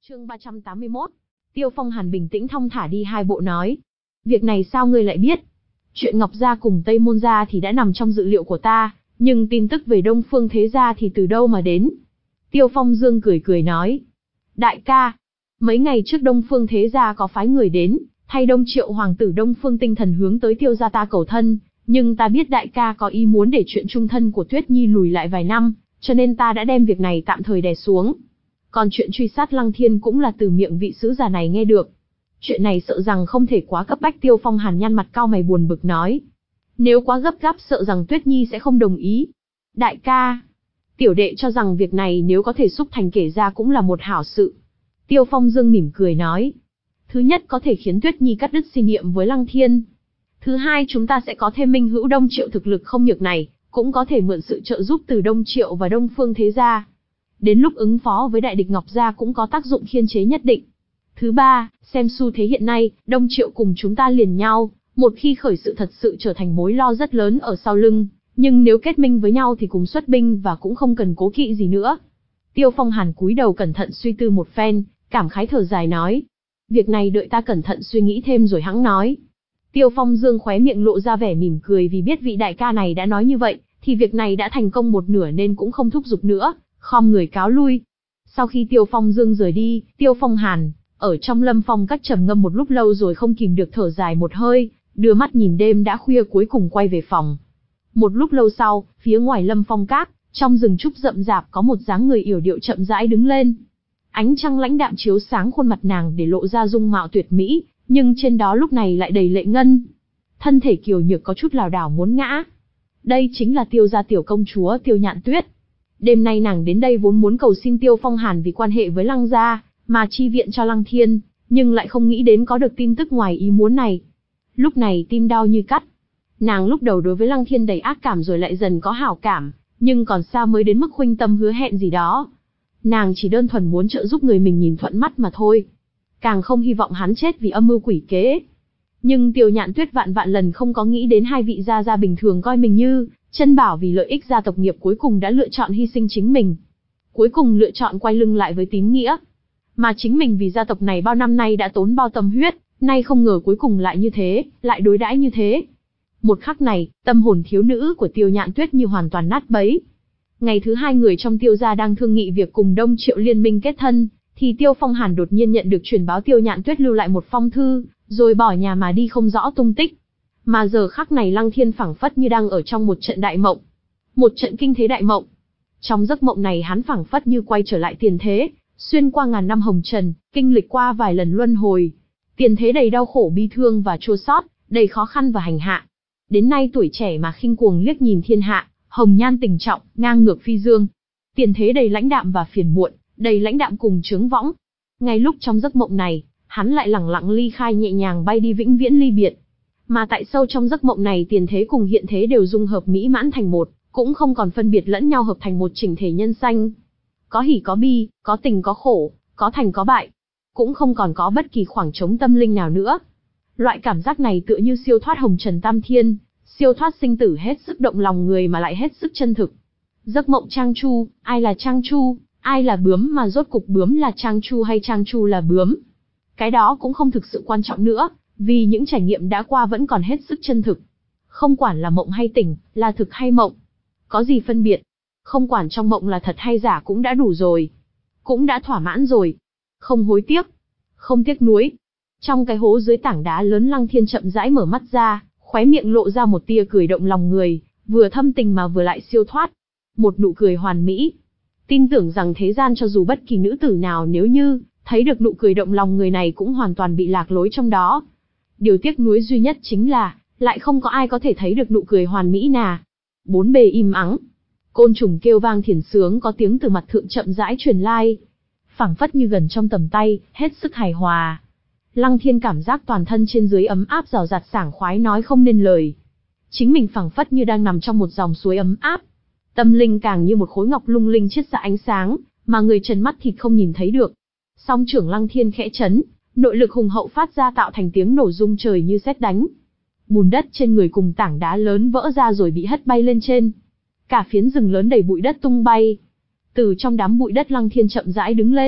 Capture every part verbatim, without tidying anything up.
Chương ba trăm tám mươi mốt. Tiêu Phong Hàn bình tĩnh thong thả đi hai bộ nói. Việc này sao ngươi lại biết? Chuyện Ngọc Gia cùng Tây Môn Gia thì đã nằm trong dự liệu của ta, nhưng tin tức về Đông Phương Thế Gia thì từ đâu mà đến? Tiêu Phong Dương cười cười nói. Đại ca, mấy ngày trước Đông Phương Thế Gia có phái người đến, thay Đông Triệu Hoàng tử Đông Phương Tinh Thần hướng tới Tiêu gia ta cầu thân, nhưng ta biết đại ca có ý muốn để chuyện chung thân của Tuyết Nhi lùi lại vài năm, cho nên ta đã đem việc này tạm thời đè xuống. Còn chuyện truy sát Lăng Thiên cũng là từ miệng vị sứ giả này nghe được. Chuyện này sợ rằng không thể quá cấp bách. Tiêu Phong Hàn nhăn mặt cau mày buồn bực nói. Nếu quá gấp gáp sợ rằng Tuyết Nhi sẽ không đồng ý. Đại ca, tiểu đệ cho rằng việc này nếu có thể xúc thành kể ra cũng là một hảo sự. Tiêu Phong Dương mỉm cười nói. Thứ nhất có thể khiến Tuyết Nhi cắt đứt xin niệm với Lăng Thiên. Thứ hai chúng ta sẽ có thêm Minh Hữu Đông Triệu thực lực không nhược này, cũng có thể mượn sự trợ giúp từ Đông Triệu và Đông Phương Thế Gia. Đến lúc ứng phó với đại địch Ngọc Gia cũng có tác dụng khiên chế nhất định. Thứ ba, xem xu thế hiện nay, Đông Triệu cùng chúng ta liền nhau, một khi khởi sự thật sự trở thành mối lo rất lớn ở sau lưng, nhưng nếu kết minh với nhau thì cùng xuất binh và cũng không cần cố kỵ gì nữa. Tiêu Phong Hàn cúi đầu cẩn thận suy tư một phen, cảm khái thở dài nói. Việc này đợi ta cẩn thận suy nghĩ thêm rồi hẵng nói. Tiêu Phong Dương khóe miệng lộ ra vẻ mỉm cười vì biết vị đại ca này đã nói như vậy, thì việc này đã thành công một nửa nên cũng không thúc giục nữa, khom người cáo lui. Sau khi Tiêu Phong Dương rời đi, Tiêu Phong Hàn, ở trong Lâm Phong Các trầm ngâm một lúc lâu rồi không kìm được thở dài một hơi, đưa mắt nhìn đêm đã khuya cuối cùng quay về phòng. Một lúc lâu sau, phía ngoài Lâm Phong Các, trong rừng trúc rậm rạp có một dáng người yểu điệu chậm rãi đứng lên. Ánh trăng lãnh đạm chiếu sáng khuôn mặt nàng để lộ ra dung mạo tuyệt mỹ, nhưng trên đó lúc này lại đầy lệ ngân. Thân thể kiều nhược có chút lảo đảo muốn ngã. Đây chính là Tiêu gia tiểu công chúa Tiêu Nhạn Tuyết. Đêm nay nàng đến đây vốn muốn cầu xin Tiêu Phong Hàn vì quan hệ với Lăng gia, mà chi viện cho Lăng Thiên, nhưng lại không nghĩ đến có được tin tức ngoài ý muốn này. Lúc này tim đau như cắt. Nàng lúc đầu đối với Lăng Thiên đầy ác cảm rồi lại dần có hảo cảm, nhưng còn xa mới đến mức khuynh tâm hứa hẹn gì đó. Nàng chỉ đơn thuần muốn trợ giúp người mình nhìn thuận mắt mà thôi. Càng không hy vọng hắn chết vì âm mưu quỷ kế. Nhưng Tiêu Nhạn Tuyết vạn vạn lần không có nghĩ đến hai vị gia gia bình thường coi mình như chân bảo vì lợi ích gia tộc nghiệp cuối cùng đã lựa chọn hy sinh chính mình. Cuối cùng lựa chọn quay lưng lại với tín nghĩa. Mà chính mình vì gia tộc này bao năm nay đã tốn bao tâm huyết, nay không ngờ cuối cùng lại như thế, lại đối đãi như thế. Một khắc này, tâm hồn thiếu nữ của Tiêu Nhạn Tuyết như hoàn toàn nát bấy. Ngày thứ hai người trong Tiêu gia đang thương nghị việc cùng Đông Triệu liên minh kết thân, thì Tiêu Phong Hàn đột nhiên nhận được truyền báo Tiêu Nhạn Tuyết lưu lại một phong thư, rồi bỏ nhà mà đi không rõ tung tích. Mà giờ khắc này Lăng Thiên phảng phất như đang ở trong một trận đại mộng. Một trận kinh thế đại mộng. Trong giấc mộng này hắn phảng phất như quay trở lại tiền thế, xuyên qua ngàn năm hồng trần, kinh lịch qua vài lần luân hồi. Tiền thế đầy đau khổ bi thương và chua xót, đầy khó khăn và hành hạ. Đến nay tuổi trẻ mà khinh cuồng liếc nhìn thiên hạ, hồng nhan tình trọng, ngang ngược phi dương. Tiền thế đầy lãnh đạm và phiền muộn, đầy lãnh đạm cùng chướng võng. Ngay lúc trong giấc mộng này, hắn lại lẳng lặng ly khai nhẹ nhàng bay đi vĩnh viễn ly biệt. Mà tại sâu trong giấc mộng này tiền thế cùng hiện thế đều dung hợp mỹ mãn thành một, cũng không còn phân biệt lẫn nhau hợp thành một chỉnh thể nhân sanh. Có hỉ có bi, có tình có khổ, có thành có bại. Cũng không còn có bất kỳ khoảng trống tâm linh nào nữa. Loại cảm giác này tựa như siêu thoát hồng trần tam thiên, siêu thoát sinh tử hết sức động lòng người mà lại hết sức chân thực. Giấc mộng Trang Chu, ai là Trang Chu, ai là bướm mà rốt cục bướm là Trang Chu hay Trang Chu là bướm. Cái đó cũng không thực sự quan trọng nữa, vì những trải nghiệm đã qua vẫn còn hết sức chân thực. Không quản là mộng hay tỉnh, là thực hay mộng. Có gì phân biệt. Không quản trong mộng là thật hay giả cũng đã đủ rồi. Cũng đã thỏa mãn rồi. Không hối tiếc. Không tiếc nuối. Trong cái hố dưới tảng đá lớn Lăng Thiên chậm rãi mở mắt ra, khóe miệng lộ ra một tia cười động lòng người, vừa thâm tình mà vừa lại siêu thoát. Một nụ cười hoàn mỹ. Tin tưởng rằng thế gian cho dù bất kỳ nữ tử nào nếu như thấy được nụ cười động lòng người này cũng hoàn toàn bị lạc lối trong đó. Điều tiếc nuối duy nhất chính là, lại không có ai có thể thấy được nụ cười hoàn mỹ nà. Bốn bề im ắng. Côn trùng kêu vang thiền sướng có tiếng từ mặt thượng chậm rãi truyền lai. Phảng phất như gần trong tầm tay, hết sức hài hòa. Lăng Thiên cảm giác toàn thân trên dưới ấm áp rào rạt sảng khoái nói không nên lời. Chính mình phảng phất như đang nằm trong một dòng suối ấm áp. Tâm linh càng như một khối ngọc lung linh chiết xạ ánh sáng, mà người trần mắt thịt không nhìn thấy được. Song trưởng Lăng Thiên khẽ chấn, nội lực hùng hậu phát ra tạo thành tiếng nổ rung trời như sét đánh. Bùn đất trên người cùng tảng đá lớn vỡ ra rồi bị hất bay lên trên. Cả phiến rừng lớn đầy bụi đất tung bay. Từ trong đám bụi đất Lăng Thiên chậm rãi đứng lên,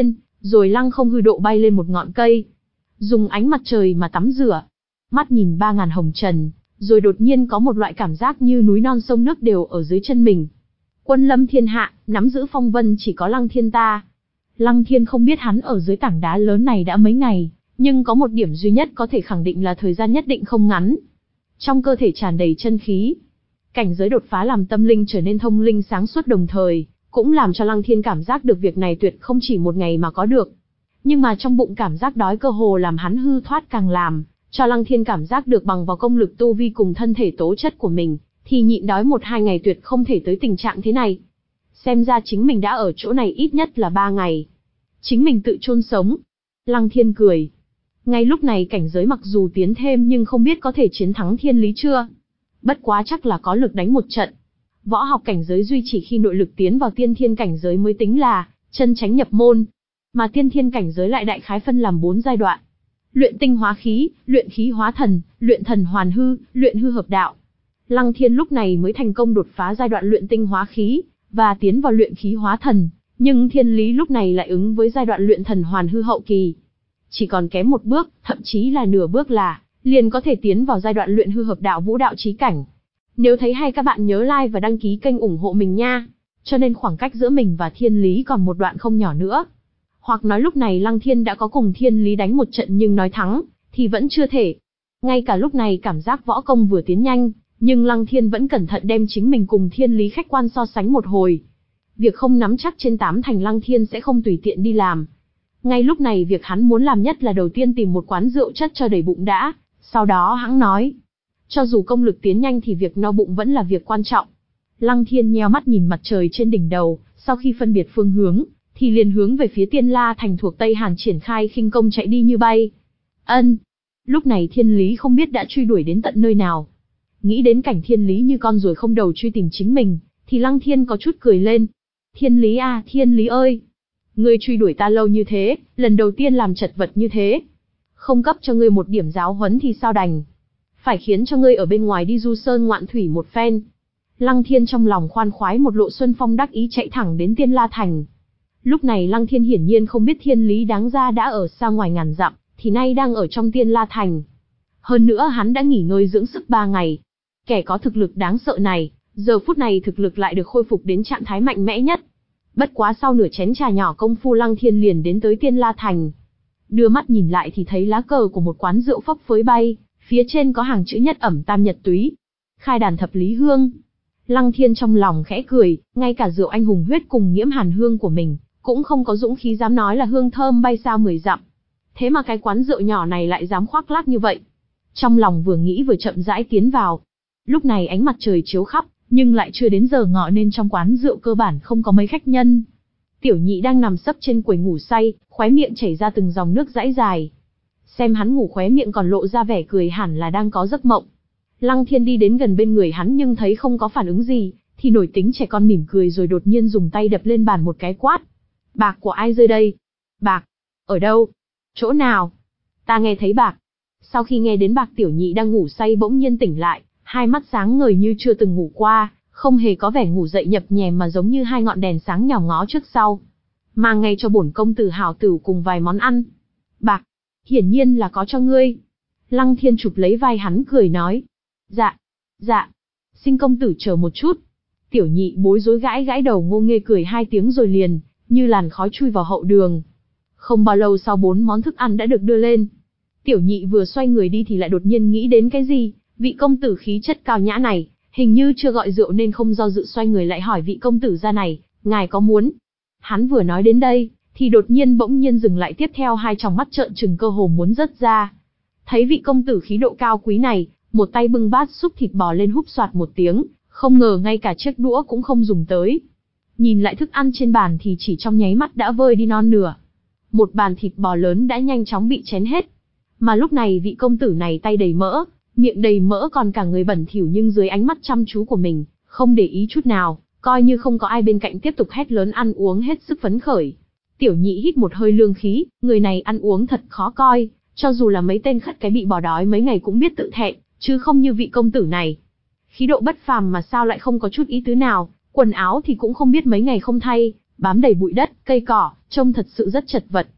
rồi lăng không hư độ bay lên một ngọn cây, dùng ánh mặt trời mà tắm rửa. Mắt nhìn ba ngàn hồng trần, rồi đột nhiên có một loại cảm giác như núi non sông nước đều ở dưới chân mình. Quân lâm thiên hạ, nắm giữ phong vân chỉ có Lăng Thiên ta. Lăng Thiên không biết hắn ở dưới tảng đá lớn này đã mấy ngày, nhưng có một điểm duy nhất có thể khẳng định là thời gian nhất định không ngắn. Trong cơ thể tràn đầy chân khí. Cảnh giới đột phá làm tâm linh trở nên thông linh sáng suốt, đồng thời cũng làm cho Lăng Thiên cảm giác được việc này tuyệt không chỉ một ngày mà có được. Nhưng mà trong bụng cảm giác đói cơ hồ làm hắn hư thoát, càng làm cho Lăng Thiên cảm giác được bằng vào công lực tu vi cùng thân thể tố chất của mình, thì nhịn đói một hai ngày tuyệt không thể tới tình trạng thế này. Xem ra chính mình đã ở chỗ này ít nhất là ba ngày. Chính mình tự chôn sống. Lăng Thiên cười. Ngay lúc này cảnh giới mặc dù tiến thêm nhưng không biết có thể chiến thắng thiên lý chưa. Bất quá chắc là có lực đánh một trận. Võ học cảnh giới duy chỉ khi nội lực tiến vào tiên thiên cảnh giới mới tính là chân chánh nhập môn. Mà tiên thiên cảnh giới lại đại khái phân làm bốn giai đoạn. Luyện tinh hóa khí, luyện khí hóa thần, luyện thần hoàn hư, luyện hư hợp đạo. Lăng Thiên lúc này mới thành công đột phá giai đoạn luyện tinh hóa khí, và tiến vào luyện khí hóa thần, nhưng thiên lý lúc này lại ứng với giai đoạn luyện thần hoàn hư hậu kỳ. Chỉ còn kém một bước, thậm chí là nửa bước là, liền có thể tiến vào giai đoạn luyện hư hợp đạo vũ đạo chí cảnh. Nếu thấy hay các bạn nhớ like và đăng ký kênh ủng hộ mình nha. Cho nên khoảng cách giữa mình và thiên lý còn một đoạn không nhỏ nữa. Hoặc nói lúc này Lăng Thiên đã có cùng thiên lý đánh một trận nhưng nói thắng, thì vẫn chưa thể. Ngay cả lúc này cảm giác võ công vừa tiến nhanh, nhưng Lăng Thiên vẫn cẩn thận đem chính mình cùng thiên lý khách quan so sánh một hồi. Việc không nắm chắc trên tám thành Lăng Thiên sẽ không tùy tiện đi làm. Ngay lúc này việc hắn muốn làm nhất là đầu tiên tìm một quán rượu chất cho đầy bụng đã, sau đó hãng nói. Cho dù công lực tiến nhanh thì việc no bụng vẫn là việc quan trọng. Lăng Thiên nheo mắt nhìn mặt trời trên đỉnh đầu, sau khi phân biệt phương hướng, thì liền hướng về phía Tiên La Thành thuộc Tây Hàn triển khai khinh công chạy đi như bay. Ân. Lúc này thiên lý không biết đã truy đuổi đến tận nơi nào. Nghĩ đến cảnh thiên lý như con ruồi không đầu truy tìm chính mình, thì Lăng Thiên có chút cười lên. Thiên lý à, thiên lý ơi! Ngươi truy đuổi ta lâu như thế, lần đầu tiên làm chật vật như thế. Không cấp cho ngươi một điểm giáo huấn thì sao đành. Phải khiến cho ngươi ở bên ngoài đi du sơn ngoạn thủy một phen. Lăng Thiên trong lòng khoan khoái một lộ xuân phong đắc ý chạy thẳng đến Tiên La Thành. Lúc này Lăng Thiên hiển nhiên không biết thiên lý đáng ra đã ở xa ngoài ngàn dặm, thì nay đang ở trong Tiên La Thành. Hơn nữa hắn đã nghỉ ngơi dưỡng sức ba ngày. Kẻ có thực lực đáng sợ này, giờ phút này thực lực lại được khôi phục đến trạng thái mạnh mẽ nhất. Bất quá sau nửa chén trà nhỏ công phu Lăng Thiên liền đến tới Tiên La Thành. Đưa mắt nhìn lại thì thấy lá cờ của một quán rượu phấp phới bay, phía trên có hàng chữ nhất ẩm tam nhật túy. Khai đàn thập lý hương. Lăng Thiên trong lòng khẽ cười, ngay cả rượu anh hùng huyết cùng nhiễm hàn hương của mình, cũng không có dũng khí dám nói là hương thơm bay xa mười dặm. Thế mà cái quán rượu nhỏ này lại dám khoác lác như vậy. Trong lòng vừa nghĩ vừa chậm rãi tiến vào. Lúc này ánh mặt trời chiếu khắp, nhưng lại chưa đến giờ ngọ nên trong quán rượu cơ bản không có mấy khách nhân. Tiểu Nhị đang nằm sấp trên quầy ngủ say, khóe miệng chảy ra từng dòng nước dãi dài. Xem hắn ngủ khóe miệng còn lộ ra vẻ cười hẳn là đang có giấc mộng. Lăng Thiên đi đến gần bên người hắn nhưng thấy không có phản ứng gì, thì nổi tính trẻ con mỉm cười rồi đột nhiên dùng tay đập lên bàn một cái quát. Bạc của ai rơi đây? Bạc? Ở đâu? Chỗ nào? Ta nghe thấy bạc. Sau khi nghe đến bạc, Tiểu Nhị đang ngủ say bỗng nhiên tỉnh lại, hai mắt sáng ngời như chưa từng ngủ qua, không hề có vẻ ngủ dậy nhập nhèm mà giống như hai ngọn đèn sáng nhòm ngó trước sau. Mang ngay cho bổn công tử hảo tửu cùng vài món ăn. Bạc? Hiển nhiên là có cho ngươi. Lăng Thiên chụp lấy vai hắn cười nói. Dạ, dạ, xin công tử chờ một chút. Tiểu Nhị bối rối gãi gãi đầu ngô nghê cười hai tiếng rồi liền, như làn khói chui vào hậu đường. Không bao lâu sau bốn món thức ăn đã được đưa lên. Tiểu Nhị vừa xoay người đi thì lại đột nhiên nghĩ đến cái gì, vị công tử khí chất cao nhã này, hình như chưa gọi rượu nên không do dự xoay người lại hỏi vị công tử gia này, ngài có muốn? Hắn vừa nói đến đây, thì đột nhiên bỗng nhiên dừng lại, tiếp theo hai tròng mắt trợn trừng cơ hồ muốn rớt ra. Thấy vị công tử khí độ cao quý này, một tay bưng bát xúc thịt bò lên húp soạt một tiếng, không ngờ ngay cả chiếc đũa cũng không dùng tới. Nhìn lại thức ăn trên bàn thì chỉ trong nháy mắt đã vơi đi non nửa. Một bàn thịt bò lớn đã nhanh chóng bị chén hết. Mà lúc này vị công tử này tay đầy mỡ, miệng đầy mỡ còn cả người bẩn thỉu nhưng dưới ánh mắt chăm chú của mình, không để ý chút nào, coi như không có ai bên cạnh tiếp tục hét lớn ăn uống hết sức phấn khởi. Tiểu Nhị hít một hơi lương khí, người này ăn uống thật khó coi, cho dù là mấy tên khất cái bị bỏ đói mấy ngày cũng biết tự thẹn, chứ không như vị công tử này. Khí độ bất phàm mà sao lại không có chút ý tứ nào, quần áo thì cũng không biết mấy ngày không thay, bám đầy bụi đất, cây cỏ, trông thật sự rất chật vật.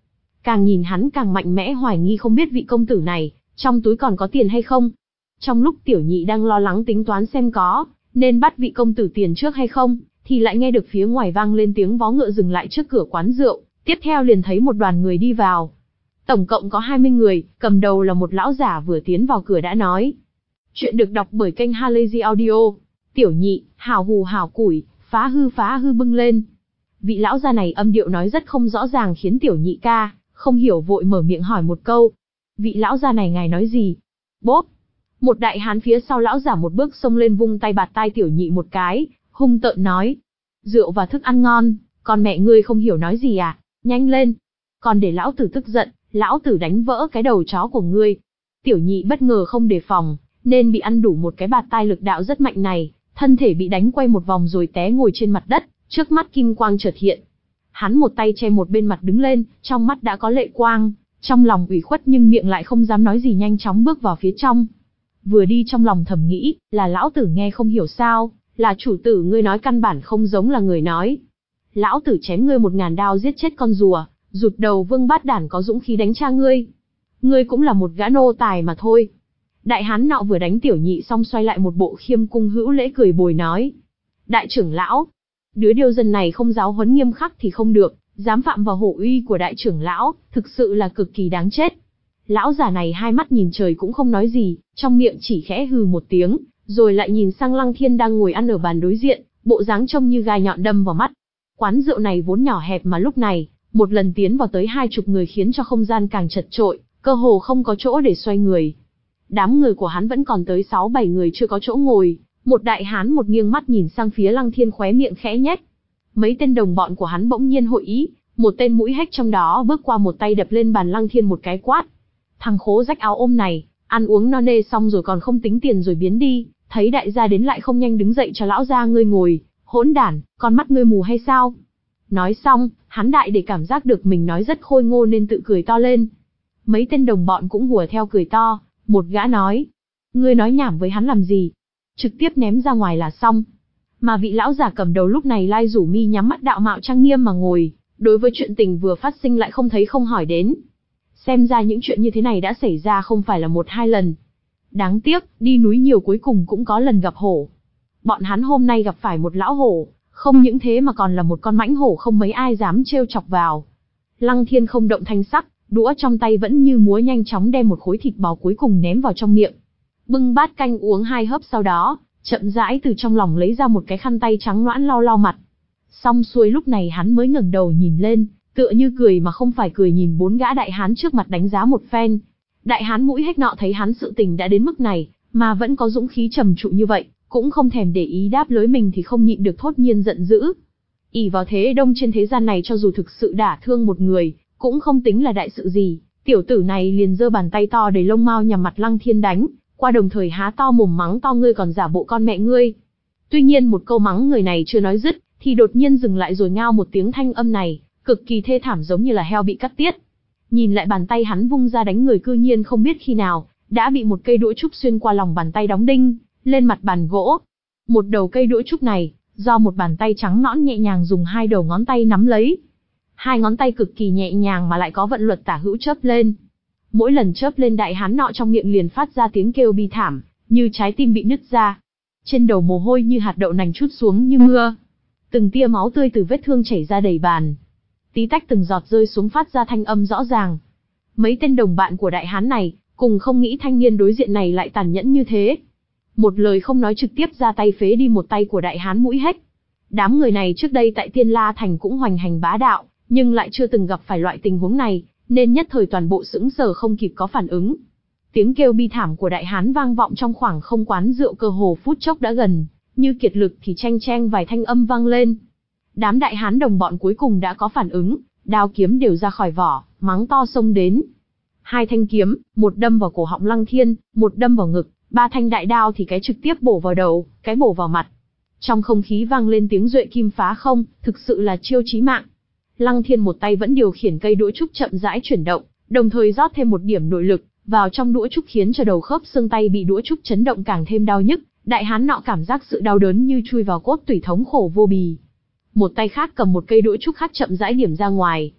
càng nhìn hắn càng mạnh mẽ hoài nghi không biết vị công tử này, trong túi còn có tiền hay không. Trong lúc tiểu nhị đang lo lắng tính toán xem có nên bắt vị công tử tiền trước hay không, thì lại nghe được phía ngoài vang lên tiếng vó ngựa dừng lại trước cửa quán rượu, tiếp theo liền thấy một đoàn người đi vào. Tổng cộng có hai mươi người, cầm đầu là một lão giả vừa tiến vào cửa đã nói. Chuyện được đọc bởi kênh Halazy Audio. Tiểu nhị, hào hù hào củi, phá hư phá hư bưng lên. Vị lão già này âm điệu nói rất không rõ ràng khiến tiểu nhị ca không hiểu, vội mở miệng hỏi một câu. Vị lão già này ngài nói gì? Bốp! Một đại hán phía sau lão giả một bước xông lên vung tay bạt tai tiểu nhị một cái, hung tợn nói. Rượu và thức ăn ngon, còn mẹ ngươi không hiểu nói gì à? Nhanh lên! Còn để lão tử tức giận, lão tử đánh vỡ cái đầu chó của ngươi. Tiểu nhị bất ngờ không đề phòng, nên bị ăn đủ một cái bạt tai lực đạo rất mạnh này, thân thể bị đánh quay một vòng rồi té ngồi trên mặt đất, trước mắt kim quang chợt hiện. Hắn một tay che một bên mặt đứng lên, trong mắt đã có lệ quang, trong lòng ủy khuất nhưng miệng lại không dám nói gì, nhanh chóng bước vào phía trong. Vừa đi trong lòng thầm nghĩ, là lão tử nghe không hiểu sao, là chủ tử ngươi nói căn bản không giống là người nói. Lão tử chém ngươi một ngàn đao giết chết con rùa, rụt đầu vương bát đản có dũng khí đánh cha ngươi. Ngươi cũng là một gã nô tài mà thôi. Đại hán nọ vừa đánh tiểu nhị xong xoay lại một bộ khiêm cung hữu lễ cười bồi nói. Đại trưởng lão, đứa điêu dân này không giáo huấn nghiêm khắc thì không được, dám phạm vào hổ uy của đại trưởng lão, thực sự là cực kỳ đáng chết. Lão già này hai mắt nhìn trời cũng không nói gì, trong miệng chỉ khẽ hừ một tiếng, rồi lại nhìn sang Lăng Thiên đang ngồi ăn ở bàn đối diện, bộ dáng trông như gai nhọn đâm vào mắt. Quán rượu này vốn nhỏ hẹp mà lúc này, một lần tiến vào tới hai chục người khiến cho không gian càng chật chội, cơ hồ không có chỗ để xoay người. Đám người của hắn vẫn còn tới sáu bảy người chưa có chỗ ngồi, một đại hán một nghiêng mắt nhìn sang phía Lăng Thiên khóe miệng khẽ nhếch. Mấy tên đồng bọn của hắn bỗng nhiên hội ý, một tên mũi hếch trong đó bước qua một tay đập lên bàn Lăng Thiên một cái quát. Thằng khố rách áo ôm này, ăn uống no nê xong rồi còn không tính tiền rồi biến đi, thấy đại gia đến lại không nhanh đứng dậy cho lão gia ngươi ngồi, hỗn đản, con mắt ngươi mù hay sao? Nói xong, hắn đại để cảm giác được mình nói rất khôi ngô nên tự cười to lên. Mấy tên đồng bọn cũng hùa theo cười to, một gã nói. Ngươi nói nhảm với hắn làm gì? Trực tiếp ném ra ngoài là xong. Mà vị lão giả cầm đầu lúc này lai rủ mi nhắm mắt đạo mạo trang nghiêm mà ngồi, đối với chuyện tình vừa phát sinh lại không thấy không hỏi đến. Xem ra những chuyện như thế này đã xảy ra không phải là một hai lần. Đáng tiếc, đi núi nhiều cuối cùng cũng có lần gặp hổ. Bọn hắn hôm nay gặp phải một lão hổ, không những thế mà còn là một con mãnh hổ không mấy ai dám trêu chọc vào. Lăng Thiên không động thanh sắc, đũa trong tay vẫn như múa nhanh chóng đem một khối thịt bò cuối cùng ném vào trong miệng. Bưng bát canh uống hai hớp sau đó, chậm rãi từ trong lòng lấy ra một cái khăn tay trắng nõn lau lau mặt. Xong xuôi lúc này hắn mới ngẩng đầu nhìn lên, tựa như cười mà không phải cười nhìn bốn gã đại hán trước mặt đánh giá một phen. Đại hán mũi hếch nọ thấy hắn sự tình đã đến mức này, mà vẫn có dũng khí trầm trụ như vậy, cũng không thèm để ý đáp lối mình thì không nhịn được thốt nhiên giận dữ. ỷ vào thế đông trên thế gian này cho dù thực sự đả thương một người, cũng không tính là đại sự gì, tiểu tử này liền giơ bàn tay to đầy lông mao nhằm mặt Lăng Thiên đánh, qua đồng thời há to mồm mắng to ngươi còn giả bộ con mẹ ngươi. Tuy nhiên một câu mắng người này chưa nói dứt, thì đột nhiên dừng lại rồi ngao một tiếng thanh âm này, cực kỳ thê thảm giống như là heo bị cắt tiết. Nhìn lại bàn tay hắn vung ra đánh người cư nhiên không biết khi nào, đã bị một cây đũa trúc xuyên qua lòng bàn tay đóng đinh, lên mặt bàn gỗ. Một đầu cây đũa trúc này, do một bàn tay trắng nõn nhẹ nhàng dùng hai đầu ngón tay nắm lấy. Hai ngón tay cực kỳ nhẹ nhàng mà lại có vận luật tả hữu chớp lên. Mỗi lần chớp lên đại hán nọ trong miệng liền phát ra tiếng kêu bi thảm, như trái tim bị nứt ra. Trên đầu mồ hôi như hạt đậu nành trút xuống như mưa. Từng tia máu tươi từ vết thương chảy ra đầy bàn. Tí tách từng giọt rơi xuống phát ra thanh âm rõ ràng. Mấy tên đồng bạn của đại hán này, cùng không nghĩ thanh niên đối diện này lại tàn nhẫn như thế. Một lời không nói trực tiếp ra tay phế đi một tay của đại hán mũi hếch. Đám người này trước đây tại Tiên La Thành cũng hoành hành bá đạo, nhưng lại chưa từng gặp phải loại tình huống này, nên nhất thời toàn bộ sững sờ không kịp có phản ứng. Tiếng kêu bi thảm của đại hán vang vọng trong khoảng không, quán rượu cơ hồ phút chốc đã gần, như kiệt lực thì cheng cheng vài thanh âm vang lên. Đám đại hán đồng bọn cuối cùng đã có phản ứng, đao kiếm đều ra khỏi vỏ, mắng to xông đến. Hai thanh kiếm, một đâm vào cổ họng Lăng Thiên, một đâm vào ngực, ba thanh đại đao thì cái trực tiếp bổ vào đầu, cái bổ vào mặt. Trong không khí vang lên tiếng duệ kim phá không, thực sự là chiêu chí mạng. Lăng Thiên một tay vẫn điều khiển cây đũa trúc chậm rãi chuyển động, đồng thời rót thêm một điểm nội lực vào trong đũa trúc khiến cho đầu khớp xương tay bị đũa trúc chấn động càng thêm đau nhức. Đại hán nọ cảm giác sự đau đớn như chui vào cốt tủy thống khổ vô bì. Một tay khác cầm một cây đũa trúc khác chậm rãi điểm ra ngoài.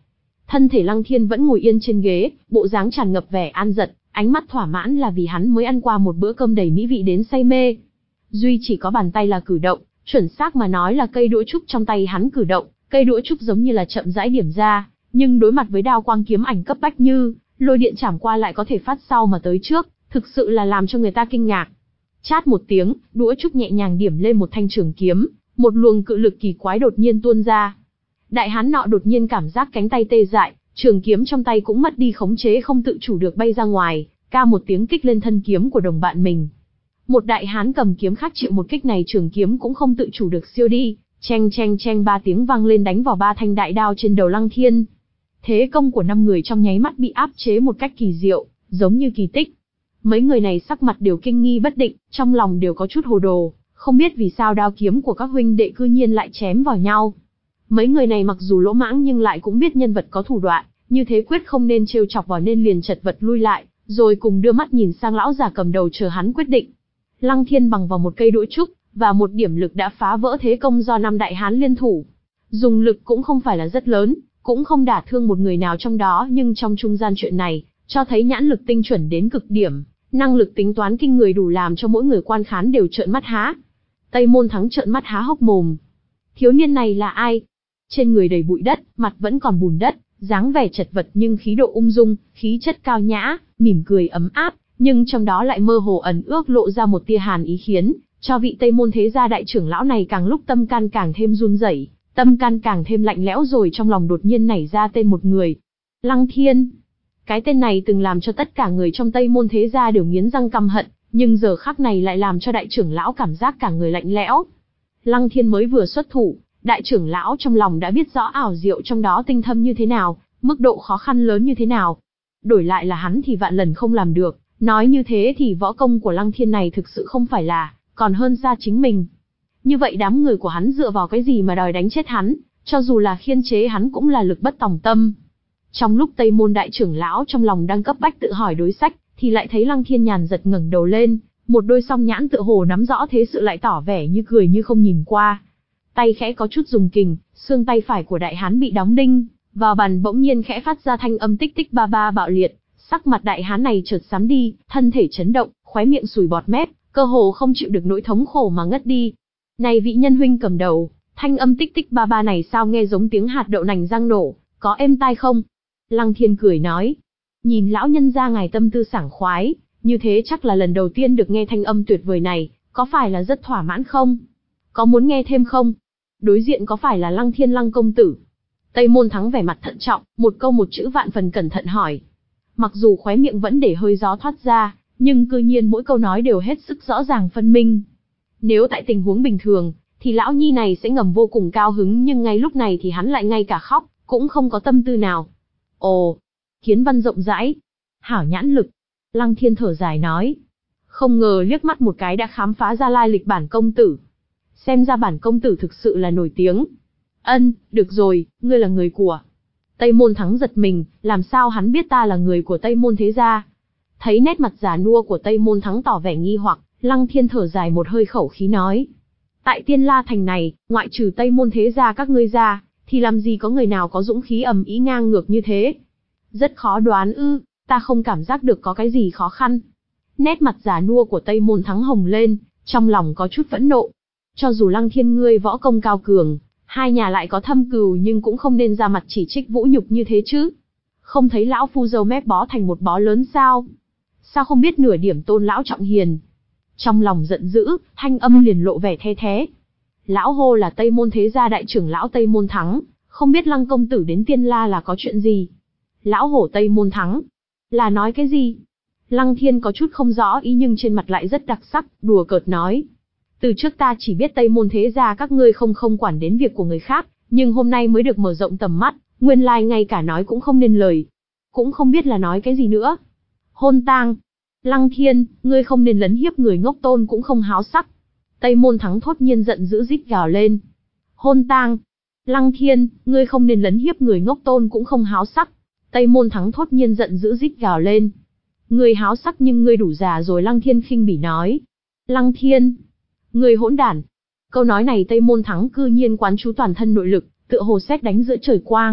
Thân thể Lăng Thiên vẫn ngồi yên trên ghế, bộ dáng tràn ngập vẻ an giật, ánh mắt thỏa mãn là vì hắn mới ăn qua một bữa cơm đầy mỹ vị đến say mê. Duy chỉ có bàn tay là cử động, chuẩn xác mà nói là cây đũa trúc trong tay hắn cử động, cây đũa trúc giống như là chậm rãi điểm ra, nhưng đối mặt với đao quang kiếm ảnh cấp bách như lôi điện chảm qua lại có thể phát sau mà tới trước, thực sự là làm cho người ta kinh ngạc. Chát một tiếng, đũa trúc nhẹ nhàng điểm lên một thanh trường kiếm, một luồng cự lực kỳ quái đột nhiên tuôn ra. Đại hán nọ đột nhiên cảm giác cánh tay tê dại, trường kiếm trong tay cũng mất đi khống chế không tự chủ được bay ra ngoài, ca một tiếng kích lên thân kiếm của đồng bạn mình. Một đại hán cầm kiếm khác chịu một kích này, trường kiếm cũng không tự chủ được siêu đi, cheng cheng cheng ba tiếng vang lên đánh vào ba thanh đại đao trên đầu Lăng Thiên. Thế công của năm người trong nháy mắt bị áp chế một cách kỳ diệu, giống như kỳ tích. Mấy người này sắc mặt đều kinh nghi bất định, trong lòng đều có chút hồ đồ, không biết vì sao đao kiếm của các huynh đệ cư nhiên lại chém vào nhau. Mấy người này mặc dù lỗ mãng nhưng lại cũng biết nhân vật có thủ đoạn, như thế quyết không nên trêu chọc vào nên liền chật vật lui lại, rồi cùng đưa mắt nhìn sang lão già cầm đầu chờ hắn quyết định. Lăng Thiên bằng vào một cây đũa trúc và một điểm lực đã phá vỡ thế công do năm đại hán liên thủ. Dùng lực cũng không phải là rất lớn, cũng không đả thương một người nào trong đó, nhưng trong trung gian chuyện này, cho thấy nhãn lực tinh chuẩn đến cực điểm, năng lực tính toán kinh người đủ làm cho mỗi người quan khán đều trợn mắt há. Tây Môn Thắng trợn mắt há hốc mồm. Thiếu niên này là ai? Trên người đầy bụi đất, mặt vẫn còn bùn đất, dáng vẻ chật vật nhưng khí độ ung dung, khí chất cao nhã, mỉm cười ấm áp, nhưng trong đó lại mơ hồ ẩn ước lộ ra một tia hàn ý, khiến cho vị Tây Môn thế gia đại trưởng lão này càng lúc tâm can càng thêm run rẩy, tâm can càng thêm lạnh lẽo, rồi trong lòng đột nhiên nảy ra tên một người. Lăng Thiên. Cái tên này từng làm cho tất cả người trong Tây Môn thế gia đều nghiến răng căm hận, nhưng giờ khắc này lại làm cho đại trưởng lão cảm giác cả người lạnh lẽo. Lăng Thiên mới vừa xuất thủ, đại trưởng lão trong lòng đã biết rõ ảo diệu trong đó tinh thâm như thế nào, mức độ khó khăn lớn như thế nào. Đổi lại là hắn thì vạn lần không làm được, nói như thế thì võ công của Lăng Thiên này thực sự không phải là, còn hơn xa chính mình. Như vậy đám người của hắn dựa vào cái gì mà đòi đánh chết hắn, cho dù là khiên chế hắn cũng là lực bất tòng tâm. Trong lúc Tây Môn đại trưởng lão trong lòng đang cấp bách tự hỏi đối sách, thì lại thấy Lăng Thiên nhàn giật ngẩng đầu lên, một đôi song nhãn tựa hồ nắm rõ thế sự lại tỏ vẻ như cười như không nhìn qua. Tay khẽ có chút dùng kình, xương tay phải của đại hán bị đóng đinh vào bàn bỗng nhiên khẽ phát ra thanh âm tích tích ba ba bạo liệt, sắc mặt đại hán này chợt xám đi, thân thể chấn động, khóe miệng sùi bọt mép, cơ hồ không chịu được nỗi thống khổ mà ngất đi. Này vị nhân huynh cầm đầu, thanh âm tích tích ba ba này sao nghe giống tiếng hạt đậu nành rang nổ, có êm tai không? Lăng Thiên cười nói, nhìn lão nhân gia ngài tâm tư sảng khoái, như thế chắc là lần đầu tiên được nghe thanh âm tuyệt vời này, có phải là rất thỏa mãn không? Có muốn nghe thêm không? Đối diện có phải là Lăng Thiên Lăng công tử? Tây Môn Thắng vẻ mặt thận trọng, một câu một chữ vạn phần cẩn thận hỏi. Mặc dù khóe miệng vẫn để hơi gió thoát ra, nhưng cư nhiên mỗi câu nói đều hết sức rõ ràng phân minh. Nếu tại tình huống bình thường, thì lão nhi này sẽ ngầm vô cùng cao hứng, nhưng ngay lúc này thì hắn lại ngay cả khóc, cũng không có tâm tư nào. Ồ, kiến văn rộng rãi, hảo nhãn lực. Lăng Thiên thở dài nói. Không ngờ liếc mắt một cái đã khám phá ra lai lịch bản công tử. Xem ra bản công tử thực sự là nổi tiếng. Ân, được rồi, ngươi là người của Tây Môn Thắng giật mình, làm sao hắn biết ta là người của Tây Môn thế gia? Thấy nét mặt già nua của Tây Môn Thắng tỏ vẻ nghi hoặc, Lăng Thiên thở dài một hơi khẩu khí nói. Tại Tiên La Thành này, ngoại trừ Tây Môn thế gia các ngươi ra, thì làm gì có người nào có dũng khí ầm ĩ ngang ngược như thế? Rất khó đoán ư, ta không cảm giác được có cái gì khó khăn. Nét mặt già nua của Tây Môn Thắng hồng lên, trong lòng có chút phẫn nộ. Cho dù Lăng Thiên ngươi võ công cao cường, hai nhà lại có thâm cừu, nhưng cũng không nên ra mặt chỉ trích vũ nhục như thế chứ. Không thấy lão phu dâu mép bó thành một bó lớn sao? Sao không biết nửa điểm tôn lão trọng hiền? Trong lòng giận dữ, thanh âm liền lộ vẻ the thé. Lão hô là Tây Môn thế gia đại trưởng lão Tây Môn Thắng, không biết Lăng công tử đến Tiên La là có chuyện gì? Lão hổ Tây Môn Thắng, là nói cái gì? Lăng Thiên có chút không rõ ý nhưng trên mặt lại rất đặc sắc, đùa cợt nói. Từ trước ta chỉ biết Tây Môn thế gia các ngươi không không quản đến việc của người khác, nhưng hôm nay mới được mở rộng tầm mắt, nguyên lai ngay cả nói cũng không nên lời. Cũng không biết là nói cái gì nữa. Hôn tang. Lăng Thiên, ngươi không nên lấn hiếp người ngốc, tôn cũng không háo sắc. Tây Môn Thắng thốt nhiên giận dữ rít gào lên. Hôn tang. Lăng Thiên, ngươi không nên lấn hiếp người ngốc, tôn cũng không háo sắc. Tây Môn Thắng thốt nhiên giận dữ rít gào lên. Ngươi háo sắc nhưng ngươi đủ già rồi, Lăng Thiên khinh bỉ nói. Lăng Thiên, ngươi hỗn đản. Câu nói này Tây Môn Thắng cư nhiên quán chú toàn thân nội lực, tựa hồ sét đánh giữa trời quang,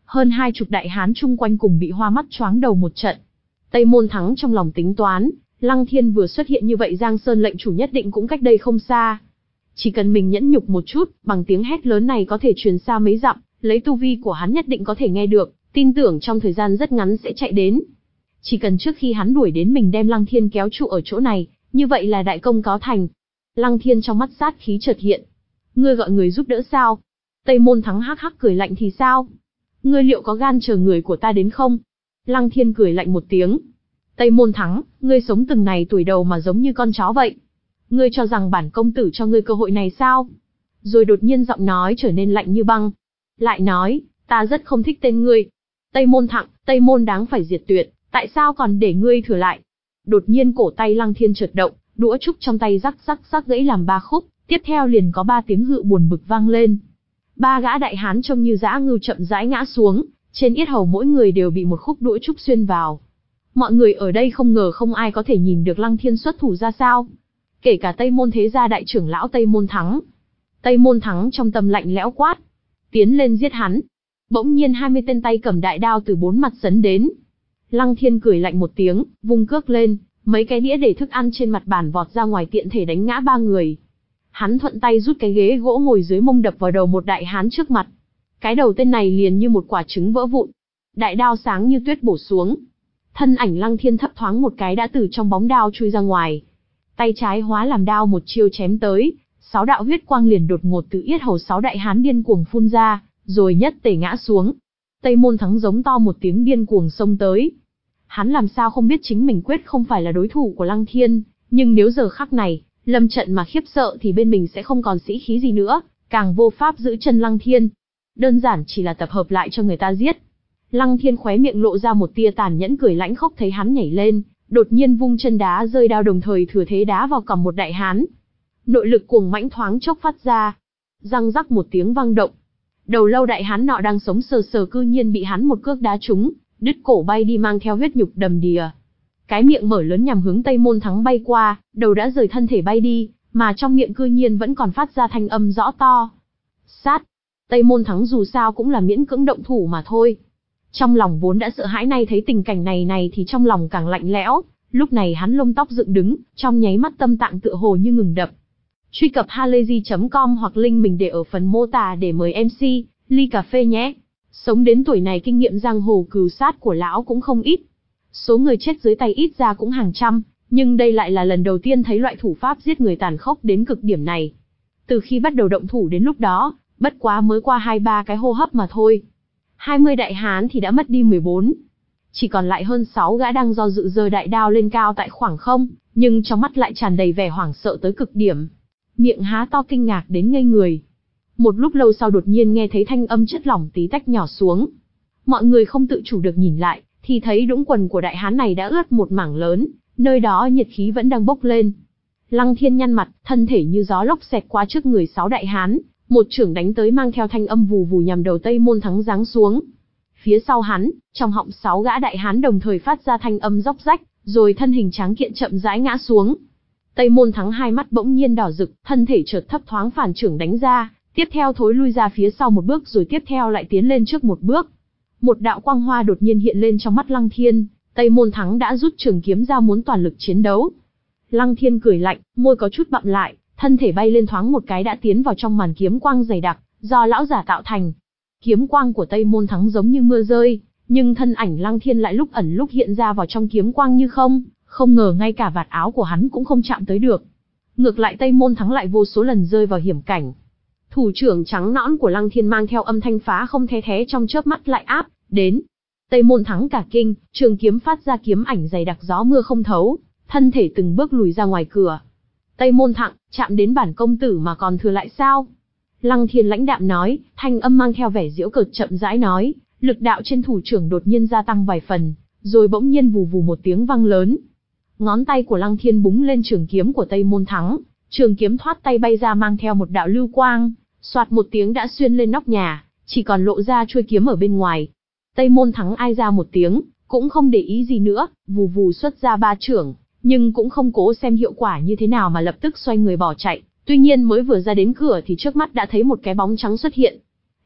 hơn hai chục đại hán chung quanh cùng bị hoa mắt choáng đầu một trận. Tây Môn Thắng trong lòng tính toán, Lăng Thiên vừa xuất hiện như vậy Giang Sơn lệnh chủ nhất định cũng cách đây không xa. Chỉ cần mình nhẫn nhục một chút, bằng tiếng hét lớn này có thể truyền xa mấy dặm, lấy tu vi của hắn nhất định có thể nghe được, tin tưởng trong thời gian rất ngắn sẽ chạy đến. Chỉ cần trước khi hắn đuổi đến mình đem Lăng Thiên kéo trụ ở chỗ này, như vậy là đại công cáo thành. Lăng Thiên trong mắt sát khí chợt hiện. Ngươi gọi người giúp đỡ sao? Tây Môn Thắng hắc hắc cười lạnh thì sao? Ngươi liệu có gan chờ người của ta đến không? Lăng Thiên cười lạnh một tiếng. Tây Môn Thắng, ngươi sống từng này tuổi đầu mà giống như con chó vậy. Ngươi cho rằng bản công tử cho ngươi cơ hội này sao? Rồi đột nhiên giọng nói trở nên lạnh như băng. Lại nói, ta rất không thích tên ngươi. Tây Môn Thặng, Tây Môn đáng phải diệt tuyệt, tại sao còn để ngươi thừa lại? Đột nhiên cổ tay Lăng Thiên chợt động, đũa trúc trong tay rắc rắc rắc gãy làm ba khúc, tiếp theo liền có ba tiếng hự buồn bực vang lên. Ba gã đại hán trông như dã ngưu chậm rãi ngã xuống, trên yết hầu mỗi người đều bị một khúc đũa trúc xuyên vào. Mọi người ở đây không ngờ không ai có thể nhìn được Lăng Thiên xuất thủ ra sao. Kể cả Tây Môn thế gia đại trưởng lão Tây Môn Thắng. Tây Môn Thắng trong tâm lạnh lẽo quát. Tiến lên giết hắn. Bỗng nhiên hai mươi tên tay cầm đại đao từ bốn mặt sấn đến. Lăng Thiên cười lạnh một tiếng, vung cước lên, mấy cái đĩa để thức ăn trên mặt bàn vọt ra ngoài tiện thể đánh ngã ba người. Hắn thuận tay rút cái ghế gỗ ngồi dưới mông đập vào đầu một đại hán trước mặt. Cái đầu tên này liền như một quả trứng vỡ vụn. Đại đao sáng như tuyết bổ xuống. Thân ảnh Lăng Thiên thấp thoáng một cái đã từ trong bóng đao chui ra ngoài. Tay trái hóa làm đao một chiêu chém tới, sáu đạo huyết quang liền đột ngột từ yết hầu sáu đại hán điên cuồng phun ra, rồi nhất tề ngã xuống. Tây Môn Thắng giống to một tiếng điên cuồng xông tới. Hắn làm sao không biết chính mình quyết không phải là đối thủ của Lăng Thiên, nhưng nếu giờ khắc này, lâm trận mà khiếp sợ thì bên mình sẽ không còn sĩ khí gì nữa, càng vô pháp giữ chân Lăng Thiên. Đơn giản chỉ là tập hợp lại cho người ta giết. Lăng Thiên khóe miệng lộ ra một tia tàn nhẫn cười lãnh khốc thấy hắn nhảy lên, đột nhiên vung chân đá rơi đao đồng thời thừa thế đá vào cằm một đại hán. Nội lực cuồng mãnh thoáng chốc phát ra. Răng rắc một tiếng vang động. Đầu lâu đại hán nọ đang sống sờ sờ cư nhiên bị hắn một cước đá trúng, đứt cổ bay đi mang theo huyết nhục đầm đìa. Cái miệng mở lớn nhằm hướng Tây Môn Thắng bay qua, đầu đã rời thân thể bay đi, mà trong miệng cư nhiên vẫn còn phát ra thanh âm rõ to. Sát! Tây Môn Thắng dù sao cũng là miễn cưỡng động thủ mà thôi. Trong lòng vốn đã sợ hãi nay thấy tình cảnh này này thì trong lòng càng lạnh lẽo, lúc này hắn lông tóc dựng đứng, trong nháy mắt tâm tạng tựa hồ như ngừng đập. Truy cập halayzi chấm com hoặc link mình để ở phần mô tả để mời em xê, ly cà phê nhé. Sống đến tuổi này kinh nghiệm giang hồ cừu sát của lão cũng không ít. Số người chết dưới tay ít ra cũng hàng trăm, nhưng đây lại là lần đầu tiên thấy loại thủ pháp giết người tàn khốc đến cực điểm này. Từ khi bắt đầu động thủ đến lúc đó, bất quá mới qua hai ba cái hô hấp mà thôi. hai mươi đại hán thì đã mất đi mười bốn. Chỉ còn lại hơn sáu gã đang do dự giơ đại đao lên cao tại khoảng không, nhưng trong mắt lại tràn đầy vẻ hoảng sợ tới cực điểm. Miệng há to kinh ngạc đến ngây người. Một lúc lâu sau đột nhiên nghe thấy thanh âm chất lỏng tí tách nhỏ xuống. Mọi người không tự chủ được nhìn lại, thì thấy đũng quần của đại hán này đã ướt một mảng lớn, nơi đó nhiệt khí vẫn đang bốc lên. Lăng Thiên nhăn mặt, thân thể như gió lốc xẹt qua trước người sáu đại hán, một chưởng đánh tới mang theo thanh âm vù vù nhằm đầu Tây Môn Thắng giáng xuống. Phía sau hắn, trong họng sáu gã đại hán đồng thời phát ra thanh âm róc rách, rồi thân hình tráng kiện chậm rãi ngã xuống. Tây Môn Thắng hai mắt bỗng nhiên đỏ rực, thân thể chợt thấp thoáng phản chưởng đánh ra, tiếp theo thối lui ra phía sau một bước rồi tiếp theo lại tiến lên trước một bước. Một đạo quang hoa đột nhiên hiện lên trong mắt Lăng Thiên, Tây Môn Thắng đã rút trường kiếm ra muốn toàn lực chiến đấu. Lăng Thiên cười lạnh, môi có chút bặm lại, thân thể bay lên thoáng một cái đã tiến vào trong màn kiếm quang dày đặc, do lão giả tạo thành. Kiếm quang của Tây Môn Thắng giống như mưa rơi, nhưng thân ảnh Lăng Thiên lại lúc ẩn lúc hiện ra vào trong kiếm quang như không, không ngờ ngay cả vạt áo của hắn cũng không chạm tới được. Ngược lại Tây Môn Thắng lại vô số lần rơi vào hiểm cảnh. Thủ trưởng trắng nõn của Lăng Thiên mang theo âm thanh phá không the thé trong chớp mắt lại áp đến. Tây Môn Thắng cả kinh, trường kiếm phát ra kiếm ảnh dày đặc gió mưa không thấu, thân thể từng bước lùi ra ngoài cửa. Tây Môn Thặng, chạm đến bản công tử mà còn thừa lại sao? Lăng Thiên lãnh đạm nói, thanh âm mang theo vẻ giễu cợt chậm rãi nói, lực đạo trên thủ trưởng đột nhiên gia tăng vài phần, rồi bỗng nhiên vù vù một tiếng vang lớn. Ngón tay của Lăng Thiên búng lên trường kiếm của Tây Môn Thắng, trường kiếm thoát tay bay ra mang theo một đạo lưu quang, xoạt một tiếng đã xuyên lên nóc nhà, chỉ còn lộ ra chuôi kiếm ở bên ngoài. Tây Môn Thắng ai ra một tiếng, cũng không để ý gì nữa, vù vù xuất ra ba chưởng, nhưng cũng không cố xem hiệu quả như thế nào mà lập tức xoay người bỏ chạy. Tuy nhiên mới vừa ra đến cửa thì trước mắt đã thấy một cái bóng trắng xuất hiện.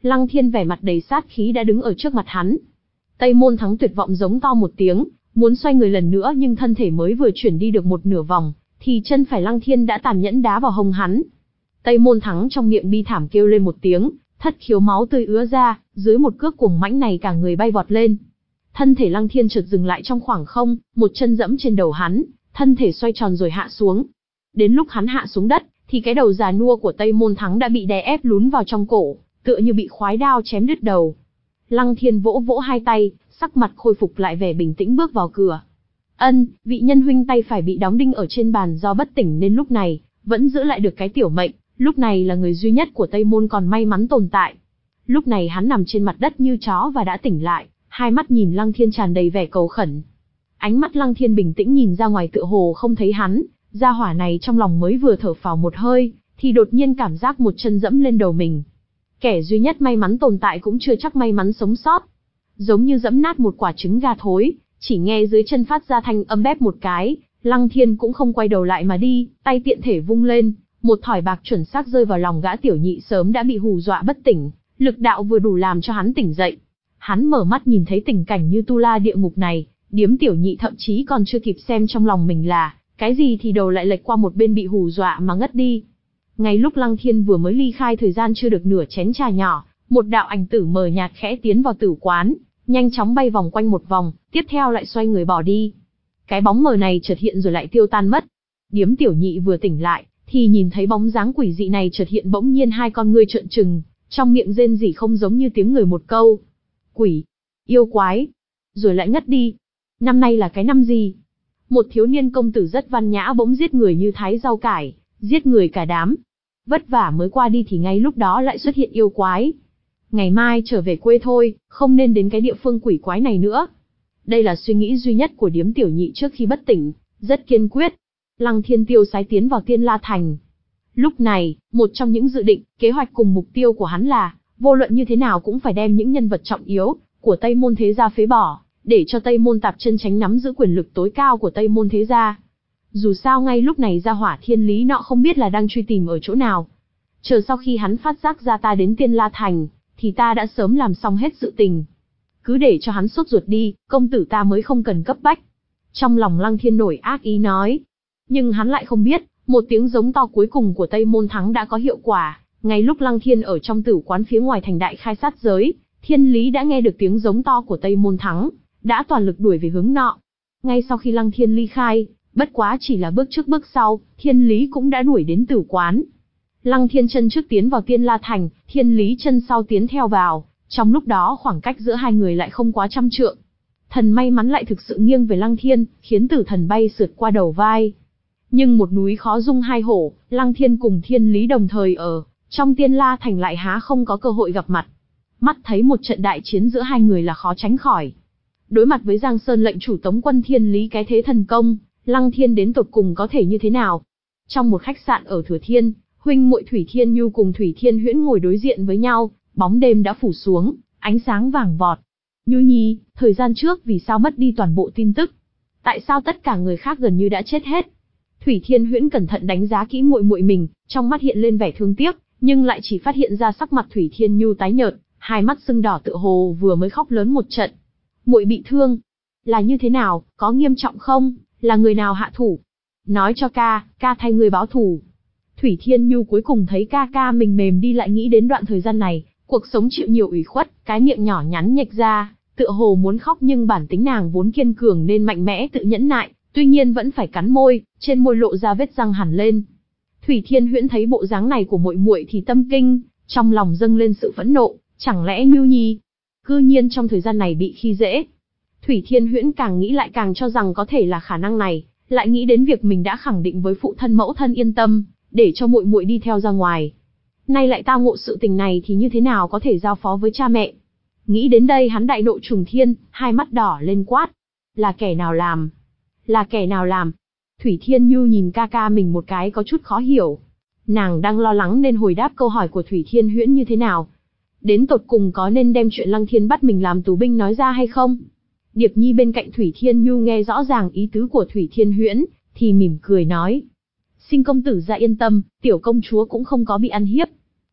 Lăng Thiên vẻ mặt đầy sát khí đã đứng ở trước mặt hắn. Tây Môn Thắng tuyệt vọng giống to một tiếng, muốn xoay người lần nữa nhưng thân thể mới vừa chuyển đi được một nửa vòng, thì chân phải Lăng Thiên đã tàn nhẫn đá vào hông hắn. Tây Môn Thắng trong miệng bi thảm kêu lên một tiếng, thất khiếu máu tươi ứa ra, dưới một cước cuồng mãnh này cả người bay vọt lên. Thân thể Lăng Thiên chợt dừng lại trong khoảng không, một chân dẫm trên đầu hắn, thân thể xoay tròn rồi hạ xuống. Đến lúc hắn hạ xuống đất, thì cái đầu già nua của Tây Môn Thắng đã bị đè ép lún vào trong cổ, tựa như bị khoái đao chém đứt đầu. Lăng Thiên vỗ vỗ hai tay, sắc mặt khôi phục lại vẻ bình tĩnh bước vào cửa. Ân, vị nhân huynh tay phải bị đóng đinh ở trên bàn do bất tỉnh nên lúc này vẫn giữ lại được cái tiểu mệnh, lúc này là người duy nhất của Tây Môn còn may mắn tồn tại. Lúc này hắn nằm trên mặt đất như chó và đã tỉnh lại, hai mắt nhìn Lăng Thiên tràn đầy vẻ cầu khẩn. Ánh mắt Lăng Thiên bình tĩnh nhìn ra ngoài tựa hồ không thấy hắn, gia hỏa này trong lòng mới vừa thở phào một hơi, thì đột nhiên cảm giác một chân dẫm lên đầu mình. Kẻ duy nhất may mắn tồn tại cũng chưa chắc may mắn sống sót. Giống như dẫm nát một quả trứng gà thối, chỉ nghe dưới chân phát ra thanh âm bép một cái, Lăng Thiên cũng không quay đầu lại mà đi, tay tiện thể vung lên, một thỏi bạc chuẩn xác rơi vào lòng gã tiểu nhị sớm đã bị hù dọa bất tỉnh, lực đạo vừa đủ làm cho hắn tỉnh dậy. Hắn mở mắt nhìn thấy tình cảnh như tu la địa ngục này, điếm tiểu nhị thậm chí còn chưa kịp xem trong lòng mình là cái gì thì đầu lại lệch qua một bên bị hù dọa mà ngất đi. Ngay lúc Lăng Thiên vừa mới ly khai thời gian chưa được nửa chén trà nhỏ, một đạo ảnh tử mờ nhạt khẽ tiến vào tử quán, nhanh chóng bay vòng quanh một vòng, tiếp theo lại xoay người bỏ đi. Cái bóng mờ này chợt hiện rồi lại tiêu tan mất. Điếm tiểu nhị vừa tỉnh lại, thì nhìn thấy bóng dáng quỷ dị này chợt hiện, bỗng nhiên hai con ngươi trợn trừng, trong miệng rên rỉ không giống như tiếng người một câu. Quỷ, yêu quái, rồi lại ngất đi. Năm nay là cái năm gì? Một thiếu niên công tử rất văn nhã bỗng giết người như thái rau cải, giết người cả đám. Vất vả mới qua đi thì ngay lúc đó lại xuất hiện yêu quái. Ngày mai trở về quê thôi, không nên đến cái địa phương quỷ quái này nữa. Đây là suy nghĩ duy nhất của điếm tiểu nhị trước khi bất tỉnh, rất kiên quyết. Lăng Thiên tiêu sái tiến vào Tiên La Thành. Lúc này, một trong những dự định, kế hoạch cùng mục tiêu của hắn là, vô luận như thế nào cũng phải đem những nhân vật trọng yếu của Tây Môn thế gia phế bỏ, để cho Tây Môn Tạp Chân tránh nắm giữ quyền lực tối cao của Tây Môn thế gia. Dù sao ngay lúc này gia hỏa thiên lý nọ không biết là đang truy tìm ở chỗ nào. Chờ sau khi hắn phát giác ra ta đến Tiên La Thành, thì ta đã sớm làm xong hết sự tình. Cứ để cho hắn sốt ruột đi, công tử ta mới không cần cấp bách. Trong lòng Lăng Thiên nổi ác ý nói. Nhưng hắn lại không biết, một tiếng giống to cuối cùng của Tây Môn Thắng đã có hiệu quả. Ngay lúc Lăng Thiên ở trong tử quán phía ngoài thành đại khai sát giới, thiên lý đã nghe được tiếng giống to của Tây Môn Thắng, đã toàn lực đuổi về hướng nọ. Ngay sau khi Lăng Thiên ly khai, bất quá chỉ là bước trước bước sau, thiên lý cũng đã đuổi đến tử quán. Lăng Thiên chân trước tiến vào Tiên La Thành, thiên lý chân sau tiến theo vào, trong lúc đó khoảng cách giữa hai người lại không quá trăm trượng. Thần may mắn lại thực sự nghiêng về Lăng Thiên, khiến tử thần bay sượt qua đầu vai. Nhưng một núi khó dung hai hổ, Lăng Thiên cùng thiên lý đồng thời ở trong Tiên La Thành lại há không có cơ hội gặp mặt. Mắt thấy một trận đại chiến giữa hai người là khó tránh khỏi. Đối mặt với Giang Sơn lệnh chủ tống quân thiên lý cái thế thần công, Lăng Thiên đến tột cùng có thể như thế nào? Trong một khách sạn ở Thừa Thiên, huynh muội Thủy Thiên Nhu cùng Thủy Thiên Huyễn ngồi đối diện với nhau, bóng đêm đã phủ xuống, ánh sáng vàng vọt. Nhu nhi, thời gian trước vì sao mất đi toàn bộ tin tức? Tại sao tất cả người khác gần như đã chết hết? Thủy Thiên Huyễn cẩn thận đánh giá kỹ muội muội mình, trong mắt hiện lên vẻ thương tiếc, nhưng lại chỉ phát hiện ra sắc mặt Thủy Thiên Nhu tái nhợt, hai mắt sưng đỏ tựa hồ vừa mới khóc lớn một trận. Muội bị thương, là như thế nào, có nghiêm trọng không, là người nào hạ thủ? Nói cho ca, ca thay người báo thù. Thủy Thiên Nhu cuối cùng thấy ca ca mình mềm đi, lại nghĩ đến đoạn thời gian này, cuộc sống chịu nhiều ủy khuất, cái miệng nhỏ nhắn nhệch ra, tựa hồ muốn khóc nhưng bản tính nàng vốn kiên cường nên mạnh mẽ tự nhẫn nại, tuy nhiên vẫn phải cắn môi, trên môi lộ ra vết răng hẳn lên. Thủy Thiên Huyễn thấy bộ dáng này của muội muội thì tâm kinh, trong lòng dâng lên sự phẫn nộ, chẳng lẽ Nhu nhi cư nhiên trong thời gian này bị khi dễ? Thủy Thiên Huyễn càng nghĩ lại càng cho rằng có thể là khả năng này, lại nghĩ đến việc mình đã khẳng định với phụ thân mẫu thân yên tâm, để cho muội muội đi theo ra ngoài. Nay lại tao ngộ sự tình này thì như thế nào có thể giao phó với cha mẹ? Nghĩ đến đây hắn đại nộ trùng thiên, hai mắt đỏ lên quát. Là kẻ nào làm? Là kẻ nào làm? Thủy Thiên Nhu nhìn ca ca mình một cái có chút khó hiểu. Nàng đang lo lắng nên hồi đáp câu hỏi của Thủy Thiên Huyễn như thế nào. Đến tột cùng có nên đem chuyện Lăng Thiên bắt mình làm tù binh nói ra hay không? Điệp Nhi bên cạnh Thủy Thiên Nhu nghe rõ ràng ý tứ của Thủy Thiên Huyễn, thì mỉm cười nói. Xin công tử ra yên tâm, tiểu công chúa cũng không có bị ăn hiếp.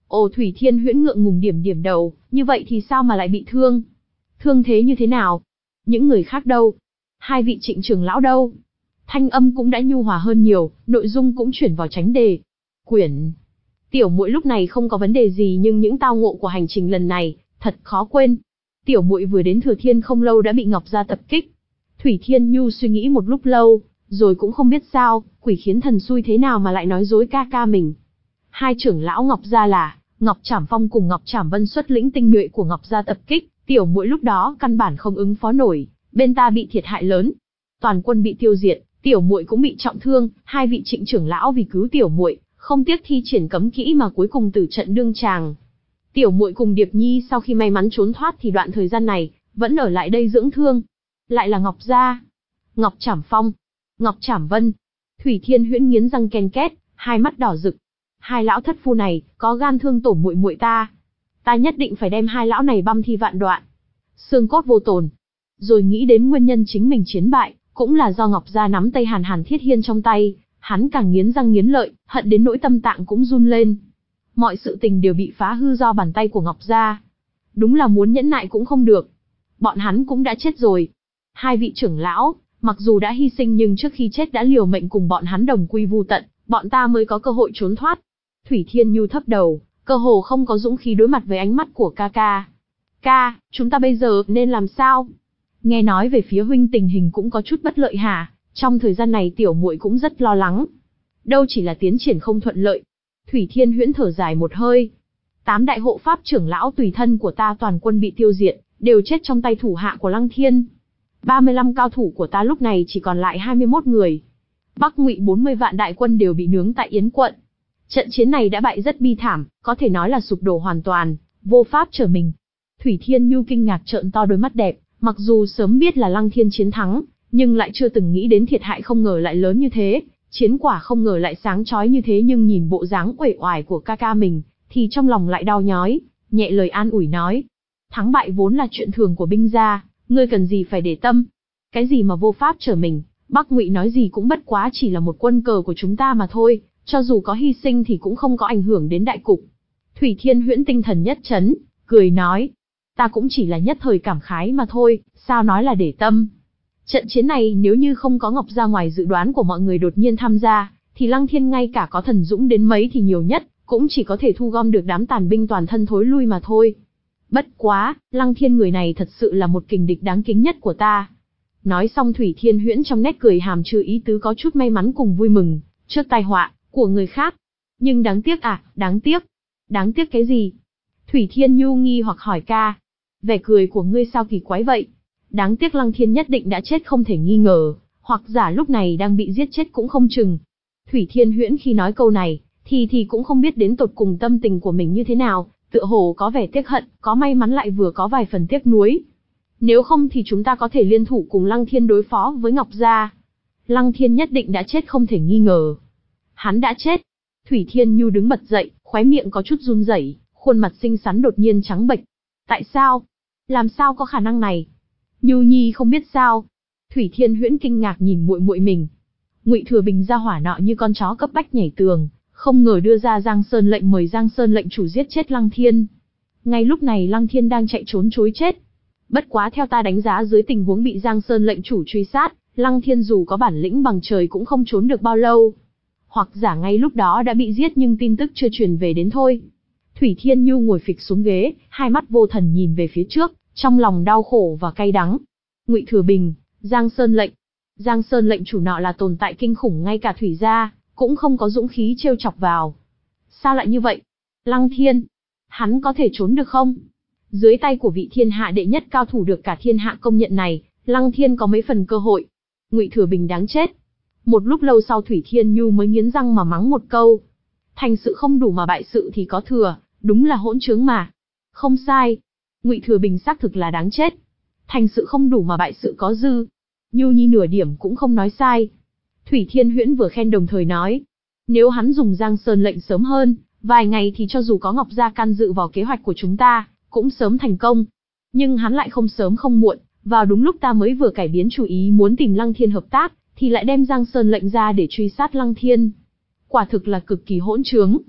Ồ, Thủy Thiên Huyễn ngượng ngùng điểm điểm đầu, như vậy thì sao mà lại bị thương? Thương thế như thế nào? Những người khác đâu? Hai vị Trịnh trưởng lão đâu? Thanh âm cũng đã nhu hòa hơn nhiều, nội dung cũng chuyển vào tránh đề. Quyển. Tiểu muội lúc này không có vấn đề gì, nhưng những tao ngộ của hành trình lần này, thật khó quên. Tiểu muội vừa đến Thừa Thiên không lâu đã bị Ngọc Gia tập kích. Thủy Thiên Nhu suy nghĩ một lúc lâu, rồi cũng không biết sao, quỷ khiến thần xui thế nào mà lại nói dối ca ca mình. Hai trưởng lão Ngọc Gia là Ngọc Trảm Phong cùng Ngọc Trảm Vân xuất lĩnh tinh nhuệ của Ngọc Gia tập kích, tiểu muội lúc đó căn bản không ứng phó nổi, bên ta bị thiệt hại lớn. Toàn quân bị tiêu diệt, tiểu muội cũng bị trọng thương, hai vị Trịnh trưởng lão vì cứu tiểu muội, không tiếc thi triển cấm kỹ mà cuối cùng tử trận đương tràng. Tiểu muội cùng Điệp Nhi sau khi may mắn trốn thoát thì đoạn thời gian này vẫn ở lại đây dưỡng thương. Lại là Ngọc Gia, Ngọc Trảm Phong, Ngọc Trảm Vân. Thủy Thiên Huyễn nghiến răng ken két, hai mắt đỏ rực. Hai lão thất phu này có gan thương tổn muội muội ta, ta nhất định phải đem hai lão này băm thi vạn đoạn, xương cốt vô tồn. Rồi nghĩ đến nguyên nhân chính mình chiến bại, cũng là do Ngọc Gia nắm tay Hàn Hàn Thiết Hiên trong tay, hắn càng nghiến răng nghiến lợi, hận đến nỗi tâm tạng cũng run lên. Mọi sự tình đều bị phá hư do bàn tay của Ngọc Gia. Đúng là muốn nhẫn nại cũng không được. Bọn hắn cũng đã chết rồi. Hai vị trưởng lão, mặc dù đã hy sinh nhưng trước khi chết đã liều mệnh cùng bọn hắn đồng quy vu tận, bọn ta mới có cơ hội trốn thoát. Thủy Thiên Nhu thấp đầu, cơ hồ không có dũng khí đối mặt với ánh mắt của ca ca. Ca, chúng ta bây giờ nên làm sao? Nghe nói về phía huynh tình hình cũng có chút bất lợi hả? Trong thời gian này tiểu muội cũng rất lo lắng. Đâu chỉ là tiến triển không thuận lợi. Thủy Thiên Huyễn thở dài một hơi. Tám đại hộ pháp trưởng lão tùy thân của ta toàn quân bị tiêu diệt, đều chết trong tay thủ hạ của Lăng Thiên. ba mươi lăm cao thủ của ta lúc này chỉ còn lại hai mươi mốt người. Bắc Ngụy bốn mươi vạn đại quân đều bị nướng tại Yến quận. Trận chiến này đã bại rất bi thảm, có thể nói là sụp đổ hoàn toàn, vô pháp trở mình. Thủy Thiên Nhu kinh ngạc trợn to đôi mắt đẹp, mặc dù sớm biết là Lăng Thiên chiến thắng, nhưng lại chưa từng nghĩ đến thiệt hại không ngờ lại lớn như thế, chiến quả không ngờ lại sáng chói như thế, nhưng nhìn bộ dáng uể oải của ca ca mình, thì trong lòng lại đau nhói, nhẹ lời an ủi nói: thắng bại vốn là chuyện thường của binh gia, ngươi cần gì phải để tâm? Cái gì mà vô pháp trở mình, Bắc Ngụy nói gì cũng bất quá chỉ là một quân cờ của chúng ta mà thôi, cho dù có hy sinh thì cũng không có ảnh hưởng đến đại cục. Thủy Thiên Huyễn tinh thần nhất chấn, cười nói: ta cũng chỉ là nhất thời cảm khái mà thôi, sao nói là để tâm. Trận chiến này nếu như không có Ngọc Gia ngoài dự đoán của mọi người đột nhiên tham gia, thì Lăng Thiên ngay cả có thần dũng đến mấy thì nhiều nhất, cũng chỉ có thể thu gom được đám tàn binh toàn thân thối lui mà thôi. Bất quá, Lăng Thiên người này thật sự là một kình địch đáng kính nhất của ta. Nói xong Thủy Thiên Huyễn trong nét cười hàm chứa ý tứ có chút may mắn cùng vui mừng, trước tai họa của người khác. Nhưng đáng tiếc à, đáng tiếc. Đáng tiếc cái gì? Thủy Thiên Nhu nghi hoặc hỏi ca. Vẻ cười của ngươi sao kỳ quái vậy? Đáng tiếc Lăng Thiên nhất định đã chết không thể nghi ngờ, hoặc giả lúc này đang bị giết chết cũng không chừng. Thủy Thiên Huyễn khi nói câu này, thì thì cũng không biết đến tột cùng tâm tình của mình như thế nào, tựa hồ có vẻ tiếc hận, có may mắn lại vừa có vài phần tiếc nuối. Nếu không thì chúng ta có thể liên thủ cùng Lăng Thiên đối phó với Ngọc Gia. Lăng Thiên nhất định đã chết không thể nghi ngờ. Hắn đã chết. Thủy Thiên Nhu đứng bật dậy, khóe miệng có chút run rẩy, khuôn mặt xinh xắn đột nhiên trắng bệch. Tại sao? Làm sao có khả năng này? Nhu Nhi không biết sao? Thủy Thiên Huyễn kinh ngạc nhìn muội muội mình. Ngụy Thừa Bình ra hỏa nọ như con chó cấp bách nhảy tường, không ngờ đưa ra Giang Sơn lệnh mời Giang Sơn lệnh chủ giết chết Lăng Thiên. Ngay lúc này Lăng Thiên đang chạy trốn chối chết. Bất quá theo ta đánh giá dưới tình huống bị Giang Sơn lệnh chủ truy sát, Lăng Thiên dù có bản lĩnh bằng trời cũng không trốn được bao lâu. Hoặc giả ngay lúc đó đã bị giết nhưng tin tức chưa truyền về đến thôi. Thủy Thiên Nhu ngồi phịch xuống ghế, hai mắt vô thần nhìn về phía trước, trong lòng đau khổ và cay đắng. Ngụy Thừa Bình, Giang Sơn lệnh. Giang Sơn lệnh chủ nọ là tồn tại kinh khủng, ngay cả Thủy gia cũng không có dũng khí trêu chọc vào. Sao lại như vậy? Lăng Thiên, hắn có thể trốn được không? Dưới tay của vị thiên hạ đệ nhất cao thủ được cả thiên hạ công nhận này, Lăng Thiên có mấy phần cơ hội. Ngụy Thừa Bình đáng chết. Một lúc lâu sau Thủy Thiên Nhu mới nghiến răng mà mắng một câu. Thành sự không đủ mà bại sự thì có thừa, đúng là hỗn trướng mà. Không sai. Ngụy Thừa Bình xác thực là đáng chết. Thành sự không đủ mà bại sự có dư. Nhu Nhi nửa điểm cũng không nói sai. Thủy Thiên Huyễn vừa khen đồng thời nói. Nếu hắn dùng Giang Sơn lệnh sớm hơn, vài ngày thì cho dù có Ngọc Gia can dự vào kế hoạch của chúng ta, cũng sớm thành công. Nhưng hắn lại không sớm không muộn, vào đúng lúc ta mới vừa cải biến chủ ý muốn tìm Lăng Thiên hợp tác, thì lại đem Giang Sơn lệnh ra để truy sát Lăng Thiên. Quả thực là cực kỳ hỗn trướng.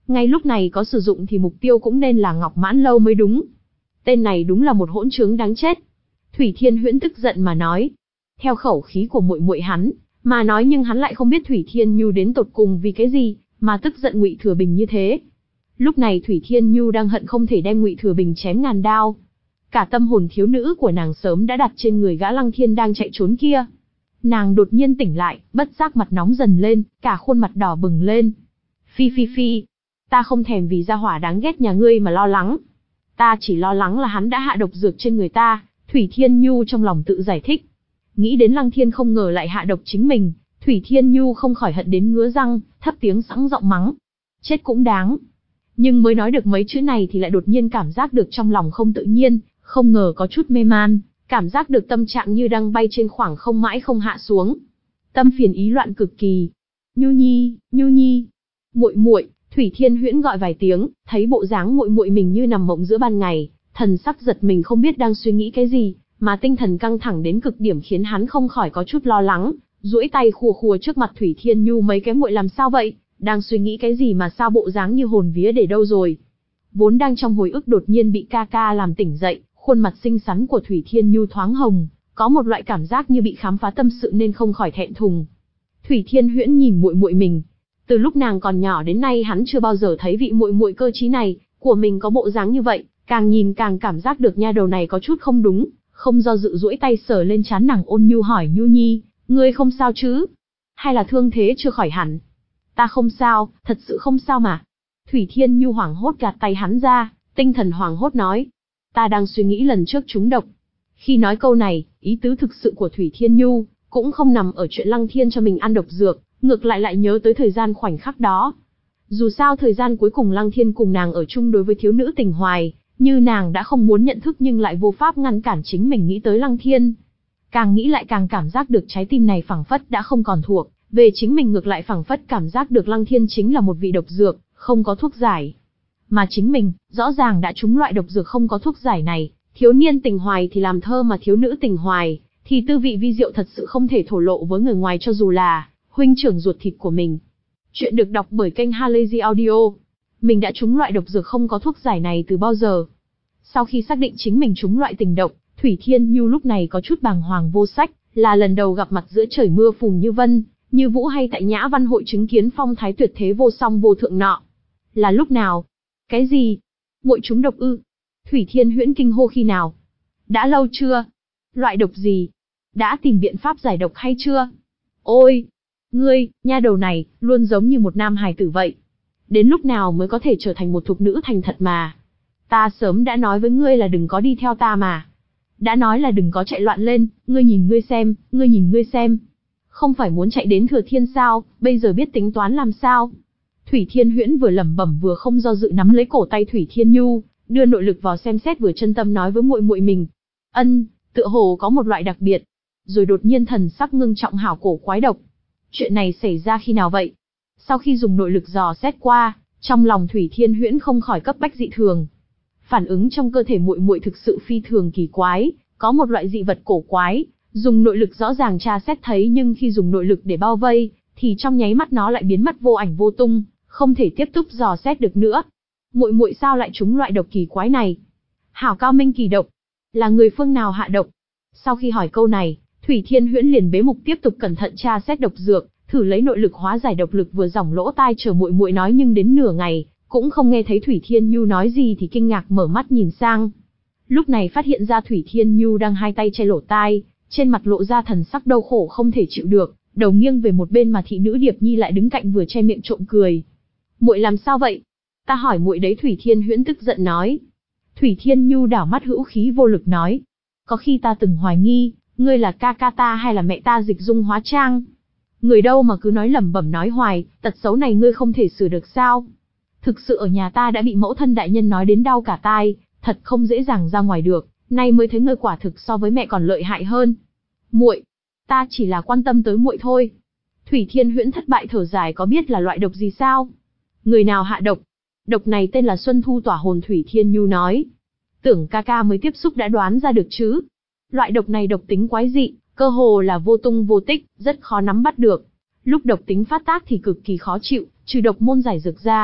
Ngay lúc này có sử dụng thì mục tiêu cũng nên là Ngọc Mãn Lâu mới đúng. Tên này đúng là một hỗn trướng đáng chết. Thủy Thiên Huyễn tức giận mà nói. Theo khẩu khí của muội muội hắn, mà nói nhưng hắn lại không biết Thủy Thiên Nhu đến tột cùng vì cái gì, mà tức giận Ngụy Thừa Bình như thế. Lúc này Thủy Thiên Nhu đang hận không thể đem Ngụy Thừa Bình chém ngàn đao. Cả tâm hồn thiếu nữ của nàng sớm đã đặt trên người gã Lăng Thiên đang chạy trốn kia. Nàng đột nhiên tỉnh lại, bất giác mặt nóng dần lên, cả khuôn mặt đỏ bừng lên. Phi phi phi, ta không thèm vì gia hỏa đáng ghét nhà ngươi mà lo lắng. Ta chỉ lo lắng là hắn đã hạ độc dược trên người ta, Thủy Thiên Nhu trong lòng tự giải thích. Nghĩ đến Lăng Thiên không ngờ lại hạ độc chính mình, Thủy Thiên Nhu không khỏi hận đến ngứa răng, thấp tiếng sẵn giọng mắng. Chết cũng đáng. Nhưng mới nói được mấy chữ này thì lại đột nhiên cảm giác được trong lòng không tự nhiên, không ngờ có chút mê man, cảm giác được tâm trạng như đang bay trên khoảng không mãi không hạ xuống. Tâm phiền ý loạn cực kỳ. Nhu Nhi, Nhu Nhi, muội muội, Thủy Thiên Huyễn gọi vài tiếng, thấy bộ dáng muội muội mình như nằm mộng giữa ban ngày, thần sắc giật mình không biết đang suy nghĩ cái gì, mà tinh thần căng thẳng đến cực điểm khiến hắn không khỏi có chút lo lắng, duỗi tay khua khua trước mặt Thủy Thiên Nhu mấy cái muội làm sao vậy, đang suy nghĩ cái gì mà sao bộ dáng như hồn vía để đâu rồi. Vốn đang trong hồi ức đột nhiên bị ca ca làm tỉnh dậy, khuôn mặt xinh xắn của Thủy Thiên Nhu thoáng hồng, có một loại cảm giác như bị khám phá tâm sự nên không khỏi thẹn thùng. Thủy Thiên Huyễn nhìn muội muội mình, từ lúc nàng còn nhỏ đến nay hắn chưa bao giờ thấy vị muội muội cơ trí này của mình có bộ dáng như vậy, càng nhìn càng cảm giác được nha đầu này có chút không đúng, không do dự duỗi tay sờ lên trán nàng ôn nhu hỏi Nhu Nhi, ngươi không sao chứ? Hay là thương thế chưa khỏi hẳn? Ta không sao, thật sự không sao mà. Thủy Thiên Nhu hoảng hốt gạt tay hắn ra, tinh thần hoảng hốt nói, ta đang suy nghĩ lần trước trúng độc. Khi nói câu này, ý tứ thực sự của Thủy Thiên Nhu cũng không nằm ở chuyện Lăng Thiên cho mình ăn độc dược, ngược lại lại nhớ tới thời gian khoảnh khắc đó. Dù sao thời gian cuối cùng Lăng Thiên cùng nàng ở chung đối với thiếu nữ tình hoài, như nàng đã không muốn nhận thức nhưng lại vô pháp ngăn cản chính mình nghĩ tới Lăng Thiên. Càng nghĩ lại càng cảm giác được trái tim này phảng phất đã không còn thuộc về chính mình, ngược lại phảng phất cảm giác được Lăng Thiên chính là một vị độc dược, không có thuốc giải. Mà chính mình, rõ ràng đã trúng loại độc dược không có thuốc giải này, thiếu niên tình hoài thì làm thơ mà thiếu nữ tình hoài, thì tư vị vi diệu thật sự không thể thổ lộ với người ngoài cho dù là huynh trưởng ruột thịt của mình. Chuyện được đọc bởi kênh Halazy Audio. Mình đã trúng loại độc dược không có thuốc giải này từ bao giờ? Sau khi xác định chính mình trúng loại tình độc, Thủy Thiên Nhu lúc này có chút bàng hoàng vô sách, là lần đầu gặp mặt giữa trời mưa phùn như vân, như vũ hay tại Nhã Văn hội chứng kiến phong thái tuyệt thế vô song vô thượng nọ. Là lúc nào? Cái gì? Muội trúng độc ư? Thủy Thiên Huyễn kinh hô khi nào? Đã lâu chưa? Loại độc gì? Đã tìm biện pháp giải độc hay chưa? Ôi! Ngươi, nha đầu này, luôn giống như một nam hài tử vậy. Đến lúc nào mới có thể trở thành một thục nữ thành thật mà? Ta sớm đã nói với ngươi là đừng có đi theo ta mà. Đã nói là đừng có chạy loạn lên, ngươi nhìn ngươi xem, ngươi nhìn ngươi xem. Không phải muốn chạy đến Thừa Thiên sao, bây giờ biết tính toán làm sao? Thủy Thiên Huyễn vừa lẩm bẩm vừa không do dự nắm lấy cổ tay Thủy Thiên Nhu, đưa nội lực vào xem xét vừa chân tâm nói với muội muội mình. Ân, tựa hồ có một loại đặc biệt. Rồi đột nhiên thần sắc ngưng trọng hảo cổ quái độc. Chuyện này xảy ra khi nào vậy? Sau khi dùng nội lực dò xét qua, trong lòng Thủy Thiên Huyễn không khỏi cấp bách dị thường. Phản ứng trong cơ thể muội muội thực sự phi thường kỳ quái, có một loại dị vật cổ quái, dùng nội lực rõ ràng tra xét thấy nhưng khi dùng nội lực để bao vây, thì trong nháy mắt nó lại biến mất vô ảnh vô tung, không thể tiếp tục dò xét được nữa. Muội muội sao lại trúng loại độc kỳ quái này? Hảo cao minh kỳ độc, là người phương nào hạ độc? Sau khi hỏi câu này, Thủy Thiên Huyễn liền bế mục tiếp tục cẩn thận tra xét độc dược, thử lấy nội lực hóa giải độc lực vừa dòng lỗ tai chờ muội muội nói nhưng đến nửa ngày cũng không nghe thấy Thủy Thiên Nhu nói gì thì kinh ngạc mở mắt nhìn sang. Lúc này phát hiện ra Thủy Thiên Nhu đang hai tay che lỗ tai, trên mặt lộ ra thần sắc đau khổ không thể chịu được, đầu nghiêng về một bên mà thị nữ Điệp Nhi lại đứng cạnh vừa che miệng trộm cười. Muội làm sao vậy? Ta hỏi muội đấy, Thủy Thiên Huyễn tức giận nói. Thủy Thiên Nhu đảo mắt hữu khí vô lực nói, có khi ta từng hoài nghi, ngươi là ca ca ta hay là mẹ ta dịch dung hóa trang. Người đâu mà cứ nói lẩm bẩm nói hoài, tật xấu này ngươi không thể sửa được sao? Thực sự ở nhà ta đã bị mẫu thân đại nhân nói đến đau cả tai, thật không dễ dàng ra ngoài được, nay mới thấy ngươi quả thực so với mẹ còn lợi hại hơn. Muội, ta chỉ là quan tâm tới muội thôi. Thủy Thiên Huyễn thất bại thở dài, có biết là loại độc gì sao? Người nào hạ độc? Độc này tên là Xuân Thu Tỏa Hồn. Thủy Thiên Nhu nói. Tưởng ca ca mới tiếp xúc đã đoán ra được chứ? Loại độc này độc tính quái dị, cơ hồ là vô tung vô tích, rất khó nắm bắt được. Lúc độc tính phát tác thì cực kỳ khó chịu, trừ độc môn giải dược ra,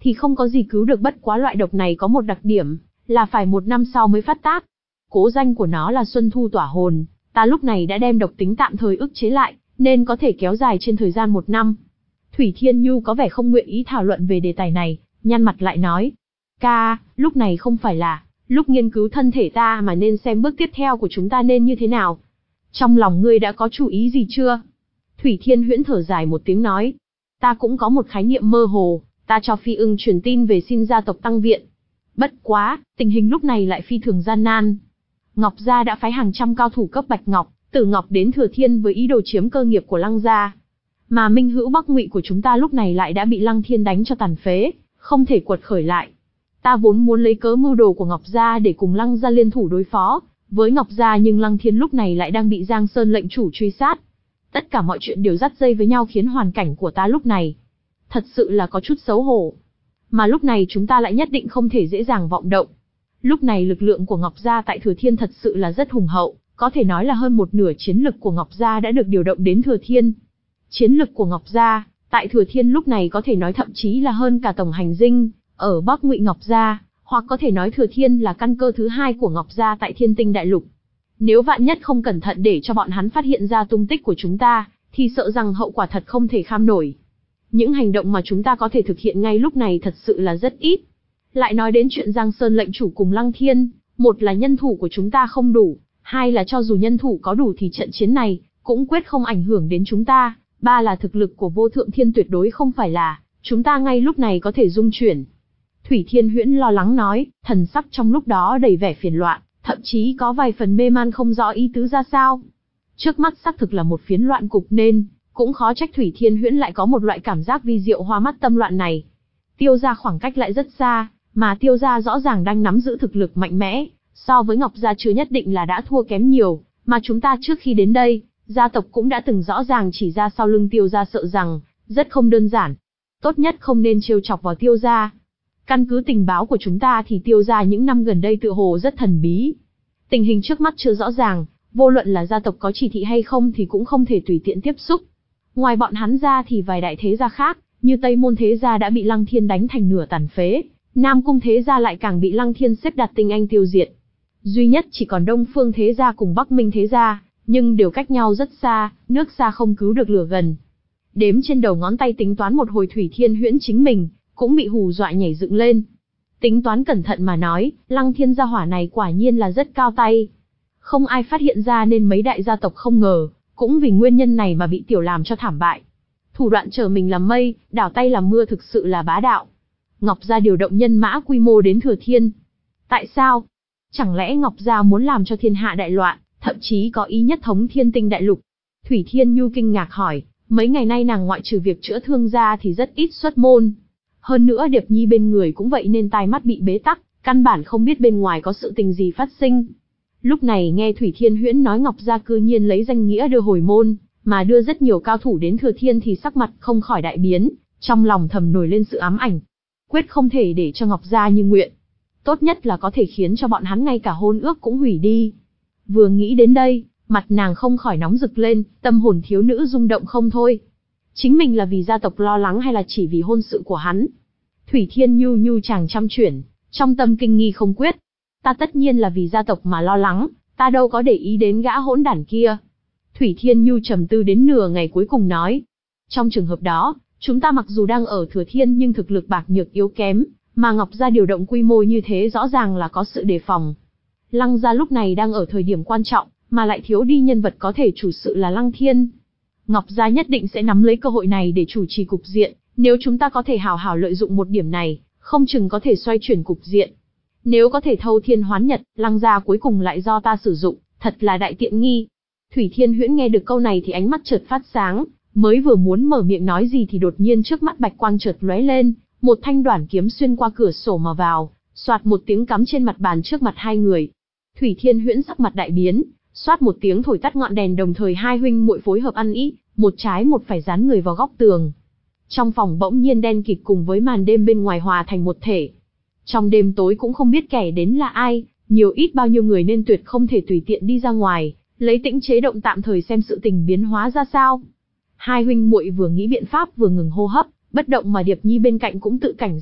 thì không có gì cứu được, bất quá loại độc này có một đặc điểm, là phải một năm sau mới phát tác. Cố danh của nó là Xuân Thu Tỏa Hồn, ta lúc này đã đem độc tính tạm thời ức chế lại, nên có thể kéo dài trên thời gian một năm. Thủy Thiên Nhu có vẻ không nguyện ý thảo luận về đề tài này, nhăn mặt lại nói. Ca, lúc này không phải là lúc nghiên cứu thân thể ta mà nên xem bước tiếp theo của chúng ta nên như thế nào. Trong lòng ngươi đã có chủ ý gì chưa? Thủy Thiên Huyễn thở dài một tiếng nói. Ta cũng có một khái niệm mơ hồ, ta cho Phi Ưng truyền tin về xin gia tộc tăng viện. Bất quá, tình hình lúc này lại phi thường gian nan. Ngọc Gia đã phái hàng trăm cao thủ cấp Bạch Ngọc, Tử Ngọc đến Thừa Thiên với ý đồ chiếm cơ nghiệp của Lăng Gia. Mà Minh Hữu Bắc Ngụy của chúng ta lúc này lại đã bị Lăng Thiên đánh cho tàn phế, không thể quật khởi lại. Ta vốn muốn lấy cớ mưu đồ của Ngọc Gia để cùng Lăng Gia liên thủ đối phó với Ngọc Gia, nhưng Lăng Thiên lúc này lại đang bị Giang Sơn lệnh chủ truy sát. Tất cả mọi chuyện đều dắt dây với nhau khiến hoàn cảnh của ta lúc này thật sự là có chút xấu hổ. Mà lúc này chúng ta lại nhất định không thể dễ dàng vọng động. Lúc này lực lượng của Ngọc Gia tại Thừa Thiên thật sự là rất hùng hậu, có thể nói là hơn một nửa chiến lực của Ngọc Gia đã được điều động đến Thừa Thiên. Chiến lực của Ngọc Gia tại Thừa Thiên lúc này có thể nói thậm chí là hơn cả tổng hành dinh ở Bắc Ngụy Ngọc Gia, hoặc có thể nói Thừa Thiên là căn cơ thứ hai của Ngọc Gia tại Thiên Tinh Đại Lục. Nếu vạn nhất không cẩn thận để cho bọn hắn phát hiện ra tung tích của chúng ta, thì sợ rằng hậu quả thật không thể kham nổi. Những hành động mà chúng ta có thể thực hiện ngay lúc này thật sự là rất ít. Lại nói đến chuyện Giang Sơn lệnh chủ cùng Lăng Thiên, một là nhân thủ của chúng ta không đủ, hai là cho dù nhân thủ có đủ thì trận chiến này cũng quyết không ảnh hưởng đến chúng ta, ba là thực lực của Vô Thượng Thiên tuyệt đối không phải là chúng ta ngay lúc này có thể dung chuyển. Thủy Thiên Huyễn lo lắng nói, thần sắc trong lúc đó đầy vẻ phiền loạn, thậm chí có vài phần mê man không rõ ý tứ ra sao. Trước mắt xác thực là một phiến loạn cục nên cũng khó trách Thủy Thiên Huyễn lại có một loại cảm giác vi diệu hoa mắt tâm loạn này. Tiêu gia khoảng cách lại rất xa, mà Tiêu gia rõ ràng đang nắm giữ thực lực mạnh mẽ, so với Ngọc gia chưa nhất định là đã thua kém nhiều, mà chúng ta trước khi đến đây, gia tộc cũng đã từng rõ ràng chỉ ra sau lưng Tiêu gia, sợ rằng rất không đơn giản. Tốt nhất không nên trêu chọc vào Tiêu gia. Căn cứ tình báo của chúng ta thì Tiêu gia những năm gần đây tựa hồ rất thần bí. Tình hình trước mắt chưa rõ ràng, vô luận là gia tộc có chỉ thị hay không thì cũng không thể tùy tiện tiếp xúc. Ngoài bọn hắn ra thì vài đại thế gia khác, như Tây Môn thế gia đã bị Lăng Thiên đánh thành nửa tàn phế, Nam Cung thế gia lại càng bị Lăng Thiên xếp đặt tinh anh tiêu diệt. Duy nhất chỉ còn Đông Phương thế gia cùng Bắc Minh thế gia, nhưng đều cách nhau rất xa, nước xa không cứu được lửa gần. Đếm trên đầu ngón tay tính toán một hồi, Thủy Thiên Huyễn chính mình cũng bị hù dọa nhảy dựng lên. Tính toán cẩn thận mà nói, Lăng Thiên gia hỏa này quả nhiên là rất cao tay. Không ai phát hiện ra nên mấy đại gia tộc không ngờ, cũng vì nguyên nhân này mà bị tiểu làm cho thảm bại. Thủ đoạn trở mình làm mây, đảo tay làm mưa thực sự là bá đạo. Ngọc gia điều động nhân mã quy mô đến Thừa Thiên. Tại sao? Chẳng lẽ Ngọc gia muốn làm cho thiên hạ đại loạn, thậm chí có ý nhất thống Thiên Tinh Đại Lục? Thủy Thiên Nhu kinh ngạc hỏi, mấy ngày nay nàng ngoại trừ việc chữa thương ra thì rất ít xuất môn. Hơn nữa Điệp Nhi bên người cũng vậy nên tai mắt bị bế tắc, căn bản không biết bên ngoài có sự tình gì phát sinh. Lúc này nghe Thủy Thiên Huyễn nói Ngọc gia cư nhiên lấy danh nghĩa đưa hồi môn, mà đưa rất nhiều cao thủ đến Thừa Thiên thì sắc mặt không khỏi đại biến, trong lòng thầm nổi lên sự ám ảnh. Quyết không thể để cho Ngọc gia như nguyện. Tốt nhất là có thể khiến cho bọn hắn ngay cả hôn ước cũng hủy đi. Vừa nghĩ đến đây, mặt nàng không khỏi nóng rực lên, tâm hồn thiếu nữ rung động không thôi. Chính mình là vì gia tộc lo lắng hay là chỉ vì hôn sự của hắn? Thủy Thiên Nhu nhu chàng trăm chuyển, trong tâm kinh nghi không quyết. Ta tất nhiên là vì gia tộc mà lo lắng, ta đâu có để ý đến gã hỗn đản kia. Thủy Thiên Nhu trầm tư đến nửa ngày cuối cùng nói. Trong trường hợp đó, chúng ta mặc dù đang ở Thừa Thiên nhưng thực lực bạc nhược yếu kém, mà Ngọc gia điều động quy mô như thế rõ ràng là có sự đề phòng. Lăng gia lúc này đang ở thời điểm quan trọng, mà lại thiếu đi nhân vật có thể chủ sự là Lăng Thiên. Ngọc gia nhất định sẽ nắm lấy cơ hội này để chủ trì cục diện, nếu chúng ta có thể hào hào lợi dụng một điểm này, không chừng có thể xoay chuyển cục diện. Nếu có thể thâu thiên hoán nhật, Lăng gia cuối cùng lại do ta sử dụng, thật là đại tiện nghi. Thủy Thiên Huyễn nghe được câu này thì ánh mắt chợt phát sáng, mới vừa muốn mở miệng nói gì thì đột nhiên trước mắt bạch quang chợt lóe lên, một thanh đoản kiếm xuyên qua cửa sổ mà vào, xoạt một tiếng cắm trên mặt bàn trước mặt hai người. Thủy Thiên Huyễn sắc mặt đại biến, xoát một tiếng thổi tắt ngọn đèn, đồng thời hai huynh muội phối hợp ăn ý, một trái một phải dán người vào góc tường. Trong phòng bỗng nhiên đen kịt cùng với màn đêm bên ngoài hòa thành một thể. Trong đêm tối cũng không biết kẻ đến là ai, nhiều ít bao nhiêu người nên tuyệt không thể tùy tiện đi ra ngoài, lấy tĩnh chế động tạm thời xem sự tình biến hóa ra sao. Hai huynh muội vừa nghĩ biện pháp vừa ngừng hô hấp, bất động, mà Điệp Nhi bên cạnh cũng tự cảnh giác,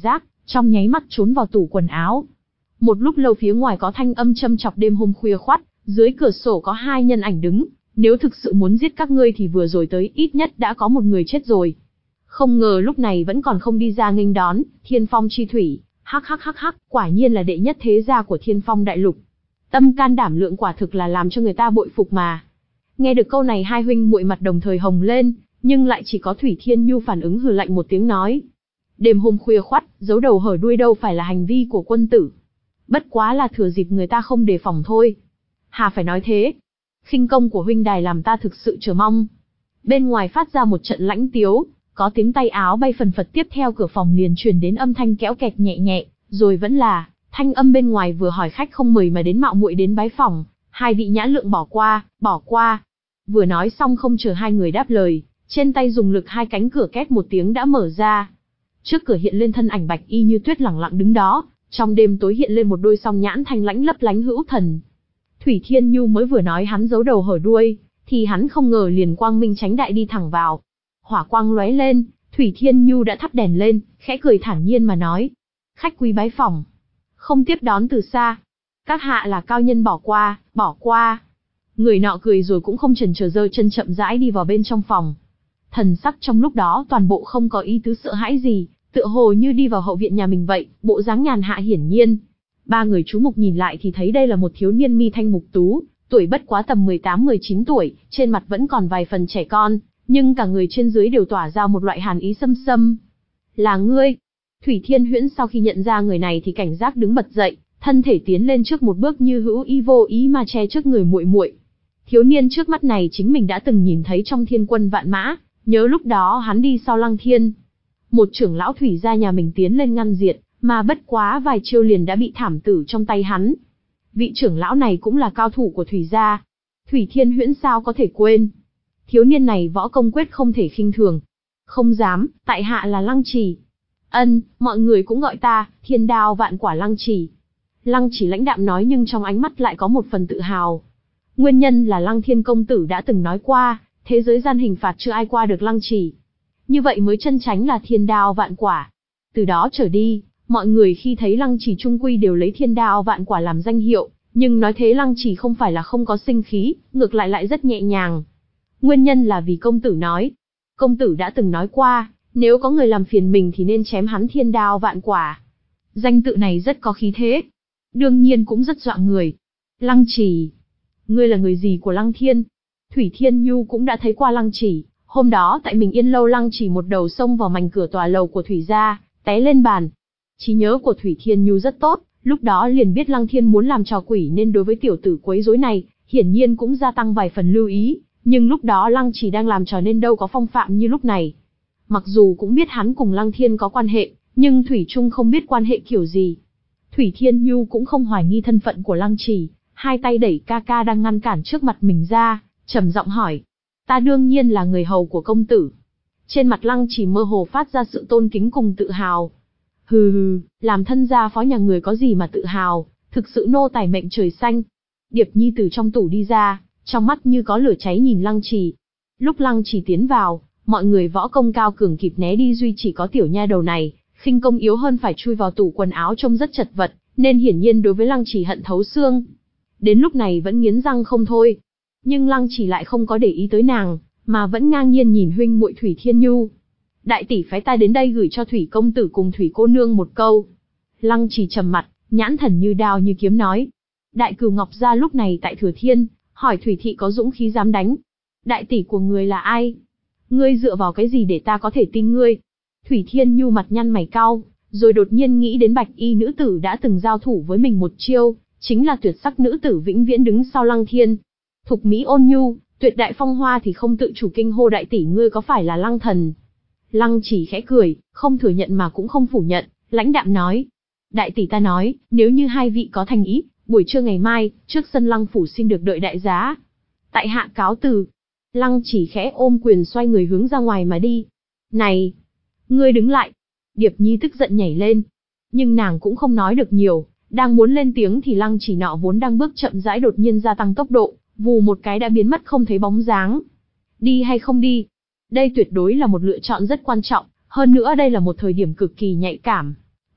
trong nháy mắt trốn vào tủ quần áo. Một lúc lâu phía ngoài có thanh âm châm chọc đêm hôm khuya khoắt, dưới cửa sổ có hai nhân ảnh đứng, nếu thực sự muốn giết các ngươi thì vừa rồi tới ít nhất đã có một người chết rồi. Không ngờ lúc này vẫn còn không đi ra nghênh đón, Thiên Phong chi thủy, hắc hắc hắc hắc, quả nhiên là đệ nhất thế gia của Thiên Phong đại lục. Tâm can đảm lượng quả thực là làm cho người ta bội phục mà. Nghe được câu này hai huynh muội mặt đồng thời hồng lên, nhưng lại chỉ có Thủy Thiên Nhu phản ứng hừ lạnh một tiếng nói. Đêm hôm khuya khoắt, giấu đầu hở đuôi đâu phải là hành vi của quân tử. Bất quá là thừa dịp người ta không đề phòng thôi. Hà phải nói thế. Khinh công của huynh đài làm ta thực sự chờ mong. Bên ngoài phát ra một trận lãnh tiếu, có tiếng tay áo bay phần phật, tiếp theo cửa phòng liền truyền đến âm thanh kéo kẹt nhẹ nhẹ, rồi vẫn là thanh âm bên ngoài vừa hỏi khách không mời mà đến mạo muội đến bái phòng, hai vị nhã lượng bỏ qua, bỏ qua. Vừa nói xong không chờ hai người đáp lời, trên tay dùng lực hai cánh cửa két một tiếng đã mở ra. Trước cửa hiện lên thân ảnh bạch y như tuyết lẳng lặng đứng đó, trong đêm tối hiện lên một đôi song nhãn thanh lãnh lấp lánh hữu thần. Thủy Thiên Nhu mới vừa nói hắn giấu đầu hở đuôi, thì hắn không ngờ liền quang minh tránh đại đi thẳng vào. Hỏa quang lóe lên, Thủy Thiên Nhu đã thắp đèn lên, khẽ cười thản nhiên mà nói. Khách quý bái phòng, không tiếp đón từ xa. Các hạ là cao nhân bỏ qua, bỏ qua. Người nọ cười rồi cũng không chần chờ giơ chân chậm rãi đi vào bên trong phòng. Thần sắc trong lúc đó toàn bộ không có ý tứ sợ hãi gì, tựa hồ như đi vào hậu viện nhà mình vậy, bộ dáng nhàn hạ hiển nhiên. Ba người chú mục nhìn lại thì thấy đây là một thiếu niên mi thanh mục tú, tuổi bất quá tầm mười tám mười chín tuổi, trên mặt vẫn còn vài phần trẻ con, nhưng cả người trên dưới đều tỏa ra một loại hàn ý xâm xâm. Là ngươi? Thủy Thiên Huyễn sau khi nhận ra người này thì cảnh giác đứng bật dậy, thân thể tiến lên trước một bước như hữu ý vô ý mà che trước người muội muội. Thiếu niên trước mắt này chính mình đã từng nhìn thấy trong Thiên Quân Vạn Mã, nhớ lúc đó hắn đi sau Lăng Thiên. Một trưởng lão Thủy gia nhà mình tiến lên ngăn diệt, mà bất quá vài chiêu liền đã bị thảm tử trong tay hắn. Vị trưởng lão này cũng là cao thủ của Thủy gia. Thủy Thiên Huyễn sao có thể quên. Thiếu niên này võ công quyết không thể khinh thường. Không dám, tại hạ là Lăng Trì. Ân, mọi người cũng gọi ta, thiên đao vạn quả Lăng Trì. Lăng Trì lãnh đạm nói nhưng trong ánh mắt lại có một phần tự hào. Nguyên nhân là Lăng Thiên công tử đã từng nói qua, thế giới gian hình phạt chưa ai qua được Lăng Trì. Như vậy mới chân chánh là thiên đao vạn quả. Từ đó trở đi, mọi người khi thấy Lăng Trì trung quy đều lấy thiên đao vạn quả làm danh hiệu, nhưng nói thế Lăng Trì không phải là không có sinh khí, ngược lại lại rất nhẹ nhàng. Nguyên nhân là vì công tử nói. Công tử đã từng nói qua, nếu có người làm phiền mình thì nên chém hắn thiên đao vạn quả. Danh tự này rất có khí thế. Đương nhiên cũng rất dọa người. Lăng Trì, ngươi là người gì của Lăng Thiên? Thủy Thiên Nhu cũng đã thấy qua Lăng Trì. Hôm đó tại mình Yên lâu Lăng Trì một đầu xông vào mảnh cửa tòa lầu của Thủy gia, té lên bàn. Trí nhớ của Thủy Thiên Nhu rất tốt, lúc đó liền biết Lăng Thiên muốn làm trò quỷ nên đối với tiểu tử quấy rối này, hiển nhiên cũng gia tăng vài phần lưu ý, nhưng lúc đó Lăng Trì đang làm trò nên đâu có phong phạm như lúc này. Mặc dù cũng biết hắn cùng Lăng Thiên có quan hệ, nhưng Thủy Trung không biết quan hệ kiểu gì. Thủy Thiên Nhu cũng không hoài nghi thân phận của Lăng Trì, hai tay đẩy ca ca đang ngăn cản trước mặt mình ra, trầm giọng hỏi. Ta đương nhiên là người hầu của công tử. Trên mặt Lăng Trì mơ hồ phát ra sự tôn kính cùng tự hào. Hừ hừ, làm thân gia phó nhà người có gì mà tự hào, thực sự nô tài mệnh trời xanh. Điệp Nhi từ trong tủ đi ra, trong mắt như có lửa cháy nhìn Lăng Trì. Lúc Lăng Trì tiến vào, mọi người võ công cao cường kịp né đi duy chỉ có tiểu nha đầu này, khinh công yếu hơn phải chui vào tủ quần áo trông rất chật vật, nên hiển nhiên đối với Lăng Trì hận thấu xương. Đến lúc này vẫn nghiến răng không thôi. Nhưng Lăng Trì lại không có để ý tới nàng, mà vẫn ngang nhiên nhìn huynh muội Thủy Thiên Nhu. Đại tỷ phái ta đến đây gửi cho Thủy công tử cùng Thủy cô nương một câu. Lăng Trì trầm mặt, nhãn thần như đao như kiếm nói. Đại cửu Ngọc gia lúc này tại Thừa Thiên, hỏi Thủy thị có dũng khí dám đánh. Đại tỷ của người là ai? Ngươi dựa vào cái gì để ta có thể tin ngươi? Thủy Thiên Nhu mặt nhăn mày cau, rồi đột nhiên nghĩ đến bạch y nữ tử đã từng giao thủ với mình một chiêu, chính là tuyệt sắc nữ tử vĩnh viễn đứng sau Lăng Thiên. Thục mỹ ôn nhu, tuyệt đại phong hoa thì không tự chủ kinh hô đại tỷ ngươi có phải là Lăng thần? Lăng Trì khẽ cười, không thừa nhận mà cũng không phủ nhận, lãnh đạm nói. Đại tỷ ta nói, nếu như hai vị có thành ý, buổi trưa ngày mai, trước sân Lăng phủ xin được đợi đại giá. Tại hạ cáo từ. Lăng Trì khẽ ôm quyền xoay người hướng ra ngoài mà đi. Này! Ngươi đứng lại! Điệp Nhi tức giận nhảy lên. Nhưng nàng cũng không nói được nhiều, đang muốn lên tiếng thì Lăng Trì nọ vốn đang bước chậm rãi đột nhiên gia tăng tốc độ, vù một cái đã biến mất không thấy bóng dáng. Đi hay không đi? Đây tuyệt đối là một lựa chọn rất quan trọng, hơn nữa đây là một thời điểm cực kỳ nhạy cảm.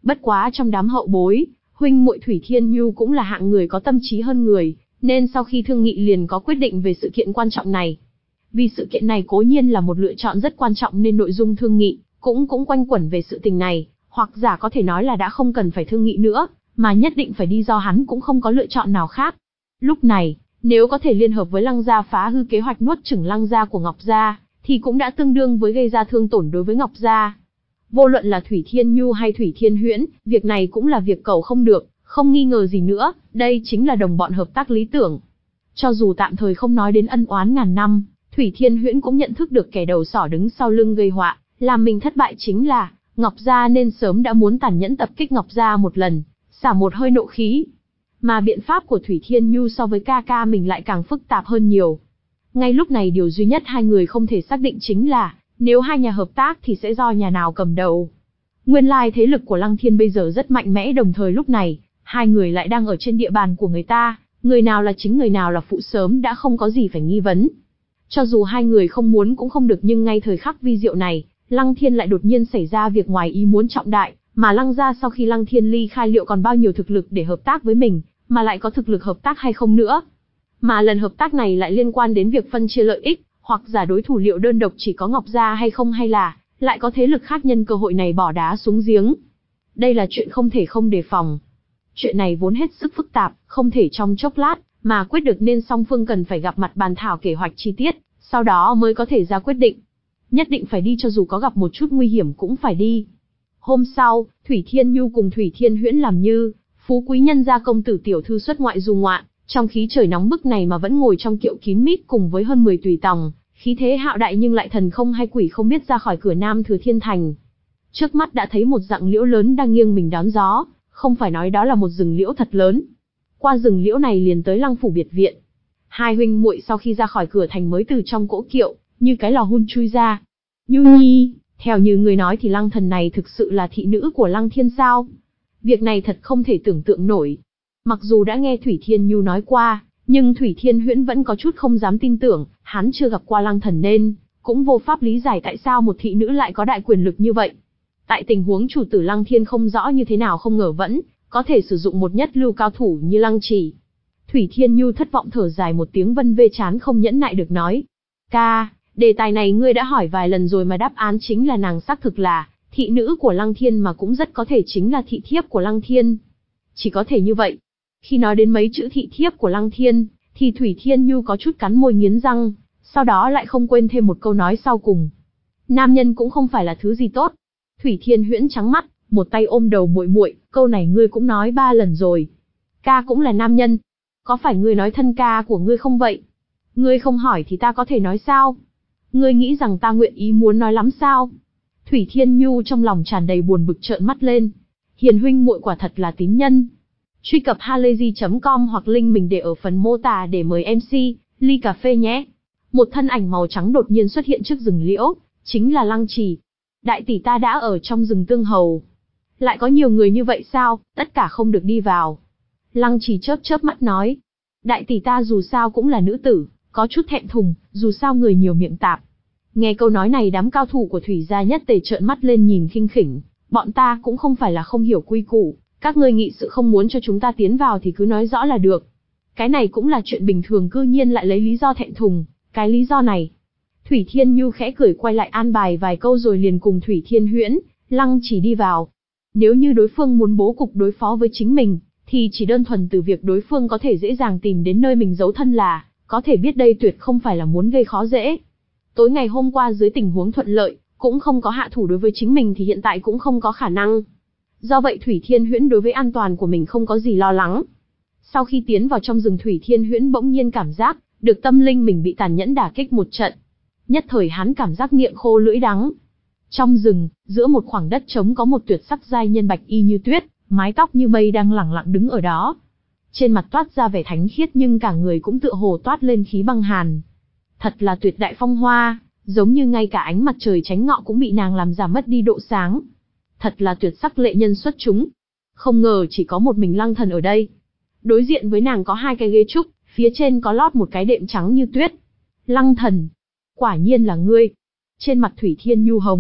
Bất quá trong đám hậu bối, huynh muội Thủy Thiên Nhu cũng là hạng người có tâm trí hơn người, nên sau khi thương nghị liền có quyết định về sự kiện quan trọng này. Vì sự kiện này cố nhiên là một lựa chọn rất quan trọng nên nội dung thương nghị cũng cũng quanh quẩn về sự tình này, hoặc giả có thể nói là đã không cần phải thương nghị nữa, mà nhất định phải đi do hắn cũng không có lựa chọn nào khác. Lúc này, nếu có thể liên hợp với Lăng gia phá hư kế hoạch nuốt chửng Lăng gia của Ngọc gia, thì cũng đã tương đương với gây ra thương tổn đối với Ngọc gia. Vô luận là Thủy Thiên Nhu hay Thủy Thiên Huyễn, việc này cũng là việc cầu không được, không nghi ngờ gì nữa, đây chính là đồng bọn hợp tác lý tưởng. Cho dù tạm thời không nói đến ân oán ngàn năm, Thủy Thiên Huyễn cũng nhận thức được kẻ đầu sỏ đứng sau lưng gây họa, làm mình thất bại chính là Ngọc gia, nên sớm đã muốn tàn nhẫn tập kích Ngọc gia một lần, xả một hơi nộ khí. Mà biện pháp của Thủy Thiên Nhu so với ca ca mình lại càng phức tạp hơn nhiều. Ngay lúc này điều duy nhất hai người không thể xác định chính là, nếu hai nhà hợp tác thì sẽ do nhà nào cầm đầu. Nguyên lai thế lực của Lăng Thiên bây giờ rất mạnh mẽ, đồng thời lúc này, hai người lại đang ở trên địa bàn của người ta, người nào là chính người nào là phụ sớm đã không có gì phải nghi vấn. Cho dù hai người không muốn cũng không được, nhưng ngay thời khắc vi diệu này, Lăng Thiên lại đột nhiên xảy ra việc ngoài ý muốn trọng đại, mà Lăng gia sau khi Lăng Thiên ly khai liệu còn bao nhiêu thực lực để hợp tác với mình, mà lại có thực lực hợp tác hay không nữa. Mà lần hợp tác này lại liên quan đến việc phân chia lợi ích, hoặc giả đối thủ liệu đơn độc chỉ có Ngọc gia hay không, hay là lại có thế lực khác nhân cơ hội này bỏ đá xuống giếng. Đây là chuyện không thể không đề phòng. Chuyện này vốn hết sức phức tạp, không thể trong chốc lát mà quyết được, nên song phương cần phải gặp mặt bàn thảo kế hoạch chi tiết, sau đó mới có thể ra quyết định. Nhất định phải đi, cho dù có gặp một chút nguy hiểm cũng phải đi. Hôm sau, Thủy Thiên Nhu cùng Thủy Thiên Huyễn làm như phú quý nhân gia công tử tiểu thư xuất ngoại du ngoạn, trong khí trời nóng bức này mà vẫn ngồi trong kiệu kín mít cùng với hơn mười tùy tòng, khí thế hạo đại nhưng lại thần không hay quỷ không biết ra khỏi cửa Nam Thừa Thiên Thành. Trước mắt đã thấy một rặng liễu lớn đang nghiêng mình đón gió, không phải nói đó là một rừng liễu thật lớn. Qua rừng liễu này liền tới Lăng phủ biệt viện. Hai huynh muội sau khi ra khỏi cửa thành mới từ trong cỗ kiệu, như cái lò hun chui ra. Nhu Nhi, theo như người nói thì Lăng thần này thực sự là thị nữ của Lăng Thiên sao? Việc này thật không thể tưởng tượng nổi. Mặc dù đã nghe Thủy Thiên Nhu nói qua, nhưng Thủy Thiên Huyễn vẫn có chút không dám tin tưởng, hắn chưa gặp qua Lăng thần nên cũng vô pháp lý giải tại sao một thị nữ lại có đại quyền lực như vậy. Tại tình huống chủ tử Lăng Thiên không rõ như thế nào không ngờ vẫn có thể sử dụng một nhất lưu cao thủ như Lăng Chỉ. Thủy Thiên Nhu thất vọng thở dài một tiếng, vân vê chán không nhẫn nại được nói. Ca, đề tài này ngươi đã hỏi vài lần rồi mà đáp án chính là nàng xác thực là thị nữ của Lăng Thiên, mà cũng rất có thể chính là thị thiếp của Lăng Thiên. Chỉ có thể như vậy. Khi nói đến mấy chữ thị thiếp của Lăng Thiên, thì Thủy Thiên Nhu có chút cắn môi nghiến răng, sau đó lại không quên thêm một câu nói sau cùng. Nam nhân cũng không phải là thứ gì tốt. Thủy Thiên Huyễn trắng mắt, một tay ôm đầu muội muội, câu này ngươi cũng nói ba lần rồi. Ca cũng là nam nhân. Có phải ngươi nói thân ca của ngươi không vậy? Ngươi không hỏi thì ta có thể nói sao? Ngươi nghĩ rằng ta nguyện ý muốn nói lắm sao? Thủy Thiên Nhu trong lòng tràn đầy buồn bực trợn mắt lên. Hiền huynh muội quả thật là tín nhân. Truy cập halayzi chấm com hoặc link mình để ở phần mô tả để mời em xê, ly cà phê nhé. Một thân ảnh màu trắng đột nhiên xuất hiện trước rừng liễu, chính là Lăng Trì. Đại tỷ ta đã ở trong rừng tương hầu. Lại có nhiều người như vậy sao, tất cả không được đi vào. Lăng Trì chớp chớp mắt nói. Đại tỷ ta dù sao cũng là nữ tử, có chút thẹn thùng, dù sao người nhiều miệng tạp. Nghe câu nói này đám cao thủ của Thủy gia nhất tề trợn mắt lên nhìn khinh khỉnh. Bọn ta cũng không phải là không hiểu quy củ, các ngươi nghị sự không muốn cho chúng ta tiến vào thì cứ nói rõ là được. Cái này cũng là chuyện bình thường, cư nhiên lại lấy lý do thẹn thùng, cái lý do này. Thủy Thiên Nhu khẽ cười quay lại an bài vài câu rồi liền cùng Thủy Thiên Huyễn, Lăng Chỉ đi vào. Nếu như đối phương muốn bố cục đối phó với chính mình, thì chỉ đơn thuần từ việc đối phương có thể dễ dàng tìm đến nơi mình giấu thân là có thể biết đây tuyệt không phải là muốn gây khó dễ. Tối ngày hôm qua dưới tình huống thuận lợi, cũng không có hạ thủ đối với chính mình thì hiện tại cũng không có khả năng. Do vậy Thủy Thiên Huyễn đối với an toàn của mình không có gì lo lắng. Sau khi tiến vào trong rừng, Thủy Thiên Huyễn bỗng nhiên cảm giác được tâm linh mình bị tàn nhẫn đả kích một trận. Nhất thời hắn cảm giác miệng khô lưỡi đắng. Trong rừng, giữa một khoảng đất trống có một tuyệt sắc giai nhân bạch y như tuyết, mái tóc như mây đang lẳng lặng đứng ở đó. Trên mặt toát ra vẻ thánh khiết nhưng cả người cũng tựa hồ toát lên khí băng hàn. Thật là tuyệt đại phong hoa, giống như ngay cả ánh mặt trời chánh ngọ cũng bị nàng làm giảm mất đi độ sáng. Thật là tuyệt sắc lệ nhân xuất chúng. Không ngờ chỉ có một mình Lăng thần ở đây. Đối diện với nàng có hai cái ghế trúc, phía trên có lót một cái đệm trắng như tuyết. Lăng thần, quả nhiên là ngươi. Trên mặt Thủy Thiên Nhu hồng,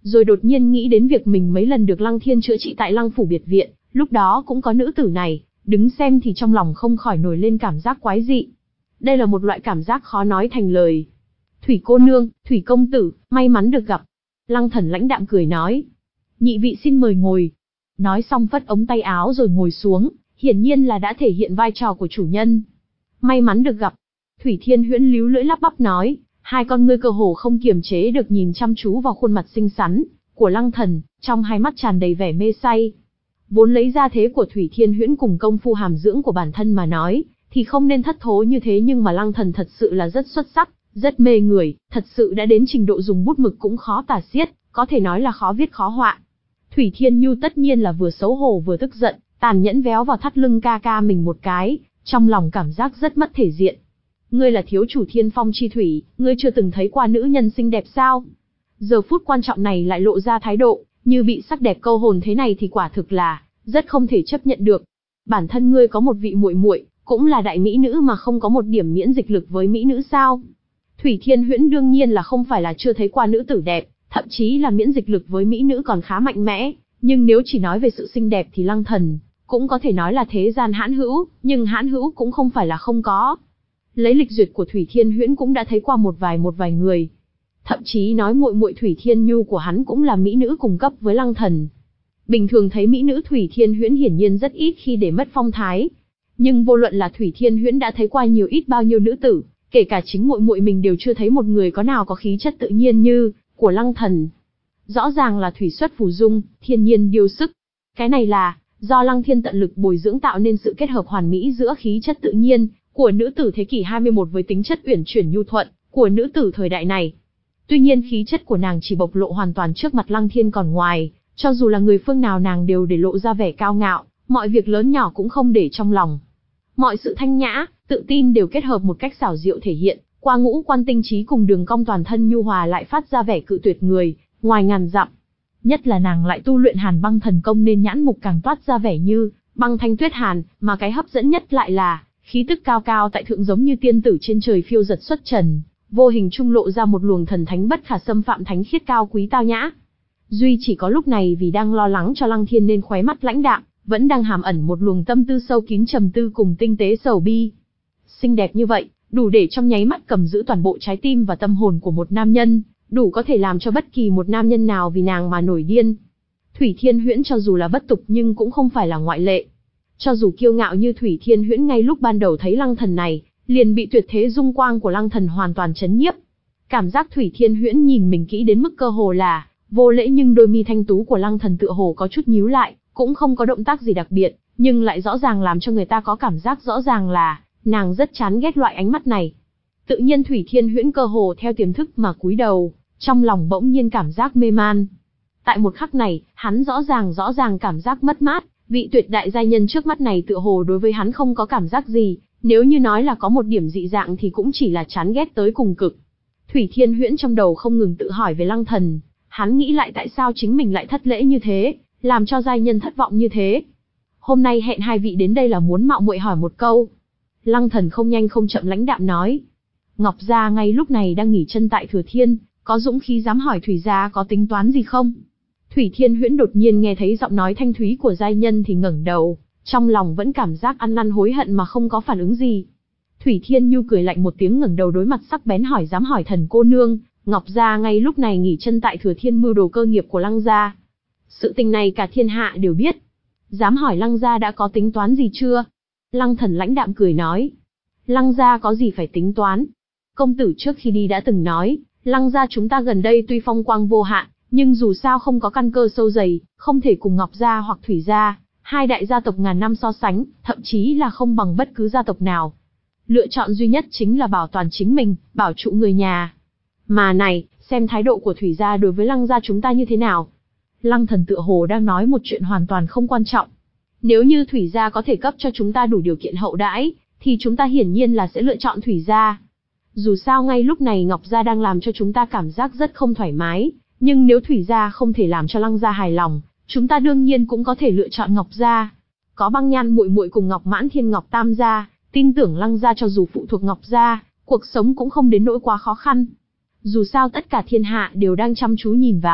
rồi đột nhiên nghĩ đến việc mình mấy lần được Lăng Thiên chữa trị tại Lăng phủ biệt viện, lúc đó cũng có nữ tử này, đứng xem thì trong lòng không khỏi nổi lên cảm giác quái dị. Đây là một loại cảm giác khó nói thành lời. Thủy cô nương, Thủy công tử, may mắn được gặp. Lăng Thần lãnh đạm cười nói. Nhị vị xin mời ngồi. Nói xong phất ống tay áo rồi ngồi xuống, hiển nhiên là đã thể hiện vai trò của chủ nhân. May mắn được gặp. Thủy Thiên Huyễn líu lưỡi lắp bắp nói, hai con ngươi cơ hồ không kiềm chế được nhìn chăm chú vào khuôn mặt xinh xắn của Lăng Thần, trong hai mắt tràn đầy vẻ mê say. Vốn lấy ra thế của Thủy Thiên Huyễn cùng công phu hàm dưỡng của bản thân mà nói, thì không nên thất thố như thế, nhưng mà Lăng Thần thật sự là rất xuất sắc, rất mê người, thật sự đã đến trình độ dùng bút mực cũng khó tả xiết, có thể nói là khó viết khó họa. Thủy Thiên Nhu tất nhiên là vừa xấu hổ vừa tức giận, tàn nhẫn véo vào thắt lưng ca ca mình một cái, trong lòng cảm giác rất mất thể diện. Ngươi là thiếu chủ Thiên Phong chi thủy, ngươi chưa từng thấy qua nữ nhân xinh đẹp sao? Giờ phút quan trọng này lại lộ ra thái độ, như bị sắc đẹp câu hồn thế này thì quả thực là rất không thể chấp nhận được. Bản thân ngươi có một vị muội muội, cũng là đại mỹ nữ mà không có một điểm miễn dịch lực với mỹ nữ sao? Thủy Thiên Huyễn đương nhiên là không phải là chưa thấy qua nữ tử đẹp, thậm chí là miễn dịch lực với mỹ nữ còn khá mạnh mẽ, nhưng nếu chỉ nói về sự xinh đẹp thì Lăng Thần cũng có thể nói là thế gian hãn hữu, nhưng hãn hữu cũng không phải là không có. Lấy lịch duyệt của Thủy Thiên Huyễn cũng đã thấy qua một vài một vài người. Thậm chí nói muội muội Thủy Thiên Nhu của hắn cũng là mỹ nữ cùng cấp với Lăng Thần. Bình thường thấy mỹ nữ Thủy Thiên Huyễn hiển nhiên rất ít khi để mất phong thái. Nhưng vô luận là Thủy Thiên Huyễn đã thấy qua nhiều ít bao nhiêu nữ tử, kể cả chính muội muội mình đều chưa thấy một người có nào có khí chất tự nhiên như của Lăng Thần. Rõ ràng là thủy xuất phù dung, thiên nhiên điều sức. Cái này là do Lăng Thiên tận lực bồi dưỡng tạo nên sự kết hợp hoàn mỹ giữa khí chất tự nhiên của nữ tử thế kỷ hai mươi mốt với tính chất uyển chuyển nhu thuận của nữ tử thời đại này. Tuy nhiên khí chất của nàng chỉ bộc lộ hoàn toàn trước mặt Lăng Thiên, còn ngoài, cho dù là người phương nào nàng đều để lộ ra vẻ cao ngạo, mọi việc lớn nhỏ cũng không để trong lòng. Mọi sự thanh nhã, tự tin đều kết hợp một cách xảo diệu thể hiện, qua ngũ quan tinh trí cùng đường cong toàn thân nhu hòa lại phát ra vẻ cự tuyệt người, ngoài ngàn dặm. Nhất là nàng lại tu luyện Hàn Băng thần công nên nhãn mục càng toát ra vẻ như băng thanh tuyết hàn, mà cái hấp dẫn nhất lại là khí tức cao cao tại thượng giống như tiên tử trên trời phiêu giật xuất trần, vô hình trung lộ ra một luồng thần thánh bất khả xâm phạm thánh khiết cao quý tao nhã. Duy chỉ có lúc này vì đang lo lắng cho Lăng Thiên nên khóe mắt lãnh đạm, vẫn đang hàm ẩn một luồng tâm tư sâu kín trầm tư cùng tinh tế sầu bi. Xinh đẹp như vậy, đủ để trong nháy mắt cầm giữ toàn bộ trái tim và tâm hồn của một nam nhân, đủ có thể làm cho bất kỳ một nam nhân nào vì nàng mà nổi điên. Thủy Thiên Huyễn cho dù là bất tục nhưng cũng không phải là ngoại lệ. Cho dù kiêu ngạo như Thủy Thiên Huyễn ngay lúc ban đầu thấy Lăng Thần này, liền bị tuyệt thế dung quang của Lăng Thần hoàn toàn chấn nhiếp. Cảm giác Thủy Thiên Huyễn nhìn mình kỹ đến mức cơ hồ là vô lễ, nhưng đôi mi thanh tú của Lăng Thần tựa hồ có chút nhíu lại, cũng không có động tác gì đặc biệt, nhưng lại rõ ràng làm cho người ta có cảm giác rõ ràng là nàng rất chán ghét loại ánh mắt này. Tự nhiên Thủy Thiên Huyễn cơ hồ theo tiềm thức mà cúi đầu, trong lòng bỗng nhiên cảm giác mê man. Tại một khắc này, hắn rõ ràng rõ ràng cảm giác mất mát, vị tuyệt đại giai nhân trước mắt này tựa hồ đối với hắn không có cảm giác gì, nếu như nói là có một điểm dị dạng thì cũng chỉ là chán ghét tới cùng cực. Thủy Thiên Huyễn trong đầu không ngừng tự hỏi về Lăng Thần, hắn nghĩ lại tại sao chính mình lại thất lễ như thế, làm cho giai nhân thất vọng như thế. Hôm nay hẹn hai vị đến đây là muốn mạo muội hỏi một câu. Lăng Thần không nhanh không chậm lãnh đạm nói. Ngọc Gia ngay lúc này đang nghỉ chân tại Thừa Thiên, có dũng khí dám hỏi Thủy Gia có tính toán gì không? Thủy Thiên Huyễn đột nhiên nghe thấy giọng nói thanh thúy của giai nhân thì ngẩng đầu, trong lòng vẫn cảm giác ăn năn hối hận mà không có phản ứng gì. Thủy Thiên Nhu cười lạnh một tiếng ngẩng đầu đối mặt sắc bén hỏi, dám hỏi thần cô nương, Ngọc Gia ngay lúc này nghỉ chân tại Thừa Thiên mưu đồ cơ nghiệp của Lăng Gia. Sự tình này cả thiên hạ đều biết. Dám hỏi Lăng Gia đã có tính toán gì chưa? Lăng Thần lãnh đạm cười nói. Lăng Gia có gì phải tính toán? Công tử trước khi đi đã từng nói, Lăng Gia chúng ta gần đây tuy phong quang vô hạn, nhưng dù sao không có căn cơ sâu dày, không thể cùng Ngọc Gia hoặc Thủy Gia, hai đại gia tộc ngàn năm so sánh, thậm chí là không bằng bất cứ gia tộc nào. Lựa chọn duy nhất chính là bảo toàn chính mình, bảo trụ người nhà. Mà này, xem thái độ của Thủy Gia đối với Lăng Gia chúng ta như thế nào? Lăng Thần tựa hồ đang nói một chuyện hoàn toàn không quan trọng. Nếu như Thủy Gia có thể cấp cho chúng ta đủ điều kiện hậu đãi, thì chúng ta hiển nhiên là sẽ lựa chọn Thủy Gia. Dù sao ngay lúc này Ngọc Gia đang làm cho chúng ta cảm giác rất không thoải mái, nhưng nếu Thủy Gia không thể làm cho Lăng Gia hài lòng, chúng ta đương nhiên cũng có thể lựa chọn Ngọc Gia. Có Băng Nhan muội muội cùng Ngọc Mãn Thiên Ngọc Tam gia, tin tưởng Lăng Gia cho dù phụ thuộc Ngọc Gia, cuộc sống cũng không đến nỗi quá khó khăn. Dù sao tất cả thiên hạ đều đang chăm chú nhìn vào,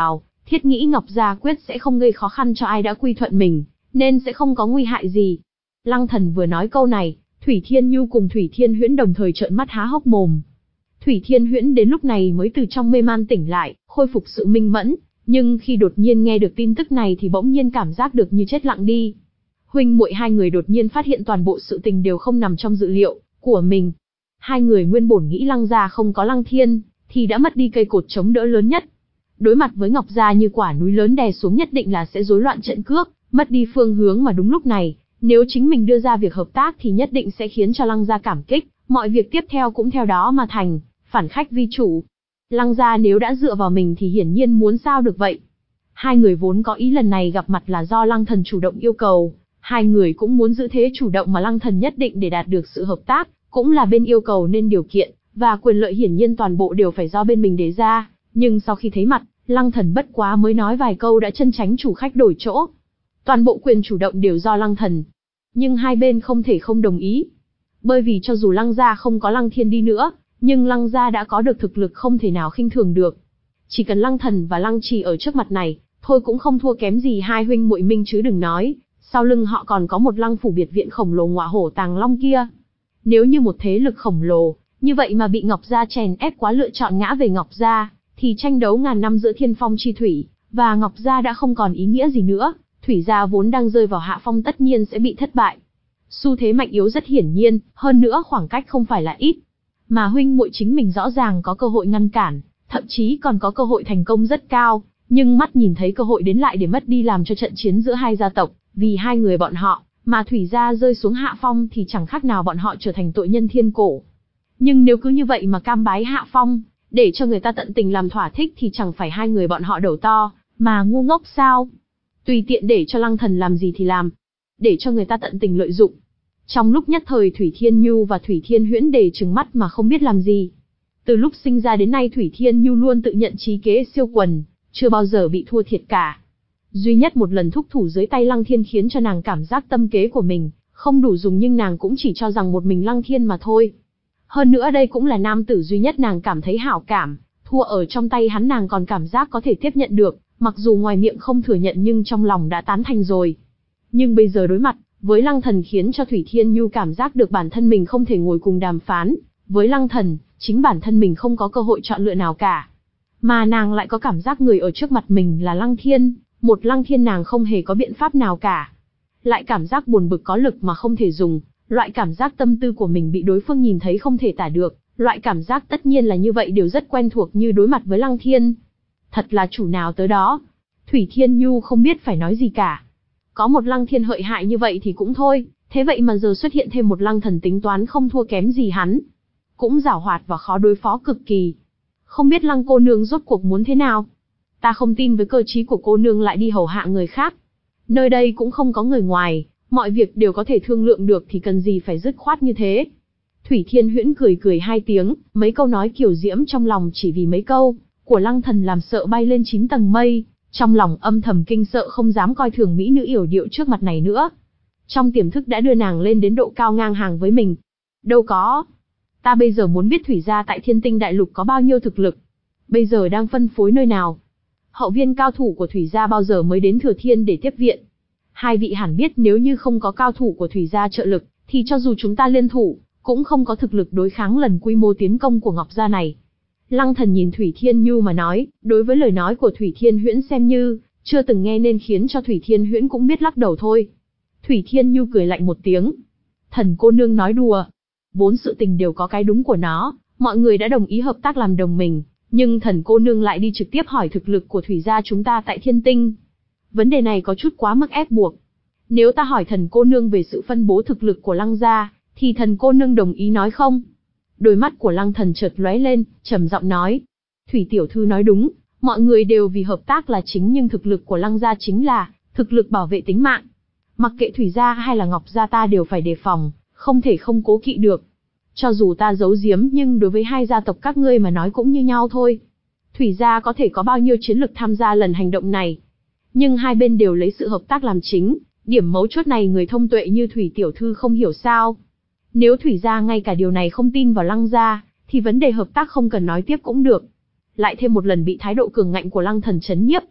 Thiết nghĩ Ngọc Gia quyết sẽ không gây khó khăn cho ai đã quy thuận mình, nên sẽ không có nguy hại gì. Lăng Thần vừa nói câu này, Thủy Thiên Nhu cùng Thủy Thiên Huyễn đồng thời trợn mắt há hốc mồm. Thủy Thiên Huyễn đến lúc này mới từ trong mê man tỉnh lại, khôi phục sự minh mẫn, nhưng khi đột nhiên nghe được tin tức này thì bỗng nhiên cảm giác được như chết lặng đi. Huynh muội hai người đột nhiên phát hiện toàn bộ sự tình đều không nằm trong dự liệu của mình. Hai người nguyên bổn nghĩ Lăng gia không có Lăng Thiên, thì đã mất đi cây cột chống đỡ lớn nhất. Đối mặt với Ngọc gia như quả núi lớn đè xuống nhất định là sẽ rối loạn trận cước, mất đi phương hướng, mà đúng lúc này, nếu chính mình đưa ra việc hợp tác thì nhất định sẽ khiến cho Lăng gia cảm kích, mọi việc tiếp theo cũng theo đó mà thành, phản khách vi chủ. Lăng gia nếu đã dựa vào mình thì hiển nhiên muốn sao được vậy. Hai người vốn có ý lần này gặp mặt là do Lăng Thần chủ động yêu cầu, hai người cũng muốn giữ thế chủ động mà Lăng Thần nhất định để đạt được sự hợp tác, cũng là bên yêu cầu nên điều kiện, và quyền lợi hiển nhiên toàn bộ đều phải do bên mình đề ra, nhưng sau khi thấy mặt, Lăng Thần bất quá mới nói vài câu đã chân tránh chủ khách đổi chỗ. Toàn bộ quyền chủ động đều do Lăng Thần. Nhưng hai bên không thể không đồng ý. Bởi vì cho dù Lăng gia không có Lăng Thiên đi nữa, nhưng Lăng gia đã có được thực lực không thể nào khinh thường được. Chỉ cần Lăng Thần và Lăng Trì ở trước mặt này, thôi cũng không thua kém gì hai huynh muội Minh chứ đừng nói, sau lưng họ còn có một Lăng phủ biệt viện khổng lồ ngọa hổ tàng long kia. Nếu như một thế lực khổng lồ, như vậy mà bị Ngọc gia chèn ép quá lựa chọn ngã về Ngọc gia, thì tranh đấu ngàn năm giữa Thiên Phong chi thủy và Ngọc gia đã không còn ý nghĩa gì nữa, Thủy gia vốn đang rơi vào hạ phong tất nhiên sẽ bị thất bại. Xu thế mạnh yếu rất hiển nhiên, hơn nữa khoảng cách không phải là ít. Mà huynh muội chính mình rõ ràng có cơ hội ngăn cản, thậm chí còn có cơ hội thành công rất cao, nhưng mắt nhìn thấy cơ hội đến lại để mất đi, làm cho trận chiến giữa hai gia tộc, vì hai người bọn họ, mà Thủy gia rơi xuống hạ phong thì chẳng khác nào bọn họ trở thành tội nhân thiên cổ. Nhưng nếu cứ như vậy mà cam bái hạ phong, để cho người ta tận tình làm thỏa thích thì chẳng phải hai người bọn họ đầu to, mà ngu ngốc sao? Tùy tiện để cho Lăng Thần làm gì thì làm, để cho người ta tận tình lợi dụng. Trong lúc nhất thời Thủy Thiên Nhu và Thủy Thiên Huyễn để trừng mắt mà không biết làm gì. Từ lúc sinh ra đến nay Thủy Thiên Nhu luôn tự nhận trí kế siêu quần, chưa bao giờ bị thua thiệt cả. Duy nhất một lần thúc thủ dưới tay Lăng Thiên khiến cho nàng cảm giác tâm kế của mình không đủ dùng, nhưng nàng cũng chỉ cho rằng một mình Lăng Thiên mà thôi. Hơn nữa đây cũng là nam tử duy nhất nàng cảm thấy hảo cảm, thua ở trong tay hắn nàng còn cảm giác có thể tiếp nhận được, mặc dù ngoài miệng không thừa nhận nhưng trong lòng đã tán thành rồi. Nhưng bây giờ đối mặt với Lăng Thần khiến cho Thủy Thiên Nhu cảm giác được bản thân mình không thể ngồi cùng đàm phán với Lăng Thần, chính bản thân mình không có cơ hội chọn lựa nào cả. Mà nàng lại có cảm giác người ở trước mặt mình là Lăng Thiên, một Lăng Thiên nàng không hề có biện pháp nào cả. Lại cảm giác buồn bực có lực mà không thể dùng, loại cảm giác tâm tư của mình bị đối phương nhìn thấy không thể tả được, loại cảm giác tất nhiên là như vậy đều rất quen thuộc như đối mặt với Lăng Thiên. Thật là chủ nào tới đó. Thủy Thiên Nhu không biết phải nói gì cả. Có một Lăng Thiên hlợi hại như vậy thì cũng thôi, thế vậy mà giờ xuất hiện thêm một Lăng Thần tính toán không thua kém gì hắn. Cũng giảo hoạt và khó đối phó cực kỳ. Không biết Lăng cô nương rốt cuộc muốn thế nào? Ta không tin với cơ trí của cô nương lại đi hầu hạ người khác. Nơi đây cũng không có người ngoài, mọi việc đều có thể thương lượng được thì cần gì phải dứt khoát như thế. Thủy Thiên Huyễn cười cười hai tiếng, mấy câu nói kiều diễm trong lòng chỉ vì mấy câu của Lăng Thần làm sợ bay lên chín tầng mây, trong lòng âm thầm kinh sợ không dám coi thường mỹ nữ yểu điệu trước mặt này nữa. Trong tiềm thức đã đưa nàng lên đến độ cao ngang hàng với mình. Đâu có. Ta bây giờ muốn biết Thủy gia tại Thiên Tinh Đại Lục có bao nhiêu thực lực. Bây giờ đang phân phối nơi nào. Hậu viên cao thủ của Thủy gia bao giờ mới đến Thừa Thiên để tiếp viện. Hai vị hẳn biết nếu như không có cao thủ của Thủy gia trợ lực, thì cho dù chúng ta liên thủ, cũng không có thực lực đối kháng lần quy mô tiến công của Ngọc gia này. Lăng Thần nhìn Thủy Thiên Nhu mà nói, đối với lời nói của Thủy Thiên Huyễn xem như chưa từng nghe nên khiến cho Thủy Thiên Huyễn cũng biết lắc đầu thôi. Thủy Thiên Nhu cười lạnh một tiếng. Thần cô nương nói đùa. Vốn sự tình đều có cái đúng của nó, mọi người đã đồng ý hợp tác làm đồng mình, nhưng thần cô nương lại đi trực tiếp hỏi thực lực của Thủy gia chúng ta tại Thiên Tinh. Vấn đề này có chút quá mức ép buộc. Nếu ta hỏi thần cô nương về sự phân bố thực lực của Lăng gia, thì thần cô nương đồng ý nói không? Đôi mắt của Lăng Thần chợt lóe lên, trầm giọng nói. Thủy tiểu thư nói đúng, mọi người đều vì hợp tác là chính nhưng thực lực của Lăng gia chính là thực lực bảo vệ tính mạng. Mặc kệ Thủy gia hay là Ngọc gia ta đều phải đề phòng, không thể không cố kỵ được. Cho dù ta giấu giếm nhưng đối với hai gia tộc các ngươi mà nói cũng như nhau thôi. Thủy gia có thể có bao nhiêu chiến lực tham gia lần hành động này. Nhưng hai bên đều lấy sự hợp tác làm chính, điểm mấu chốt này người thông tuệ như Thủy tiểu thư không hiểu sao. Nếu Thủy gia ngay cả điều này không tin vào Lăng gia, thì vấn đề hợp tác không cần nói tiếp cũng được. Lại thêm một lần bị thái độ cường ngạnh của Lăng Thần chấn nhiếp.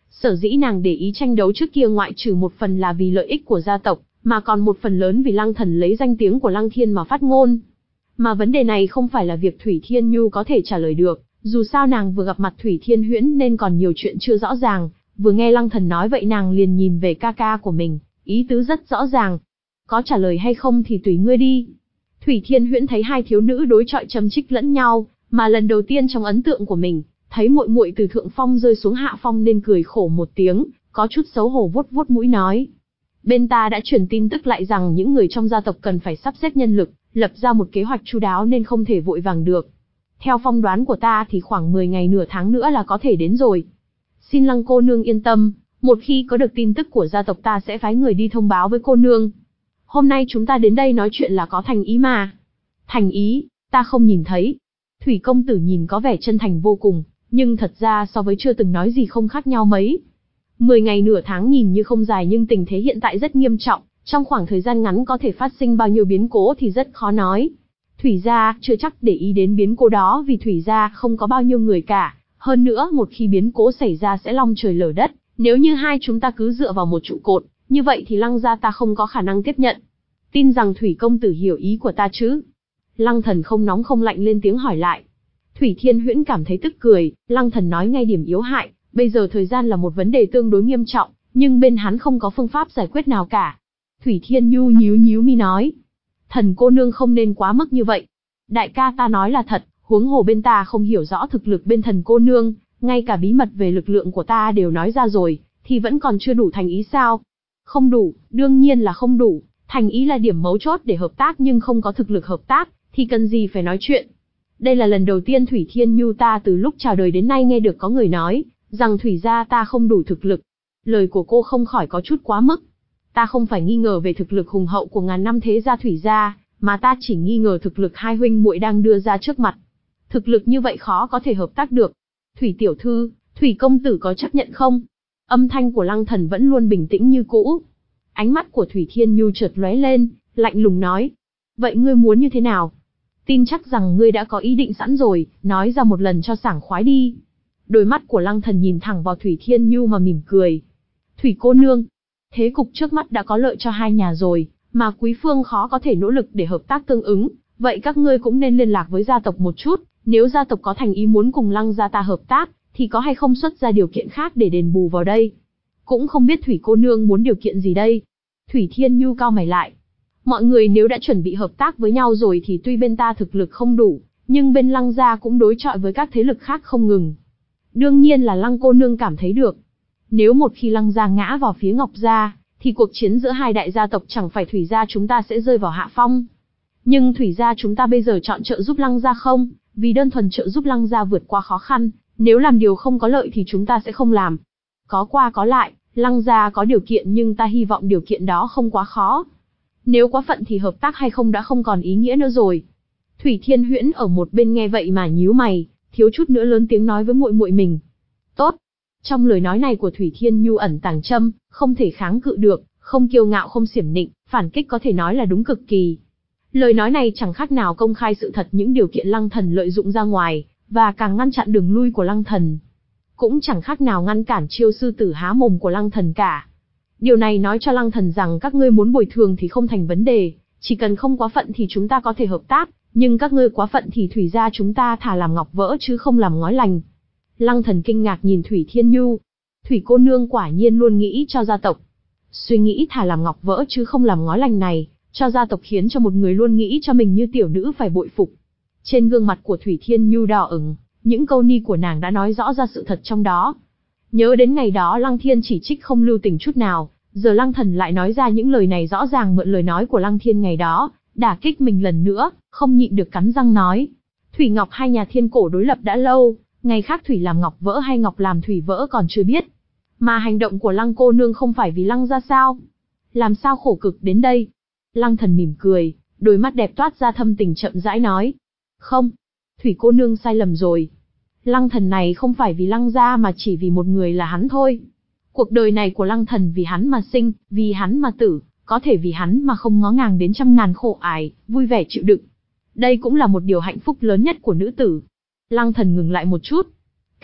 Sở dĩ nàng để ý tranh đấu trước kia ngoại trừ một phần là vì lợi ích của gia tộc, mà còn một phần lớn vì Lăng Thần lấy danh tiếng của Lăng Thiên mà phát ngôn. Mà vấn đề này không phải là việc Thủy Thiên Nhu có thể trả lời được, dù sao nàng vừa gặp mặt Thủy Thiên Huyễn nên còn nhiều chuyện chưa rõ ràng, vừa nghe Lăng Thần nói vậy nàng liền nhìn về ca ca của mình, ý tứ rất rõ ràng. Có trả lời hay không thì tùy ngươi đi. Thủy Thiên Huyễn thấy hai thiếu nữ đối chọi châm chích lẫn nhau, mà lần đầu tiên trong ấn tượng của mình, thấy muội muội từ thượng phong rơi xuống hạ phong nên cười khổ một tiếng, có chút xấu hổ vuốt vuốt mũi nói. Bên ta đã truyền tin tức lại rằng những người trong gia tộc cần phải sắp xếp nhân lực, lập ra một kế hoạch chu đáo nên không thể vội vàng được. Theo phong đoán của ta thì khoảng mười ngày nửa tháng nữa là có thể đến rồi. Xin Lăng cô nương yên tâm, một khi có được tin tức của gia tộc ta sẽ phái người đi thông báo với cô nương. Hôm nay chúng ta đến đây nói chuyện là có thành ý mà. Thành ý, ta không nhìn thấy. Thủy công tử nhìn có vẻ chân thành vô cùng, nhưng thật ra so với chưa từng nói gì không khác nhau mấy. Mười ngày nửa tháng nhìn như không dài nhưng tình thế hiện tại rất nghiêm trọng, trong khoảng thời gian ngắn có thể phát sinh bao nhiêu biến cố thì rất khó nói. Thủy gia chưa chắc để ý đến biến cố đó vì Thủy gia không có bao nhiêu người cả, hơn nữa một khi biến cố xảy ra sẽ long trời lở đất, nếu như hai chúng ta cứ dựa vào một trụ cột, như vậy thì Lăng gia ta không có khả năng tiếp nhận. Tin rằng Thủy công tử hiểu ý của ta chứ? Lăng Thần không nóng không lạnh lên tiếng hỏi lại. Thủy Thiên Huyễn cảm thấy tức cười, Lăng Thần nói ngay điểm yếu hại, bây giờ thời gian là một vấn đề tương đối nghiêm trọng, nhưng bên hắn không có phương pháp giải quyết nào cả. Thủy Thiên Nhu nhíu nhíu mi nói. Thần cô nương không nên quá mức như vậy. Đại ca ta nói là thật, huống hồ bên ta không hiểu rõ thực lực bên thần cô nương, ngay cả bí mật về lực lượng của ta đều nói ra rồi, thì vẫn còn chưa đủ thành ý sao? Không đủ, đương nhiên là không đủ, thành ý là điểm mấu chốt để hợp tác nhưng không có thực lực hợp tác, thì cần gì phải nói chuyện. Đây là lần đầu tiên Thủy Thiên Nhu ta từ lúc chào đời đến nay nghe được có người nói, rằng Thủy gia ta không đủ thực lực. Lời của cô không khỏi có chút quá mức. Ta không phải nghi ngờ về thực lực hùng hậu của ngàn năm thế gia Thủy gia, mà ta chỉ nghi ngờ thực lực hai huynh muội đang đưa ra trước mặt. Thực lực như vậy khó có thể hợp tác được. Thủy tiểu thư, Thủy công tử có chấp nhận không? Âm thanh của Lăng Thần vẫn luôn bình tĩnh như cũ. Ánh mắt của Thủy Thiên Nhu chợt lóe lên, lạnh lùng nói. Vậy ngươi muốn như thế nào? Tin chắc rằng ngươi đã có ý định sẵn rồi, nói ra một lần cho sảng khoái đi. Đôi mắt của Lăng Thần nhìn thẳng vào Thủy Thiên Nhu mà mỉm cười. Thủy cô nương, thế cục trước mắt đã có lợi cho hai nhà rồi, mà quý phương khó có thể nỗ lực để hợp tác tương ứng, vậy các ngươi cũng nên liên lạc với gia tộc một chút, nếu gia tộc có thành ý muốn cùng Lăng gia ta hợp tác, thì có hay không xuất ra điều kiện khác để đền bù vào đây. Cũng không biết Thủy cô nương muốn điều kiện gì đây. Thủy Thiên Nhu cau mày lại. Mọi người nếu đã chuẩn bị hợp tác với nhau rồi thì tuy bên ta thực lực không đủ, nhưng bên Lăng gia cũng đối chọi với các thế lực khác không ngừng. Đương nhiên là Lăng cô nương cảm thấy được. Nếu một khi Lăng gia ngã vào phía Ngọc gia, thì cuộc chiến giữa hai đại gia tộc chẳng phải Thủy gia chúng ta sẽ rơi vào hạ phong. Nhưng Thủy gia chúng ta bây giờ chọn trợ giúp Lăng gia không, vì đơn thuần trợ giúp Lăng gia vượt qua khó khăn, nếu làm điều không có lợi thì chúng ta sẽ không làm. Có qua có lại, Lăng gia có điều kiện nhưng ta hy vọng điều kiện đó không quá khó. Nếu quá phận thì hợp tác hay không đã không còn ý nghĩa nữa rồi. Thủy Thiên Huyễn ở một bên nghe vậy mà nhíu mày, thiếu chút nữa lớn tiếng nói với muội muội mình. Tốt. Trong lời nói này của Thủy Thiên Nhu ẩn tàng châm, không thể kháng cự được, không kiêu ngạo không xiểm nịnh, phản kích có thể nói là đúng cực kỳ. Lời nói này chẳng khác nào công khai sự thật những điều kiện Lăng Thần lợi dụng ra ngoài, và càng ngăn chặn đường lui của Lăng Thần. Cũng chẳng khác nào ngăn cản chiêu sư tử há mồm của Lăng Thần cả. Điều này nói cho Lăng Thần rằng các ngươi muốn bồi thường thì không thành vấn đề, chỉ cần không quá phận thì chúng ta có thể hợp tác, nhưng các ngươi quá phận thì Thủy gia chúng ta thà làm ngọc vỡ chứ không làm ngói lành. Lăng Thần kinh ngạc nhìn Thủy Thiên Nhu. Thủy cô nương quả nhiên luôn nghĩ cho gia tộc. Suy nghĩ thà làm ngọc vỡ chứ không làm ngói lành này, cho gia tộc khiến cho một người luôn nghĩ cho mình như tiểu nữ phải bội phục. Trên gương mặt của Thủy Thiên Nhu đỏ ửng, những câu ni của nàng đã nói rõ ra sự thật trong đó. Nhớ đến ngày đó Lăng Thiên chỉ trích không lưu tình chút nào, giờ Lăng Thần lại nói ra những lời này rõ ràng mượn lời nói của Lăng Thiên ngày đó, đả kích mình lần nữa, không nhịn được cắn răng nói. Thủy Ngọc hai nhà thiên cổ đối lập đã lâu, ngày khác Thủy làm ngọc vỡ hay ngọc làm thủy vỡ còn chưa biết. Mà hành động của Lăng cô nương không phải vì Lăng ra sao? Làm sao khổ cực đến đây? Lăng Thần mỉm cười, đôi mắt đẹp toát ra thâm tình chậm rãi nói. Không, Thủy cô nương sai lầm rồi. Lăng Thần này không phải vì Lăng gia mà chỉ vì một người là hắn thôi. Cuộc đời này của Lăng Thần vì hắn mà sinh, vì hắn mà tử, có thể vì hắn mà không ngó ngàng đến trăm ngàn khổ ải, vui vẻ chịu đựng. Đây cũng là một điều hạnh phúc lớn nhất của nữ tử. Lăng Thần ngừng lại một chút.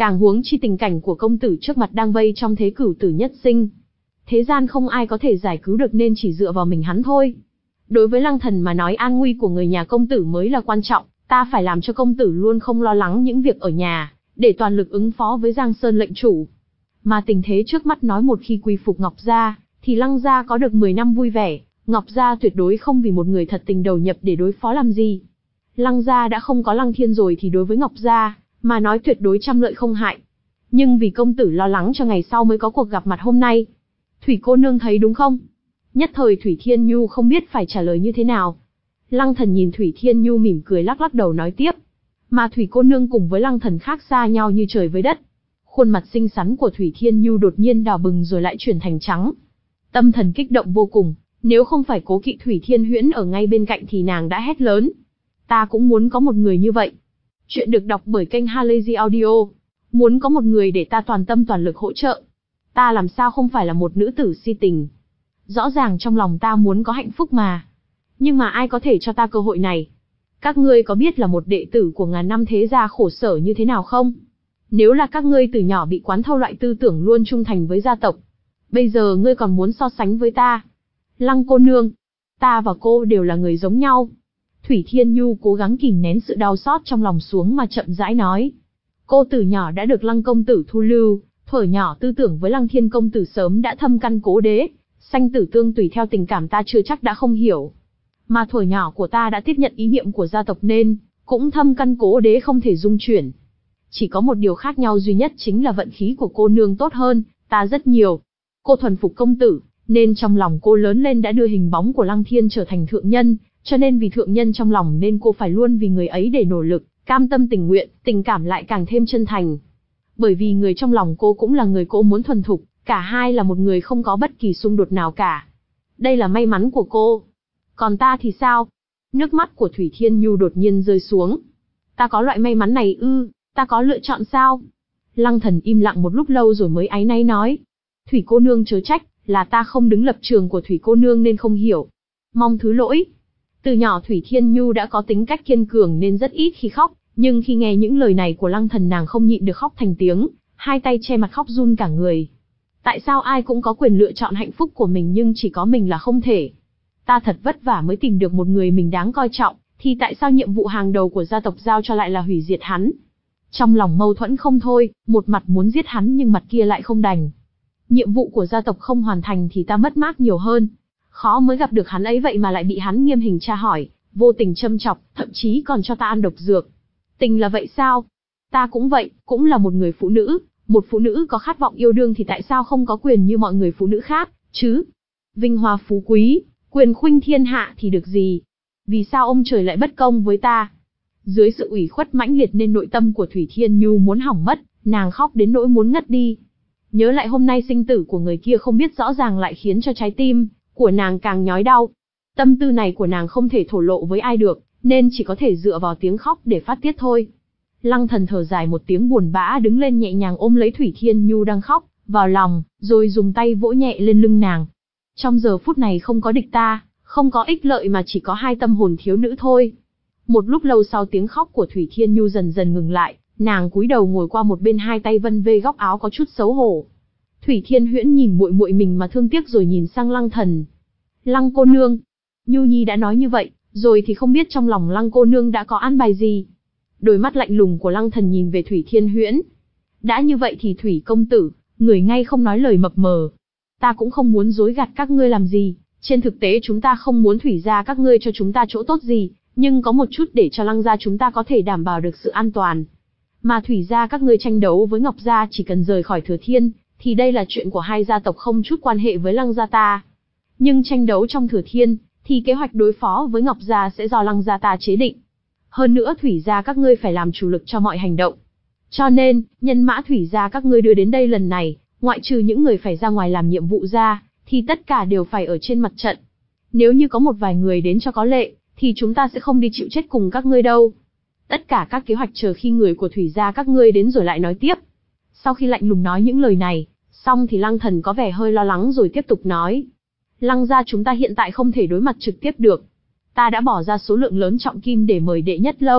Càng huống chi tình cảnh của công tử trước mặt đang vây trong thế cửu tử nhất sinh. Thế gian không ai có thể giải cứu được nên chỉ dựa vào mình hắn thôi. Đối với Lăng Thần mà nói an nguy của người nhà công tử mới là quan trọng, ta phải làm cho công tử luôn không lo lắng những việc ở nhà, để toàn lực ứng phó với Giang Sơn lệnh chủ. Mà tình thế trước mắt nói một khi quy phục Ngọc Gia, thì Lăng Gia có được mười năm vui vẻ, Ngọc Gia tuyệt đối không vì một người thật tình đầu nhập để đối phó làm gì. Lăng Gia đã không có Lăng Thiên rồi thì đối với Ngọc Gia, mà nói tuyệt đối trăm lợi không hại. Nhưng vì công tử lo lắng cho ngày sau mới có cuộc gặp mặt hôm nay. Thủy cô nương thấy đúng không? Nhất thời Thủy Thiên Nhu không biết phải trả lời như thế nào. Lăng Thần nhìn Thủy Thiên Nhu mỉm cười lắc lắc đầu nói tiếp. Mà Thủy cô nương cùng với Lăng Thần khác xa nhau như trời với đất. Khuôn mặt xinh xắn của Thủy Thiên Nhu đột nhiên đỏ bừng rồi lại chuyển thành trắng. Tâm thần kích động vô cùng, nếu không phải Cố Kỵ Thủy Thiên Huyễn ở ngay bên cạnh thì nàng đã hét lớn. Ta cũng muốn có một người như vậy. Chuyện được đọc bởi kênh Halazy Audio. Muốn có một người để ta toàn tâm toàn lực hỗ trợ. Ta làm sao không phải là một nữ tử si tình. Rõ ràng trong lòng ta muốn có hạnh phúc mà. Nhưng mà ai có thể cho ta cơ hội này? Các ngươi có biết là một đệ tử của ngàn năm thế gia khổ sở như thế nào không? Nếu là các ngươi từ nhỏ bị quán thâu loại tư tưởng luôn trung thành với gia tộc, bây giờ ngươi còn muốn so sánh với ta? Lăng cô nương, ta và cô đều là người giống nhau. Thủy Thiên Nhu cố gắng kìm nén sự đau xót trong lòng xuống mà chậm rãi nói. Cô từ nhỏ đã được Lăng công tử thu lưu, thuở nhỏ tư tưởng với Lăng Thiên công tử sớm đã thâm căn cố đế, sanh tử tương tùy theo tình cảm ta chưa chắc đã không hiểu. Mà thuở nhỏ của ta đã tiếp nhận ý niệm của gia tộc nên, cũng thâm căn cố đế không thể dung chuyển. Chỉ có một điều khác nhau duy nhất chính là vận khí của cô nương tốt hơn, ta rất nhiều. Cô thuần phục công tử, nên trong lòng cô lớn lên đã đưa hình bóng của Lăng Thiên trở thành thượng nhân, cho nên vì thượng nhân trong lòng nên cô phải luôn vì người ấy để nỗ lực, cam tâm tình nguyện, tình cảm lại càng thêm chân thành. Bởi vì người trong lòng cô cũng là người cô muốn thuần thục, cả hai là một người không có bất kỳ xung đột nào cả. Đây là may mắn của cô. Còn ta thì sao? Nước mắt của Thủy Thiên Nhu đột nhiên rơi xuống. Ta có loại may mắn này ư, ta có lựa chọn sao? Lăng Thần im lặng một lúc lâu rồi mới áy náy nói. Thủy cô nương chớ trách, là ta không đứng lập trường của Thủy cô nương nên không hiểu. Mong thứ lỗi. Từ nhỏ Thủy Thiên Nhu đã có tính cách kiên cường nên rất ít khi khóc, nhưng khi nghe những lời này của Lăng Thần nàng không nhịn được khóc thành tiếng, hai tay che mặt khóc run cả người. Tại sao ai cũng có quyền lựa chọn hạnh phúc của mình nhưng chỉ có mình là không thể? Ta thật vất vả mới tìm được một người mình đáng coi trọng, thì tại sao nhiệm vụ hàng đầu của gia tộc giao cho lại là hủy diệt hắn? Trong lòng mâu thuẫn không thôi, một mặt muốn giết hắn nhưng mặt kia lại không đành. Nhiệm vụ của gia tộc không hoàn thành thì ta mất mát nhiều hơn. Khó mới gặp được hắn ấy vậy mà lại bị hắn nghiêm hình tra hỏi, vô tình châm chọc, thậm chí còn cho ta ăn độc dược. Tình là vậy sao? Ta cũng vậy, cũng là một người phụ nữ, một phụ nữ có khát vọng yêu đương thì tại sao không có quyền như mọi người phụ nữ khác, chứ? Vinh hoa phú quý, quyền khuynh thiên hạ thì được gì? Vì sao ông trời lại bất công với ta? Dưới sự ủy khuất mãnh liệt nên nội tâm của Thủy Thiên Nhu muốn hỏng mất, nàng khóc đến nỗi muốn ngất đi. Nhớ lại hôm nay sinh tử của người kia không biết rõ ràng lại khiến cho trái tim của nàng càng nhói đau. Tâm tư này của nàng không thể thổ lộ với ai được, nên chỉ có thể dựa vào tiếng khóc để phát tiết thôi. Lăng Thần thở dài một tiếng buồn bã đứng lên nhẹ nhàng ôm lấy Thủy Thiên Nhu đang khóc vào lòng, rồi dùng tay vỗ nhẹ lên lưng nàng. Trong giờ phút này không có địch ta, không có ích lợi mà chỉ có hai tâm hồn thiếu nữ thôi. Một lúc lâu sau tiếng khóc của Thủy Thiên Nhu dần dần ngừng lại, nàng cúi đầu ngồi qua một bên hai tay vân vê góc áo có chút xấu hổ. Thủy Thiên Huyễn nhìn muội muội mình mà thương tiếc rồi nhìn sang Lăng Thần. Lăng cô nương, Nhu Nhi đã nói như vậy, rồi thì không biết trong lòng Lăng cô nương đã có an bài gì. Đôi mắt lạnh lùng của Lăng Thần nhìn về Thủy Thiên Huyễn. Đã như vậy thì Thủy công tử, người ngay không nói lời mập mờ. Ta cũng không muốn dối gạt các ngươi làm gì, trên thực tế chúng ta không muốn Thủy gia các ngươi cho chúng ta chỗ tốt gì, nhưng có một chút để cho Lăng gia chúng ta có thể đảm bảo được sự an toàn. Mà Thủy gia các ngươi tranh đấu với Ngọc gia chỉ cần rời khỏi Thừa Thiên, thì đây là chuyện của hai gia tộc không chút quan hệ với Lăng gia ta. Nhưng tranh đấu trong Thừa Thiên, thì kế hoạch đối phó với Ngọc gia sẽ do Lăng gia ta chế định. Hơn nữa Thủy gia các ngươi phải làm chủ lực cho mọi hành động. Cho nên, nhân mã Thủy gia các ngươi đưa đến đây lần này, ngoại trừ những người phải ra ngoài làm nhiệm vụ ra, thì tất cả đều phải ở trên mặt trận. Nếu như có một vài người đến cho có lệ, thì chúng ta sẽ không đi chịu chết cùng các ngươi đâu. Tất cả các kế hoạch chờ khi người của Thủy gia các ngươi đến rồi lại nói tiếp. Sau khi lạnh lùng nói những lời này, xong thì Lăng Thần có vẻ hơi lo lắng rồi tiếp tục nói. Lăng gia chúng ta hiện tại không thể đối mặt trực tiếp được. Ta đã bỏ ra số lượng lớn trọng kim để mời đệ nhất lâu,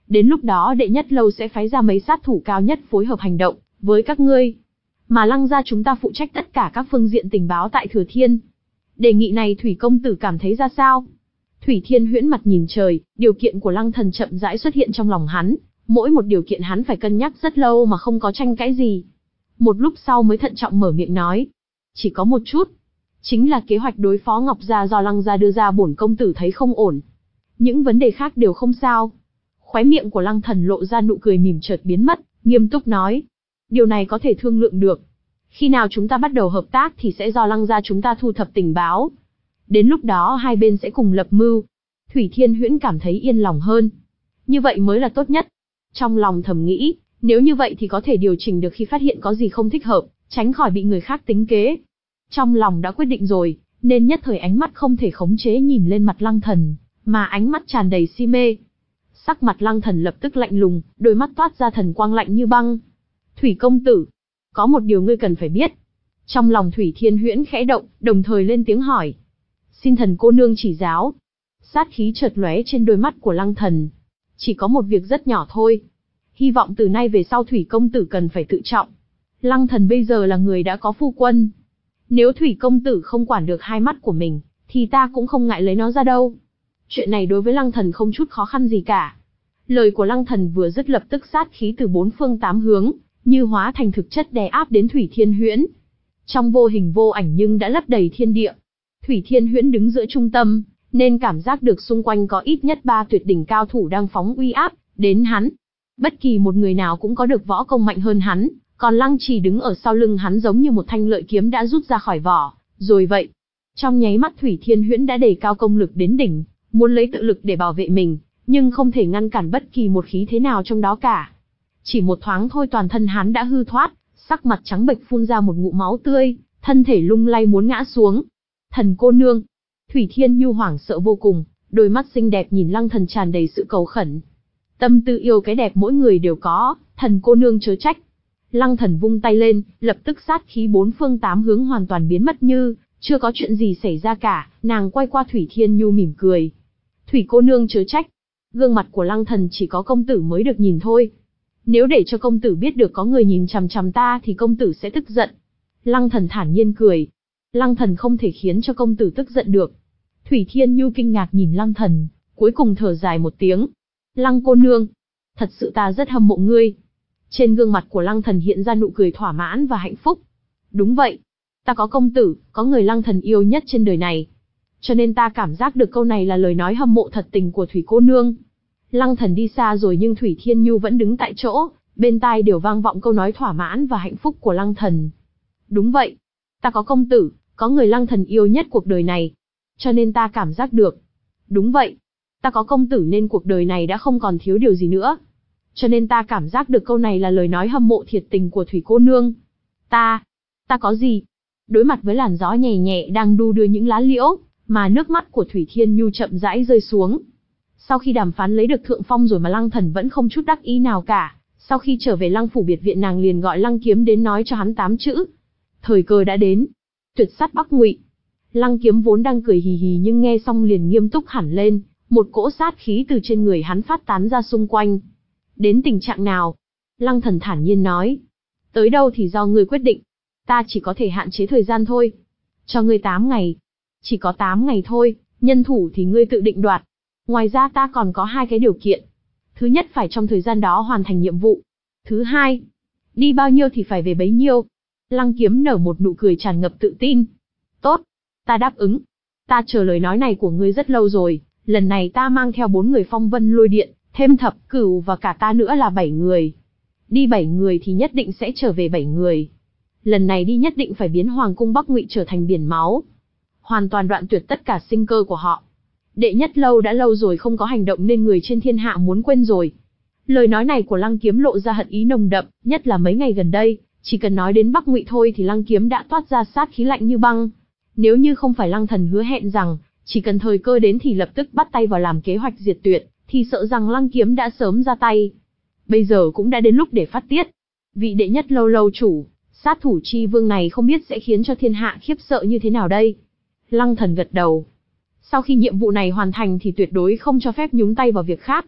Đến lúc đó đệ nhất lâu sẽ phái ra mấy sát thủ cao nhất phối hợp hành động với các ngươi. Mà Lăng gia chúng ta phụ trách tất cả các phương diện tình báo tại Thừa Thiên. Đề nghị này Thủy công tử cảm thấy ra sao? Thủy Thiên Huyễn mặt nhìn trời, điều kiện của Lăng Thần chậm rãi xuất hiện trong lòng hắn, mỗi một điều kiện hắn phải cân nhắc rất lâu mà không có tranh cãi gì. Một lúc sau mới thận trọng mở miệng nói, chỉ có một chút, chính là kế hoạch đối phó Ngọc gia do Lăng gia đưa ra bổn công tử thấy không ổn. Những vấn đề khác đều không sao. Khóe miệng của Lăng Thần lộ ra nụ cười mỉm chợt biến mất, nghiêm túc nói, điều này có thể thương lượng được. Khi nào chúng ta bắt đầu hợp tác thì sẽ do Lăng gia chúng ta thu thập tình báo. Đến lúc đó hai bên sẽ cùng lập mưu. Thủy Thiên Huyễn cảm thấy yên lòng hơn. Như vậy mới là tốt nhất. Trong lòng thầm nghĩ, nếu như vậy thì có thể điều chỉnh được khi phát hiện có gì không thích hợp, tránh khỏi bị người khác tính kế. Trong lòng đã quyết định rồi, nên nhất thời ánh mắt không thể khống chế nhìn lên mặt Lăng Thần, mà ánh mắt tràn đầy si mê. Sắc mặt Lăng Thần lập tức lạnh lùng, đôi mắt toát ra thần quang lạnh như băng. Thủy công tử, có một điều ngươi cần phải biết. Trong lòng Thủy Thiên Huyễn khẽ động, đồng thời lên tiếng hỏi. Xin thần cô nương chỉ giáo. Sát khí chợt lóe trên đôi mắt của Lăng Thần. Chỉ có một việc rất nhỏ thôi. Hy vọng từ nay về sau Thủy công tử cần phải tự trọng. Lăng Thần bây giờ là người đã có phu quân. Nếu Thủy công tử không quản được hai mắt của mình, thì ta cũng không ngại lấy nó ra đâu. Chuyện này đối với Lăng Thần không chút khó khăn gì cả. Lời của Lăng Thần vừa dứt lập tức sát khí từ bốn phương tám hướng, như hóa thành thực chất đè áp đến Thủy Thiên Huyễn. Trong vô hình vô ảnh nhưng đã lấp đầy thiên địa. Thủy Thiên Huyễn đứng giữa trung tâm, nên cảm giác được xung quanh có ít nhất ba tuyệt đỉnh cao thủ đang phóng uy áp đến hắn. Bất kỳ một người nào cũng có được võ công mạnh hơn hắn, còn Lăng Trì đứng ở sau lưng hắn giống như một thanh lợi kiếm đã rút ra khỏi vỏ, rồi vậy. Trong nháy mắt Thủy Thiên Huyễn đã đề cao công lực đến đỉnh, muốn lấy tự lực để bảo vệ mình, nhưng không thể ngăn cản bất kỳ một khí thế nào trong đó cả. Chỉ một thoáng thôi toàn thân hắn đã hư thoát, sắc mặt trắng bệch phun ra một ngụm máu tươi, thân thể lung lay muốn ngã xuống. Thần cô nương. Thủy Thiên Nhu hoảng sợ vô cùng, đôi mắt xinh đẹp nhìn Lăng Thần tràn đầy sự cầu khẩn. Tâm tư yêu cái đẹp mỗi người đều có, thần cô nương chớ trách. Lăng Thần vung tay lên, lập tức sát khí bốn phương tám hướng hoàn toàn biến mất như chưa có chuyện gì xảy ra cả. Nàng quay qua Thủy Thiên Nhu mỉm cười. Thủy cô nương chớ trách. Gương mặt của Lăng Thần chỉ có công tử mới được nhìn thôi. Nếu để cho công tử biết được có người nhìn chằm chằm ta thì công tử sẽ tức giận. Lăng Thần thản nhiên cười. Lăng Thần không thể khiến cho công tử tức giận được. Thủy Thiên Nhu kinh ngạc nhìn Lăng Thần, cuối cùng thở dài một tiếng. Lăng cô nương, thật sự ta rất hâm mộ ngươi. Trên gương mặt của Lăng Thần hiện ra nụ cười thỏa mãn và hạnh phúc. Đúng vậy, ta có công tử, có người Lăng Thần yêu nhất trên đời này. Cho nên ta cảm giác được câu này là lời nói hâm mộ thật tình của Thủy cô nương. Lăng Thần đi xa rồi nhưng Thủy Thiên Nhu vẫn đứng tại chỗ, bên tai đều vang vọng câu nói thỏa mãn và hạnh phúc của Lăng Thần. Đúng vậy, ta có công tử, có người Lăng Thần yêu nhất cuộc đời này. Cho nên ta cảm giác được. Đúng vậy, ta có công tử nên cuộc đời này đã không còn thiếu điều gì nữa. Cho nên ta cảm giác được câu này là lời nói hâm mộ thiệt tình của Thủy cô nương. Ta, ta có gì? Đối mặt với làn gió nhẹ nhẹ đang đu đưa những lá liễu, mà nước mắt của Thủy Thiên Nhu chậm rãi rơi xuống. Sau khi đàm phán lấy được thượng phong rồi mà Lăng Thần vẫn không chút đắc ý nào cả. Sau khi trở về Lăng phủ biệt viện nàng liền gọi Lăng Kiếm đến nói cho hắn tám chữ. Thời cơ đã đến. Tuyệt sát Bắc Ngụy. Lăng Kiếm vốn đang cười hì hì nhưng nghe xong liền nghiêm túc hẳn lên, một cỗ sát khí từ trên người hắn phát tán ra xung quanh. Đến tình trạng nào? Lăng Thần thản nhiên nói. Tới đâu thì do ngươi quyết định. Ta chỉ có thể hạn chế thời gian thôi. Cho ngươi tám ngày. Chỉ có tám ngày thôi, nhân thủ thì ngươi tự định đoạt. Ngoài ra ta còn có hai cái điều kiện. Thứ nhất phải trong thời gian đó hoàn thành nhiệm vụ. Thứ hai, đi bao nhiêu thì phải về bấy nhiêu. Lăng Kiếm nở một nụ cười tràn ngập tự tin. Tốt, ta đáp ứng. Ta chờ lời nói này của ngươi rất lâu rồi, lần này ta mang theo bốn người phong vân lôi điện, thêm thập cửu và cả ta nữa là bảy người. Đi bảy người thì nhất định sẽ trở về bảy người. Lần này đi nhất định phải biến Hoàng cung Bắc Ngụy trở thành biển máu. Hoàn toàn đoạn tuyệt tất cả sinh cơ của họ. Đệ nhất lâu đã lâu rồi không có hành động nên người trên thiên hạ muốn quên rồi. Lời nói này của Lăng Kiếm lộ ra hận ý nồng đậm, nhất là mấy ngày gần đây, chỉ cần nói đến Bắc Ngụy thôi thì Lăng Kiếm đã toát ra sát khí lạnh như băng. Nếu như không phải Lăng Thần hứa hẹn rằng, chỉ cần thời cơ đến thì lập tức bắt tay vào làm kế hoạch diệt tuyệt, thì sợ rằng Lăng Kiếm đã sớm ra tay. Bây giờ cũng đã đến lúc để phát tiết. Vị đệ nhất lâu lâu chủ, sát thủ chi vương này không biết sẽ khiến cho thiên hạ khiếp sợ như thế nào đây. Lăng Thần gật đầu. Sau khi nhiệm vụ này hoàn thành thì tuyệt đối không cho phép nhúng tay vào việc khác.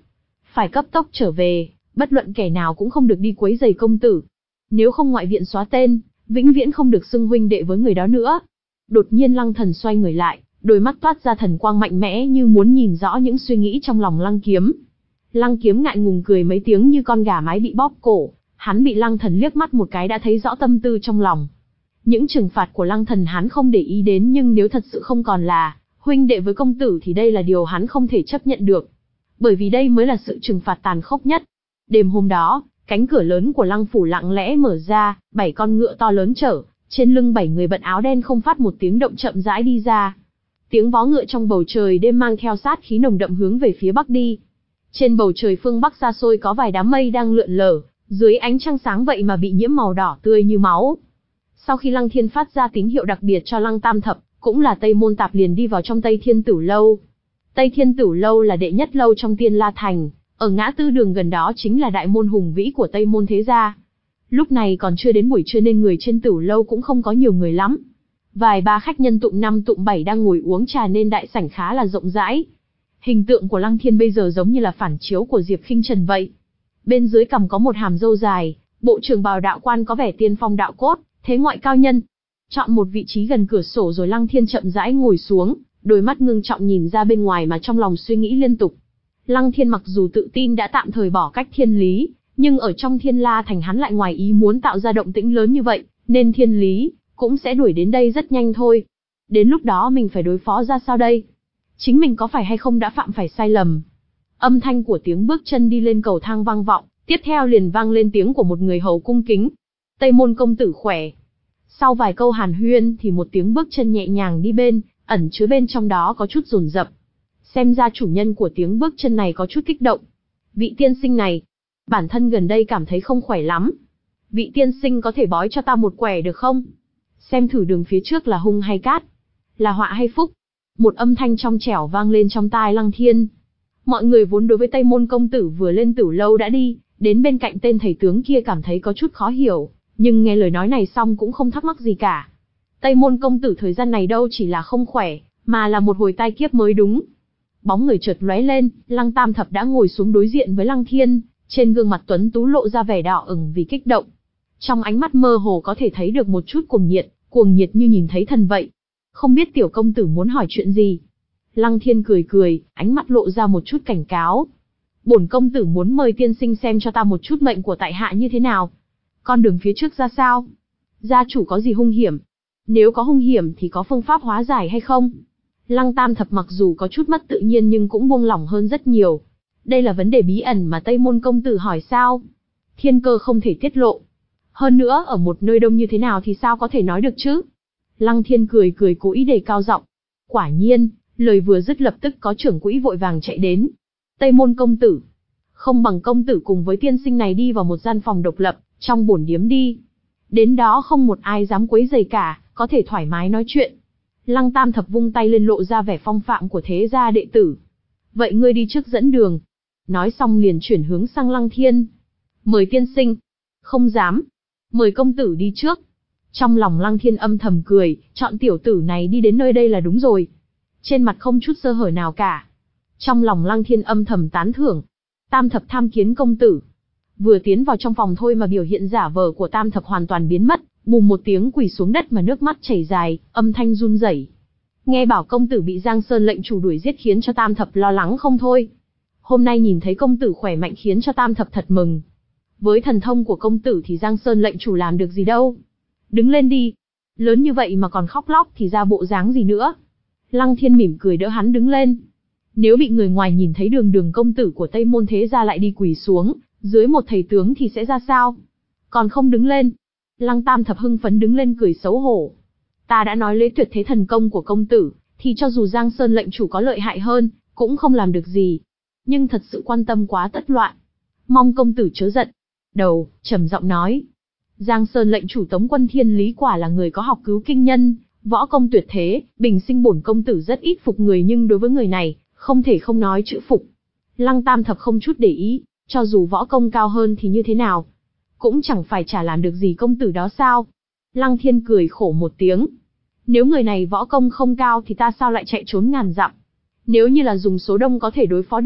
phải cấp tốc trở về, bất luận kẻ nào cũng không được đi quấy rầy công tử. Nếu không ngoại viện xóa tên, vĩnh viễn không được xưng huynh đệ với người đó nữa. Đột nhiên Lăng Thần xoay người lại, đôi mắt toát ra thần quang mạnh mẽ như muốn nhìn rõ những suy nghĩ trong lòng Lăng Kiếm. Lăng Kiếm ngại ngùng cười mấy tiếng như con gà mái bị bóp cổ, hắn bị Lăng Thần liếc mắt một cái đã thấy rõ tâm tư trong lòng. Những trừng phạt của Lăng Thần hắn không để ý đến, nhưng nếu thật sự không còn là huynh đệ với công tử thì đây là điều hắn không thể chấp nhận được. Bởi vì đây mới là sự trừng phạt tàn khốc nhất. Đêm hôm đó, cánh cửa lớn của Lăng phủ lặng lẽ mở ra, bảy con ngựa to lớn chở, trên lưng bảy người bận áo đen không phát một tiếng động chậm rãi đi ra. Tiếng vó ngựa trong bầu trời đêm mang theo sát khí nồng đậm hướng về phía bắc đi. Trên bầu trời phương bắc xa xôi có vài đám mây đang lượn lờ, dưới ánh trăng sáng vậy mà bị nhiễm màu đỏ tươi như máu. Sau khi Lăng Thiên phát ra tín hiệu đặc biệt cho Lăng Tam Thập, cũng là Tây Môn Tạp liền đi vào trong Tây Thiên Tử Lâu. Tây Thiên Tử Lâu là đệ nhất lâu trong Tiên La Thành, ở ngã tư đường gần đó chính là đại môn hùng vĩ của Tây Môn thế gia. Lúc này còn chưa đến buổi trưa nên người trên Tử Lâu cũng không có nhiều người lắm. Vài ba khách nhân tụng năm tụng bảy đang ngồi uống trà nên đại sảnh khá là rộng rãi. Hình tượng của Lăng Thiên bây giờ giống như là phản chiếu của Diệp Khinh Trần vậy. Bên dưới cằm có một hàm râu dài, bộ trường bào đạo quan có vẻ tiên phong đạo cốt, thế ngoại cao nhân. Chọn một vị trí gần cửa sổ rồi Lăng Thiên chậm rãi ngồi xuống, đôi mắt ngưng trọng nhìn ra bên ngoài mà trong lòng suy nghĩ liên tục. Lăng Thiên mặc dù tự tin đã tạm thời bỏ cách thiên lý, nhưng ở trong Thiên La Thành hắn lại ngoài ý muốn tạo ra động tĩnh lớn như vậy, nên thiên lý cũng sẽ đuổi đến đây rất nhanh thôi. Đến lúc đó mình phải đối phó ra sao đây? Chính mình có phải hay không đã phạm phải sai lầm? Âm thanh của tiếng bước chân đi lên cầu thang vang vọng, tiếp theo liền vang lên tiếng của một người hầu cung kính. Tây Môn công tử khỏe. Sau vài câu hàn huyên thì một tiếng bước chân nhẹ nhàng đi bên, ẩn chứa bên trong đó có chút dồn dập. Xem ra chủ nhân của tiếng bước chân này có chút kích động. Vị tiên sinh này, bản thân gần đây cảm thấy không khỏe lắm. Vị tiên sinh có thể bói cho ta một quẻ được không? Xem thử đường phía trước là hung hay cát, là họa hay phúc. Một âm thanh trong trẻo vang lên trong tai Lăng Thiên. Mọi người vốn đối với Tây Môn công tử vừa lên Tử Lâu đã đi, đến bên cạnh tên thầy tướng kia cảm thấy có chút khó hiểu, nhưng nghe lời nói này xong cũng không thắc mắc gì cả. Tây Môn công tử thời gian này đâu chỉ là không khỏe, mà là một hồi tai kiếp mới đúng. Bóng người chợt lóe lên, Lăng Tam Thập đã ngồi xuống đối diện với Lăng Thiên, trên gương mặt tuấn tú lộ ra vẻ đỏ ửng vì kích động. Trong ánh mắt mơ hồ có thể thấy được một chút cuồng nhiệt, cuồng nhiệt như nhìn thấy thần vậy. Không biết tiểu công tử muốn hỏi chuyện gì? Lăng Thiên cười cười, ánh mắt lộ ra một chút cảnh cáo. Bổn công tử muốn mời tiên sinh xem cho ta một chút mệnh của tại hạ như thế nào. Con đường phía trước ra sao? Gia chủ có gì hung hiểm? Nếu có hung hiểm thì có phương pháp hóa giải hay không? Lăng Tam Thập mặc dù có chút mất tự nhiên nhưng cũng buông lỏng hơn rất nhiều. Đây là vấn đề bí ẩn mà Tây Môn công tử hỏi sao? Thiên cơ không thể tiết lộ. Hơn nữa ở một nơi đông như thế nào thì sao có thể nói được chứ? Lăng Thiên cười cười cố ý đề cao giọng. Quả nhiên, lời vừa dứt lập tức có trưởng quỹ vội vàng chạy đến. Tây Môn công tử, không bằng công tử cùng với tiên sinh này đi vào một gian phòng độc lập, trong bổn điếm đi. Đến đó không một ai dám quấy rầy cả, có thể thoải mái nói chuyện. Lăng Tam Thập vung tay lên lộ ra vẻ phong phạm của thế gia đệ tử. Vậy ngươi đi trước dẫn đường. Nói xong liền chuyển hướng sang Lăng Thiên. Mời tiên sinh. Không dám. Mời công tử đi trước. Trong lòng Lăng Thiên âm thầm cười, chọn tiểu tử này đi đến nơi đây là đúng rồi. Trên mặt không chút sơ hở nào cả. Trong lòng Lăng Thiên âm thầm tán thưởng. Tam Thập tham kiến công tử. Vừa tiến vào trong phòng thôi mà biểu hiện giả vờ của Tam Thập hoàn toàn biến mất, bùm một tiếng quỳ xuống đất mà nước mắt chảy dài, âm thanh run rẩy. Nghe bảo công tử bị Giang Sơn lệnh chủ đuổi giết khiến cho Tam Thập lo lắng không thôi. Hôm nay nhìn thấy công tử khỏe mạnh khiến cho Tam Thập thật mừng. Với thần thông của công tử thì Giang Sơn lệnh chủ làm được gì đâu. Đứng lên đi. Lớn như vậy mà còn khóc lóc thì ra bộ dáng gì nữa. Lăng Thiên mỉm cười đỡ hắn đứng lên. Nếu bị người ngoài nhìn thấy đường đường công tử của Tây Môn thế gia lại đi quỳ xuống dưới một thầy tướng thì sẽ ra sao? Còn không đứng lên. Lăng Tam Thập hưng phấn đứng lên cười xấu hổ. Ta đã nói lấy tuyệt thế thần công của công tử, thì cho dù Giang Sơn lệnh chủ có lợi hại hơn, cũng không làm được gì. Nhưng thật sự quan tâm quá tất loạn. Mong công tử chớ giận. Đầu, trầm giọng nói. Giang Sơn lệnh chủ Tống Quân Thiên Lý quả là người có học cứu kinh nhân, võ công tuyệt thế, bình sinh bổn công tử rất ít phục người nhưng đối với người này, không thể không nói chữ phục. Lăng Tam Thập không chút để ý, cho dù võ công cao hơn thì như thế nào? Cũng chẳng phải chả làm được gì công tử đó sao? Lăng Thiên cười khổ một tiếng. Nếu người này võ công không cao thì ta sao lại chạy trốn ngàn dặm? Nếu như là dùng số đông có thể đối phó được,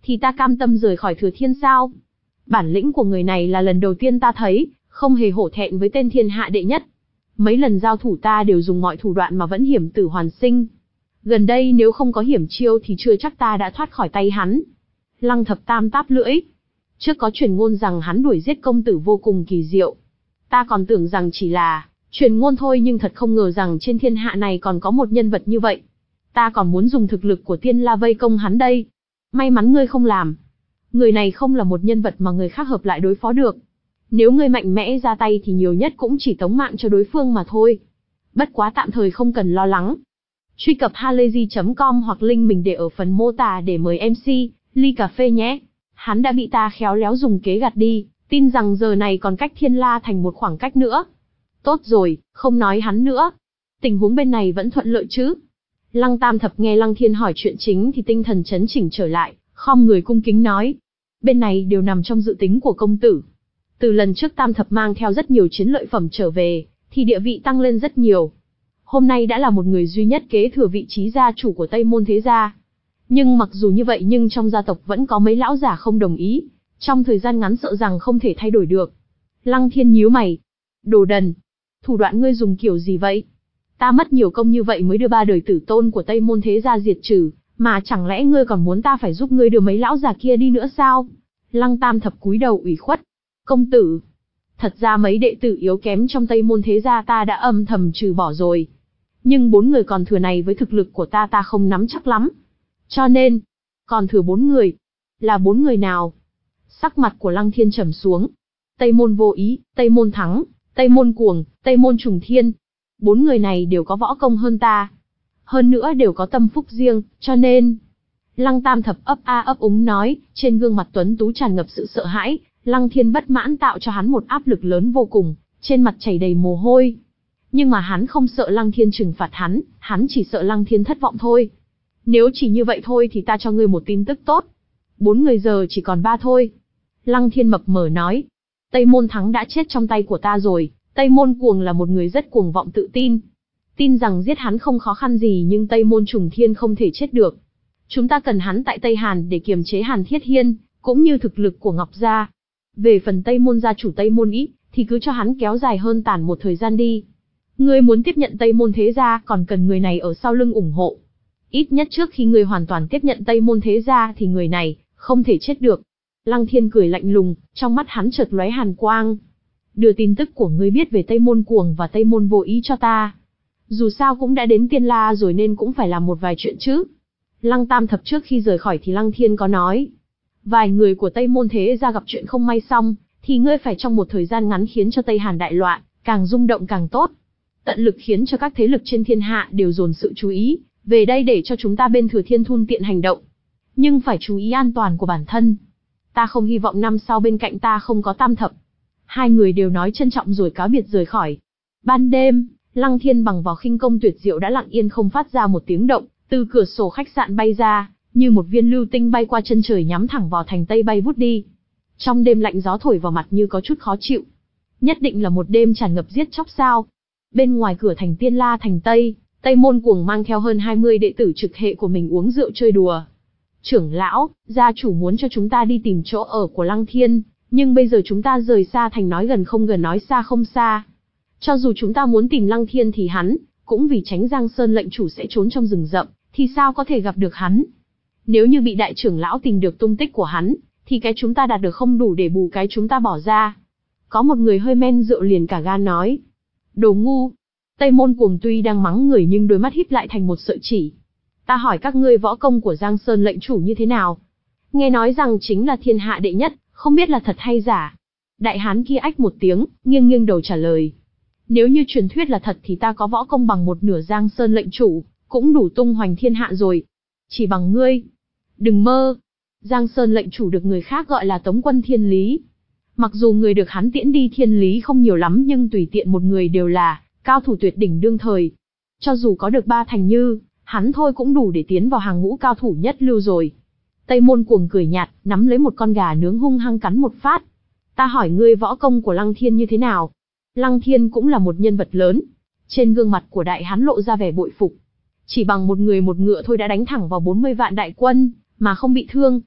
thì ta cam tâm rời khỏi Thừa Thiên sao? Bản lĩnh của người này là lần đầu tiên ta thấy, không hề hổ thẹn với tên thiên hạ đệ nhất. Mấy lần giao thủ ta đều dùng mọi thủ đoạn mà vẫn hiểm tử hoàn sinh. Gần đây nếu không có hiểm chiêu thì chưa chắc ta đã thoát khỏi tay hắn. Lăng Thập Tam táp lưỡi. Trước có truyền ngôn rằng hắn đuổi giết công tử vô cùng kỳ diệu. Ta còn tưởng rằng chỉ là truyền ngôn thôi, nhưng thật không ngờ rằng trên thiên hạ này còn có một nhân vật như vậy. Ta còn muốn dùng thực lực của Tiên La vây công hắn đây. May mắn ngươi không làm. Người này không là một nhân vật mà người khác hợp lại đối phó được. Nếu ngươi mạnh mẽ ra tay thì nhiều nhất cũng chỉ tống mạng cho đối phương mà thôi. Bất quá tạm thời không cần lo lắng. Truy cập halayzi chấm com hoặc link mình để ở phần mô tả để mời em xê, ly cà phê nhé. Hắn đã bị ta khéo léo dùng kế gạt đi, tin rằng giờ này còn cách Thiên La thành một khoảng cách nữa. Tốt rồi, không nói hắn nữa. Tình huống bên này vẫn thuận lợi chứ? Lăng Tam Thập nghe Lăng Thiên hỏi chuyện chính thì tinh thần chấn chỉnh trở lại, khom người cung kính nói. Bên này đều nằm trong dự tính của công tử. Từ lần trước Tam Thập mang theo rất nhiều chiến lợi phẩm trở về, thì địa vị tăng lên rất nhiều. Hôm nay đã là một người duy nhất kế thừa vị trí gia chủ của Tây Môn thế gia. Nhưng mặc dù như vậy nhưng trong gia tộc vẫn có mấy lão già không đồng ý, trong thời gian ngắn sợ rằng không thể thay đổi được. Lăng Thiên nhíu mày. Đồ đần! Thủ đoạn ngươi dùng kiểu gì vậy? Ta mất nhiều công như vậy mới đưa ba đời tử tôn của Tây Môn thế gia diệt trừ, mà chẳng lẽ ngươi còn muốn ta phải giúp ngươi đưa mấy lão già kia đi nữa sao? Lăng Tam Thập cúi đầu ủy khuất. Công tử! Thật ra mấy đệ tử yếu kém trong Tây Môn thế gia ta đã âm thầm trừ bỏ rồi. Nhưng bốn người còn thừa này với thực lực của ta ta không nắm chắc lắm. Cho nên, còn thừa bốn người. Là bốn người nào? Sắc mặt của Lăng Thiên trầm xuống. Tây Môn Vô Ý, Tây Môn Thắng, Tây Môn Cuồng, Tây Môn Trùng Thiên. Bốn người này đều có võ công hơn ta. Hơn nữa đều có tâm phúc riêng, cho nên... Lăng Tam Thập ấp a ấp úng nói, trên gương mặt tuấn tú tràn ngập sự sợ hãi. Lăng Thiên bất mãn tạo cho hắn một áp lực lớn vô cùng, trên mặt chảy đầy mồ hôi. Nhưng mà hắn không sợ Lăng Thiên trừng phạt hắn, hắn chỉ sợ Lăng Thiên thất vọng thôi. Nếu chỉ như vậy thôi thì ta cho ngươi một tin tức tốt. Bốn người giờ chỉ còn ba thôi. Lăng Thiên mập mờ nói. Tây Môn Thắng đã chết trong tay của ta rồi. Tây Môn Cuồng là một người rất cuồng vọng tự tin. Tin rằng giết hắn không khó khăn gì, nhưng Tây Môn Trùng Thiên không thể chết được. Chúng ta cần hắn tại Tây Hàn để kiềm chế Hàn Thiết Hiên, cũng như thực lực của Ngọc Gia. Về phần Tây Môn gia chủ Tây Môn Ý, thì cứ cho hắn kéo dài hơn tàn một thời gian đi. Ngươi muốn tiếp nhận Tây Môn thế gia còn cần người này ở sau lưng ủng hộ. Ít nhất trước khi ngươi hoàn toàn tiếp nhận Tây Môn thế gia thì người này không thể chết được. Lăng Thiên cười lạnh lùng, trong mắt hắn chợt lóe hàn quang. Đưa tin tức của ngươi biết về Tây Môn Cuồng và Tây Môn Vô Ý cho ta. Dù sao cũng đã đến Tiên La rồi nên cũng phải làm một vài chuyện chứ. Lăng Tam Thập trước khi rời khỏi thì Lăng Thiên có nói. Vài người của Tây Môn thế gia gặp chuyện không may xong, thì ngươi phải trong một thời gian ngắn khiến cho Tây Hàn đại loạn, càng rung động càng tốt. Tận lực khiến cho các thế lực trên thiên hạ đều dồn sự chú ý về đây để cho chúng ta bên Thừa Thiên thuận tiện hành động. Nhưng phải chú ý an toàn của bản thân. Ta không hy vọng năm sau bên cạnh ta không có Tam Thập. Hai người đều nói trân trọng rồi cáo biệt rời khỏi. Ban đêm, Lăng Thiên bằng vào khinh công tuyệt diệu đã lặng yên không phát ra một tiếng động, từ cửa sổ khách sạn bay ra, như một viên lưu tinh bay qua chân trời nhắm thẳng vào thành Tây bay vút đi. Trong đêm lạnh gió thổi vào mặt như có chút khó chịu. Nhất định là một đêm tràn ngập giết chóc sao. Bên ngoài cửa thành Tiên La thành Tây, Tây Môn Cuồng mang theo hơn hai mươi đệ tử trực hệ của mình uống rượu chơi đùa. Trưởng lão, gia chủ muốn cho chúng ta đi tìm chỗ ở của Lăng Thiên, nhưng bây giờ chúng ta rời xa thành nói gần không gần nói xa không xa. Cho dù chúng ta muốn tìm Lăng Thiên thì hắn, cũng vì tránh Giang Sơn lệnh chủ sẽ trốn trong rừng rậm, thì sao có thể gặp được hắn. Nếu như bị đại trưởng lão tìm được tung tích của hắn, thì cái chúng ta đạt được không đủ để bù cái chúng ta bỏ ra. Có một người hơi men rượu liền cả gan nói. Đồ ngu! Tây Môn Cuồng tuy đang mắng người nhưng đôi mắt híp lại thành một sợi chỉ. Ta hỏi các ngươi võ công của Giang Sơn lệnh chủ như thế nào? Nghe nói rằng chính là thiên hạ đệ nhất, không biết là thật hay giả. Đại hán kia ách một tiếng, nghiêng nghiêng đầu trả lời. Nếu như truyền thuyết là thật thì ta có võ công bằng một nửa Giang Sơn lệnh chủ, cũng đủ tung hoành thiên hạ rồi. Chỉ bằng ngươi. Đừng mơ. Giang Sơn lệnh chủ được người khác gọi là Tống Quân Thiên Lý. Mặc dù người được hắn tiễn đi Thiên Lý không nhiều lắm nhưng tùy tiện một người đều là cao thủ tuyệt đỉnh đương thời. Cho dù có được ba thành như hắn thôi cũng đủ để tiến vào hàng ngũ cao thủ nhất lưu rồi. Tây Môn Cuồng cười nhạt, nắm lấy một con gà nướng hung hăng cắn một phát. Ta hỏi ngươi võ công của Lăng Thiên như thế nào? Lăng Thiên cũng là một nhân vật lớn. Trên gương mặt của đại hán lộ ra vẻ bội phục. Chỉ bằng một người một ngựa thôi đã đánh thẳng vào bốn mươi vạn đại quân, mà không bị thương.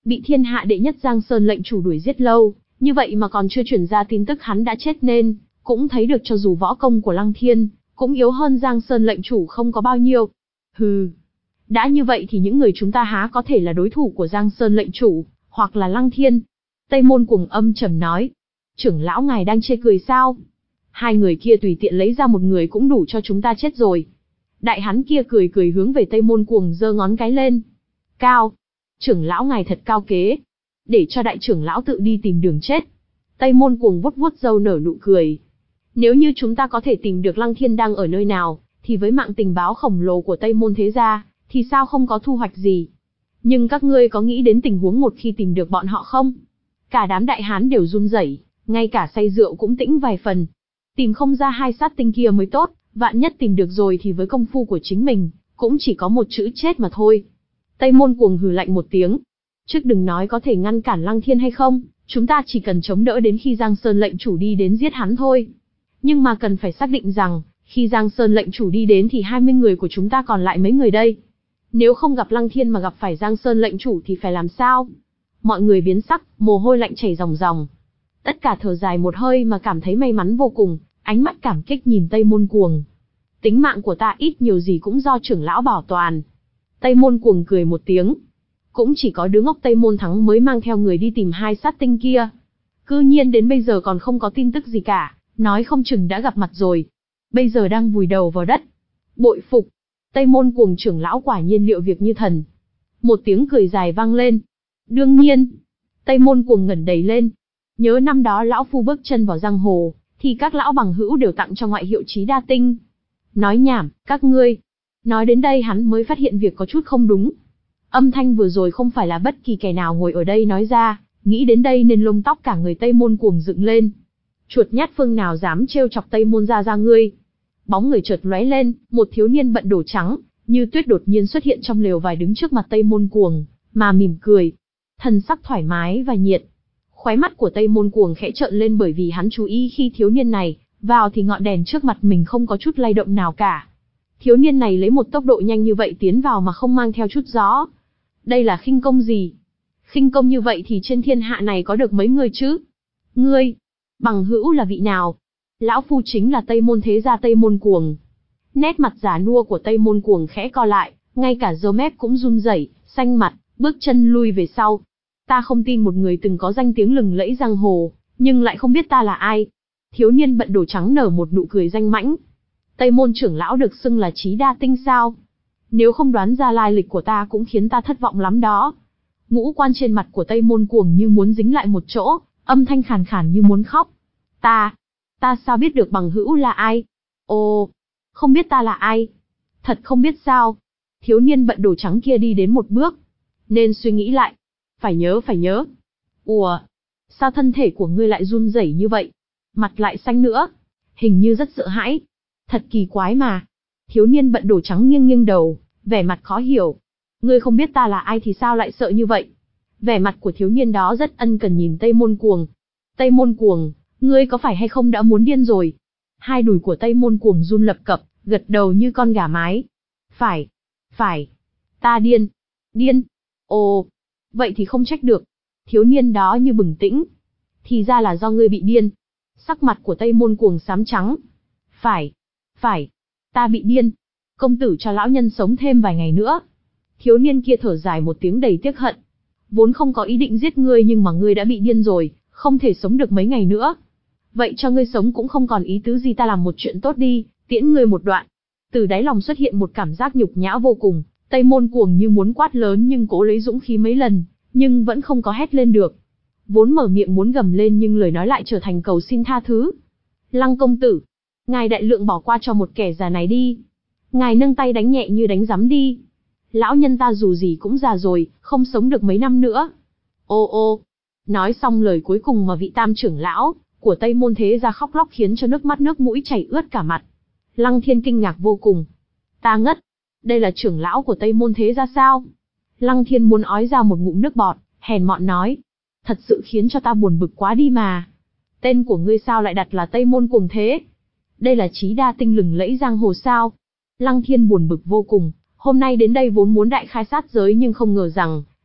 bị thiên hạ đệ nhất Giang Sơn lệnh chủ đuổi giết lâu, như vậy mà còn chưa truyền ra tin tức hắn đã chết nên, cũng thấy được cho dù võ công của Lăng Thiên, cũng yếu hơn Giang Sơn lệnh chủ không có bao nhiêu. Hừ, đã như vậy thì những người chúng ta há có thể là đối thủ của Giang Sơn lệnh chủ, hoặc là Lăng Thiên. Tây Môn Cuồng âm trầm nói, trưởng lão ngài đang chê cười sao? Hai người kia tùy tiện lấy ra một người cũng đủ cho chúng ta chết rồi. Đại hán kia cười cười hướng về Tây Môn Cuồng giơ ngón cái lên. Cao, trưởng lão ngài thật cao kế. Để cho đại trưởng lão tự đi tìm đường chết. Tây Môn Cuồng vuốt vuốt râu nở nụ cười. Nếu như chúng ta có thể tìm được Lăng Thiên đang ở nơi nào, thì với mạng tình báo khổng lồ của Tây Môn thế gia, thì sao không có thu hoạch gì. Nhưng các ngươi có nghĩ đến tình huống một khi tìm được bọn họ không? Cả đám đại hán đều run rẩy, ngay cả say rượu cũng tĩnh vài phần. Tìm không ra hai sát tinh kia mới tốt, vạn nhất tìm được rồi thì với công phu của chính mình, cũng chỉ có một chữ chết mà thôi. Tây Môn Cuồng hừ lạnh một tiếng. Trước đừng nói có thể ngăn cản Lăng Thiên hay không, chúng ta chỉ cần chống đỡ đến khi Giang Sơn lệnh chủ đi đến giết hắn thôi. Nhưng mà cần phải xác định rằng, khi Giang Sơn lệnh chủ đi đến thì hai mươi người của chúng ta còn lại mấy người đây. Nếu không gặp Lăng Thiên mà gặp phải Giang Sơn lệnh chủ thì phải làm sao? Mọi người biến sắc, mồ hôi lạnh chảy ròng ròng. Tất cả thở dài một hơi mà cảm thấy may mắn vô cùng, ánh mắt cảm kích nhìn Tây Môn Cuồng. Tính mạng của ta ít nhiều gì cũng do trưởng lão bảo toàn. Tây Môn Cuồng cười một tiếng. Cũng chỉ có đứa ngốc Tây Môn Thắng mới mang theo người đi tìm hai sát tinh kia. Cư nhiên đến bây giờ còn không có tin tức gì cả, nói không chừng đã gặp mặt rồi. Bây giờ đang vùi đầu vào đất. Bội phục. Tây Môn Cuồng trưởng lão quả nhiên liệu việc như thần. Một tiếng cười dài vang lên. Đương nhiên. Tây Môn Cuồng ngẩng đầy lên. Nhớ năm đó lão phu bước chân vào giang hồ, thì các lão bằng hữu đều tặng cho ngoại hiệu Chí Đa Tinh. Nói nhảm, các ngươi. Nói đến đây hắn mới phát hiện việc có chút không đúng. Âm thanh vừa rồi không phải là bất kỳ kẻ nào ngồi ở đây nói ra, nghĩ đến đây nên lông tóc cả người Tây Môn Cuồng dựng lên. Chuột nhát phương nào dám trêu chọc Tây Môn gia gia ngươi? Bóng người chợt lóe lên, một thiếu niên bận đồ trắng, như tuyết đột nhiên xuất hiện trong lều vải đứng trước mặt Tây Môn Cuồng, mà mỉm cười. Thần sắc thoải mái và nhiệt. Khóe mắt của Tây Môn Cuồng khẽ trợn lên bởi vì hắn chú ý khi thiếu niên này vào thì ngọn đèn trước mặt mình không có chút lay động nào cả. Thiếu niên này lấy một tốc độ nhanh như vậy tiến vào mà không mang theo chút gió. Đây là khinh công gì? Khinh công như vậy thì trên thiên hạ này có được mấy người chứ? Ngươi, bằng hữu là vị nào? Lão phu chính là Tây Môn thế gia Tây Môn Cuồng. Nét mặt già nua của Tây Môn Cuồng khẽ co lại, ngay cả râu mép cũng run rẩy, xanh mặt, bước chân lui về sau. Ta không tin một người từng có danh tiếng lừng lẫy giang hồ, nhưng lại không biết ta là ai. Thiếu niên bận đồ trắng nở một nụ cười danh mãnh. Tây Môn trưởng lão được xưng là Chí Đa Tinh sao? Nếu không đoán ra lai lịch của ta cũng khiến ta thất vọng lắm đó. Ngũ quan trên mặt của Tây Môn Cuồng như muốn dính lại một chỗ, âm thanh khàn khàn như muốn khóc. Ta, ta sao biết được bằng hữu là ai? Ồ, không biết ta là ai? Thật không biết sao? Thiếu niên bận đồ trắng kia đi đến một bước, nên suy nghĩ lại. Phải nhớ phải nhớ. Ủa, sao thân thể của ngươi lại run rẩy như vậy? Mặt lại xanh nữa, hình như rất sợ hãi. Thật kỳ quái mà. Thiếu niên bận đồ trắng nghiêng nghiêng đầu, vẻ mặt khó hiểu. Ngươi không biết ta là ai thì sao lại sợ như vậy? Vẻ mặt của thiếu niên đó rất ân cần nhìn Tây Môn Cuồng. Tây Môn Cuồng, ngươi có phải hay không đã muốn điên rồi? Hai đùi của Tây Môn Cuồng run lập cập, gật đầu như con gà mái. Phải, phải, ta điên, điên. Ồ, vậy thì không trách được. Thiếu niên đó như bừng tỉnh. Thì ra là do ngươi bị điên. Sắc mặt của Tây Môn Cuồng xám trắng. Phải, phải, ta bị điên. Công tử cho lão nhân sống thêm vài ngày nữa. Thiếu niên kia thở dài một tiếng đầy tiếc hận. Vốn không có ý định giết ngươi nhưng mà ngươi đã bị điên rồi, không thể sống được mấy ngày nữa. Vậy cho ngươi sống cũng không còn ý tứ gì, ta làm một chuyện tốt đi, tiễn ngươi một đoạn. Từ đáy lòng xuất hiện một cảm giác nhục nhã vô cùng, Tây Môn Cuồng như muốn quát lớn nhưng cố lấy dũng khí mấy lần, nhưng vẫn không có hét lên được. Vốn mở miệng muốn gầm lên nhưng lời nói lại trở thành cầu xin tha thứ. Lăng công tử, ngài đại lượng bỏ qua cho một kẻ già này đi. Ngài nâng tay đánh nhẹ như đánh giấm đi. Lão nhân ta dù gì cũng già rồi, không sống được mấy năm nữa. Ô ô, nói xong lời cuối cùng mà vị tam trưởng lão của Tây Môn thế gia khóc lóc khiến cho nước mắt nước mũi chảy ướt cả mặt. Lăng Thiên kinh ngạc vô cùng. Ta ngất, đây là trưởng lão của Tây Môn thế gia sao? Lăng Thiên muốn ói ra một ngụm nước bọt, hèn mọn nói. Thật sự khiến cho ta buồn bực quá đi mà. Tên của ngươi sao lại đặt là Tây Môn Cuồng thế? Đây là Chí Đa Tinh lừng lẫy giang hồ sao? Lăng Thiên buồn bực vô cùng, hôm nay đến đây vốn muốn đại khai sát giới nhưng không ngờ rằng,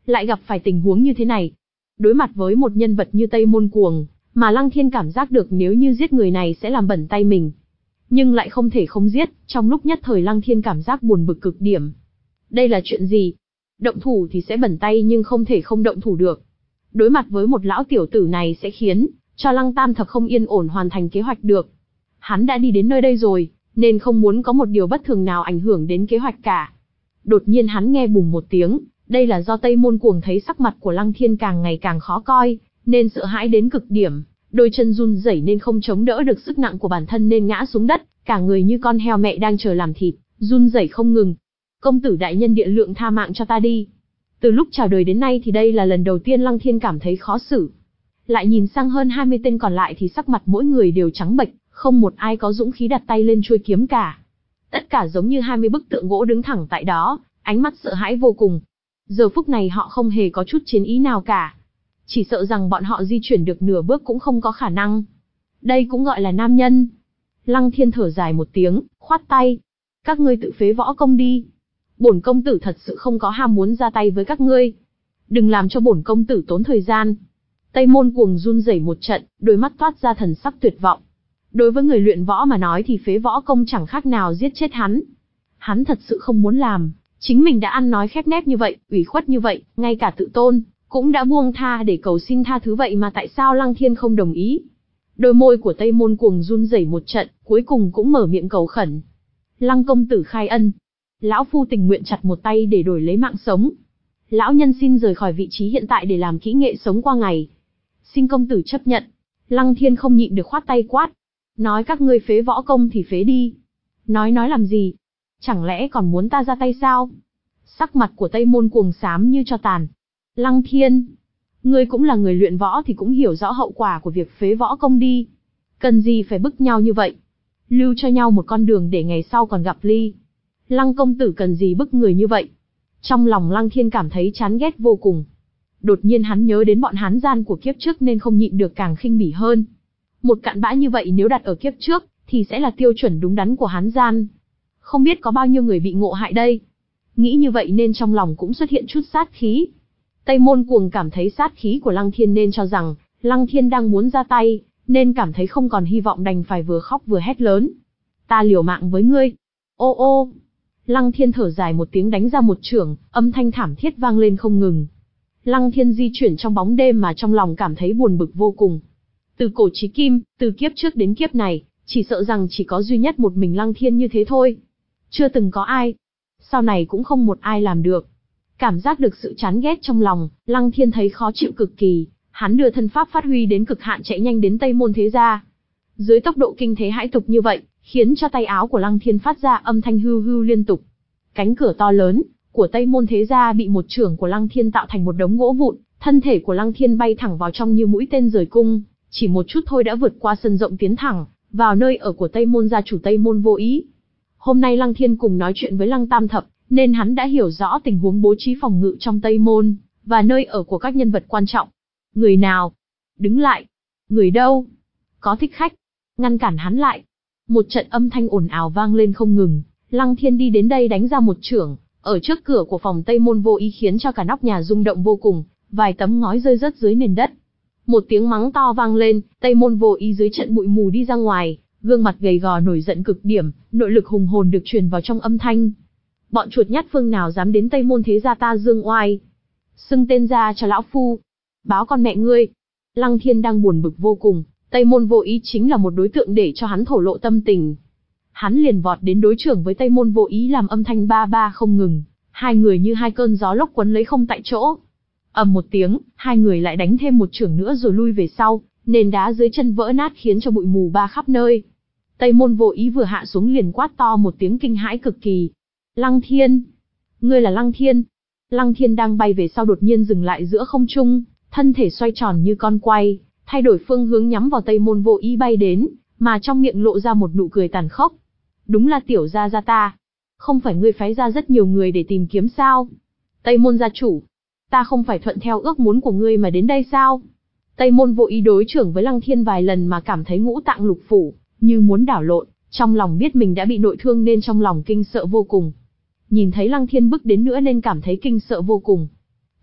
lại gặp phải tình huống như thế này. Đối mặt với một nhân vật như Tây Môn Cuồng, mà Lăng Thiên cảm giác được nếu như giết người này sẽ làm bẩn tay mình. Nhưng lại không thể không giết, trong lúc nhất thời Lăng Thiên cảm giác buồn bực cực điểm. Đây là chuyện gì? Động thủ thì sẽ bẩn tay nhưng không thể không động thủ được. Đối mặt với một lão tiểu tử này sẽ khiến cho Lăng Tam Thập không yên ổn hoàn thành kế hoạch được. Hắn đã đi đến nơi đây rồi, nên không muốn có một điều bất thường nào ảnh hưởng đến kế hoạch cả. Đột nhiên hắn nghe bùng một tiếng, đây là do Tây Môn Cuồng thấy sắc mặt của Lăng Thiên càng ngày càng khó coi, nên sợ hãi đến cực điểm, đôi chân run rẩy nên không chống đỡ được sức nặng của bản thân nên ngã xuống đất, cả người như con heo mẹ đang chờ làm thịt, run rẩy không ngừng. Công tử đại nhân địa lượng tha mạng cho ta đi. Từ lúc chào đời đến nay thì đây là lần đầu tiên Lăng Thiên cảm thấy khó xử. Lại nhìn sang hơn hai mươi tên còn lại thì sắc mặt mỗi người đều trắng bệch, không một ai có dũng khí đặt tay lên chuôi kiếm cả. Tất cả giống như hai mươi bức tượng gỗ đứng thẳng tại đó, ánh mắt sợ hãi vô cùng. Giờ phút này họ không hề có chút chiến ý nào cả. Chỉ sợ rằng bọn họ di chuyển được nửa bước cũng không có khả năng. Đây cũng gọi là nam nhân. Lăng Thiên thở dài một tiếng, khoát tay. Các ngươi tự phế võ công đi. Bổn công tử thật sự không có ham muốn ra tay với các ngươi. Đừng làm cho bổn công tử tốn thời gian. Tây Môn Cuồng run rẩy một trận, đôi mắt toát ra thần sắc tuyệt vọng. Đối với người luyện võ mà nói thì phế võ công chẳng khác nào giết chết hắn. Hắn thật sự không muốn làm, chính mình đã ăn nói khép nép như vậy, ủy khuất như vậy, ngay cả tự tôn cũng đã buông tha để cầu xin tha thứ vậy mà tại sao Lăng Thiên không đồng ý? Đôi môi của Tây Môn Cuồng run rẩy một trận, cuối cùng cũng mở miệng cầu khẩn. Lăng công tử khai ân, lão phu tình nguyện chặt một tay để đổi lấy mạng sống. Lão nhân xin rời khỏi vị trí hiện tại để làm kỹ nghệ sống qua ngày. Xin công tử chấp nhận. Lăng Thiên không nhịn được khoát tay quát. Nói các ngươi phế võ công thì phế đi. Nói nói làm gì? Chẳng lẽ còn muốn ta ra tay sao? Sắc mặt của Tây Môn Cuồng xám như tro tàn. Lăng Thiên, ngươi cũng là người luyện võ thì cũng hiểu rõ hậu quả của việc phế võ công đi. Cần gì phải bức nhau như vậy? Lưu cho nhau một con đường để ngày sau còn gặp ly. Lăng công tử cần gì bức người như vậy? Trong lòng Lăng Thiên cảm thấy chán ghét vô cùng. Đột nhiên hắn nhớ đến bọn hán gian của kiếp trước nên không nhịn được càng khinh bỉ hơn. Một cặn bã như vậy nếu đặt ở kiếp trước, thì sẽ là tiêu chuẩn đúng đắn của hán gian. Không biết có bao nhiêu người bị ngộ hại đây. Nghĩ như vậy nên trong lòng cũng xuất hiện chút sát khí. Tây Môn Cuồng cảm thấy sát khí của Lăng Thiên nên cho rằng, Lăng Thiên đang muốn ra tay, nên cảm thấy không còn hy vọng đành phải vừa khóc vừa hét lớn. Ta liều mạng với ngươi. Ô ô. Lăng Thiên thở dài một tiếng đánh ra một chưởng, âm thanh thảm thiết vang lên không ngừng. Lăng Thiên di chuyển trong bóng đêm mà trong lòng cảm thấy buồn bực vô cùng. Từ cổ chí kim, từ kiếp trước đến kiếp này, chỉ sợ rằng chỉ có duy nhất một mình Lăng Thiên như thế thôi. Chưa từng có ai. Sau này cũng không một ai làm được. Cảm giác được sự chán ghét trong lòng, Lăng Thiên thấy khó chịu cực kỳ, hắn đưa thân pháp phát huy đến cực hạn chạy nhanh đến Tây Môn Thế Gia. Dưới tốc độ kinh thế hãi tục như vậy, khiến cho tay áo của Lăng Thiên phát ra âm thanh hưu hưu liên tục. Cánh cửa to lớn của Tây Môn Thế Gia bị một chưởng của Lăng Thiên tạo thành một đống gỗ vụn, thân thể của Lăng Thiên bay thẳng vào trong như mũi tên rời cung, chỉ một chút thôi đã vượt qua sân rộng tiến thẳng vào nơi ở của Tây Môn gia chủ Tây Môn Vô Ý. Hôm nay Lăng Thiên cùng nói chuyện với Lăng Tam Thập, nên hắn đã hiểu rõ tình huống bố trí phòng ngự trong Tây Môn và nơi ở của các nhân vật quan trọng. Người nào? Đứng lại. Người đâu? Có thích khách. Ngăn cản hắn lại. Một trận âm thanh ồn ào vang lên không ngừng. Lăng Thiên đi đến đây đánh ra một chưởng, ở trước cửa của phòng Tây Môn Vô Ý khiến cho cả nóc nhà rung động vô cùng, vài tấm ngói rơi rớt dưới nền đất. Một tiếng mắng to vang lên, Tây Môn Vô Ý dưới trận bụi mù đi ra ngoài, gương mặt gầy gò nổi giận cực điểm, nội lực hùng hồn được truyền vào trong âm thanh. Bọn chuột nhắt phương nào dám đến Tây Môn Thế Gia ta dương oai? Xưng tên ra cho lão phu. Báo con mẹ ngươi. Lăng Thiên đang buồn bực vô cùng, Tây Môn Vô Ý chính là một đối tượng để cho hắn thổ lộ tâm tình. Hắn liền vọt đến đối trưởng với Tây Môn Vô Ý làm âm thanh ba ba không ngừng, hai người như hai cơn gió lốc quấn lấy không tại chỗ. Ầm một tiếng, hai người lại đánh thêm một chưởng nữa rồi lui về sau, nền đá dưới chân vỡ nát khiến cho bụi mù ba khắp nơi. Tây Môn Vô Ý vừa hạ xuống liền quát to một tiếng kinh hãi cực kỳ. Lăng Thiên! Ngươi là Lăng Thiên! Lăng Thiên đang bay về sau đột nhiên dừng lại giữa không trung, thân thể xoay tròn như con quay, thay đổi phương hướng nhắm vào Tây Môn Vô Ý bay đến, mà trong miệng lộ ra một nụ cười tàn khốc. Đúng là tiểu gia gia ta. Không phải ngươi phái ra rất nhiều người để tìm kiếm sao? Tây Môn gia chủ, ta không phải thuận theo ước muốn của ngươi mà đến đây sao? Tây Môn Vô Ý đối trưởng với Lăng Thiên vài lần mà cảm thấy ngũ tạng lục phủ như muốn đảo lộn, trong lòng biết mình đã bị nội thương nên trong lòng kinh sợ vô cùng. Nhìn thấy Lăng Thiên bước đến nữa nên cảm thấy kinh sợ vô cùng.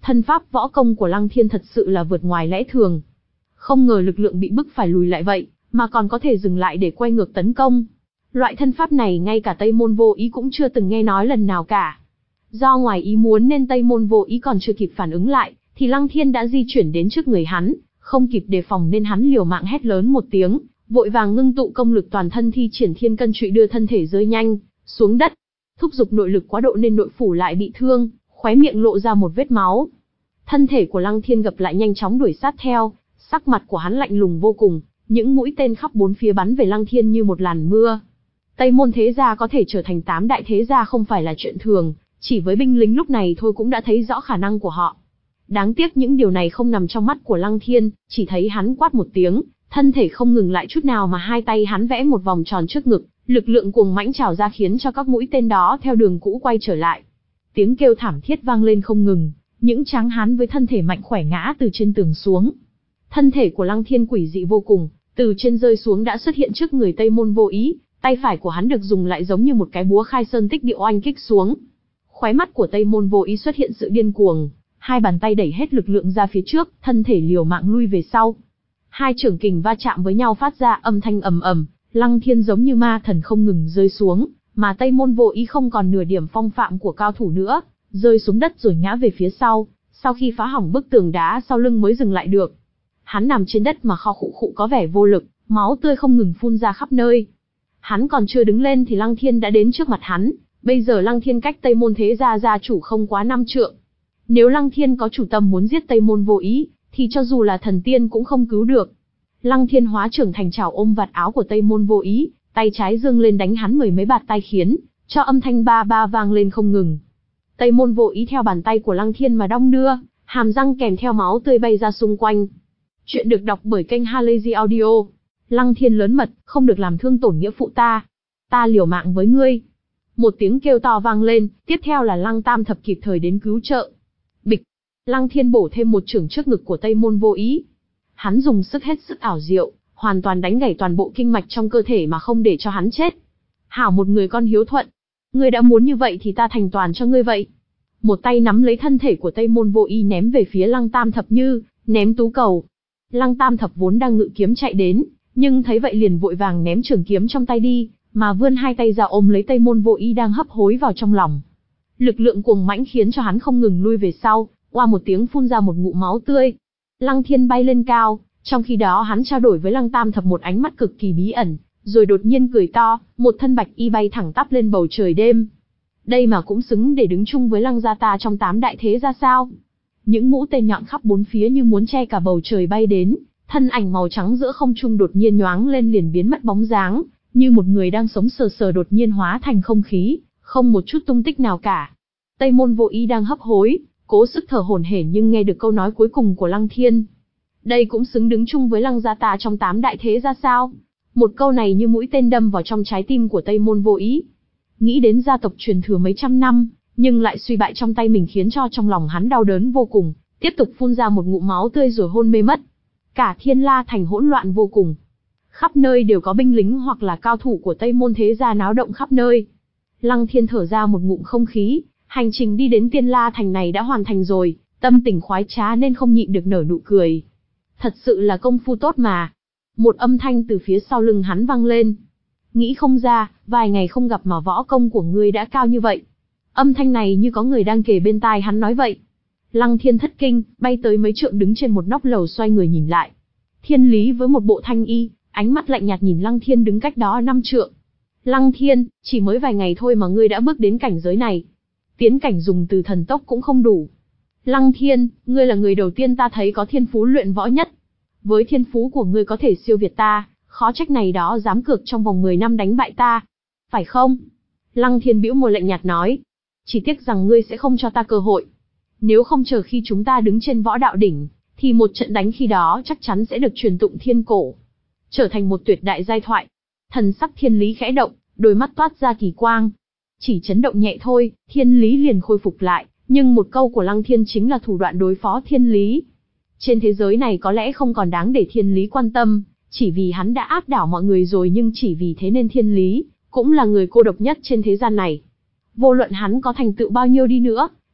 Thân pháp võ công của Lăng Thiên thật sự là vượt ngoài lẽ thường. Không ngờ lực lượng bị bức phải lùi lại vậy, mà còn có thể dừng lại để quay ngược tấn công. Loại thân pháp này ngay cả Tây Môn Vô Ý cũng chưa từng nghe nói lần nào cả. Do ngoài ý muốn nên Tây Môn Vô Ý còn chưa kịp phản ứng lại, thì Lăng Thiên đã di chuyển đến trước người hắn, không kịp đề phòng nên hắn liều mạng hét lớn một tiếng, vội vàng ngưng tụ công lực toàn thân thi triển thiên cân trụy đưa thân thể rơi nhanh xuống đất. Thúc giục nội lực quá độ nên nội phủ lại bị thương, khóe miệng lộ ra một vết máu. Thân thể của Lăng Thiên gập lại nhanh chóng đuổi sát theo, sắc mặt của hắn lạnh lùng vô cùng, những mũi tên khắp bốn phía bắn về Lăng Thiên như một làn mưa. Tây Môn thế gia có thể trở thành tám đại thế gia không phải là chuyện thường, chỉ với binh lính lúc này thôi cũng đã thấy rõ khả năng của họ. Đáng tiếc những điều này không nằm trong mắt của Lăng Thiên, chỉ thấy hắn quát một tiếng, thân thể không ngừng lại chút nào mà hai tay hắn vẽ một vòng tròn trước ngực, lực lượng cuồng mãnh trào ra khiến cho các mũi tên đó theo đường cũ quay trở lại. Tiếng kêu thảm thiết vang lên không ngừng, những tráng hán với thân thể mạnh khỏe ngã từ trên tường xuống. Thân thể của Lăng Thiên quỷ dị vô cùng, từ trên rơi xuống đã xuất hiện trước người Tây Môn Vô Ý, tay phải của hắn được dùng lại giống như một cái búa khai sơn tích địa oanh kích xuống. Khóe mắt của Tây Môn Vô Ý xuất hiện sự điên cuồng, hai bàn tay đẩy hết lực lượng ra phía trước, thân thể liều mạng lui về sau. Hai chưởng kình va chạm với nhau phát ra âm thanh ầm ầm, Lăng Thiên giống như ma thần không ngừng rơi xuống, mà Tây Môn Vô Ý không còn nửa điểm phong phạm của cao thủ nữa, rơi xuống đất rồi ngã về phía sau, sau khi phá hỏng bức tường đá sau lưng mới dừng lại được. Hắn nằm trên đất mà kho khụ khụ có vẻ vô lực, máu tươi không ngừng phun ra khắp nơi. Hắn còn chưa đứng lên thì Lăng Thiên đã đến trước mặt hắn, bây giờ Lăng Thiên cách Tây Môn thế gia gia chủ không quá năm trượng. Nếu Lăng Thiên có chủ tâm muốn giết Tây Môn Vô Ý, thì cho dù là thần tiên cũng không cứu được. Lăng Thiên hóa trưởng thành chảo ôm vạt áo của Tây Môn Vô Ý, tay trái giương lên đánh hắn mười mấy bạt tay khiến cho âm thanh ba ba vang lên không ngừng. Tây Môn Vô Ý theo bàn tay của Lăng Thiên mà đong đưa, hàm răng kèm theo máu tươi bay ra xung quanh. Chuyện được đọc bởi kênh Halazy Audio. Lăng Thiên lớn mật, không được làm thương tổn nghĩa phụ ta. Ta liều mạng với ngươi. Một tiếng kêu to vang lên, tiếp theo là Lăng Tam Thập kịp thời đến cứu trợ. Bịch. Lăng Thiên bổ thêm một chưởng trước ngực của Tây Môn Vô Ý. Hắn dùng sức hết sức ảo diệu, hoàn toàn đánh gãy toàn bộ kinh mạch trong cơ thể mà không để cho hắn chết. Hảo một người con hiếu thuận. Ngươi đã muốn như vậy thì ta thành toàn cho ngươi vậy. Một tay nắm lấy thân thể của Tây Môn Vô Ý ném về phía Lăng Tam Thập như ném tú cầu. Lăng Tam Thập vốn đang ngự kiếm chạy đến, nhưng thấy vậy liền vội vàng ném trường kiếm trong tay đi, mà vươn hai tay ra ôm lấy Tây Môn Vô Ý đang hấp hối vào trong lòng. Lực lượng cuồng mãnh khiến cho hắn không ngừng lui về sau, oa một tiếng phun ra một ngụm máu tươi. Lăng Thiên bay lên cao, trong khi đó hắn trao đổi với Lăng Tam Thập một ánh mắt cực kỳ bí ẩn, rồi đột nhiên cười to, một thân bạch y bay thẳng tắp lên bầu trời đêm. Đây mà cũng xứng để đứng chung với Lăng gia ta trong tám đại thế ra sao? Những mũi tên nhọn khắp bốn phía như muốn che cả bầu trời bay đến, thân ảnh màu trắng giữa không trung đột nhiên nhoáng lên liền biến mất bóng dáng, như một người đang sống sờ sờ đột nhiên hóa thành không khí, không một chút tung tích nào cả. Tây Môn Vô Ý đang hấp hối, cố sức thở hổn hển nhưng nghe được câu nói cuối cùng của Lăng Thiên. Đây cũng xứng đứng chung với Lăng gia ta trong tám đại thế ra sao? Một câu này như mũi tên đâm vào trong trái tim của Tây Môn Vô Ý. Nghĩ đến gia tộc truyền thừa mấy trăm năm, nhưng lại suy bại trong tay mình khiến cho trong lòng hắn đau đớn vô cùng, tiếp tục phun ra một ngụm máu tươi rồi hôn mê mất. Cả Thiên La thành hỗn loạn vô cùng. Khắp nơi đều có binh lính hoặc là cao thủ của Tây Môn thế gia náo động khắp nơi. Lăng Thiên thở ra một ngụm không khí, hành trình đi đến Tiên La thành này đã hoàn thành rồi, tâm tình khoái trá nên không nhịn được nở nụ cười. Thật sự là công phu tốt mà. Một âm thanh từ phía sau lưng hắn vang lên. Nghĩ không ra, vài ngày không gặp mà võ công của ngươi đã cao như vậy. Âm thanh này như có người đang kề bên tai hắn nói vậy. Lăng Thiên thất kinh, bay tới mấy trượng đứng trên một nóc lầu xoay người nhìn lại. Thiên Lý với một bộ thanh y, ánh mắt lạnh nhạt nhìn Lăng Thiên đứng cách đó năm trượng. Lăng Thiên, chỉ mới vài ngày thôi mà ngươi đã bước đến cảnh giới này. Tiến cảnh dùng từ thần tốc cũng không đủ. Lăng Thiên, ngươi là người đầu tiên ta thấy có thiên phú luyện võ nhất. Với thiên phú của ngươi có thể siêu việt ta, khó trách này đó dám cược trong vòng mười năm đánh bại ta. Phải không? Lăng Thiên bĩu môi lạnh nhạt nói. Chỉ tiếc rằng ngươi sẽ không cho ta cơ hội. Nếu không chờ khi chúng ta đứng trên võ đạo đỉnh, thì một trận đánh khi đó chắc chắn sẽ được truyền tụng thiên cổ. Trở thành một tuyệt đại giai thoại. Thần sắc Thiên Lý khẽ động, đôi mắt toát ra kỳ quang. Chỉ chấn động nhẹ thôi, Thiên Lý liền khôi phục lại, nhưng một câu của Lăng Thiên chính là thủ đoạn đối phó Thiên Lý. Trên thế giới này có lẽ không còn đáng để Thiên Lý quan tâm, chỉ vì hắn đã áp đảo mọi người rồi nhưng chỉ vì thế nên Thiên Lý cũng là người cô độc nhất trên thế gian này. Vô luận hắn có thành tựu bao nhiêu đi nữa,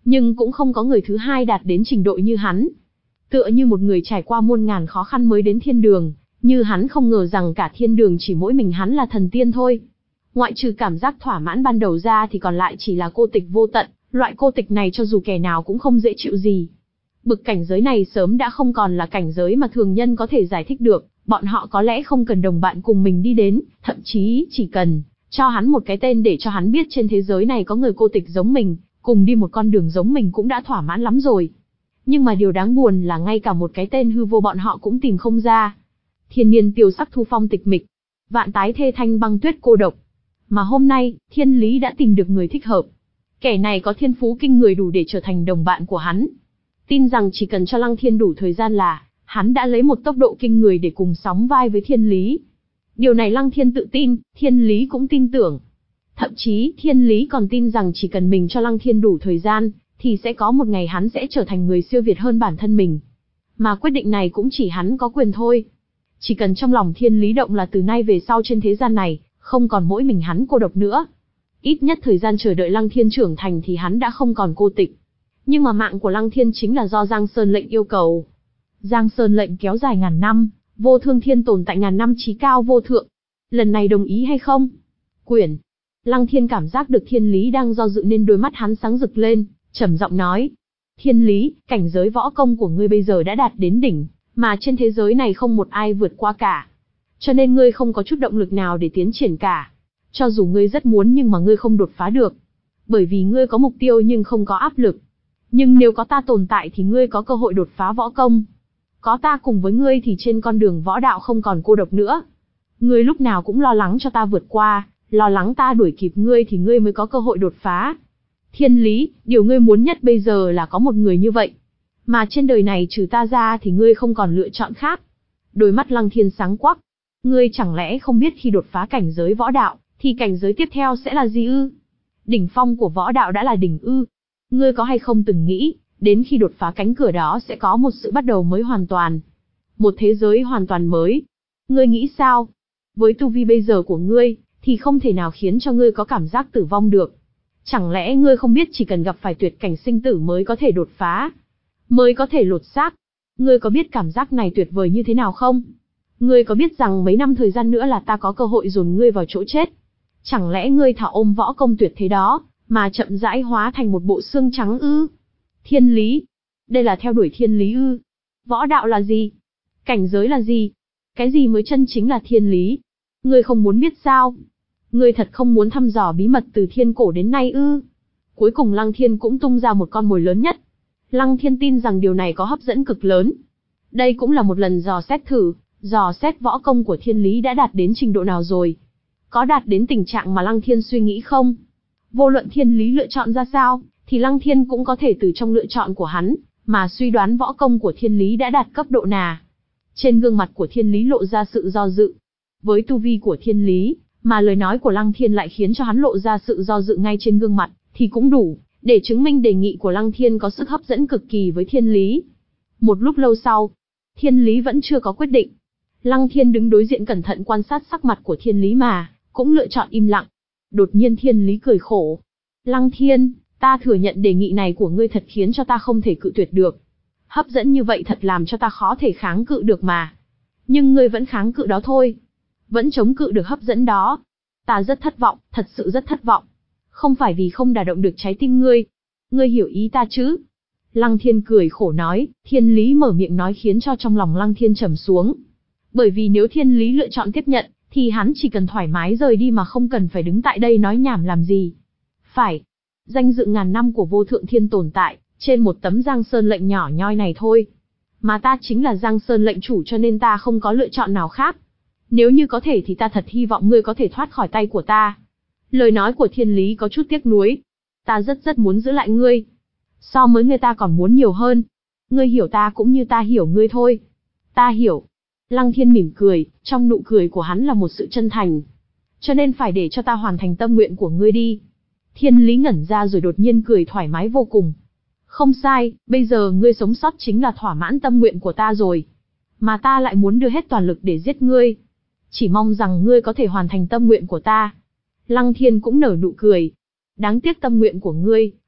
nhưng cũng không có người thứ hai đạt đến trình độ như hắn. Tựa như một người trải qua muôn ngàn khó khăn mới đến thiên đường, như hắn không ngờ rằng cả thiên đường chỉ mỗi mình hắn là thần tiên thôi. Ngoại trừ cảm giác thỏa mãn ban đầu ra thì còn lại chỉ là cô tịch vô tận, loại cô tịch này cho dù kẻ nào cũng không dễ chịu gì. Bực cảnh giới này sớm đã không còn là cảnh giới mà thường nhân có thể giải thích được, bọn họ có lẽ không cần đồng bạn cùng mình đi đến, thậm chí chỉ cần cho hắn một cái tên để cho hắn biết trên thế giới này có người cô tịch giống mình, cùng đi một con đường giống mình cũng đã thỏa mãn lắm rồi. Nhưng mà điều đáng buồn là ngay cả một cái tên hư vô bọn họ cũng tìm không ra. Thiên niên tiêu sắc thu phong tịch mịch, vạn tái thê thanh băng tuyết cô độc. Mà hôm nay, Thiên Lý đã tìm được người thích hợp. Kẻ này có thiên phú kinh người đủ để trở thành đồng bạn của hắn. Tin rằng chỉ cần cho Lăng Thiên đủ thời gian là, hắn đã lấy một tốc độ kinh người để cùng sóng vai với Thiên Lý. Điều này Lăng Thiên tự tin, Thiên Lý cũng tin tưởng. Thậm chí, Thiên Lý còn tin rằng chỉ cần mình cho Lăng Thiên đủ thời gian, thì sẽ có một ngày hắn sẽ trở thành người siêu việt hơn bản thân mình. Mà quyết định này cũng chỉ hắn có quyền thôi. Chỉ cần trong lòng Thiên Lý động là từ nay về sau trên thế gian này, không còn mỗi mình hắn cô độc nữa. Ít nhất thời gian chờ đợi Lăng Thiên trưởng thành thì hắn đã không còn cô tịch. Nhưng mà mạng của Lăng Thiên chính là do Giang Sơn lệnh yêu cầu. Giang Sơn lệnh kéo dài ngàn năm, vô thương thiên tồn tại ngàn năm chí cao vô thượng. Lần này đồng ý hay không? Quyển. Lăng Thiên cảm giác được Thiên Lý đang do dự nên đôi mắt hắn sáng rực lên, trầm giọng nói. Thiên Lý, cảnh giới võ công của ngươi bây giờ đã đạt đến đỉnh, mà trên thế giới này không một ai vượt qua cả. Cho nên ngươi không có chút động lực nào để tiến triển cả. Cho dù ngươi rất muốn nhưng mà ngươi không đột phá được. Bởi vì ngươi có mục tiêu nhưng không có áp lực. Nhưng nếu có ta tồn tại thì ngươi có cơ hội đột phá võ công. Có ta cùng với ngươi thì trên con đường võ đạo không còn cô độc nữa. Ngươi lúc nào cũng lo lắng cho ta vượt qua, lo lắng ta đuổi kịp ngươi thì ngươi mới có cơ hội đột phá. Thiên Lý, điều ngươi muốn nhất bây giờ là có một người như vậy. Mà trên đời này trừ ta ra thì ngươi không còn lựa chọn khác. Đôi mắt Lăng Thiên sáng quắc. Ngươi chẳng lẽ không biết khi đột phá cảnh giới võ đạo, thì cảnh giới tiếp theo sẽ là gì ư? Đỉnh phong của võ đạo đã là đỉnh ư? Ngươi có hay không từng nghĩ, đến khi đột phá cánh cửa đó sẽ có một sự bắt đầu mới hoàn toàn. Một thế giới hoàn toàn mới. Ngươi nghĩ sao? Với tu vi bây giờ của ngươi, thì không thể nào khiến cho ngươi có cảm giác tử vong được. Chẳng lẽ ngươi không biết chỉ cần gặp phải tuyệt cảnh sinh tử mới có thể đột phá? Mới có thể lột xác? Ngươi có biết cảm giác này tuyệt vời như thế nào không? Ngươi có biết rằng mấy năm thời gian nữa là ta có cơ hội dồn ngươi vào chỗ chết? Chẳng lẽ ngươi thả ôm võ công tuyệt thế đó, mà chậm rãi hóa thành một bộ xương trắng ư? Thiên Lý. Đây là theo đuổi thiên lý ư? Võ đạo là gì? Cảnh giới là gì? Cái gì mới chân chính là thiên lý? Ngươi không muốn biết sao? Ngươi thật không muốn thăm dò bí mật từ thiên cổ đến nay ư? Cuối cùng Lăng Thiên cũng tung ra một con mồi lớn nhất. Lăng Thiên tin rằng điều này có hấp dẫn cực lớn. Đây cũng là một lần dò xét thử, dò xét võ công của Thiên Lý đã đạt đến trình độ nào rồi. Có đạt đến tình trạng mà Lăng Thiên suy nghĩ không? Vô luận Thiên Lý lựa chọn ra sao, thì Lăng Thiên cũng có thể từ trong lựa chọn của hắn, mà suy đoán võ công của Thiên Lý đã đạt cấp độ nào. Trên gương mặt của Thiên Lý lộ ra sự do dự. Với tu vi của Thiên Lý, mà lời nói của Lăng Thiên lại khiến cho hắn lộ ra sự do dự ngay trên gương mặt, thì cũng đủ, để chứng minh đề nghị của Lăng Thiên có sức hấp dẫn cực kỳ với Thiên Lý. Một lúc lâu sau, Thiên Lý vẫn chưa có quyết định. Lăng Thiên đứng đối diện cẩn thận quan sát sắc mặt của Thiên Lý mà, cũng lựa chọn im lặng. Đột nhiên Thiên Lý cười khổ. Lăng Thiên, ta thừa nhận đề nghị này của ngươi thật khiến cho ta không thể cự tuyệt được. Hấp dẫn như vậy thật làm cho ta khó thể kháng cự được mà. Nhưng ngươi vẫn kháng cự đó thôi. Vẫn chống cự được hấp dẫn đó. Ta rất thất vọng, thật sự rất thất vọng. Không phải vì không đả động được trái tim ngươi. Ngươi hiểu ý ta chứ? Lăng Thiên cười khổ nói, Thiên Lý mở miệng nói khiến cho trong lòng Lăng Thiên trầm xuống. Bởi vì nếu Thiên Lý lựa chọn tiếp nhận, thì hắn chỉ cần thoải mái rời đi mà không cần phải đứng tại đây nói nhảm làm gì. Phải. Danh dự ngàn năm của vô thượng thiên tồn tại, trên một tấm Giang Sơn lệnh nhỏ nhoi này thôi. Mà ta chính là Giang Sơn lệnh chủ cho nên ta không có lựa chọn nào khác. Nếu như có thể thì ta thật hy vọng ngươi có thể thoát khỏi tay của ta. Lời nói của Thiên Lý có chút tiếc nuối. Ta rất rất muốn giữ lại ngươi. So với người ta còn muốn nhiều hơn. Ngươi hiểu ta cũng như ta hiểu ngươi thôi. Ta hiểu. Lăng Thiên mỉm cười, trong nụ cười của hắn là một sự chân thành. Cho nên phải để cho ta hoàn thành tâm nguyện của ngươi đi. Thiên Lý ngẩn ra rồi đột nhiên cười thoải mái vô cùng. Không sai, bây giờ ngươi sống sót chính là thỏa mãn tâm nguyện của ta rồi. Mà ta lại muốn đưa hết toàn lực để giết ngươi. Chỉ mong rằng ngươi có thể hoàn thành tâm nguyện của ta. Lăng Thiên cũng nở nụ cười. Đáng tiếc tâm nguyện của ngươi,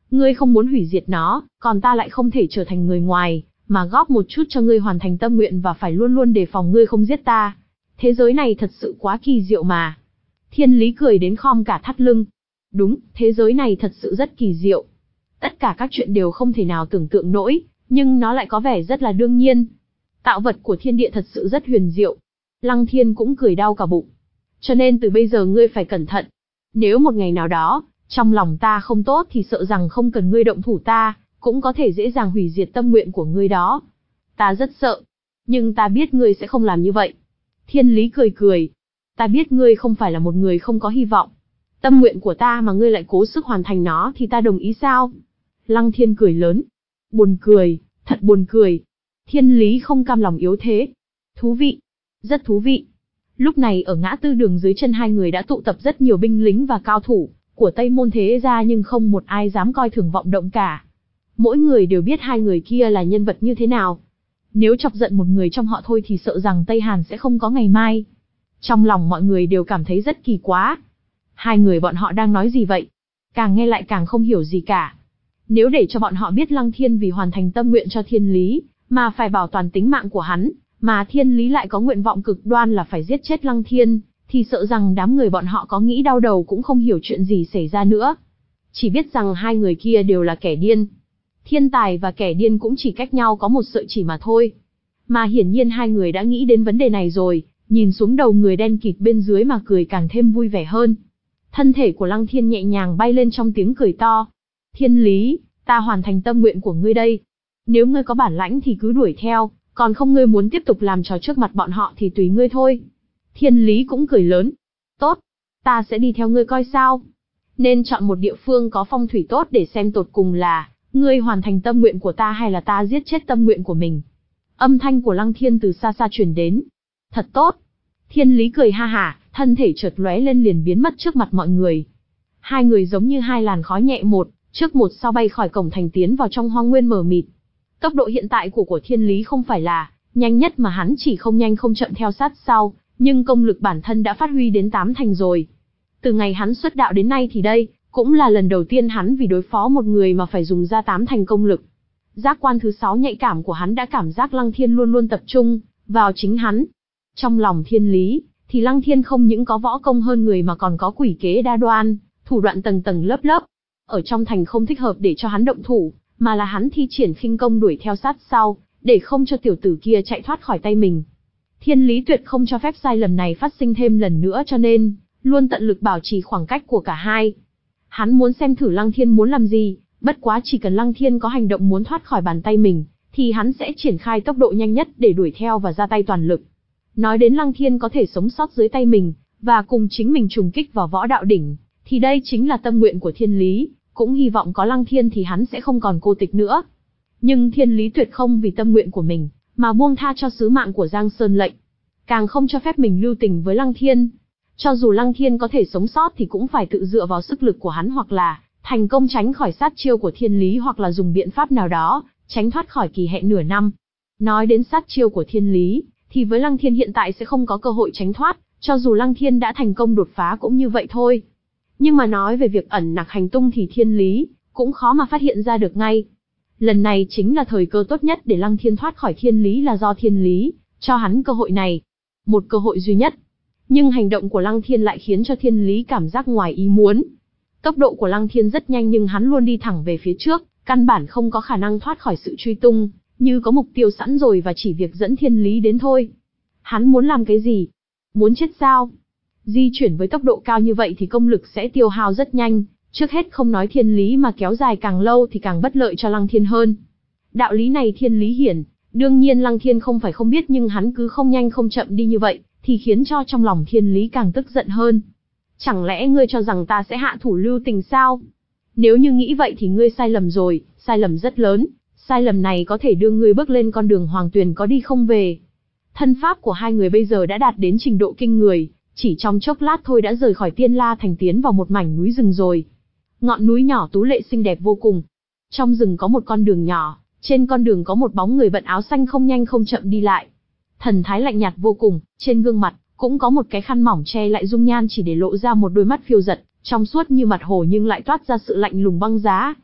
Ngươi không muốn hủy diệt nó, còn ta lại không thể trở thành người ngoài, mà góp một chút cho ngươi hoàn thành tâm nguyện và phải luôn luôn đề phòng ngươi không giết ta. Thế giới này thật sự quá kỳ diệu mà. Thiên Lý cười đến khom cả thắt lưng. Đúng, thế giới này thật sự rất kỳ diệu. Tất cả các chuyện đều không thể nào tưởng tượng nổi, nhưng nó lại có vẻ rất là đương nhiên. Tạo vật của thiên địa thật sự rất huyền diệu. Lăng Thiên cũng cười đau cả bụng. Cho nên từ bây giờ ngươi phải cẩn thận. Nếu một ngày nào đó, trong lòng ta không tốt thì sợ rằng không cần ngươi động thủ ta, cũng có thể dễ dàng hủy diệt tâm nguyện của ngươi đó. Ta rất sợ. Nhưng ta biết ngươi sẽ không làm như vậy. Thiên Lý cười cười. Ta biết ngươi không phải là một người không có hy vọng. Tâm nguyện của ta mà ngươi lại cố sức hoàn thành nó thì ta đồng ý sao? Lăng Thiên cười lớn. Buồn cười, thật buồn cười. Thiên Lý không cam lòng yếu thế. Thú vị. Rất thú vị. Lúc này ở ngã tư đường dưới chân hai người đã tụ tập rất nhiều binh lính và cao thủ của Tây Môn Thế Gia, nhưng không một ai dám coi thường vọng động cả. Mỗi người đều biết hai người kia là nhân vật như thế nào. Nếu chọc giận một người trong họ thôi thì sợ rằng Tây Hàn sẽ không có ngày mai. Trong lòng mọi người đều cảm thấy rất kỳ quá. Hai người bọn họ đang nói gì vậy? Càng nghe lại càng không hiểu gì cả. Nếu để cho bọn họ biết Lăng Thiên vì hoàn thành tâm nguyện cho Thiên Lý, mà phải bảo toàn tính mạng của hắn, mà Thiên Lý lại có nguyện vọng cực đoan là phải giết chết Lăng Thiên, thì sợ rằng đám người bọn họ có nghĩ đau đầu cũng không hiểu chuyện gì xảy ra nữa. Chỉ biết rằng hai người kia đều là kẻ điên. Thiên tài và kẻ điên cũng chỉ cách nhau có một sợi chỉ mà thôi. Mà hiển nhiên hai người đã nghĩ đến vấn đề này rồi, nhìn xuống đầu người đen kịt bên dưới mà cười càng thêm vui vẻ hơn. Thân thể của Lăng Thiên nhẹ nhàng bay lên trong tiếng cười to. Thiên Lý, ta hoàn thành tâm nguyện của ngươi đây. Nếu ngươi có bản lãnh thì cứ đuổi theo, còn không ngươi muốn tiếp tục làm trò trước mặt bọn họ thì tùy ngươi thôi. Thiên Lý cũng cười lớn. Tốt, ta sẽ đi theo ngươi coi sao. Nên chọn một địa phương có phong thủy tốt để xem tột cùng là ngươi hoàn thành tâm nguyện của ta hay là ta giết chết tâm nguyện của mình. Âm thanh của Lăng Thiên từ xa xa truyền đến. Thật tốt. Thiên Lý cười ha hả, thân thể chợt lóe lên liền biến mất trước mặt mọi người. Hai người giống như hai làn khói nhẹ một, trước một sau bay khỏi cổng thành tiến vào trong hoang nguyên mờ mịt. Tốc độ hiện tại của của Thiên Lý không phải là nhanh nhất mà hắn chỉ không nhanh không chậm theo sát sau, nhưng công lực bản thân đã phát huy đến tám thành rồi. Từ ngày hắn xuất đạo đến nay thì đây cũng là lần đầu tiên hắn vì đối phó một người mà phải dùng ra tám thành công lực. Giác quan thứ sáu nhạy cảm của hắn đã cảm giác Lăng Thiên luôn luôn tập trung vào chính hắn. Trong lòng Thiên Lý, thì Lăng Thiên không những có võ công hơn người mà còn có quỷ kế đa đoan, thủ đoạn tầng tầng lớp lớp. Ở trong thành không thích hợp để cho hắn động thủ, mà là hắn thi triển khinh công đuổi theo sát sau, để không cho tiểu tử kia chạy thoát khỏi tay mình. Thiên Lý tuyệt không cho phép sai lầm này phát sinh thêm lần nữa, cho nên luôn tận lực bảo trì khoảng cách của cả hai. Hắn muốn xem thử Lăng Thiên muốn làm gì, bất quá chỉ cần Lăng Thiên có hành động muốn thoát khỏi bàn tay mình, thì hắn sẽ triển khai tốc độ nhanh nhất để đuổi theo và ra tay toàn lực. Nói đến Lăng Thiên có thể sống sót dưới tay mình, và cùng chính mình trùng kích vào võ đạo đỉnh, thì đây chính là tâm nguyện của Thiên Lý, cũng hy vọng có Lăng Thiên thì hắn sẽ không còn cô tịch nữa. Nhưng Thiên Lý tuyệt không vì tâm nguyện của mình, mà buông tha cho sứ mạng của Giang Sơn lệnh. Càng không cho phép mình lưu tình với Lăng Thiên. Cho dù Lăng Thiên có thể sống sót thì cũng phải tự dựa vào sức lực của hắn, hoặc là thành công tránh khỏi sát chiêu của Thiên Lý, hoặc là dùng biện pháp nào đó, tránh thoát khỏi kỳ hẹn nửa năm. Nói đến sát chiêu của Thiên Lý, thì với Lăng Thiên hiện tại sẽ không có cơ hội tránh thoát, cho dù Lăng Thiên đã thành công đột phá cũng như vậy thôi. Nhưng mà nói về việc ẩn nặc hành tung thì Thiên Lý cũng khó mà phát hiện ra được ngay. Lần này chính là thời cơ tốt nhất để Lăng Thiên thoát khỏi Thiên Lý, là do Thiên Lý cho hắn cơ hội này. Một cơ hội duy nhất. Nhưng hành động của Lăng Thiên lại khiến cho Thiên Lý cảm giác ngoài ý muốn. Tốc độ của Lăng Thiên rất nhanh nhưng hắn luôn đi thẳng về phía trước, căn bản không có khả năng thoát khỏi sự truy tung, như có mục tiêu sẵn rồi và chỉ việc dẫn Thiên Lý đến thôi. Hắn muốn làm cái gì? Muốn chết sao? Di chuyển với tốc độ cao như vậy thì công lực sẽ tiêu hao rất nhanh, trước hết không nói Thiên Lý mà kéo dài càng lâu thì càng bất lợi cho Lăng Thiên hơn. Đạo lý này Thiên Lý hiển, đương nhiên Lăng Thiên không phải không biết, nhưng hắn cứ không nhanh không chậm đi như vậy, thì khiến cho trong lòng Thiên Lý càng tức giận hơn. Chẳng lẽ ngươi cho rằng ta sẽ hạ thủ lưu tình sao? Nếu như nghĩ vậy thì ngươi sai lầm rồi, sai lầm rất lớn, sai lầm này có thể đưa ngươi bước lên con đường hoàng tuyền có đi không về. Thân pháp của hai người bây giờ đã đạt đến trình độ kinh người, chỉ trong chốc lát thôi đã rời khỏi Tiên La Thành tiến vào một mảnh núi rừng rồi. Ngọn núi nhỏ tú lệ xinh đẹp vô cùng. Trong rừng có một con đường nhỏ, trên con đường có một bóng người vận áo xanh không nhanh không chậm đi lại. Thần thái lạnh nhạt vô cùng, trên gương mặt cũng có một cái khăn mỏng che lại dung nhan, chỉ để lộ ra một đôi mắt phiêu giật, trong suốt như mặt hồ nhưng lại toát ra sự lạnh lùng băng giá.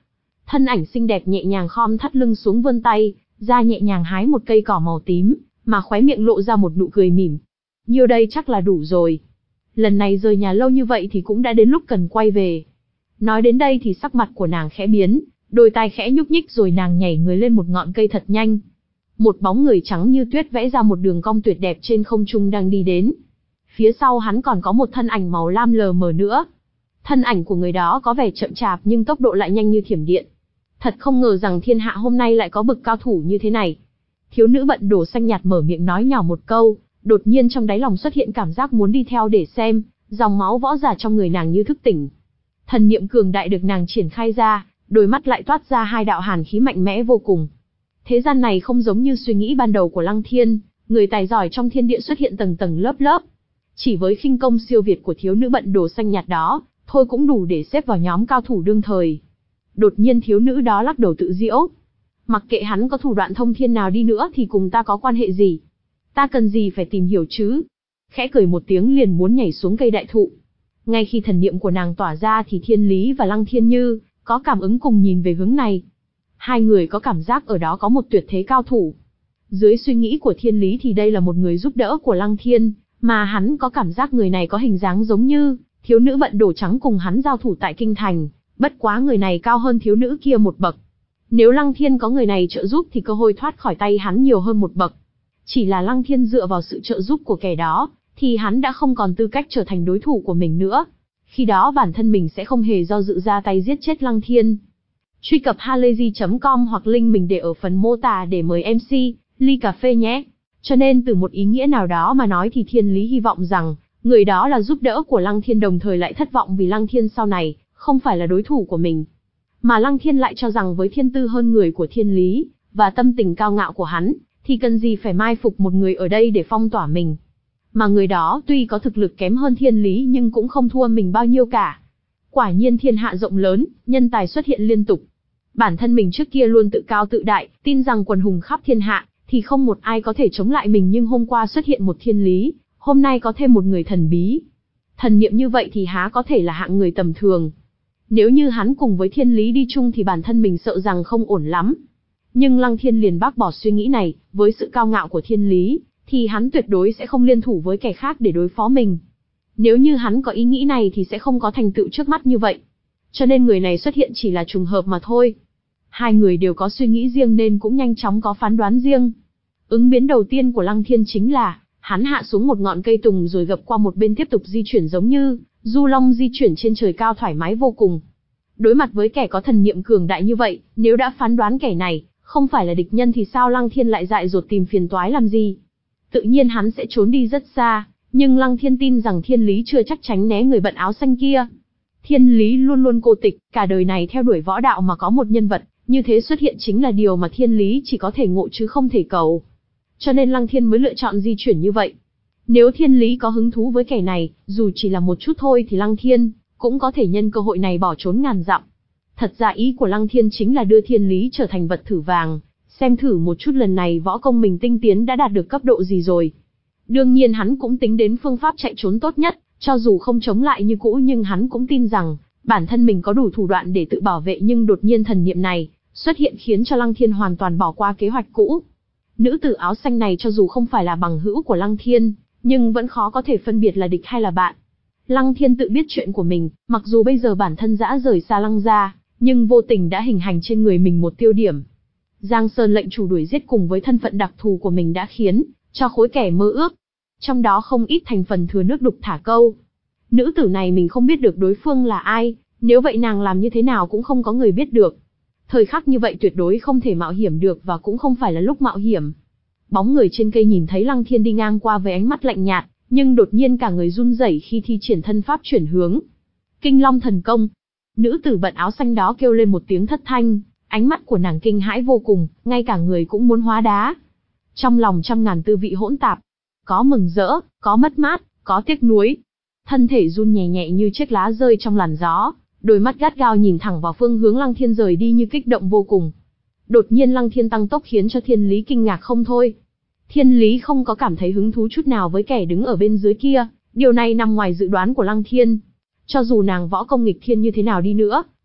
Thân ảnh xinh đẹp nhẹ nhàng khom thắt lưng xuống vươn tay, ra nhẹ nhàng hái một cây cỏ màu tím, mà khóe miệng lộ ra một nụ cười mỉm. Nhiêu đây chắc là đủ rồi. Lần này rời nhà lâu như vậy thì cũng đã đến lúc cần quay về. Nói đến đây thì sắc mặt của nàng khẽ biến, đôi tai khẽ nhúc nhích rồi nàng nhảy người lên một ngọn cây thật nhanh. Một bóng người trắng như tuyết vẽ ra một đường cong tuyệt đẹp trên không trung đang đi đến. Phía sau hắn còn có một thân ảnh màu lam lờ mờ nữa. Thân ảnh của người đó có vẻ chậm chạp nhưng tốc độ lại nhanh như thiểm điện. Thật không ngờ rằng thiên hạ hôm nay lại có bậc cao thủ như thế này. Thiếu nữ bận đồ xanh nhạt mở miệng nói nhỏ một câu, đột nhiên trong đáy lòng xuất hiện cảm giác muốn đi theo để xem, dòng máu võ giả trong người nàng như thức tỉnh. Thần niệm cường đại được nàng triển khai ra, đôi mắt lại toát ra hai đạo hàn khí mạnh mẽ vô cùng. Thế gian này không giống như suy nghĩ ban đầu của Lăng Thiên, người tài giỏi trong thiên địa xuất hiện tầng tầng lớp lớp. Chỉ với khinh công siêu việt của thiếu nữ bận đồ xanh nhạt đó, thôi cũng đủ để xếp vào nhóm cao thủ đương thời. Đột nhiên thiếu nữ đó lắc đầu tự giễu. Mặc kệ hắn có thủ đoạn thông thiên nào đi nữa thì cùng ta có quan hệ gì? Ta cần gì phải tìm hiểu chứ? Khẽ cười một tiếng liền muốn nhảy xuống cây đại thụ. Ngay khi thần niệm của nàng tỏa ra thì Thiên Lý và Lăng Thiên Như có cảm ứng cùng nhìn về hướng này. Hai người có cảm giác ở đó có một tuyệt thế cao thủ. Dưới suy nghĩ của Thiên Lý thì đây là một người giúp đỡ của Lăng Thiên, mà hắn có cảm giác người này có hình dáng giống như thiếu nữ bận đồ trắng cùng hắn giao thủ tại kinh thành, bất quá người này cao hơn thiếu nữ kia một bậc. Nếu Lăng Thiên có người này trợ giúp thì cơ hội thoát khỏi tay hắn nhiều hơn một bậc. Chỉ là Lăng Thiên dựa vào sự trợ giúp của kẻ đó, thì hắn đã không còn tư cách trở thành đối thủ của mình nữa. Khi đó bản thân mình sẽ không hề do dự ra tay giết chết Lăng Thiên. Truy cập halayzi chấm com hoặc link mình để ở phần mô tả để mời em xê, ly cà phê nhé. Cho nên từ một ý nghĩa nào đó mà nói thì Thiên Lý hy vọng rằng, người đó là giúp đỡ của Lăng Thiên đồng thời lại thất vọng vì Lăng Thiên sau này, không phải là đối thủ của mình. Mà Lăng Thiên lại cho rằng với thiên tư hơn người của Thiên Lý, và tâm tình cao ngạo của hắn, thì cần gì phải mai phục một người ở đây để phong tỏa mình. Mà người đó tuy có thực lực kém hơn Thiên Lý nhưng cũng không thua mình bao nhiêu cả. Quả nhiên thiên hạ rộng lớn, nhân tài xuất hiện liên tục. Bản thân mình trước kia luôn tự cao tự đại, tin rằng quần hùng khắp thiên hạ, thì không một ai có thể chống lại mình, nhưng hôm qua xuất hiện một Thiên Lý, hôm nay có thêm một người thần bí. Thần niệm như vậy thì há có thể là hạng người tầm thường. Nếu như hắn cùng với Thiên Lý đi chung thì bản thân mình sợ rằng không ổn lắm. Nhưng Lăng Thiên liền bác bỏ suy nghĩ này, với sự cao ngạo của Thiên Lý, thì hắn tuyệt đối sẽ không liên thủ với kẻ khác để đối phó mình. Nếu như hắn có ý nghĩ này thì sẽ không có thành tựu trước mắt như vậy. Cho nên người này xuất hiện chỉ là trùng hợp mà thôi. Hai người đều có suy nghĩ riêng nên cũng nhanh chóng có phán đoán riêng. Ứng biến đầu tiên của Lăng Thiên chính là, hắn hạ xuống một ngọn cây tùng rồi gập qua một bên tiếp tục di chuyển giống như du long di chuyển trên trời cao thoải mái vô cùng. Đối mặt với kẻ có thần niệm cường đại như vậy, nếu đã phán đoán kẻ này không phải là địch nhân thì sao Lăng Thiên lại dại dột tìm phiền toái làm gì? Tự nhiên hắn sẽ trốn đi rất xa, nhưng Lăng Thiên tin rằng Thiên Lý chưa chắc tránh né người bận áo xanh kia. Thiên Lý luôn luôn cô tịch, cả đời này theo đuổi võ đạo mà có một nhân vật như thế xuất hiện chính là điều mà Thiên Lý chỉ có thể ngộ chứ không thể cầu. Cho nên Lăng Thiên mới lựa chọn di chuyển như vậy. Nếu Thiên Lý có hứng thú với kẻ này, dù chỉ là một chút thôi thì Lăng Thiên cũng có thể nhân cơ hội này bỏ trốn ngàn dặm. Thật ra ý của Lăng Thiên chính là đưa Thiên Lý trở thành vật thử vàng, xem thử một chút lần này võ công mình tinh tiến đã đạt được cấp độ gì rồi. Đương nhiên hắn cũng tính đến phương pháp chạy trốn tốt nhất, cho dù không chống lại như cũ nhưng hắn cũng tin rằng bản thân mình có đủ thủ đoạn để tự bảo vệ, nhưng đột nhiên thần niệm này xuất hiện khiến cho Lăng Thiên hoàn toàn bỏ qua kế hoạch cũ. Nữ tử áo xanh này cho dù không phải là bằng hữu của Lăng Thiên, nhưng vẫn khó có thể phân biệt là địch hay là bạn. Lăng Thiên tự biết chuyện của mình, mặc dù bây giờ bản thân dã rời xa Lăng gia, nhưng vô tình đã hình thành trên người mình một tiêu điểm. Giang Sơn lệnh chủ đuổi giết cùng với thân phận đặc thù của mình đã khiến cho khối kẻ mơ ước. Trong đó không ít thành phần thừa nước đục thả câu. Nữ tử này mình không biết được đối phương là ai, nếu vậy nàng làm như thế nào cũng không có người biết được. Thời khắc như vậy tuyệt đối không thể mạo hiểm được và cũng không phải là lúc mạo hiểm. Bóng người trên cây nhìn thấy Lăng Thiên đi ngang qua với ánh mắt lạnh nhạt, nhưng đột nhiên cả người run rẩy khi thi triển thân pháp chuyển hướng. Kinh Long thần công. Nữ tử bận áo xanh đó kêu lên một tiếng thất thanh, ánh mắt của nàng kinh hãi vô cùng, ngay cả người cũng muốn hóa đá. Trong lòng trăm ngàn tư vị hỗn tạp, có mừng rỡ, có mất mát, có tiếc nuối. Thân thể run nhẹ nhẹ như chiếc lá rơi trong làn gió, đôi mắt gắt gao nhìn thẳng vào phương hướng Lăng Thiên rời đi như kích động vô cùng. Đột nhiên Lăng Thiên tăng tốc khiến cho Thiên Lý kinh ngạc không thôi. Thiên Lý không có cảm thấy hứng thú chút nào với kẻ đứng ở bên dưới kia, điều này nằm ngoài dự đoán của Lăng Thiên. Cho dù nàng võ công nghịch thiên như thế nào đi nữa,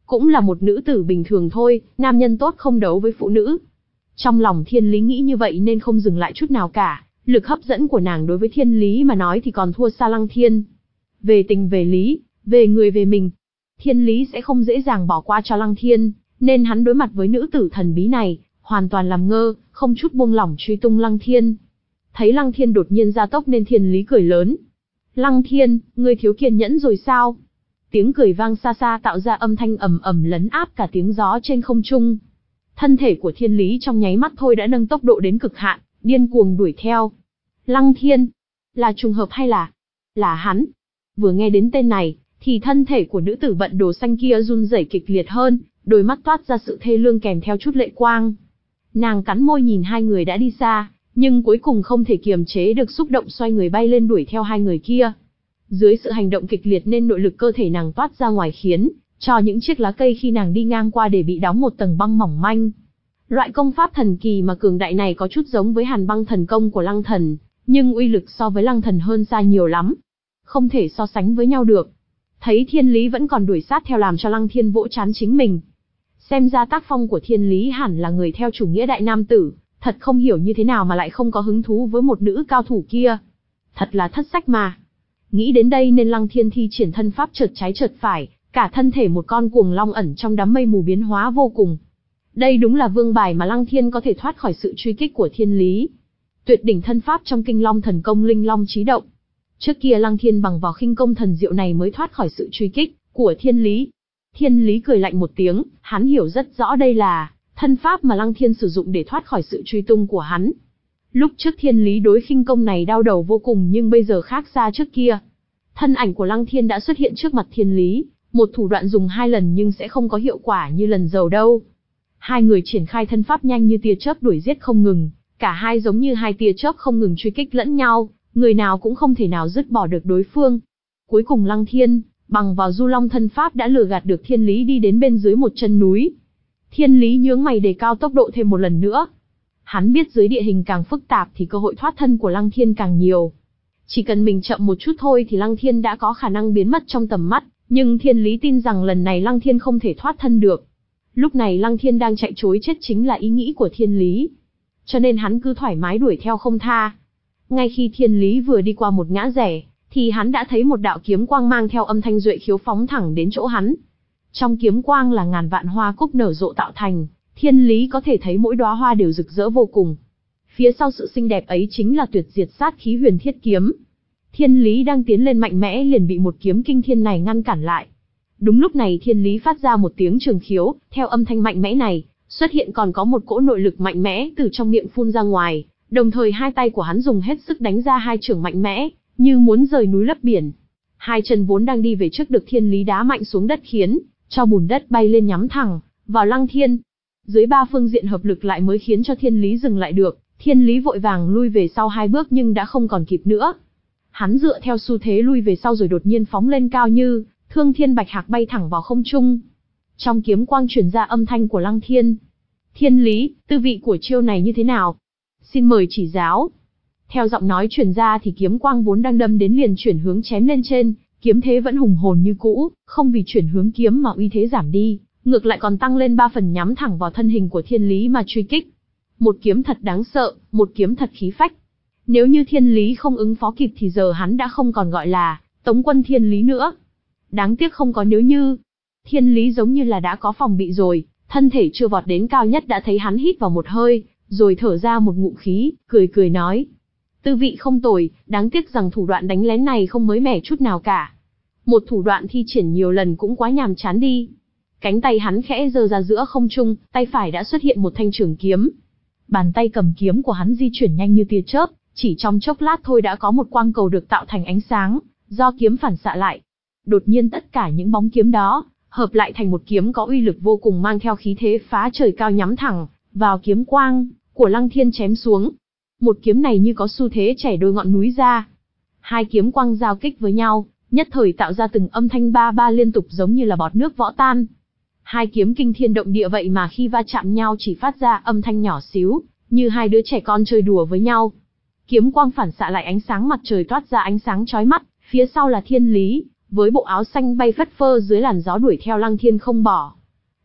cũng là một nữ tử bình thường thôi, nam nhân tốt không đấu với phụ nữ. Trong lòng Thiên Lý nghĩ như vậy nên không dừng lại chút nào cả, lực hấp dẫn của nàng đối với Thiên Lý mà nói thì còn thua xa Lăng Thiên. Về tình về lý, về người về mình, Thiên Lý sẽ không dễ dàng bỏ qua cho Lăng Thiên, nên hắn đối mặt với nữ tử thần bí này, hoàn toàn làm ngơ, không chút buông lỏng truy tung Lăng Thiên. Thấy Lăng Thiên đột nhiên gia tốc nên Thiên Lý cười lớn. Lăng Thiên, ngươi thiếu kiên nhẫn rồi sao? Tiếng cười vang xa xa tạo ra âm thanh ầm ầm lấn áp cả tiếng gió trên không trung. Thân thể của Thiên Lý trong nháy mắt thôi đã nâng tốc độ đến cực hạn, điên cuồng đuổi theo. Lăng Thiên, là trùng hợp hay là... là hắn? Vừa nghe đến tên này, thì thân thể của nữ tử bận đồ xanh kia run rẩy kịch liệt hơn, đôi mắt toát ra sự thê lương kèm theo chút lệ quang. Nàng cắn môi nhìn hai người đã đi xa, nhưng cuối cùng không thể kiềm chế được xúc động xoay người bay lên đuổi theo hai người kia. Dưới sự hành động kịch liệt nên nội lực cơ thể nàng toát ra ngoài khiến cho những chiếc lá cây khi nàng đi ngang qua để bị đóng một tầng băng mỏng manh. Loại công pháp thần kỳ mà cường đại này có chút giống với Hàn Băng thần công của Lăng Thần, nhưng uy lực so với Lăng Thần hơn xa nhiều lắm, không thể so sánh với nhau được. Thấy Thiên Lý vẫn còn đuổi sát theo làm cho Lăng Thiên vỗ trán chính mình. Xem ra tác phong của Thiên Lý hẳn là người theo chủ nghĩa đại nam tử, thật không hiểu như thế nào mà lại không có hứng thú với một nữ cao thủ kia. Thật là thất sách mà. Nghĩ đến đây nên Lăng Thiên thi triển thân pháp chợt trái chợt phải, cả thân thể một con cuồng long ẩn trong đám mây mù biến hóa vô cùng. Đây đúng là vương bài mà Lăng Thiên có thể thoát khỏi sự truy kích của Thiên Lý. Tuyệt đỉnh thân pháp trong Kinh Long thần công Linh Long chí động. Trước kia Lăng Thiên bằng vào khinh công thần diệu này mới thoát khỏi sự truy kích của Thiên Lý. Thiên Lý cười lạnh một tiếng, hắn hiểu rất rõ đây là thân pháp mà Lăng Thiên sử dụng để thoát khỏi sự truy tung của hắn. Lúc trước Thiên Lý đối khinh công này đau đầu vô cùng nhưng bây giờ khác xa trước kia. Thân ảnh của Lăng Thiên đã xuất hiện trước mặt Thiên Lý, một thủ đoạn dùng hai lần nhưng sẽ không có hiệu quả như lần đầu đâu. Hai người triển khai thân pháp nhanh như tia chớp đuổi giết không ngừng, cả hai giống như hai tia chớp không ngừng truy kích lẫn nhau, người nào cũng không thể nào dứt bỏ được đối phương. Cuối cùng Lăng Thiên, bằng vào Du Long thân pháp đã lừa gạt được Thiên Lý đi đến bên dưới một chân núi. Thiên Lý nhướng mày đề cao tốc độ thêm một lần nữa. Hắn biết dưới địa hình càng phức tạp thì cơ hội thoát thân của Lăng Thiên càng nhiều. Chỉ cần mình chậm một chút thôi thì Lăng Thiên đã có khả năng biến mất trong tầm mắt, nhưng Thiên Lý tin rằng lần này Lăng Thiên không thể thoát thân được. Lúc này Lăng Thiên đang chạy trối chết chính là ý nghĩ của Thiên Lý. Cho nên hắn cứ thoải mái đuổi theo không tha. Ngay khi Thiên Lý vừa đi qua một ngã rẽ, thì hắn đã thấy một đạo kiếm quang mang theo âm thanh duệ khiếu phóng thẳng đến chỗ hắn. Trong kiếm quang là ngàn vạn hoa cúc nở rộ tạo thành, Thiên Lý có thể thấy mỗi đóa hoa đều rực rỡ vô cùng. Phía sau sự xinh đẹp ấy chính là tuyệt diệt sát khí huyền thiết kiếm. Thiên Lý đang tiến lên mạnh mẽ liền bị một kiếm kinh thiên này ngăn cản lại. Đúng lúc này Thiên Lý phát ra một tiếng trường khiếu, theo âm thanh mạnh mẽ này, xuất hiện còn có một cỗ nội lực mạnh mẽ từ trong miệng phun ra ngoài, đồng thời hai tay của hắn dùng hết sức đánh ra hai chưởng mạnh mẽ, như muốn rời núi lấp biển. Hai chân vốn đang đi về trước được Thiên Lý đá mạnh xuống đất khiến cho bùn đất bay lên nhắm thẳng vào Lăng Thiên. Dưới ba phương diện hợp lực lại mới khiến cho Thiên Lý dừng lại được. Thiên Lý vội vàng lui về sau hai bước nhưng đã không còn kịp nữa. Hắn dựa theo xu thế lui về sau rồi đột nhiên phóng lên cao như thương thiên bạch hạc bay thẳng vào không trung. Trong kiếm quang truyền ra âm thanh của Lăng Thiên. Thiên Lý, tư vị của chiêu này như thế nào? Xin mời chỉ giáo. Theo giọng nói truyền ra thì kiếm quang vốn đang đâm đến liền chuyển hướng chém lên trên, kiếm thế vẫn hùng hồn như cũ, không vì chuyển hướng kiếm mà uy thế giảm đi, ngược lại còn tăng lên ba phần nhắm thẳng vào thân hình của Thiên Lý mà truy kích. Một kiếm thật đáng sợ, một kiếm thật khí phách. Nếu như Thiên Lý không ứng phó kịp thì giờ hắn đã không còn gọi là Tống quân Thiên Lý nữa. Đáng tiếc không có nếu như. Thiên Lý giống như là đã có phòng bị rồi, thân thể chưa vọt đến cao nhất đã thấy hắn hít vào một hơi, rồi thở ra một ngụm khí, cười cười nói. Tư vị không tồi, đáng tiếc rằng thủ đoạn đánh lén này không mới mẻ chút nào cả. Một thủ đoạn thi triển nhiều lần cũng quá nhàm chán đi. Cánh tay hắn khẽ giơ ra giữa không trung, tay phải đã xuất hiện một thanh trường kiếm. Bàn tay cầm kiếm của hắn di chuyển nhanh như tia chớp, chỉ trong chốc lát thôi đã có một quang cầu được tạo thành ánh sáng, do kiếm phản xạ lại. Đột nhiên tất cả những bóng kiếm đó, hợp lại thành một kiếm có uy lực vô cùng mang theo khí thế phá trời cao nhắm thẳng vào kiếm quang của Lăng Thiên chém xuống. Một kiếm này như có xu thế chẻ đôi ngọn núi ra. Hai kiếm quang giao kích với nhau, nhất thời tạo ra từng âm thanh ba ba liên tục giống như là bọt nước vỡ tan. Hai kiếm kinh thiên động địa vậy mà khi va chạm nhau chỉ phát ra âm thanh nhỏ xíu, như hai đứa trẻ con chơi đùa với nhau. Kiếm quang phản xạ lại ánh sáng mặt trời toát ra ánh sáng chói mắt, phía sau là Thiên Lý, với bộ áo xanh bay phất phơ dưới làn gió đuổi theo Lăng Thiên không bỏ.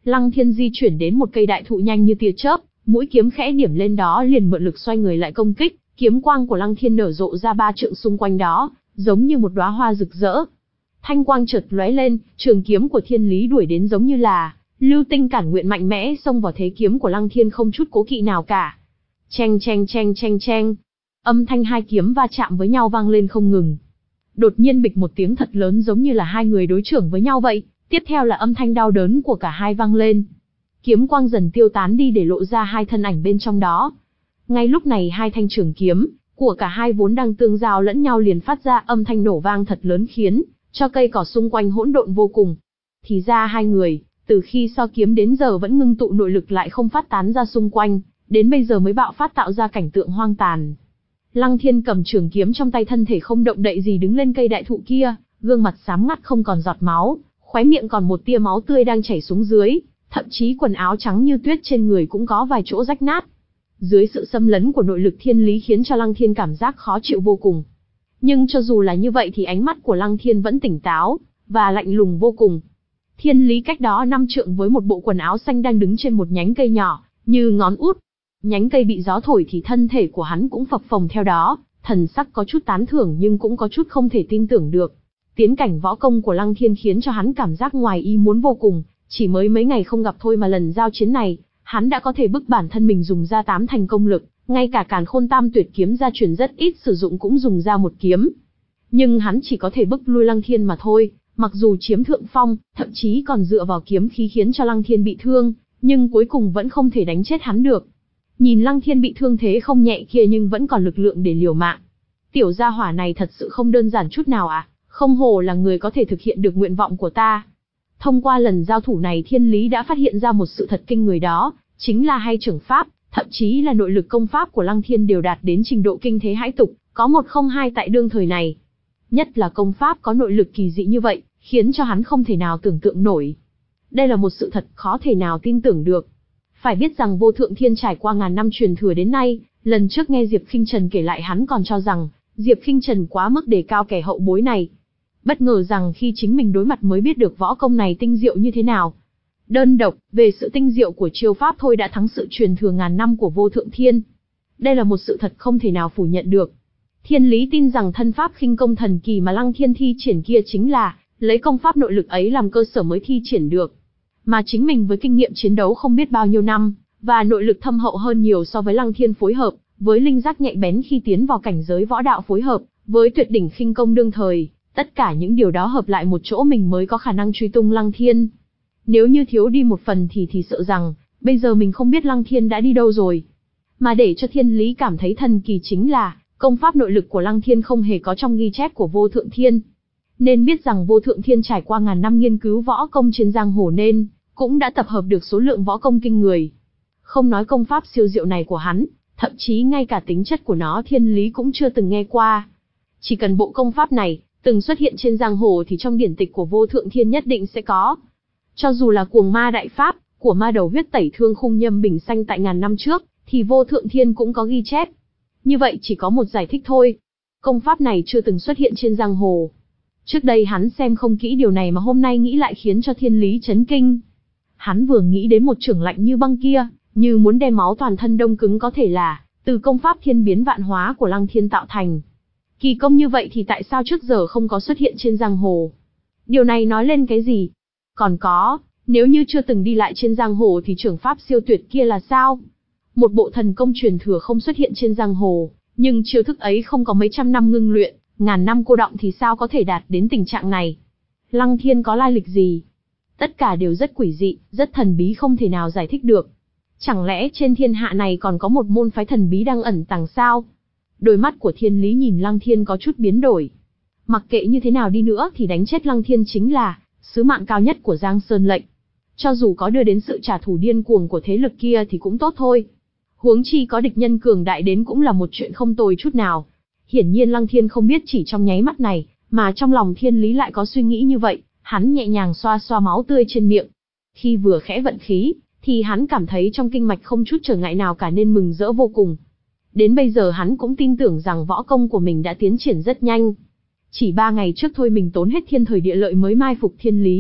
Lăng Thiên di chuyển đến một cây đại thụ nhanh như tia chớp, mũi kiếm khẽ điểm lên đó liền mượn lực xoay người lại công kích, kiếm quang của Lăng Thiên nở rộ ra ba trượng xung quanh đó, giống như một đóa hoa rực rỡ. Thanh quang chợt lóe lên, trường kiếm của Thiên Lý đuổi đến giống như là lưu tinh cản nguyện mạnh mẽ xông vào thế kiếm của Lăng Thiên không chút cố kỵ nào cả. Cheng cheng cheng cheng cheng, âm thanh hai kiếm va chạm với nhau vang lên không ngừng. Đột nhiên bịch một tiếng thật lớn giống như là hai người đối chưởng với nhau vậy, tiếp theo là âm thanh đau đớn của cả hai vang lên. Kiếm quang dần tiêu tán đi để lộ ra hai thân ảnh bên trong đó. Ngay lúc này hai thanh trường kiếm của cả hai vốn đang tương giao lẫn nhau liền phát ra âm thanh nổ vang thật lớn khiến cho cây cỏ xung quanh hỗn độn vô cùng. Thì ra hai người, từ khi so kiếm đến giờ vẫn ngưng tụ nội lực lại không phát tán ra xung quanh, đến bây giờ mới bạo phát tạo ra cảnh tượng hoang tàn. Lăng Thiên cầm trường kiếm trong tay thân thể không động đậy gì đứng lên cây đại thụ kia, gương mặt xám ngắt không còn giọt máu, khóe miệng còn một tia máu tươi đang chảy xuống dưới, thậm chí quần áo trắng như tuyết trên người cũng có vài chỗ rách nát. Dưới sự xâm lấn của nội lực thiên lý khiến cho Lăng Thiên cảm giác khó chịu vô cùng. Nhưng cho dù là như vậy thì ánh mắt của Lăng Thiên vẫn tỉnh táo, và lạnh lùng vô cùng. Thiên lý cách đó năm trượng với một bộ quần áo xanh đang đứng trên một nhánh cây nhỏ, như ngón út. Nhánh cây bị gió thổi thì thân thể của hắn cũng phập phồng theo đó, thần sắc có chút tán thưởng nhưng cũng có chút không thể tin tưởng được. Tiến cảnh võ công của Lăng Thiên khiến cho hắn cảm giác ngoài ý muốn vô cùng, chỉ mới mấy ngày không gặp thôi mà lần giao chiến này, hắn đã có thể bức bản thân mình dùng ra tám thành công lực, ngay cả Càn Khôn Tam Tuyệt kiếm gia truyền rất ít sử dụng cũng dùng ra một kiếm. Nhưng hắn chỉ có thể bức lui Lăng Thiên mà thôi, mặc dù chiếm thượng phong, thậm chí còn dựa vào kiếm khí khiến cho Lăng Thiên bị thương, nhưng cuối cùng vẫn không thể đánh chết hắn được. Nhìn Lăng Thiên bị thương thế không nhẹ kia nhưng vẫn còn lực lượng để liều mạng. Tiểu gia hỏa này thật sự không đơn giản chút nào à, không hổ là người có thể thực hiện được nguyện vọng của ta. Thông qua lần giao thủ này Thiên Lý đã phát hiện ra một sự thật kinh người đó, chính là hai trưởng pháp, thậm chí là nội lực công pháp của Lăng Thiên đều đạt đến trình độ kinh thế hãi tục, có một không hai tại đương thời này. Nhất là công pháp có nội lực kỳ dị như vậy, khiến cho hắn không thể nào tưởng tượng nổi. Đây là một sự thật khó thể nào tin tưởng được. Phải biết rằng Vô Thượng Thiên trải qua ngàn năm truyền thừa đến nay, lần trước nghe Diệp Khinh Trần kể lại hắn còn cho rằng Diệp Khinh Trần quá mức đề cao kẻ hậu bối này. Bất ngờ rằng khi chính mình đối mặt mới biết được võ công này tinh diệu như thế nào. Đơn độc, về sự tinh diệu của chiêu pháp thôi đã thắng sự truyền thừa ngàn năm của Vô Thượng Thiên. Đây là một sự thật không thể nào phủ nhận được. Thiên Lý tin rằng thân pháp khinh công thần kỳ mà Lăng Thiên thi triển kia chính là lấy công pháp nội lực ấy làm cơ sở mới thi triển được. Mà chính mình với kinh nghiệm chiến đấu không biết bao nhiêu năm, và nội lực thâm hậu hơn nhiều so với Lăng Thiên phối hợp, với linh giác nhạy bén khi tiến vào cảnh giới võ đạo phối hợp, với tuyệt đỉnh khinh công đương thời, tất cả những điều đó hợp lại một chỗ mình mới có khả năng truy tung Lăng Thiên. Nếu như thiếu đi một phần thì thì sợ rằng, bây giờ mình không biết Lăng Thiên đã đi đâu rồi. Mà để cho Thiên Lý cảm thấy thần kỳ chính là, công pháp nội lực của Lăng Thiên không hề có trong ghi chép của Vô Thượng Thiên. Nên biết rằng Vô Thượng Thiên trải qua ngàn năm nghiên cứu võ công trên giang hồ nên cũng đã tập hợp được số lượng võ công kinh người. Không nói công pháp siêu diệu này của hắn, thậm chí ngay cả tính chất của nó Thiên Lý cũng chưa từng nghe qua. Chỉ cần bộ công pháp này từng xuất hiện trên giang hồ thì trong điển tịch của Vô Thượng Thiên nhất định sẽ có. Cho dù là Cuồng Ma Đại Pháp của Ma Đầu huyết tẩy thương khung nhâm bình xanh tại ngàn năm trước, thì Vô Thượng Thiên cũng có ghi chép. Như vậy chỉ có một giải thích thôi. Công pháp này chưa từng xuất hiện trên giang hồ. Trước đây hắn xem không kỹ điều này mà hôm nay nghĩ lại khiến cho Thiên Lý chấn kinh. Hắn vừa nghĩ đến một chưởng lạnh như băng kia, như muốn đem máu toàn thân đông cứng có thể là từ công pháp thiên biến vạn hóa của Lăng Thiên tạo thành. Kỳ công như vậy thì tại sao trước giờ không có xuất hiện trên giang hồ? Điều này nói lên cái gì? Còn có, nếu như chưa từng đi lại trên giang hồ thì chưởng pháp siêu tuyệt kia là sao? Một bộ thần công truyền thừa không xuất hiện trên giang hồ, nhưng chiêu thức ấy không có mấy trăm năm ngưng luyện, ngàn năm cô đọng thì sao có thể đạt đến tình trạng này? Lăng Thiên có lai lịch gì? Tất cả đều rất quỷ dị, rất thần bí không thể nào giải thích được. Chẳng lẽ trên thiên hạ này còn có một môn phái thần bí đang ẩn tàng sao? Đôi mắt của Thiên Lý nhìn Lăng Thiên có chút biến đổi. Mặc kệ như thế nào đi nữa thì đánh chết Lăng Thiên chính là sứ mạng cao nhất của Giang Sơn lệnh. Cho dù có đưa đến sự trả thù điên cuồng của thế lực kia thì cũng tốt thôi. Huống chi có địch nhân cường đại đến cũng là một chuyện không tồi chút nào. Hiển nhiên Lăng Thiên không biết chỉ trong nháy mắt này, mà trong lòng Thiên Lý lại có suy nghĩ như vậy, hắn nhẹ nhàng xoa xoa máu tươi trên miệng. Khi vừa khẽ vận khí, thì hắn cảm thấy trong kinh mạch không chút trở ngại nào cả nên mừng rỡ vô cùng. Đến bây giờ hắn cũng tin tưởng rằng võ công của mình đã tiến triển rất nhanh. Chỉ ba ngày trước thôi mình tốn hết thiên thời địa lợi mới mai phục Thiên Lý,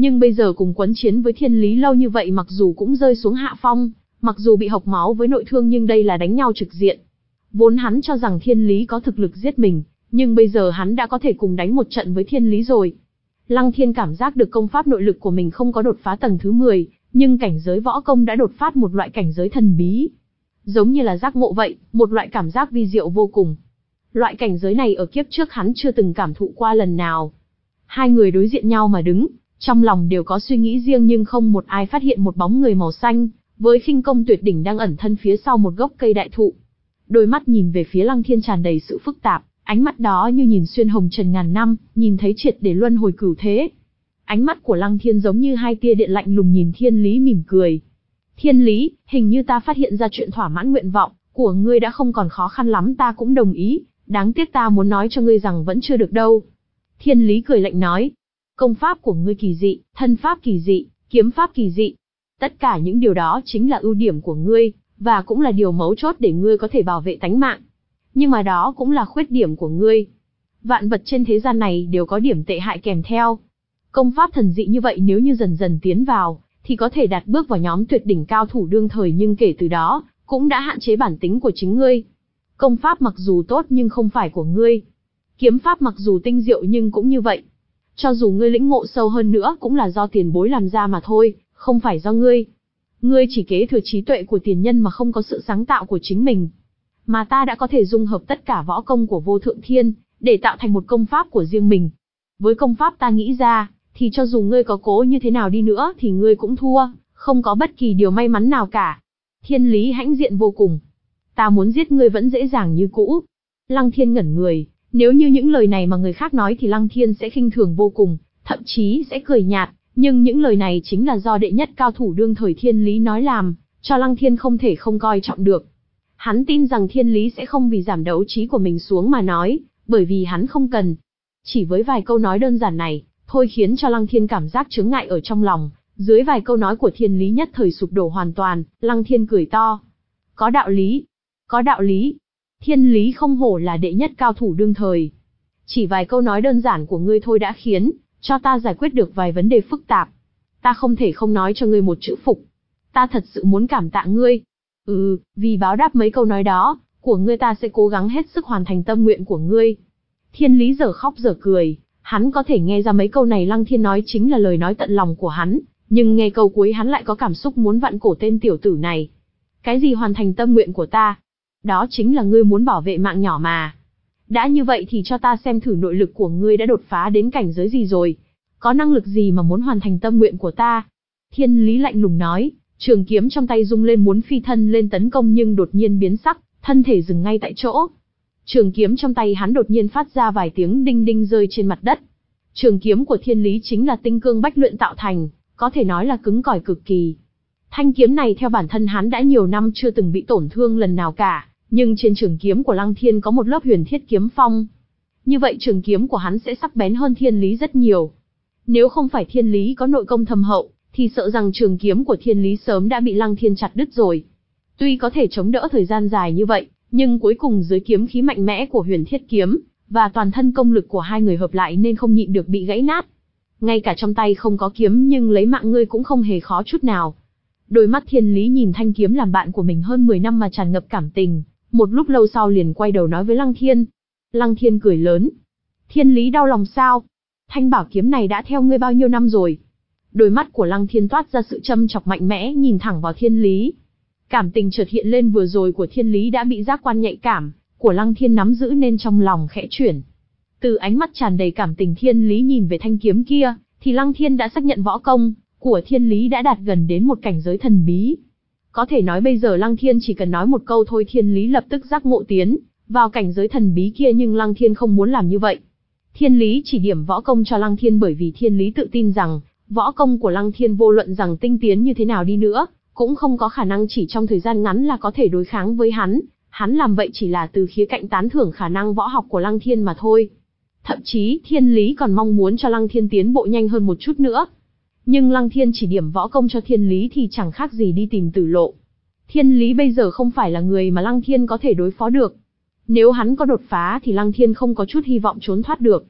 Nhưng bây giờ cùng quấn chiến với thiên lý lâu như vậy mặc dù cũng rơi xuống hạ phong, mặc dù bị hộc máu với nội thương nhưng đây là đánh nhau trực diện. Vốn hắn cho rằng thiên lý có thực lực giết mình, nhưng bây giờ hắn đã có thể cùng đánh một trận với thiên lý rồi. Lăng Thiên cảm giác được công pháp nội lực của mình không có đột phá tầng thứ mười, nhưng cảnh giới võ công đã đột phát một loại cảnh giới thần bí. Giống như là giác ngộ vậy, một loại cảm giác vi diệu vô cùng. Loại cảnh giới này ở kiếp trước hắn chưa từng cảm thụ qua lần nào. Hai người đối diện nhau mà đứng, trong lòng đều có suy nghĩ riêng nhưng không một ai phát hiện một bóng người màu xanh, với khinh công tuyệt đỉnh đang ẩn thân phía sau một gốc cây đại thụ. Đôi mắt nhìn về phía Lăng Thiên tràn đầy sự phức tạp, ánh mắt đó như nhìn xuyên hồng trần ngàn năm, nhìn thấy triệt để luân hồi cửu thế. Ánh mắt của Lăng Thiên giống như hai tia điện lạnh lùng nhìn Thiên Lý mỉm cười. Thiên Lý, hình như ta phát hiện ra chuyện thỏa mãn nguyện vọng của ngươi đã không còn khó khăn lắm, ta cũng đồng ý, đáng tiếc ta muốn nói cho ngươi rằng vẫn chưa được đâu. Thiên Lý cười lạnh nói, công pháp của ngươi kỳ dị, thân pháp kỳ dị, kiếm pháp kỳ dị. Tất cả những điều đó chính là ưu điểm của ngươi, và cũng là điều mấu chốt để ngươi có thể bảo vệ tánh mạng. Nhưng mà đó cũng là khuyết điểm của ngươi. Vạn vật trên thế gian này đều có điểm tệ hại kèm theo. Công pháp thần dị như vậy nếu như dần dần tiến vào, thì có thể đạt bước vào nhóm tuyệt đỉnh cao thủ đương thời, nhưng kể từ đó, cũng đã hạn chế bản tính của chính ngươi. Công pháp mặc dù tốt nhưng không phải của ngươi. Kiếm pháp mặc dù tinh diệu nhưng cũng như vậy. Cho dù ngươi lĩnh ngộ sâu hơn nữa cũng là do tiền bối làm ra mà thôi, không phải do ngươi. Ngươi chỉ kế thừa trí tuệ của tiền nhân mà không có sự sáng tạo của chính mình. Mà ta đã có thể dung hợp tất cả võ công của vô thượng thiên, để tạo thành một công pháp của riêng mình. Với công pháp ta nghĩ ra, thì cho dù ngươi có cố như thế nào đi nữa thì ngươi cũng thua, không có bất kỳ điều may mắn nào cả. Thiên Lý hãnh diện vô cùng. Ta muốn giết ngươi vẫn dễ dàng như cũ. Lăng Thiên ngẩn người, nếu như những lời này mà người khác nói thì Lăng Thiên sẽ khinh thường vô cùng, thậm chí sẽ cười nhạt, nhưng những lời này chính là do đệ nhất cao thủ đương thời Thiên Lý nói làm, cho Lăng Thiên không thể không coi trọng được. Hắn tin rằng Thiên Lý sẽ không vì giảm đấu trí của mình xuống mà nói, bởi vì hắn không cần. Chỉ với vài câu nói đơn giản này, thôi khiến cho Lăng Thiên cảm giác chướng ngại ở trong lòng, dưới vài câu nói của Thiên Lý nhất thời sụp đổ hoàn toàn. Lăng Thiên cười to. Có đạo lý. Có đạo lý. Thiên Lý không hổ là đệ nhất cao thủ đương thời. Chỉ vài câu nói đơn giản của ngươi thôi đã khiến cho ta giải quyết được vài vấn đề phức tạp. Ta không thể không nói cho ngươi một chữ phục. Ta thật sự muốn cảm tạ ngươi. Ừ, vì báo đáp mấy câu nói đó của ngươi ta sẽ cố gắng hết sức hoàn thành tâm nguyện của ngươi. Thiên Lý giờ khóc giờ cười, hắn có thể nghe ra mấy câu này Lăng Thiên nói chính là lời nói tận lòng của hắn, nhưng nghe câu cuối hắn lại có cảm xúc muốn vặn cổ tên tiểu tử này. Cái gì hoàn thành tâm nguyện của ta? Đó chính là ngươi muốn bảo vệ mạng nhỏ mà. Đã như vậy thì cho ta xem thử nội lực của ngươi đã đột phá đến cảnh giới gì rồi. Có năng lực gì mà muốn hoàn thành tâm nguyện của ta? Thiên Lý lạnh lùng nói, trường kiếm trong tay rung lên muốn phi thân lên tấn công nhưng đột nhiên biến sắc, thân thể dừng ngay tại chỗ. Trường kiếm trong tay hắn đột nhiên phát ra vài tiếng đinh đinh rơi trên mặt đất. Trường kiếm của Thiên Lý chính là tinh cương bách luyện tạo thành, có thể nói là cứng cỏi cực kỳ. Thanh kiếm này theo bản thân hắn đã nhiều năm chưa từng bị tổn thương lần nào cả, nhưng trên trường kiếm của Lăng Thiên có một lớp huyền thiết kiếm phong. Như vậy trường kiếm của hắn sẽ sắc bén hơn Thiên Lý rất nhiều. Nếu không phải Thiên Lý có nội công thâm hậu, thì sợ rằng trường kiếm của Thiên Lý sớm đã bị Lăng Thiên chặt đứt rồi. Tuy có thể chống đỡ thời gian dài như vậy, nhưng cuối cùng dưới kiếm khí mạnh mẽ của huyền thiết kiếm, và toàn thân công lực của hai người hợp lại nên không nhịn được bị gãy nát. Ngay cả trong tay không có kiếm nhưng lấy mạng ngươi cũng không hề khó chút nào. Đôi mắt Thiên Lý nhìn thanh kiếm làm bạn của mình hơn mười năm mà tràn ngập cảm tình, một lúc lâu sau liền quay đầu nói với Lăng Thiên. Lăng Thiên cười lớn. Thiên Lý đau lòng sao? Thanh bảo kiếm này đã theo ngươi bao nhiêu năm rồi? Đôi mắt của Lăng Thiên toát ra sự châm chọc mạnh mẽ nhìn thẳng vào Thiên Lý. Cảm tình chợt hiện lên vừa rồi của Thiên Lý đã bị giác quan nhạy cảm của Lăng Thiên nắm giữ nên trong lòng khẽ chuyển. Từ ánh mắt tràn đầy cảm tình Thiên Lý nhìn về thanh kiếm kia, thì Lăng Thiên đã xác nhận võ công của Thiên Lý đã đạt gần đến một cảnh giới thần bí. Có thể nói bây giờ Lăng Thiên chỉ cần nói một câu thôi Thiên Lý lập tức giác ngộ tiến vào cảnh giới thần bí kia, nhưng Lăng Thiên không muốn làm như vậy. Thiên Lý chỉ điểm võ công cho Lăng Thiên bởi vì Thiên Lý tự tin rằng võ công của Lăng Thiên vô luận rằng tinh tiến như thế nào đi nữa, cũng không có khả năng chỉ trong thời gian ngắn là có thể đối kháng với hắn. Hắn làm vậy chỉ là từ khía cạnh tán thưởng khả năng võ học của Lăng Thiên mà thôi. Thậm chí Thiên Lý còn mong muốn cho Lăng Thiên tiến bộ nhanh hơn một chút nữa. Nhưng Lăng Thiên chỉ điểm võ công cho Thiên Lý thì chẳng khác gì đi tìm tử lộ. Thiên Lý bây giờ không phải là người mà Lăng Thiên có thể đối phó được. Nếu hắn có đột phá thì Lăng Thiên không có chút hy vọng trốn thoát được.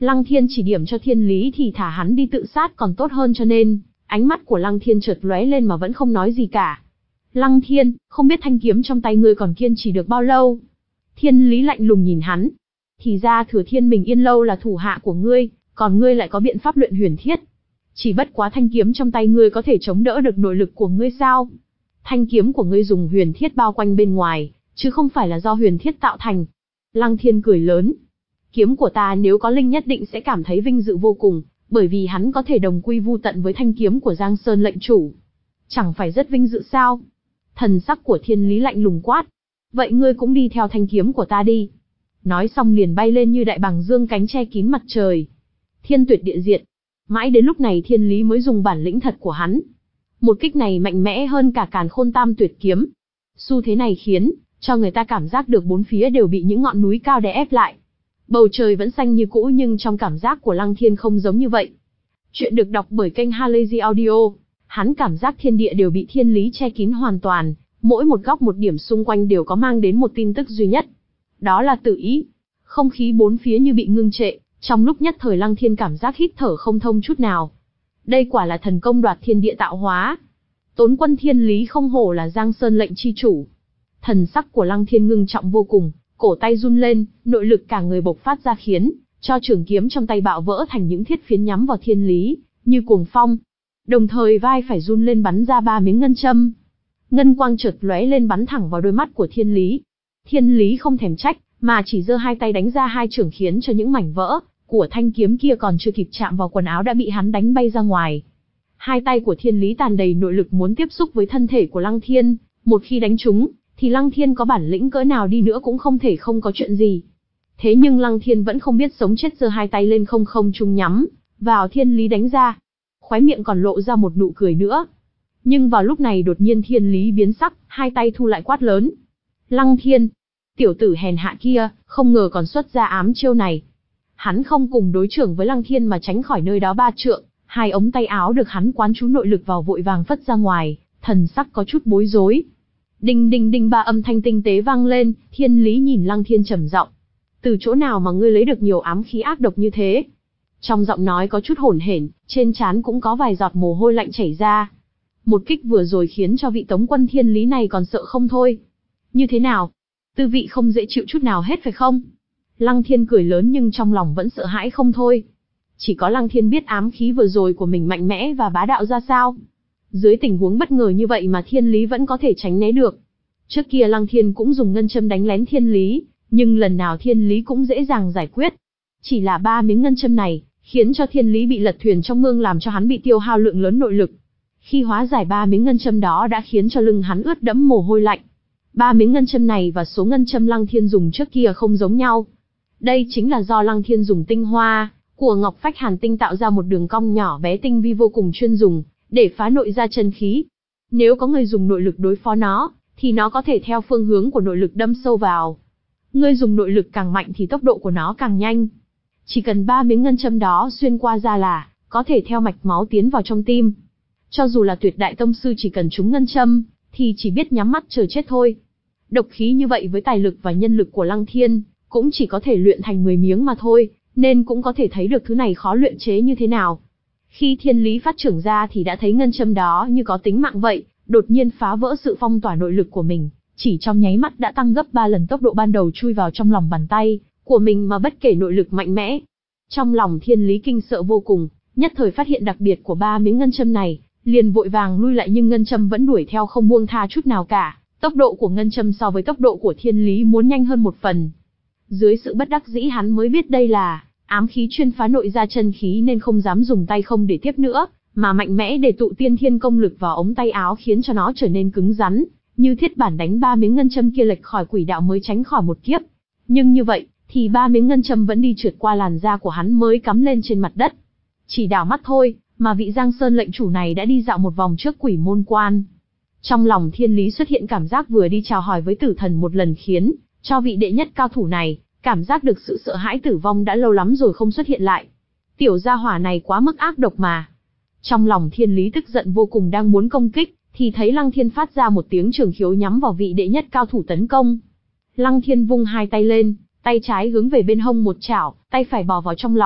Lăng Thiên chỉ điểm cho Thiên Lý thì thả hắn đi tự sát còn tốt hơn, cho nên ánh mắt của Lăng Thiên chợt lóe lên mà vẫn không nói gì cả. Lăng Thiên, không biết thanh kiếm trong tay ngươi còn kiên trì được bao lâu? Thiên Lý lạnh lùng nhìn hắn. Thì ra Thừa Thiên Bình Yên Lâu là thủ hạ của ngươi, còn ngươi lại có biện pháp luyện huyền thiết. Chỉ bất quá thanh kiếm trong tay ngươi có thể chống đỡ được nội lực của ngươi sao? Thanh kiếm của ngươi dùng huyền thiết bao quanh bên ngoài, chứ không phải là do huyền thiết tạo thành. Lăng Thiên cười lớn. Kiếm của ta nếu có linh nhất định sẽ cảm thấy vinh dự vô cùng, bởi vì hắn có thể đồng quy vu tận với thanh kiếm của Giang Sơn lệnh chủ. Chẳng phải rất vinh dự sao? Thần sắc của Thiên Lý lạnh lùng quát. Vậy ngươi cũng đi theo thanh kiếm của ta đi. Nói xong liền bay lên như đại bàng dương cánh che kín mặt trời. Thiên tuyệt địa diệt. Mãi đến lúc này Thiên Lý mới dùng bản lĩnh thật của hắn. Một kích này mạnh mẽ hơn cả Càn Khôn Tam tuyệt kiếm. Xu thế này khiến cho người ta cảm giác được bốn phía đều bị những ngọn núi cao đè ép lại. Bầu trời vẫn xanh như cũ nhưng trong cảm giác của Lăng Thiên không giống như vậy. Chuyện được đọc bởi kênh Halazy Audio. Hắn cảm giác thiên địa đều bị Thiên Lý che kín hoàn toàn, mỗi một góc một điểm xung quanh đều có mang đến một tin tức duy nhất. Đó là tự ý. Không khí bốn phía như bị ngưng trệ, trong lúc nhất thời Lăng Thiên cảm giác hít thở không thông chút nào. Đây quả là thần công đoạt thiên địa tạo hóa. Tốn quân Thiên Lý không hổ là Giang Sơn lệnh chi chủ. Thần sắc của Lăng Thiên ngưng trọng vô cùng, cổ tay run lên, nội lực cả người bộc phát ra khiến cho trường kiếm trong tay bạo vỡ thành những thiết phiến nhắm vào Thiên Lý, như cuồng phong. Đồng thời vai phải run lên bắn ra ba miếng ngân châm. Ngân quang chợt lóe lên bắn thẳng vào đôi mắt của Thiên Lý. Thiên Lý không thèm trách, mà chỉ giơ hai tay đánh ra hai chưởng khiến cho những mảnh vỡ của thanh kiếm kia còn chưa kịp chạm vào quần áo đã bị hắn đánh bay ra ngoài. Hai tay của Thiên Lý tràn đầy nội lực muốn tiếp xúc với thân thể của Lăng Thiên, một khi đánh trúng, thì Lăng Thiên có bản lĩnh cỡ nào đi nữa cũng không thể không có chuyện gì. Thế nhưng Lăng Thiên vẫn không biết sống chết giơ hai tay lên không không trung nhắm vào Thiên Lý đánh ra. Khóe miệng còn lộ ra một nụ cười nữa. Nhưng vào lúc này đột nhiên Thiên Lý biến sắc, hai tay thu lại quát lớn. Lăng Thiên, tiểu tử hèn hạ kia, không ngờ còn xuất ra ám chiêu này. Hắn không cùng đối trưởng với Lăng Thiên mà tránh khỏi nơi đó ba trượng, hai ống tay áo được hắn quán trú nội lực vào vội vàng phất ra ngoài, thần sắc có chút bối rối. Đinh đinh đinh ba âm thanh tinh tế vang lên, Thiên Lý nhìn Lăng Thiên trầm giọng. Từ chỗ nào mà ngươi lấy được nhiều ám khí ác độc như thế? Trong giọng nói có chút hỗn hển, trên trán cũng có vài giọt mồ hôi lạnh chảy ra. Một kích vừa rồi khiến cho vị tống quân Thiên Lý này còn sợ không thôi. Như thế nào? Tư vị không dễ chịu chút nào hết phải không? Lăng Thiên cười lớn nhưng trong lòng vẫn sợ hãi không thôi. Chỉ có Lăng Thiên biết ám khí vừa rồi của mình mạnh mẽ và bá đạo ra sao. Dưới tình huống bất ngờ như vậy mà Thiên Lý vẫn có thể tránh né được. Trước kia Lăng Thiên cũng dùng ngân châm đánh lén Thiên Lý, nhưng lần nào Thiên Lý cũng dễ dàng giải quyết. Chỉ là ba miếng ngân châm này, khiến cho Thiên Lý bị lật thuyền trong mương làm cho hắn bị tiêu hao lượng lớn nội lực. Khi hóa giải ba miếng ngân châm đó đã khiến cho lưng hắn ướt đẫm mồ hôi lạnh. Ba miếng ngân châm này và số ngân châm Lăng Thiên dùng trước kia không giống nhau. Đây chính là do Lăng Thiên dùng tinh hoa của Ngọc Phách Hàn Tinh tạo ra một đường cong nhỏ bé tinh vi vô cùng chuyên dùng để phá nội ra chân khí. Nếu có người dùng nội lực đối phó nó, thì nó có thể theo phương hướng của nội lực đâm sâu vào. Người dùng nội lực càng mạnh thì tốc độ của nó càng nhanh. Chỉ cần ba miếng ngân châm đó xuyên qua ra là có thể theo mạch máu tiến vào trong tim. Cho dù là tuyệt đại tông sư chỉ cần trúng ngân châm, thì chỉ biết nhắm mắt chờ chết thôi. Độc khí như vậy với tài lực và nhân lực của Lăng Thiên, cũng chỉ có thể luyện thành mười miếng mà thôi, nên cũng có thể thấy được thứ này khó luyện chế như thế nào. Khi Thiên Lý phát trưởng ra thì đã thấy ngân châm đó như có tính mạng vậy, đột nhiên phá vỡ sự phong tỏa nội lực của mình, chỉ trong nháy mắt đã tăng gấp ba lần tốc độ ban đầu chui vào trong lòng bàn tay của mình mà bất kể nội lực mạnh mẽ. Trong lòng Thiên Lý kinh sợ vô cùng, nhất thời phát hiện đặc biệt của ba miếng ngân châm này, liền vội vàng lui lại nhưng ngân châm vẫn đuổi theo không buông tha chút nào cả. Tốc độ của ngân châm so với tốc độ của Thiên Lý muốn nhanh hơn một phần. Dưới sự bất đắc dĩ hắn mới biết đây là ám khí chuyên phá nội ra chân khí nên không dám dùng tay không để tiếp nữa, mà mạnh mẽ để tụ tiên thiên công lực vào ống tay áo khiến cho nó trở nên cứng rắn, như thiết bản đánh ba miếng ngân châm kia lệch khỏi quỷ đạo mới tránh khỏi một kiếp. Nhưng như vậy, thì ba miếng ngân châm vẫn đi trượt qua làn da của hắn mới cắm lên trên mặt đất. Chỉ đảo mắt thôi, mà vị Giang Sơn lệnh chủ này đã đi dạo một vòng trước quỷ môn quan. Trong lòng Thiên Lý xuất hiện cảm giác vừa đi chào hỏi với tử thần một lần khiến cho vị đệ nhất cao thủ này cảm giác được sự sợ hãi tử vong đã lâu lắm rồi không xuất hiện lại. Tiểu gia hỏa này quá mức ác độc mà. Trong lòng Thiên Lý tức giận vô cùng đang muốn công kích, thì thấy Lăng Thiên phát ra một tiếng trường khiếu nhắm vào vị đệ nhất cao thủ tấn công. Lăng Thiên vung hai tay lên, tay trái hướng về bên hông một chảo, tay phải bò vào trong lòng,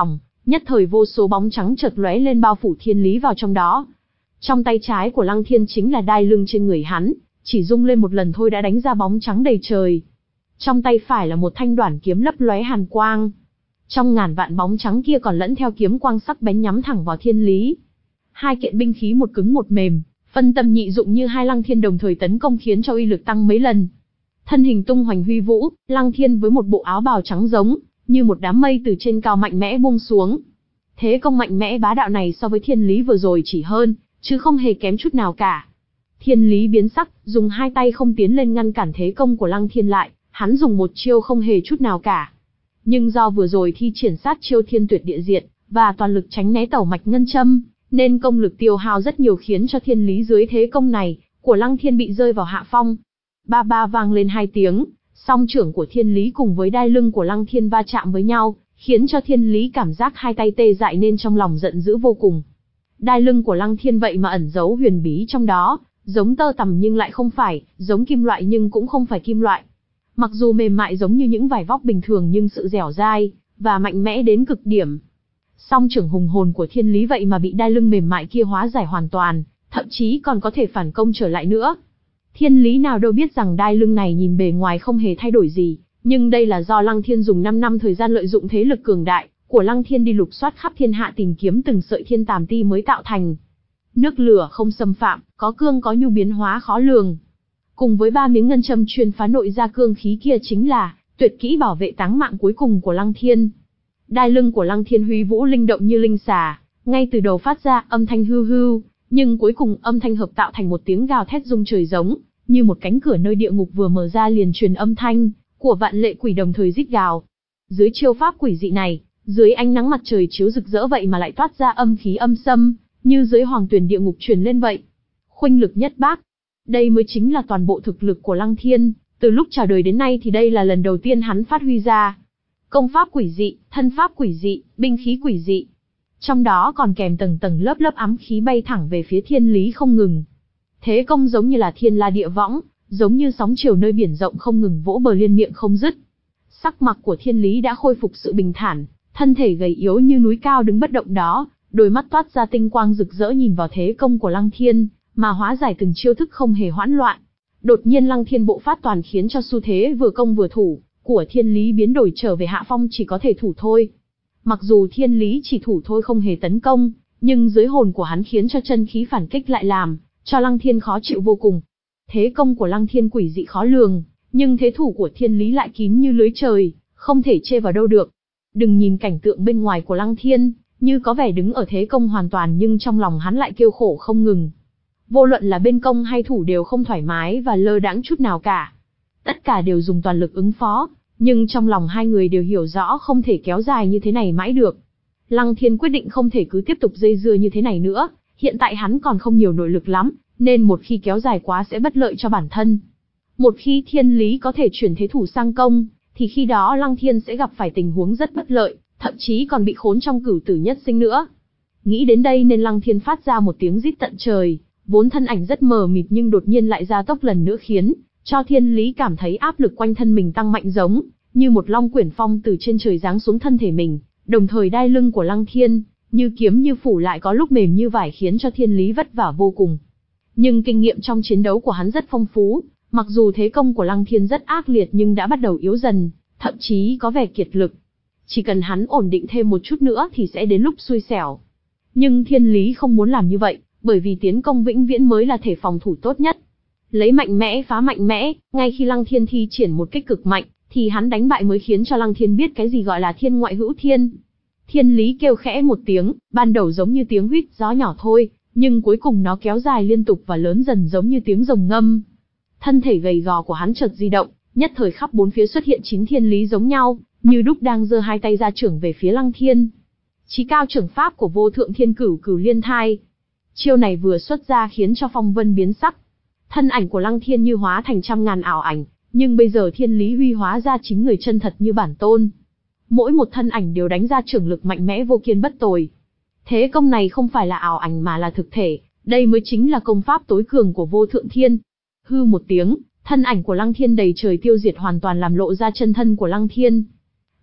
nhất thời vô số bóng trắng chợt lóe lên bao phủ Thiên Lý vào trong đó. Trong tay trái của Lăng Thiên chính là đai lưng trên người hắn, chỉ rung lên một lần thôi đã đánh ra bóng trắng đầy trời. Trong tay phải là một thanh đoản kiếm lấp lóe hàn quang. Trong ngàn vạn bóng trắng kia còn lẫn theo kiếm quang sắc bén nhắm thẳng vào Thiên Lý. Hai kiện binh khí một cứng một mềm, phân tâm nhị dụng như hai Lăng Thiên đồng thời tấn công khiến cho uy lực tăng mấy lần. Thân hình tung hoành huy vũ, Lăng Thiên với một bộ áo bào trắng giống như một đám mây từ trên cao mạnh mẽ buông xuống. Thế công mạnh mẽ bá đạo này so với Thiên Lý vừa rồi chỉ hơn, chứ không hề kém chút nào cả. Thiên Lý biến sắc, dùng hai tay không tiến lên ngăn cản thế công của Lăng Thiên lại, hắn dùng một chiêu không hề chút nào cả. Nhưng do vừa rồi thi triển sát chiêu Thiên Tuyệt Địa Diệt, và toàn lực tránh né tẩu mạch ngân châm, nên công lực tiêu hao rất nhiều khiến cho Thiên Lý dưới thế công này của Lăng Thiên bị rơi vào hạ phong. Ba ba vang lên hai tiếng, song trưởng của Thiên Lý cùng với đai lưng của Lăng Thiên va chạm với nhau, khiến cho Thiên Lý cảm giác hai tay tê dại nên trong lòng giận dữ vô cùng. Đai lưng của Lăng Thiên vậy mà ẩn giấu huyền bí trong đó, giống tơ tằm nhưng lại không phải, giống kim loại nhưng cũng không phải kim loại. Mặc dù mềm mại giống như những vải vóc bình thường nhưng sự dẻo dai và mạnh mẽ đến cực điểm. Song trưởng hùng hồn của Thiên Lý vậy mà bị đai lưng mềm mại kia hóa giải hoàn toàn, thậm chí còn có thể phản công trở lại nữa. Thiên Lý nào đâu biết rằng đai lưng này nhìn bề ngoài không hề thay đổi gì, nhưng đây là do Lăng Thiên dùng năm năm thời gian lợi dụng thế lực cường đại của Lăng Thiên đi lục soát khắp thiên hạ tìm kiếm từng sợi thiên tàm ti mới tạo thành. Nước lửa không xâm phạm, có cương có nhu biến hóa khó lường. Cùng với ba miếng ngân châm chuyên phá nội ra cương khí kia chính là tuyệt kỹ bảo vệ táng mạng cuối cùng của Lăng Thiên. Đai lưng của Lăng Thiên huy vũ linh động như linh xà, ngay từ đầu phát ra âm thanh hưu hưu, nhưng cuối cùng âm thanh hợp tạo thành một tiếng gào thét rung trời giống như một cánh cửa nơi địa ngục vừa mở ra liền truyền âm thanh của vạn lệ quỷ đồng thời rít gào. Dưới chiêu pháp quỷ dị này, dưới ánh nắng mặt trời chiếu rực rỡ vậy mà lại toát ra âm khí âm xâm, như dưới hoàng tuyển địa ngục truyền lên vậy. Khuynh lực nhất bác. Đây mới chính là toàn bộ thực lực của Lăng Thiên, từ lúc chào đời đến nay thì đây là lần đầu tiên hắn phát huy ra. Công pháp quỷ dị, thân pháp quỷ dị, binh khí quỷ dị. Trong đó còn kèm tầng tầng lớp lớp ám khí bay thẳng về phía Thiên Lý không ngừng. Thế công giống như là thiên la địa võng, giống như sóng chiều nơi biển rộng không ngừng vỗ bờ liên miệng không dứt. Sắc mặt của Thiên Lý đã khôi phục sự bình thản, thân thể gầy yếu như núi cao đứng bất động đó, đôi mắt toát ra tinh quang rực rỡ nhìn vào thế công của Lăng Thiên, mà hóa giải từng chiêu thức không hề hoãn loạn. Đột nhiên Lăng Thiên bộ phát toàn khiến cho xu thế vừa công vừa thủ của Thiên Lý biến đổi trở về hạ phong chỉ có thể thủ thôi. Mặc dù Thiên Lý chỉ thủ thôi không hề tấn công, nhưng dưới hồn của hắn khiến cho chân khí phản kích lại làm cho Lăng Thiên khó chịu vô cùng. Thế công của Lăng Thiên quỷ dị khó lường, nhưng thế thủ của Thiên Lý lại kín như lưới trời, không thể chê vào đâu được. Đừng nhìn cảnh tượng bên ngoài của Lăng Thiên như có vẻ đứng ở thế công hoàn toàn nhưng trong lòng hắn lại kêu khổ không ngừng. Vô luận là bên công hay thủ đều không thoải mái và lơ đãng chút nào cả. Tất cả đều dùng toàn lực ứng phó, nhưng trong lòng hai người đều hiểu rõ không thể kéo dài như thế này mãi được. Lăng Thiên quyết định không thể cứ tiếp tục dây dưa như thế này nữa, hiện tại hắn còn không nhiều nội lực lắm, nên một khi kéo dài quá sẽ bất lợi cho bản thân. Một khi Thiên Lý có thể chuyển thế thủ sang công, thì khi đó Lăng Thiên sẽ gặp phải tình huống rất bất lợi, thậm chí còn bị khốn trong cửu tử nhất sinh nữa. Nghĩ đến đây nên Lăng Thiên phát ra một tiếng rít tận trời, vốn thân ảnh rất mờ mịt nhưng đột nhiên lại gia tốc lần nữa khiến cho Thiên Lý cảm thấy áp lực quanh thân mình tăng mạnh giống như một long quyển phong từ trên trời giáng xuống thân thể mình, đồng thời đai lưng của Lăng Thiên như kiếm như phủ lại có lúc mềm như vải khiến cho Thiên Lý vất vả vô cùng. Nhưng kinh nghiệm trong chiến đấu của hắn rất phong phú, mặc dù thế công của Lăng Thiên rất ác liệt nhưng đã bắt đầu yếu dần, thậm chí có vẻ kiệt lực. Chỉ cần hắn ổn định thêm một chút nữa thì sẽ đến lúc xui xẻo. Nhưng Thiên Lý không muốn làm như vậy, bởi vì tiến công vĩnh viễn mới là thể phòng thủ tốt nhất. Lấy mạnh mẽ phá mạnh mẽ, ngay khi Lăng Thiên thi triển một kích cực mạnh, thì hắn đánh bại mới khiến cho Lăng Thiên biết cái gì gọi là thiên ngoại hữu thiên. Thiên Lý kêu khẽ một tiếng, ban đầu giống như tiếng huýt gió nhỏ thôi, nhưng cuối cùng nó kéo dài liên tục và lớn dần giống như tiếng rồng ngâm. Thân thể gầy gò của hắn chợt di động, nhất thời khắp bốn phía xuất hiện chín Thiên Lý giống nhau, như đúc đang giơ hai tay ra trưởng về phía Lăng Thiên. Chí cao trưởng pháp của vô thượng thiên cửu cửu liên thai. Chiêu này vừa xuất ra khiến cho phong vân biến sắc. Thân ảnh của Lăng Thiên như hóa thành trăm ngàn ảo ảnh, nhưng bây giờ Thiên Lý huy hóa ra chính người chân thật như bản tôn. Mỗi một thân ảnh đều đánh ra trưởng lực mạnh mẽ vô kiên bất tồi. Thế công này không phải là ảo ảnh mà là thực thể, đây mới chính là công pháp tối cường của vô thượng thiên. Hư một tiếng, thân ảnh của Lăng Thiên đầy trời tiêu diệt hoàn toàn làm lộ ra chân thân của Lăng Thiên.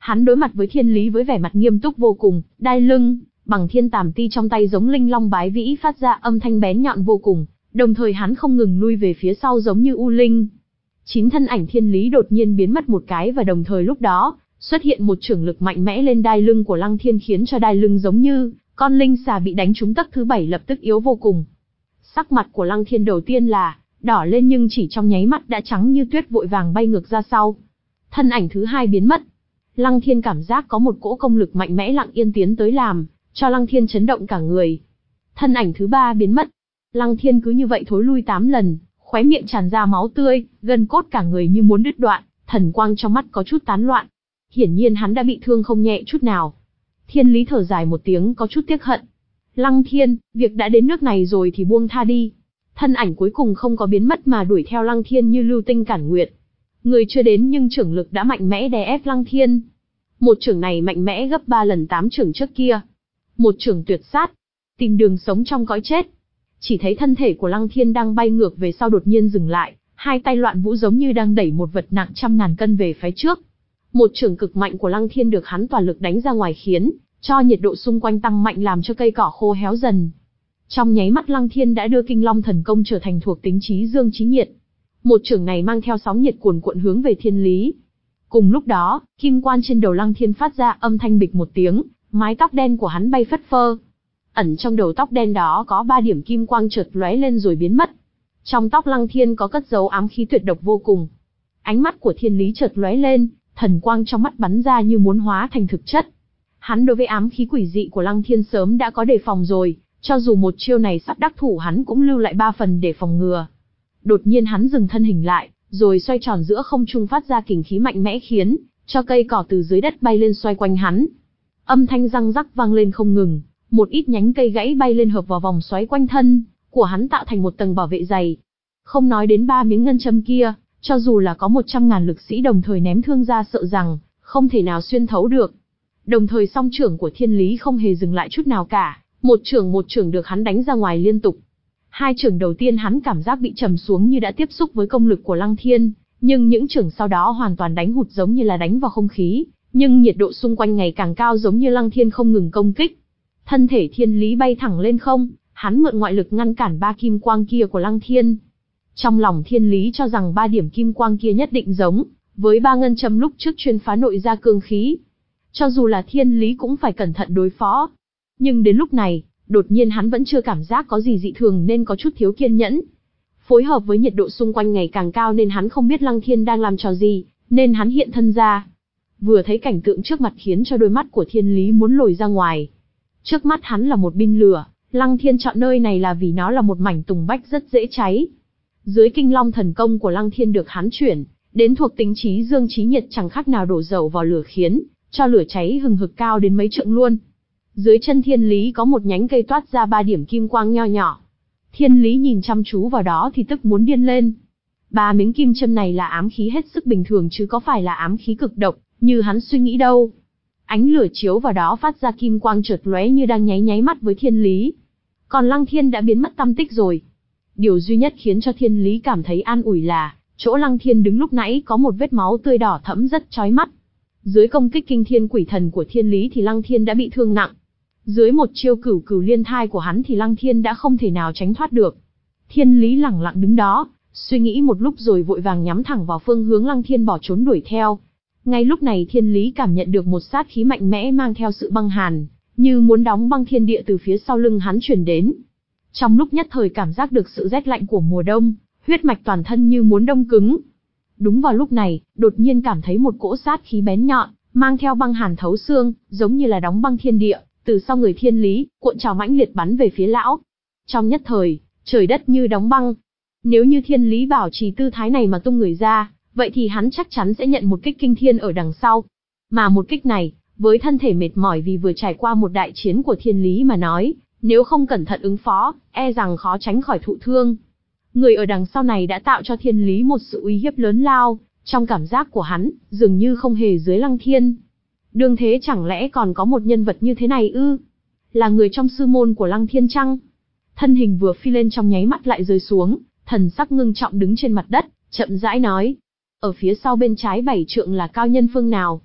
Hắn đối mặt với thiên lý với vẻ mặt nghiêm túc vô cùng, đai lưng, bằng thiên tàm ti trong tay giống linh long bái vĩ phát ra âm thanh bén nhọn vô cùng, đồng thời hắn không ngừng lui về phía sau giống như u linh. Chín thân ảnh thiên lý đột nhiên biến mất một cái và đồng thời lúc đó, xuất hiện một chưởng lực mạnh mẽ lên đai lưng của Lăng Thiên khiến cho đai lưng giống như con linh xà bị đánh trúng tấc thứ bảy lập tức yếu vô cùng. Sắc mặt của Lăng Thiên đầu tiên là đỏ lên nhưng chỉ trong nháy mắt đã trắng như tuyết vội vàng bay ngược ra sau. Thân ảnh thứ hai biến mất. Lăng Thiên cảm giác có một cỗ công lực mạnh mẽ lặng yên tiến tới làm cho Lăng Thiên chấn động cả người. Thân ảnh thứ ba biến mất. Lăng Thiên cứ như vậy thối lui tám lần, khóe miệng tràn ra máu tươi, gân cốt cả người như muốn đứt đoạn, thần quang trong mắt có chút tán loạn. Hiển nhiên hắn đã bị thương không nhẹ chút nào. Thiên lý thở dài một tiếng có chút tiếc hận. Lăng Thiên, việc đã đến nước này rồi thì buông tha đi. Thân ảnh cuối cùng không có biến mất mà đuổi theo Lăng Thiên như lưu tinh cản nguyệt. Người chưa đến nhưng chưởng lực đã mạnh mẽ đè ép Lăng Thiên. Một chưởng này mạnh mẽ gấp ba lần tám chưởng trước kia. Một chưởng tuyệt sát, tìm đường sống trong cõi chết. Chỉ thấy thân thể của Lăng Thiên đang bay ngược về sau đột nhiên dừng lại, hai tay loạn vũ giống như đang đẩy một vật nặng trăm ngàn cân về phía trước. Một chưởng cực mạnh của Lăng Thiên được hắn toàn lực đánh ra ngoài khiến cho nhiệt độ xung quanh tăng mạnh làm cho cây cỏ khô héo dần. Trong nháy mắt Lăng Thiên đã đưa Kinh Long thần công trở thành thuộc tính chí dương chí nhiệt. Một chưởng này mang theo sóng nhiệt cuồn cuộn hướng về thiên lý. Cùng lúc đó, kim quan trên đầu Lăng Thiên phát ra âm thanh bịch một tiếng, mái tóc đen của hắn bay phất phơ. Ẩn trong đầu tóc đen đó có ba điểm kim quang chợt lóe lên rồi biến mất. Trong tóc Lăng Thiên có cất giấu ám khí tuyệt độc vô cùng. Ánh mắt của thiên lý chợt lóe lên, thần quang trong mắt bắn ra như muốn hóa thành thực chất. Hắn đối với ám khí quỷ dị của Lăng Thiên sớm đã có đề phòng rồi, cho dù một chiêu này sắp đắc thủ hắn cũng lưu lại ba phần để phòng ngừa. Đột nhiên hắn dừng thân hình lại, rồi xoay tròn giữa không trung phát ra kình khí mạnh mẽ khiến cho cây cỏ từ dưới đất bay lên xoay quanh hắn. Âm thanh răng rắc vang lên không ngừng, một ít nhánh cây gãy bay lên hợp vào vòng xoáy quanh thân của hắn tạo thành một tầng bảo vệ dày. Không nói đến ba miếng ngân châm kia, cho dù là có một trăm ngàn lực sĩ đồng thời ném thương ra sợ rằng không thể nào xuyên thấu được. Đồng thời song chưởng của thiên lý không hề dừng lại chút nào cả, một chưởng một chưởng được hắn đánh ra ngoài liên tục. Hai chưởng đầu tiên hắn cảm giác bị trầm xuống như đã tiếp xúc với công lực của Lăng Thiên, nhưng những chưởng sau đó hoàn toàn đánh hụt giống như là đánh vào không khí, nhưng nhiệt độ xung quanh ngày càng cao giống như Lăng Thiên không ngừng công kích. Thân thể thiên lý bay thẳng lên không, hắn mượn ngoại lực ngăn cản ba kim quang kia của Lăng Thiên. Trong lòng thiên lý cho rằng ba điểm kim quang kia nhất định giống với ba ngân châm lúc trước chuyên phá nội ra cương khí. Cho dù là thiên lý cũng phải cẩn thận đối phó. Nhưng đến lúc này, đột nhiên hắn vẫn chưa cảm giác có gì dị thường nên có chút thiếu kiên nhẫn. Phối hợp với nhiệt độ xung quanh ngày càng cao nên hắn không biết Lăng Thiên đang làm trò gì, nên hắn hiện thân ra. Vừa thấy cảnh tượng trước mặt khiến cho đôi mắt của thiên lý muốn lồi ra ngoài. Trước mắt hắn là một binh lửa, Lăng Thiên chọn nơi này là vì nó là một mảnh tùng bách rất dễ cháy. Dưới Kinh Long thần công của Lăng Thiên được hắn chuyển đến thuộc tính chí dương chí nhiệt chẳng khác nào đổ dầu vào lửa khiến cho lửa cháy hừng hực cao đến mấy trượng luôn. Dưới chân thiên lý có một nhánh cây toát ra ba điểm kim quang nho nhỏ. Thiên lý nhìn chăm chú vào đó thì tức muốn điên lên. Ba miếng kim châm này là ám khí hết sức bình thường chứ có phải là ám khí cực độc như hắn suy nghĩ đâu. Ánh lửa chiếu vào đó phát ra kim quang chợt lóe như đang nháy nháy mắt với thiên lý. Còn Lăng Thiên đã biến mất tăm tích rồi. Điều duy nhất khiến cho thiên lý cảm thấy an ủi là chỗ Lăng Thiên đứng lúc nãy có một vết máu tươi đỏ thẫm rất chói mắt. Dưới công kích kinh thiên quỷ thần của thiên lý thì Lăng Thiên đã bị thương nặng. Dưới một chiêu cửu cửu liên thai của hắn thì Lăng Thiên đã không thể nào tránh thoát được. Thiên lý lẳng lặng đứng đó, suy nghĩ một lúc rồi vội vàng nhắm thẳng vào phương hướng Lăng Thiên bỏ trốn đuổi theo. Ngay lúc này thiên lý cảm nhận được một sát khí mạnh mẽ mang theo sự băng hàn, như muốn đóng băng thiên địa từ phía sau lưng hắn truyền đến. Trong lúc nhất thời cảm giác được sự rét lạnh của mùa đông, huyết mạch toàn thân như muốn đông cứng. Đúng vào lúc này, đột nhiên cảm thấy một cỗ sát khí bén nhọn, mang theo băng hàn thấu xương, giống như là đóng băng thiên địa, từ sau người thiên lý, cuộn trào mãnh liệt bắn về phía lão. Trong nhất thời, trời đất như đóng băng. Nếu như thiên lý bảo trì tư thái này mà tung người ra, vậy thì hắn chắc chắn sẽ nhận một kích kinh thiên ở đằng sau. Mà một kích này, với thân thể mệt mỏi vì vừa trải qua một đại chiến của thiên lý mà nói, nếu không cẩn thận ứng phó, e rằng khó tránh khỏi thụ thương. Người ở đằng sau này đã tạo cho thiên lý một sự uy hiếp lớn lao, trong cảm giác của hắn, dường như không hề dưới Lăng Thiên. Đương thế chẳng lẽ còn có một nhân vật như thế này ư? Là người trong sư môn của Lăng Thiên chăng? Thân hình vừa phi lên trong nháy mắt lại rơi xuống, thần sắc ngưng trọng đứng trên mặt đất, chậm rãi nói. Ở phía sau bên trái bảy trượng là cao nhân phương nào?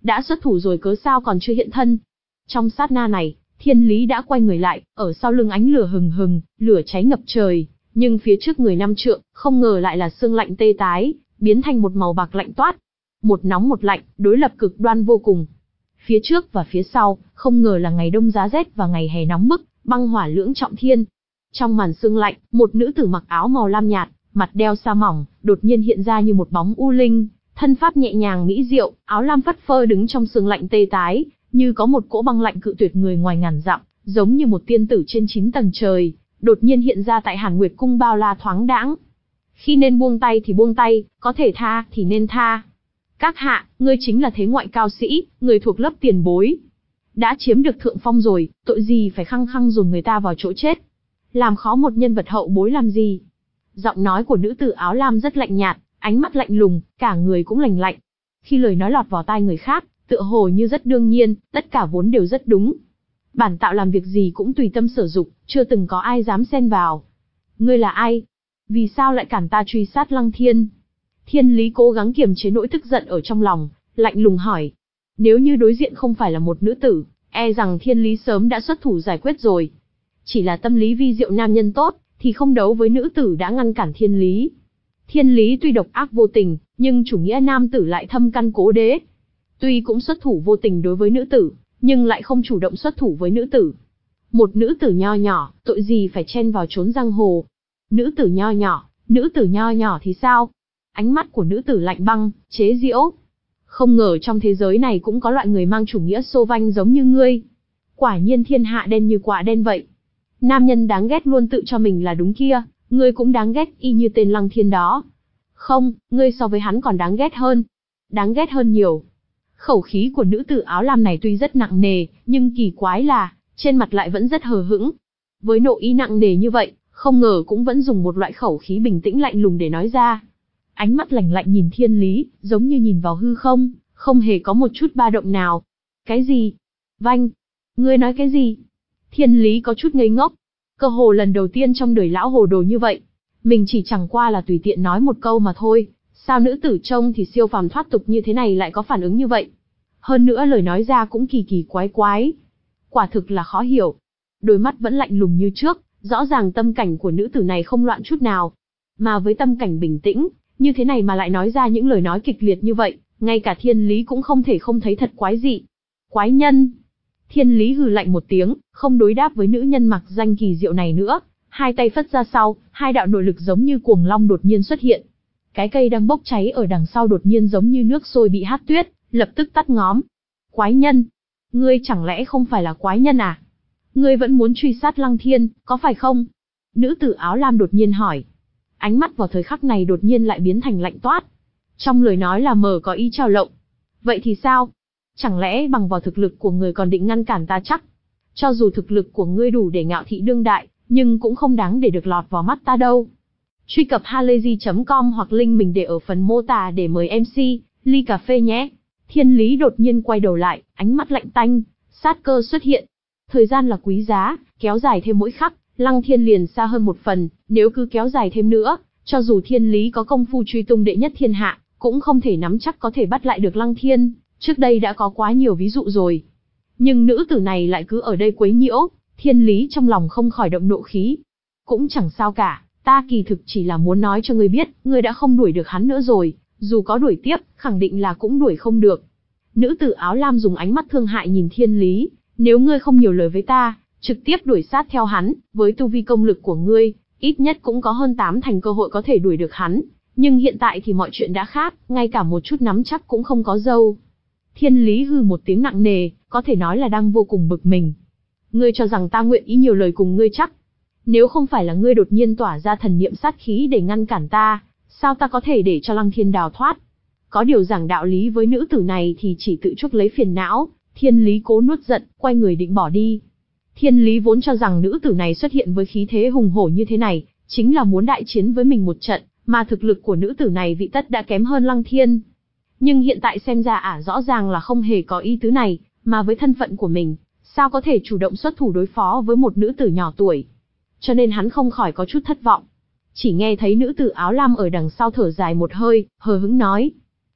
đã xuất thủ rồi cớ sao còn chưa hiện thân. Trong sát na này, Thiên Lý đã quay người lại, ở sau lưng ánh lửa hừng hừng, lửa cháy ngập trời, nhưng phía trước người năm trượng, không ngờ lại là xương lạnh tê tái, biến thành một màu bạc lạnh toát. Một nóng một lạnh, đối lập cực đoan vô cùng. Phía trước và phía sau, không ngờ là ngày đông giá rét và ngày hè nóng bức, băng hỏa lưỡng trọng thiên. Trong màn sương lạnh, một nữ tử mặc áo màu lam nhạt, mặt đeo sa mỏng, đột nhiên hiện ra như một bóng u linh, thân pháp nhẹ nhàng mỹ diệu, áo lam phất phơ đứng trong sương lạnh tê tái, như có một cỗ băng lạnh cự tuyệt người ngoài ngàn dặm, giống như một tiên tử trên chín tầng trời, đột nhiên hiện ra tại Hàn Nguyệt cung bao la thoáng đãng. Khi nên buông tay thì buông tay, có thể tha thì nên tha. Các hạ, ngươi chính là thế ngoại cao sĩ, người thuộc lớp tiền bối. Đã chiếm được thượng phong rồi, tội gì phải khăng khăng dồn người ta vào chỗ chết. Làm khó một nhân vật hậu bối làm gì? Giọng nói của nữ tử áo lam rất lạnh nhạt, ánh mắt lạnh lùng, cả người cũng lạnh lạnh. Khi lời nói lọt vào tai người khác, tựa hồ như rất đương nhiên, tất cả vốn đều rất đúng. Bản tạo làm việc gì cũng tùy tâm sở dục, chưa từng có ai dám xen vào. Ngươi là ai? Vì sao lại cản ta truy sát Lăng Thiên? Thiên Lý cố gắng kiềm chế nỗi tức giận ở trong lòng, lạnh lùng hỏi. Nếu như đối diện không phải là một nữ tử, e rằng Thiên Lý sớm đã xuất thủ giải quyết rồi. Chỉ là tâm lý vi diệu nam nhân tốt, thì không đấu với nữ tử đã ngăn cản Thiên Lý. Thiên Lý tuy độc ác vô tình, nhưng chủ nghĩa nam tử lại thâm căn cố đế. Tuy cũng xuất thủ vô tình đối với nữ tử, nhưng lại không chủ động xuất thủ với nữ tử. Một nữ tử nho nhỏ, tội gì phải chen vào trốn giang hồ. Nữ tử nho nhỏ, nữ tử nho nhỏ thì sao? Ánh mắt của nữ tử lạnh băng, chế giễu. Không ngờ trong thế giới này cũng có loại người mang chủ nghĩa xô vanh giống như ngươi. Quả nhiên thiên hạ đen như quạ đen vậy. Nam nhân đáng ghét luôn tự cho mình là đúng kia, ngươi cũng đáng ghét y như tên Lăng Thiên đó. Không, ngươi so với hắn còn đáng ghét hơn. Đáng ghét hơn nhiều. Khẩu khí của nữ tử áo lam này tuy rất nặng nề, nhưng kỳ quái là, trên mặt lại vẫn rất hờ hững. Với nội ý nặng nề như vậy, không ngờ cũng vẫn dùng một loại khẩu khí bình tĩnh lạnh lùng để nói ra. Ánh mắt lạnh lạnh nhìn Thiên Lý, giống như nhìn vào hư không, không hề có một chút ba động nào. Cái gì? Vanh! Ngươi nói cái gì? Thiên Lý có chút ngây ngốc. Cơ hồ lần đầu tiên trong đời lão hồ đồ như vậy. Mình chỉ chẳng qua là tùy tiện nói một câu mà thôi. Sao nữ tử trông thì siêu phàm thoát tục như thế này lại có phản ứng như vậy? Hơn nữa lời nói ra cũng kỳ kỳ quái quái. Quả thực là khó hiểu. Đôi mắt vẫn lạnh lùng như trước, rõ ràng tâm cảnh của nữ tử này không loạn chút nào. Mà với tâm cảnh bình tĩnh, như thế này mà lại nói ra những lời nói kịch liệt như vậy, ngay cả Thiên Lý cũng không thể không thấy thật quái dị. Quái nhân! Thiên Lý hừ lạnh một tiếng, không đối đáp với nữ nhân mặc danh kỳ diệu này nữa, hai tay phất ra sau, hai đạo nội lực giống như cuồng long đột nhiên xuất hiện. Cái cây đang bốc cháy ở đằng sau đột nhiên giống như nước sôi bị hắt tuyết, lập tức tắt ngóm. Quái nhân! Ngươi chẳng lẽ không phải là quái nhân à? Ngươi vẫn muốn truy sát Lăng Thiên, có phải không? Nữ tử áo lam đột nhiên hỏi. Ánh mắt vào thời khắc này đột nhiên lại biến thành lạnh toát. Trong lời nói là mờ có ý trào lộng. Vậy thì sao? Chẳng lẽ bằng vào thực lực của người còn định ngăn cản ta chắc? Cho dù thực lực của ngươi đủ để ngạo thị đương đại, nhưng cũng không đáng để được lọt vào mắt ta đâu. Truy cập halayzi chấm com hoặc link mình để ở phần mô tả để mời em xê, ly cà phê nhé. Thiên Lý đột nhiên quay đầu lại, ánh mắt lạnh tanh, sát cơ xuất hiện. Thời gian là quý giá, kéo dài thêm mỗi khắc, Lăng Thiên liền xa hơn một phần, nếu cứ kéo dài thêm nữa, cho dù Thiên Lý có công phu truy tung đệ nhất thiên hạ, cũng không thể nắm chắc có thể bắt lại được Lăng Thiên, trước đây đã có quá nhiều ví dụ rồi. Nhưng nữ tử này lại cứ ở đây quấy nhiễu, Thiên Lý trong lòng không khỏi động nộ khí. Cũng chẳng sao cả, ta kỳ thực chỉ là muốn nói cho ngươi biết, ngươi đã không đuổi được hắn nữa rồi, dù có đuổi tiếp, khẳng định là cũng đuổi không được. Nữ tử áo lam dùng ánh mắt thương hại nhìn Thiên Lý, nếu ngươi không nhiều lời với ta, trực tiếp đuổi sát theo hắn, với tu vi công lực của ngươi, ít nhất cũng có hơn tám thành cơ hội có thể đuổi được hắn. Nhưng hiện tại thì mọi chuyện đã khác, ngay cả một chút nắm chắc cũng không có dâu. Thiên Lý hừ một tiếng nặng nề, có thể nói là đang vô cùng bực mình. Ngươi cho rằng ta nguyện ý nhiều lời cùng ngươi chắc? Nếu không phải là ngươi đột nhiên tỏa ra thần niệm sát khí để ngăn cản ta, sao ta có thể để cho Lăng Thiên đào thoát? Có điều giảng đạo lý với nữ tử này thì chỉ tự chuốc lấy phiền não. Thiên Lý cố nuốt giận, quay người định bỏ đi. Thiên Lý vốn cho rằng nữ tử này xuất hiện với khí thế hùng hổ như thế này, chính là muốn đại chiến với mình một trận, mà thực lực của nữ tử này vị tất đã kém hơn Lăng Thiên. Nhưng hiện tại xem ra ả rõ ràng là không hề có ý tứ này, mà với thân phận của mình, sao có thể chủ động xuất thủ đối phó với một nữ tử nhỏ tuổi. Cho nên hắn không khỏi có chút thất vọng. Chỉ nghe thấy nữ tử áo lam ở đằng sau thở dài một hơi, hờ hững nói.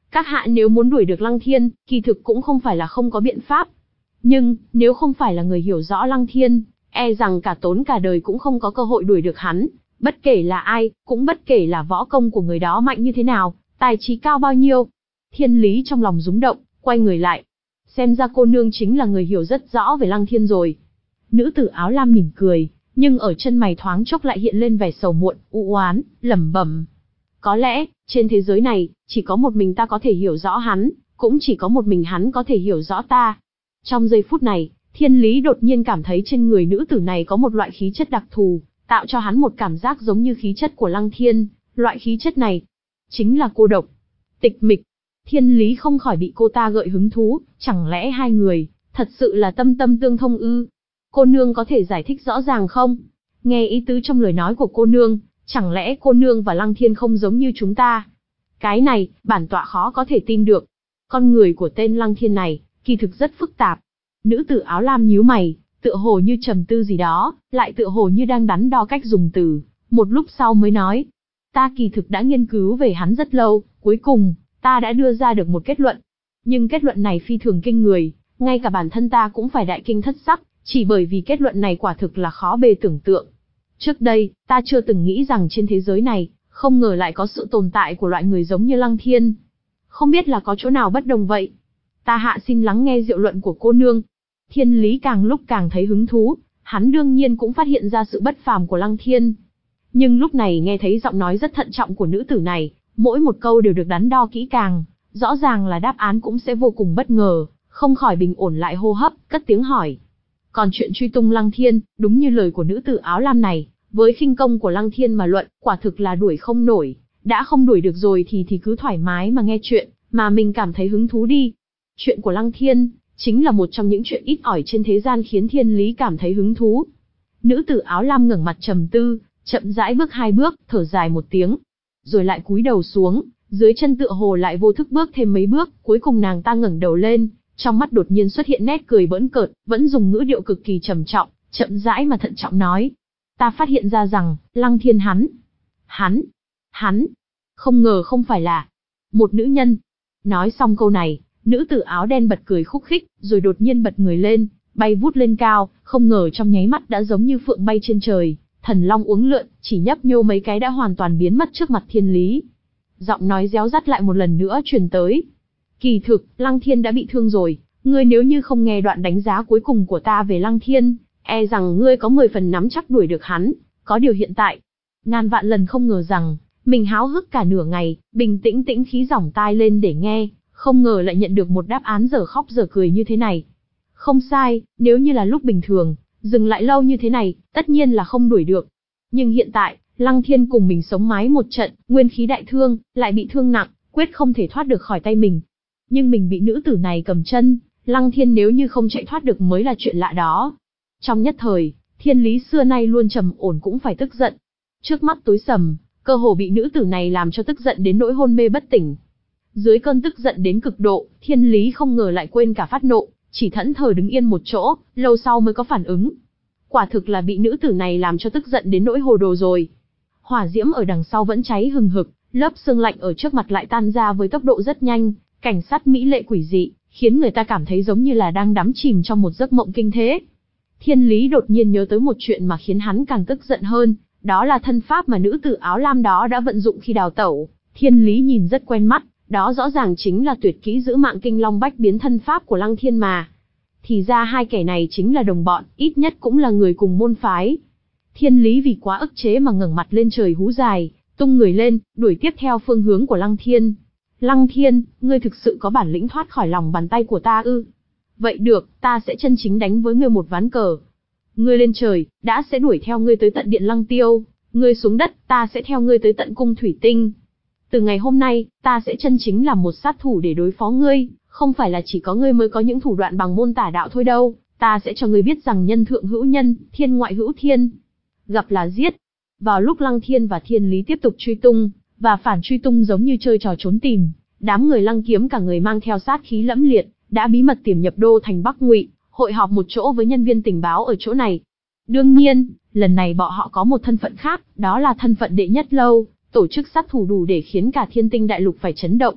Các hạ nếu muốn đuổi được Lăng Thiên, kỳ thực cũng không phải là không có biện pháp. Nhưng, nếu không phải là người hiểu rõ Lăng Thiên, e rằng cả tốn cả đời cũng không có cơ hội đuổi được hắn. Bất kể là ai, cũng bất kể là võ công của người đó mạnh như thế nào, tài trí cao bao nhiêu. Thiên Lý trong lòng rúng động, quay người lại. Xem ra cô nương chính là người hiểu rất rõ về Lăng Thiên rồi. Nữ tử áo lam mỉm cười, nhưng ở chân mày thoáng chốc lại hiện lên vẻ sầu muộn, u oán, lẩm bẩm. Có lẽ, trên thế giới này, chỉ có một mình ta có thể hiểu rõ hắn, cũng chỉ có một mình hắn có thể hiểu rõ ta. Trong giây phút này, Thiên Lý đột nhiên cảm thấy trên người nữ tử này có một loại khí chất đặc thù, tạo cho hắn một cảm giác giống như khí chất của Lăng Thiên. Loại khí chất này, chính là cô độc, tịch mịch. Thiên Lý không khỏi bị cô ta gợi hứng thú, chẳng lẽ hai người, thật sự là tâm tâm tương thông ư? Cô nương có thể giải thích rõ ràng không? Nghe ý tứ trong lời nói của cô nương, chẳng lẽ cô nương và Lăng Thiên không giống như chúng ta? Cái này, bản tọa khó có thể tin được. Con người của tên Lăng Thiên này, kỳ thực rất phức tạp. Nữ tử áo lam nhíu mày, tựa hồ như trầm tư gì đó, lại tựa hồ như đang đắn đo cách dùng từ. Một lúc sau mới nói, ta kỳ thực đã nghiên cứu về hắn rất lâu, cuối cùng, ta đã đưa ra được một kết luận. Nhưng kết luận này phi thường kinh người, ngay cả bản thân ta cũng phải đại kinh thất sắc, chỉ bởi vì kết luận này quả thực là khó bề tưởng tượng. Trước đây, ta chưa từng nghĩ rằng trên thế giới này, không ngờ lại có sự tồn tại của loại người giống như Lăng Thiên. Không biết là có chỗ nào bất đồng vậy? Ta hạ xin lắng nghe diệu luận của cô nương. Thiên Lý càng lúc càng thấy hứng thú, hắn đương nhiên cũng phát hiện ra sự bất phàm của Lăng Thiên. Nhưng lúc này nghe thấy giọng nói rất thận trọng của nữ tử này, mỗi một câu đều được đắn đo kỹ càng, rõ ràng là đáp án cũng sẽ vô cùng bất ngờ, không khỏi bình ổn lại hô hấp, cất tiếng hỏi. Còn chuyện truy tung Lăng Thiên, đúng như lời của nữ tử áo lam này, với khinh công của Lăng Thiên mà luận, quả thực là đuổi không nổi, đã không đuổi được rồi thì thì cứ thoải mái mà nghe chuyện, mà mình cảm thấy hứng thú đi. Chuyện của Lăng Thiên, chính là một trong những chuyện ít ỏi trên thế gian khiến Thiên Lý cảm thấy hứng thú. Nữ tử áo lam ngẩng mặt trầm tư, chậm rãi bước hai bước, thở dài một tiếng, rồi lại cúi đầu xuống, dưới chân tựa hồ lại vô thức bước thêm mấy bước, cuối cùng nàng ta ngẩng đầu lên, trong mắt đột nhiên xuất hiện nét cười bỡn cợt, vẫn dùng ngữ điệu cực kỳ trầm trọng, chậm rãi mà thận trọng nói. Ta phát hiện ra rằng, Lăng Thiên hắn, hắn, hắn, không ngờ không phải là một nữ nhân. Nói xong câu này, nữ tử áo đen bật cười khúc khích, rồi đột nhiên bật người lên, bay vút lên cao, không ngờ trong nháy mắt đã giống như phượng bay trên trời, thần long uốn lượn, chỉ nhấp nhô mấy cái đã hoàn toàn biến mất trước mặt Thiên Lý. Giọng nói réo rắt lại một lần nữa truyền tới. Kỳ thực, Lăng Thiên đã bị thương rồi, ngươi nếu như không nghe đoạn đánh giá cuối cùng của ta về Lăng Thiên, e rằng ngươi có mười phần nắm chắc đuổi được hắn, có điều hiện tại, ngàn vạn lần không ngờ rằng, mình háo hức cả nửa ngày, bình tĩnh tĩnh khí giỏng tai lên để nghe, không ngờ lại nhận được một đáp án dở khóc dở cười như thế này. Không sai, nếu như là lúc bình thường, dừng lại lâu như thế này, tất nhiên là không đuổi được. Nhưng hiện tại, Lăng Thiên cùng mình sống mái một trận, nguyên khí đại thương, lại bị thương nặng, quyết không thể thoát được khỏi tay mình. Nhưng mình bị nữ tử này cầm chân, Lăng Thiên nếu như không chạy thoát được mới là chuyện lạ đó. Trong nhất thời, Thiên Lý xưa nay luôn trầm ổn cũng phải tức giận. Trước mắt tối sầm, cơ hồ bị nữ tử này làm cho tức giận đến nỗi hôn mê bất tỉnh. Dưới cơn tức giận đến cực độ, Thiên Lý không ngờ lại quên cả phát nộ, chỉ thẫn thờ đứng yên một chỗ, lâu sau mới có phản ứng. Quả thực là bị nữ tử này làm cho tức giận đến nỗi hồ đồ rồi. Hỏa diễm ở đằng sau vẫn cháy hừng hực, lớp sương lạnh ở trước mặt lại tan ra với tốc độ rất nhanh, cảnh sát mỹ lệ quỷ dị, khiến người ta cảm thấy giống như là đang đắm chìm trong một giấc mộng kinh thế. Thiên Lý đột nhiên nhớ tới một chuyện mà khiến hắn càng tức giận hơn, đó là thân pháp mà nữ tử áo lam đó đã vận dụng khi đào tẩu. Thiên Lý nhìn rất quen mắt, đó rõ ràng chính là tuyệt kỹ giữ mạng kinh long bách biến thân pháp của Lăng Thiên mà. Thì ra hai kẻ này chính là đồng bọn, ít nhất cũng là người cùng môn phái. Thiên Lý vì quá ức chế mà ngẩng mặt lên trời hú dài, tung người lên, đuổi tiếp theo phương hướng của Lăng Thiên. Lăng Thiên, ngươi thực sự có bản lĩnh thoát khỏi lòng bàn tay của ta ư? Vậy được, ta sẽ chân chính đánh với ngươi một ván cờ. Ngươi lên trời, đã sẽ đuổi theo ngươi tới tận điện Lăng Tiêu, ngươi xuống đất, ta sẽ theo ngươi tới tận cung thủy tinh. Từ ngày hôm nay, ta sẽ chân chính làm một sát thủ để đối phó ngươi, không phải là chỉ có ngươi mới có những thủ đoạn bằng môn tả đạo thôi đâu, ta sẽ cho ngươi biết rằng nhân thượng hữu nhân, thiên ngoại hữu thiên. Gặp là giết. Vào lúc Lăng Thiên và Thiên Lý tiếp tục truy tung, và phản truy tung giống như chơi trò trốn tìm, đám người Lăng Kiếm cả người mang theo sát khí lẫm liệt, đã bí mật tiềm nhập đô thành Bắc Ngụy, hội họp một chỗ với nhân viên tình báo ở chỗ này. Đương nhiên, lần này bọn họ có một thân phận khác, đó là thân phận đệ nhất lâu, tổ chức sát thủ đủ để khiến cả thiên tinh đại lục phải chấn động.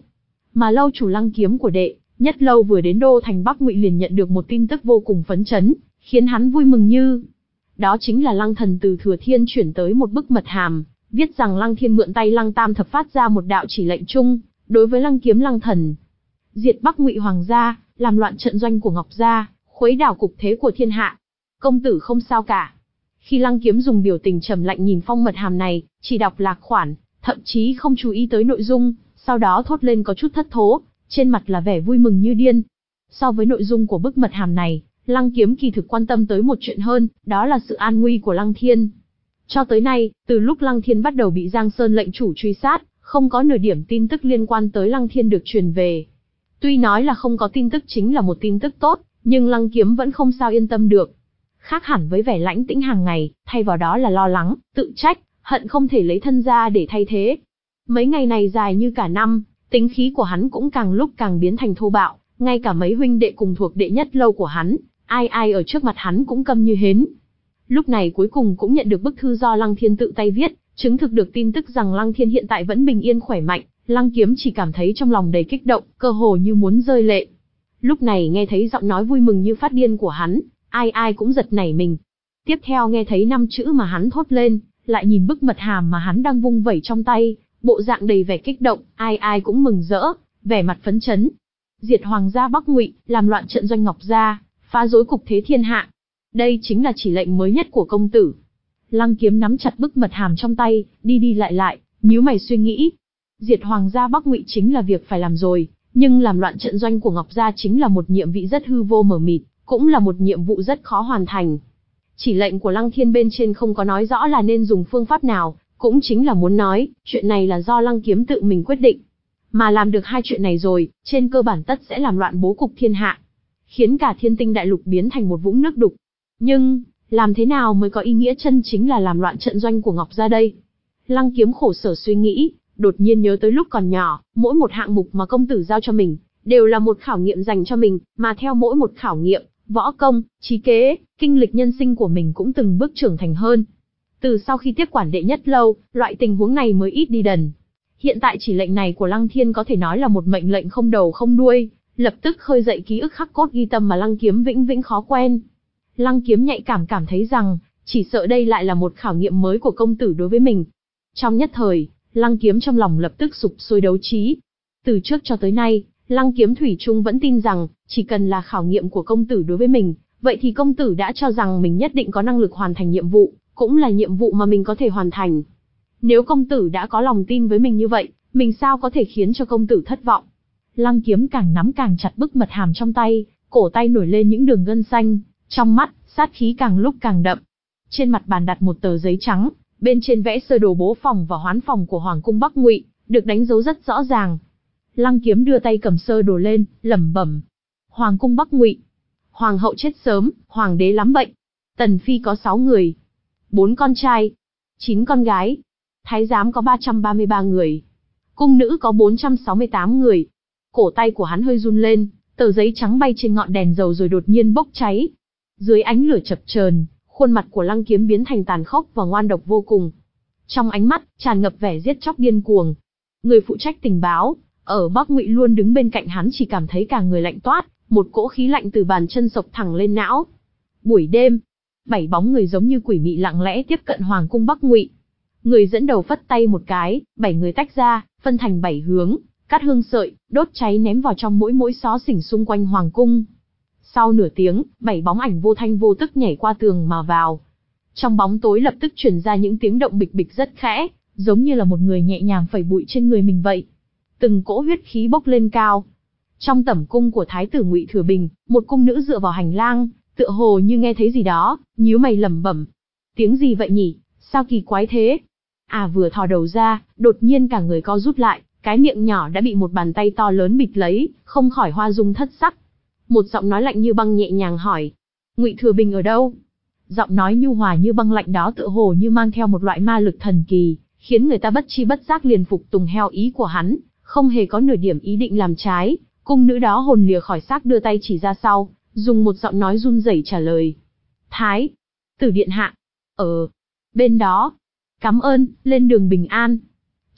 Mà lâu chủ Lăng Kiếm của đệ Nhất Lâu vừa đến đô thành Bắc Ngụy liền nhận được một tin tức vô cùng phấn chấn, khiến hắn vui mừng như. Đó chính là Lăng Thần từ Thừa Thiên chuyển tới một bức mật hàm, viết rằng Lăng Thiên mượn tay Lăng Tam Thập phát ra một đạo chỉ lệnh chung, đối với Lăng Kiếm Lăng Thần. Diệt Bắc Ngụy Hoàng gia, làm loạn trận doanh của Ngọc gia, khuấy đảo cục thế của thiên hạ. Công tử không sao cả. Khi Lăng Kiếm dùng biểu tình trầm lạnh nhìn phong mật hàm này, chỉ đọc lạc khoản, thậm chí không chú ý tới nội dung, sau đó thốt lên có chút thất thố, trên mặt là vẻ vui mừng như điên. So với nội dung của bức mật hàm này, Lăng Kiếm kỳ thực quan tâm tới một chuyện hơn, đó là sự an nguy của Lăng Thiên. Cho tới nay, từ lúc Lăng Thiên bắt đầu bị Giang Sơn lệnh chủ truy sát, không có nửa điểm tin tức liên quan tới Lăng Thiên được truyền về. Tuy nói là không có tin tức chính là một tin tức tốt, nhưng Lăng Kiếm vẫn không sao yên tâm được. Khác hẳn với vẻ lãnh tĩnh hàng ngày, thay vào đó là lo lắng, tự trách, hận không thể lấy thân ra để thay thế. Mấy ngày này dài như cả năm, tính khí của hắn cũng càng lúc càng biến thành thô bạo, ngay cả mấy huynh đệ cùng thuộc đệ Nhất Lâu của hắn, ai ai ở trước mặt hắn cũng câm như hến. Lúc này cuối cùng cũng nhận được bức thư do Lăng Thiên tự tay viết, chứng thực được tin tức rằng Lăng Thiên hiện tại vẫn bình yên khỏe mạnh. Lăng Kiếm chỉ cảm thấy trong lòng đầy kích động, cơ hồ như muốn rơi lệ. Lúc này nghe thấy giọng nói vui mừng như phát điên của hắn, ai ai cũng giật nảy mình. Tiếp theo nghe thấy năm chữ mà hắn thốt lên, lại nhìn bức mật hàm mà hắn đang vung vẩy trong tay, bộ dạng đầy vẻ kích động, ai ai cũng mừng rỡ, vẻ mặt phấn chấn. Diệt Hoàng gia Bắc Ngụy, làm loạn trận doanh Ngọc gia, phá rối cục thế thiên hạ. Đây chính là chỉ lệnh mới nhất của công tử. Lăng Kiếm nắm chặt bức mật hàm trong tay, đi đi lại lại, nhíu mày suy nghĩ. Diệt Hoàng gia Bắc Ngụy chính là việc phải làm rồi, nhưng làm loạn trận doanh của Ngọc gia chính là một nhiệm vụ rất hư vô mờ mịt, cũng là một nhiệm vụ rất khó hoàn thành. Chỉ lệnh của Lăng Thiên bên trên không có nói rõ là nên dùng phương pháp nào, cũng chính là muốn nói, chuyện này là do Lăng Kiếm tự mình quyết định. Mà làm được hai chuyện này rồi, trên cơ bản tất sẽ làm loạn bố cục thiên hạ, khiến cả thiên tinh đại lục biến thành một vũng nước đục. Nhưng, làm thế nào mới có ý nghĩa chân chính là làm loạn trận doanh của Ngọc gia đây? Lăng Kiếm khổ sở suy nghĩ, đột nhiên nhớ tới lúc còn nhỏ, mỗi một hạng mục mà công tử giao cho mình, đều là một khảo nghiệm dành cho mình, mà theo mỗi một khảo nghiệm, võ công, trí kế, kinh lịch nhân sinh của mình cũng từng bước trưởng thành hơn. Từ sau khi tiếp quản đệ Nhất Lâu, loại tình huống này mới ít đi dần. Hiện tại chỉ lệnh này của Lăng Thiên có thể nói là một mệnh lệnh không đầu không đuôi, lập tức khơi dậy ký ức khắc cốt ghi tâm mà Lăng Kiếm vĩnh viễn khó quên. Lăng Kiếm nhạy cảm cảm thấy rằng, chỉ sợ đây lại là một khảo nghiệm mới của công tử đối với mình. Trong nhất thời, Lăng Kiếm trong lòng lập tức sục sôi đấu trí. Từ trước cho tới nay, Lăng Kiếm thủy chung vẫn tin rằng, chỉ cần là khảo nghiệm của công tử đối với mình, vậy thì công tử đã cho rằng mình nhất định có năng lực hoàn thành nhiệm vụ, cũng là nhiệm vụ mà mình có thể hoàn thành. Nếu công tử đã có lòng tin với mình như vậy, mình sao có thể khiến cho công tử thất vọng? Lăng Kiếm càng nắm càng chặt bức mật hàm trong tay, cổ tay nổi lên những đường gân xanh, trong mắt, sát khí càng lúc càng đậm. Trên mặt bàn đặt một tờ giấy trắng, bên trên vẽ sơ đồ bố phòng và hoán phòng của Hoàng cung Bắc Ngụy, được đánh dấu rất rõ ràng. Lăng Kiếm đưa tay cầm sơ đồ lên, lẩm bẩm. Hoàng cung Bắc Ngụy. Hoàng hậu chết sớm, hoàng đế lắm bệnh. Tần phi có sáu người. bốn con trai. chín con gái. Thái giám có ba trăm ba mươi ba người. Cung nữ có bốn trăm sáu mươi tám người. Cổ tay của hắn hơi run lên, tờ giấy trắng bay trên ngọn đèn dầu rồi đột nhiên bốc cháy. Dưới ánh lửa chập chờn, khuôn mặt của Lăng Kiếm biến thành tàn khốc và ngoan độc vô cùng. Trong ánh mắt, tràn ngập vẻ giết chóc điên cuồng. Người phụ trách tình báo, ở Bắc Ngụy luôn đứng bên cạnh hắn chỉ cảm thấy cả người lạnh toát, một cỗ khí lạnh từ bàn chân sộc thẳng lên não. Buổi đêm, bảy bóng người giống như quỷ mị lặng lẽ tiếp cận Hoàng cung Bắc Ngụy. Người dẫn đầu phất tay một cái, bảy người tách ra, phân thành bảy hướng, cắt hương sợi, đốt cháy ném vào trong mỗi mỗi xó xỉnh xung quanh Hoàng cung. Sau nửa tiếng, bảy bóng ảnh vô thanh vô tức nhảy qua tường mà vào. Trong bóng tối lập tức truyền ra những tiếng động bịch bịch rất khẽ, giống như là một người nhẹ nhàng phẩy bụi trên người mình vậy. Từng cỗ huyết khí bốc lên cao. Trong tẩm cung của Thái tử Ngụy Thừa Bình, một cung nữ dựa vào hành lang, tựa hồ như nghe thấy gì đó, nhíu mày lẩm bẩm. Tiếng gì vậy nhỉ, sao kỳ quái thế? À vừa thò đầu ra, đột nhiên cả người co rút lại, cái miệng nhỏ đã bị một bàn tay to lớn bịt lấy, không khỏi hoa dung thất sắc. Một giọng nói lạnh như băng nhẹ nhàng hỏi. Ngụy Thừa Bình ở đâu? Giọng nói nhu hòa như băng lạnh đó tựa hồ như mang theo một loại ma lực thần kỳ, khiến người ta bất chi bất giác liền phục tùng theo ý của hắn, không hề có nửa điểm ý định làm trái. Cung nữ đó hồn lìa khỏi xác đưa tay chỉ ra sau, dùng một giọng nói run rẩy trả lời. Thái tử điện hạ. Ờ, bên đó. Cảm ơn, lên đường bình an.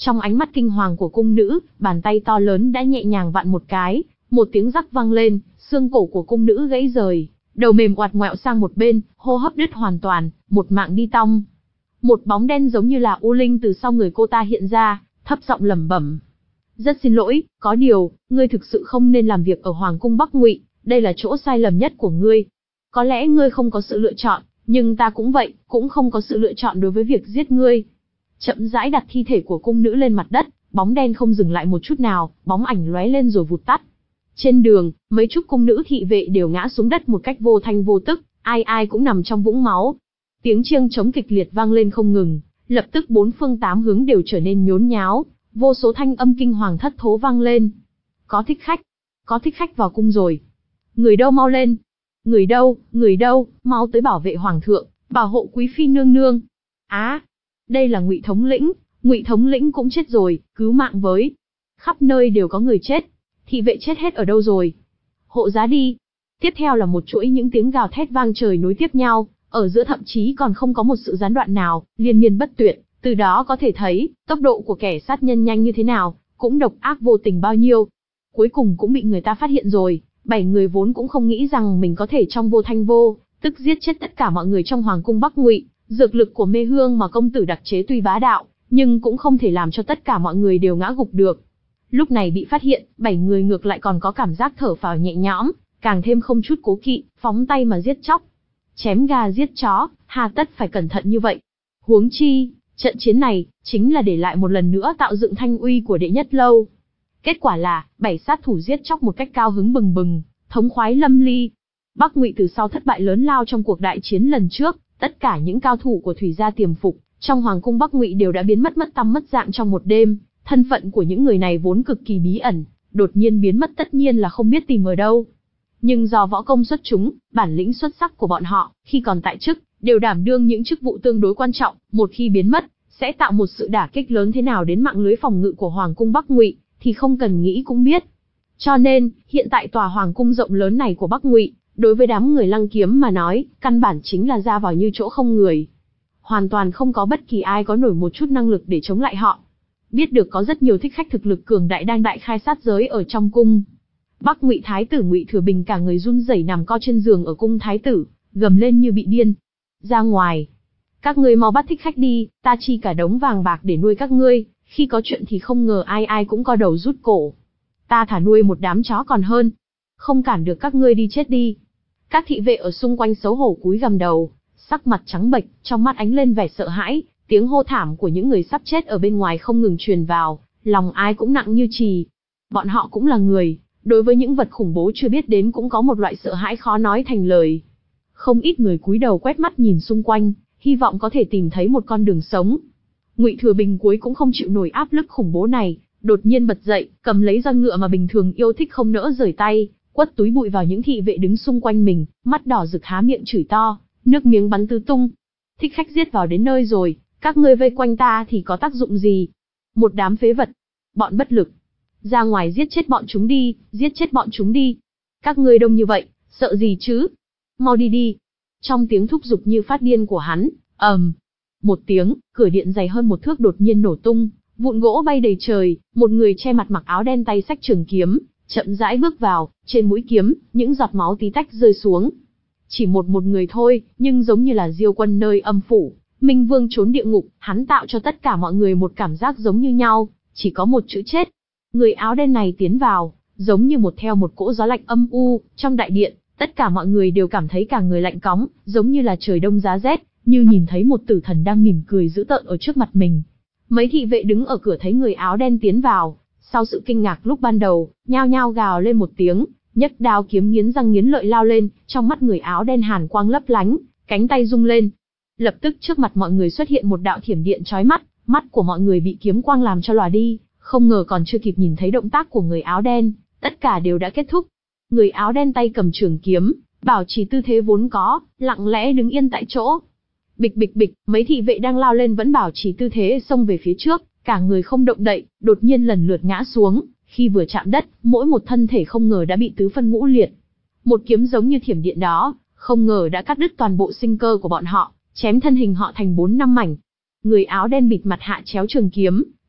Trong ánh mắt kinh hoàng của cung nữ, bàn tay to lớn đã nhẹ nhàng vặn một cái, một tiếng rắc vang lên, xương cổ của cung nữ gãy rời, đầu mềm oạt ngoẹo sang một bên, hô hấp đứt hoàn toàn, một mạng đi tong. Một bóng đen giống như là u linh từ sau người cô ta hiện ra, thấp giọng lẩm bẩm. Rất xin lỗi, có điều, ngươi thực sự không nên làm việc ở Hoàng cung Bắc Ngụy, đây là chỗ sai lầm nhất của ngươi. Có lẽ ngươi không có sự lựa chọn, nhưng ta cũng vậy, cũng không có sự lựa chọn đối với việc giết ngươi. Chậm rãi đặt thi thể của cung nữ lên mặt đất, bóng đen không dừng lại một chút nào, bóng ảnh lóe lên rồi vụt tắt. Trên đường, mấy chục cung nữ thị vệ đều ngã xuống đất một cách vô thanh vô tức, ai ai cũng nằm trong vũng máu. Tiếng chiêng trống kịch liệt vang lên không ngừng, lập tức bốn phương tám hướng đều trở nên nhốn nháo, vô số thanh âm kinh hoàng thất thố vang lên. Có thích khách, có thích khách vào cung rồi. Người đâu mau lên. Người đâu, người đâu, mau tới bảo vệ hoàng thượng, bảo hộ quý phi nương nương. Á, à, đây là Ngụy thống lĩnh, Ngụy thống lĩnh cũng chết rồi, cứu mạng với. Khắp nơi đều có người chết. Thị vệ chết hết ở đâu rồi? Hộ giá đi. Tiếp theo là một chuỗi những tiếng gào thét vang trời nối tiếp nhau, ở giữa thậm chí còn không có một sự gián đoạn nào, liên miên bất tuyệt, từ đó có thể thấy, tốc độ của kẻ sát nhân nhanh như thế nào, cũng độc ác vô tình bao nhiêu. Cuối cùng cũng bị người ta phát hiện rồi, bảy người vốn cũng không nghĩ rằng mình có thể trong vô thanh vô tức giết chết tất cả mọi người trong Hoàng cung Bắc Ngụy, dược lực của mê hương mà công tử đặc chế tuy bá đạo, nhưng cũng không thể làm cho tất cả mọi người đều ngã gục được. Lúc này bị phát hiện, bảy người ngược lại còn có cảm giác thở phào nhẹ nhõm, càng thêm không chút cố kỵ, phóng tay mà giết chóc. Chém gà giết chó, hà tất phải cẩn thận như vậy. Huống chi, trận chiến này, chính là để lại một lần nữa tạo dựng thanh uy của đệ nhất lâu. Kết quả là, bảy sát thủ giết chóc một cách cao hứng bừng bừng, thống khoái lâm ly. Bắc Ngụy từ sau thất bại lớn lao trong cuộc đại chiến lần trước, tất cả những cao thủ của Thủy gia tiềm phục, trong Hoàng cung Bắc Ngụy đều đã biến mất mất tăm mất dạng trong một đêm. Thân phận của những người này vốn cực kỳ bí ẩn, đột nhiên biến mất tất nhiên là không biết tìm ở đâu. Nhưng do võ công xuất chúng, bản lĩnh xuất sắc của bọn họ, khi còn tại chức, đều đảm đương những chức vụ tương đối quan trọng, một khi biến mất, sẽ tạo một sự đả kích lớn thế nào đến mạng lưới phòng ngự của Hoàng cung Bắc Ngụy, thì không cần nghĩ cũng biết. Cho nên, hiện tại tòa Hoàng cung rộng lớn này của Bắc Ngụy, đối với đám người Lăng Kiếm mà nói, căn bản chính là ra vào như chỗ không người. Hoàn toàn không có bất kỳ ai có nổi một chút năng lực để chống lại họ. Biết được có rất nhiều thích khách thực lực cường đại đang đại khai sát giới ở trong cung. Bắc Ngụy thái tử Ngụy Thừa Bình cả người run rẩy nằm co trên giường ở cung thái tử, gầm lên như bị điên. Ra ngoài. Các ngươi mau bắt thích khách đi, ta chi cả đống vàng bạc để nuôi các ngươi, khi có chuyện thì không ngờ ai ai cũng co đầu rút cổ. Ta thả nuôi một đám chó còn hơn. Không cản được các ngươi đi chết đi. Các thị vệ ở xung quanh xấu hổ cúi gằm đầu, sắc mặt trắng bệch, trong mắt ánh lên vẻ sợ hãi. Tiếng hô thảm của những người sắp chết ở bên ngoài không ngừng truyền vào, lòng ai cũng nặng như chì. Bọn họ cũng là người, đối với những vật khủng bố chưa biết đến cũng có một loại sợ hãi khó nói thành lời. Không ít người cúi đầu quét mắt nhìn xung quanh, hy vọng có thể tìm thấy một con đường sống. Ngụy Thừa Bình cuối cũng không chịu nổi áp lực khủng bố này, đột nhiên bật dậy, cầm lấy roi ngựa mà bình thường yêu thích không nỡ rời tay, quất túi bụi vào những thị vệ đứng xung quanh mình, mắt đỏ rực há miệng chửi to, nước miếng bắn tứ tung. Thích khách giết vào đến nơi rồi. Các ngươi vây quanh ta thì có tác dụng gì? Một đám phế vật. Bọn bất lực. Ra ngoài giết chết bọn chúng đi, giết chết bọn chúng đi. Các ngươi đông như vậy, sợ gì chứ? Mau đi đi. Trong tiếng thúc giục như phát điên của hắn, ầm. Um, một tiếng, cửa điện dày hơn một thước đột nhiên nổ tung, vụn gỗ bay đầy trời, một người che mặt mặc áo đen tay xách trường kiếm, chậm rãi bước vào, trên mũi kiếm, những giọt máu tí tách rơi xuống. Chỉ một một người thôi, nhưng giống như là Diêu Quân nơi âm phủ. Minh Vương trốn địa ngục, hắn tạo cho tất cả mọi người một cảm giác giống như nhau, chỉ có một chữ chết. Người áo đen này tiến vào, giống như một theo một cỗ gió lạnh âm u, trong đại điện, tất cả mọi người đều cảm thấy cả người lạnh cóng, giống như là trời đông giá rét, như nhìn thấy một tử thần đang mỉm cười dữ tợn ở trước mặt mình. Mấy thị vệ đứng ở cửa thấy người áo đen tiến vào, sau sự kinh ngạc lúc ban đầu, nhao nhao gào lên một tiếng, nhấc đao kiếm nghiến răng nghiến lợi lao lên, trong mắt người áo đen hàn quang lấp lánh, cánh tay rung lên. Lập tức trước mặt mọi người xuất hiện một đạo thiểm điện chói mắt, mắt của mọi người bị kiếm quang làm cho lòa đi, không ngờ còn chưa kịp nhìn thấy động tác của người áo đen, tất cả đều đã kết thúc. Người áo đen tay cầm trường kiếm, bảo trì tư thế vốn có, lặng lẽ đứng yên tại chỗ. Bịch bịch bịch, mấy thị vệ đang lao lên vẫn bảo trì tư thế xông về phía trước, cả người không động đậy, đột nhiên lần lượt ngã xuống, khi vừa chạm đất, mỗi một thân thể không ngờ đã bị tứ phân ngũ liệt. Một kiếm giống như thiểm điện đó, không ngờ đã cắt đứt toàn bộ sinh cơ của bọn họ, chém thân hình họ thành bốn năm mảnh. Người áo đen bịt mặt hạ chéo trường kiếm,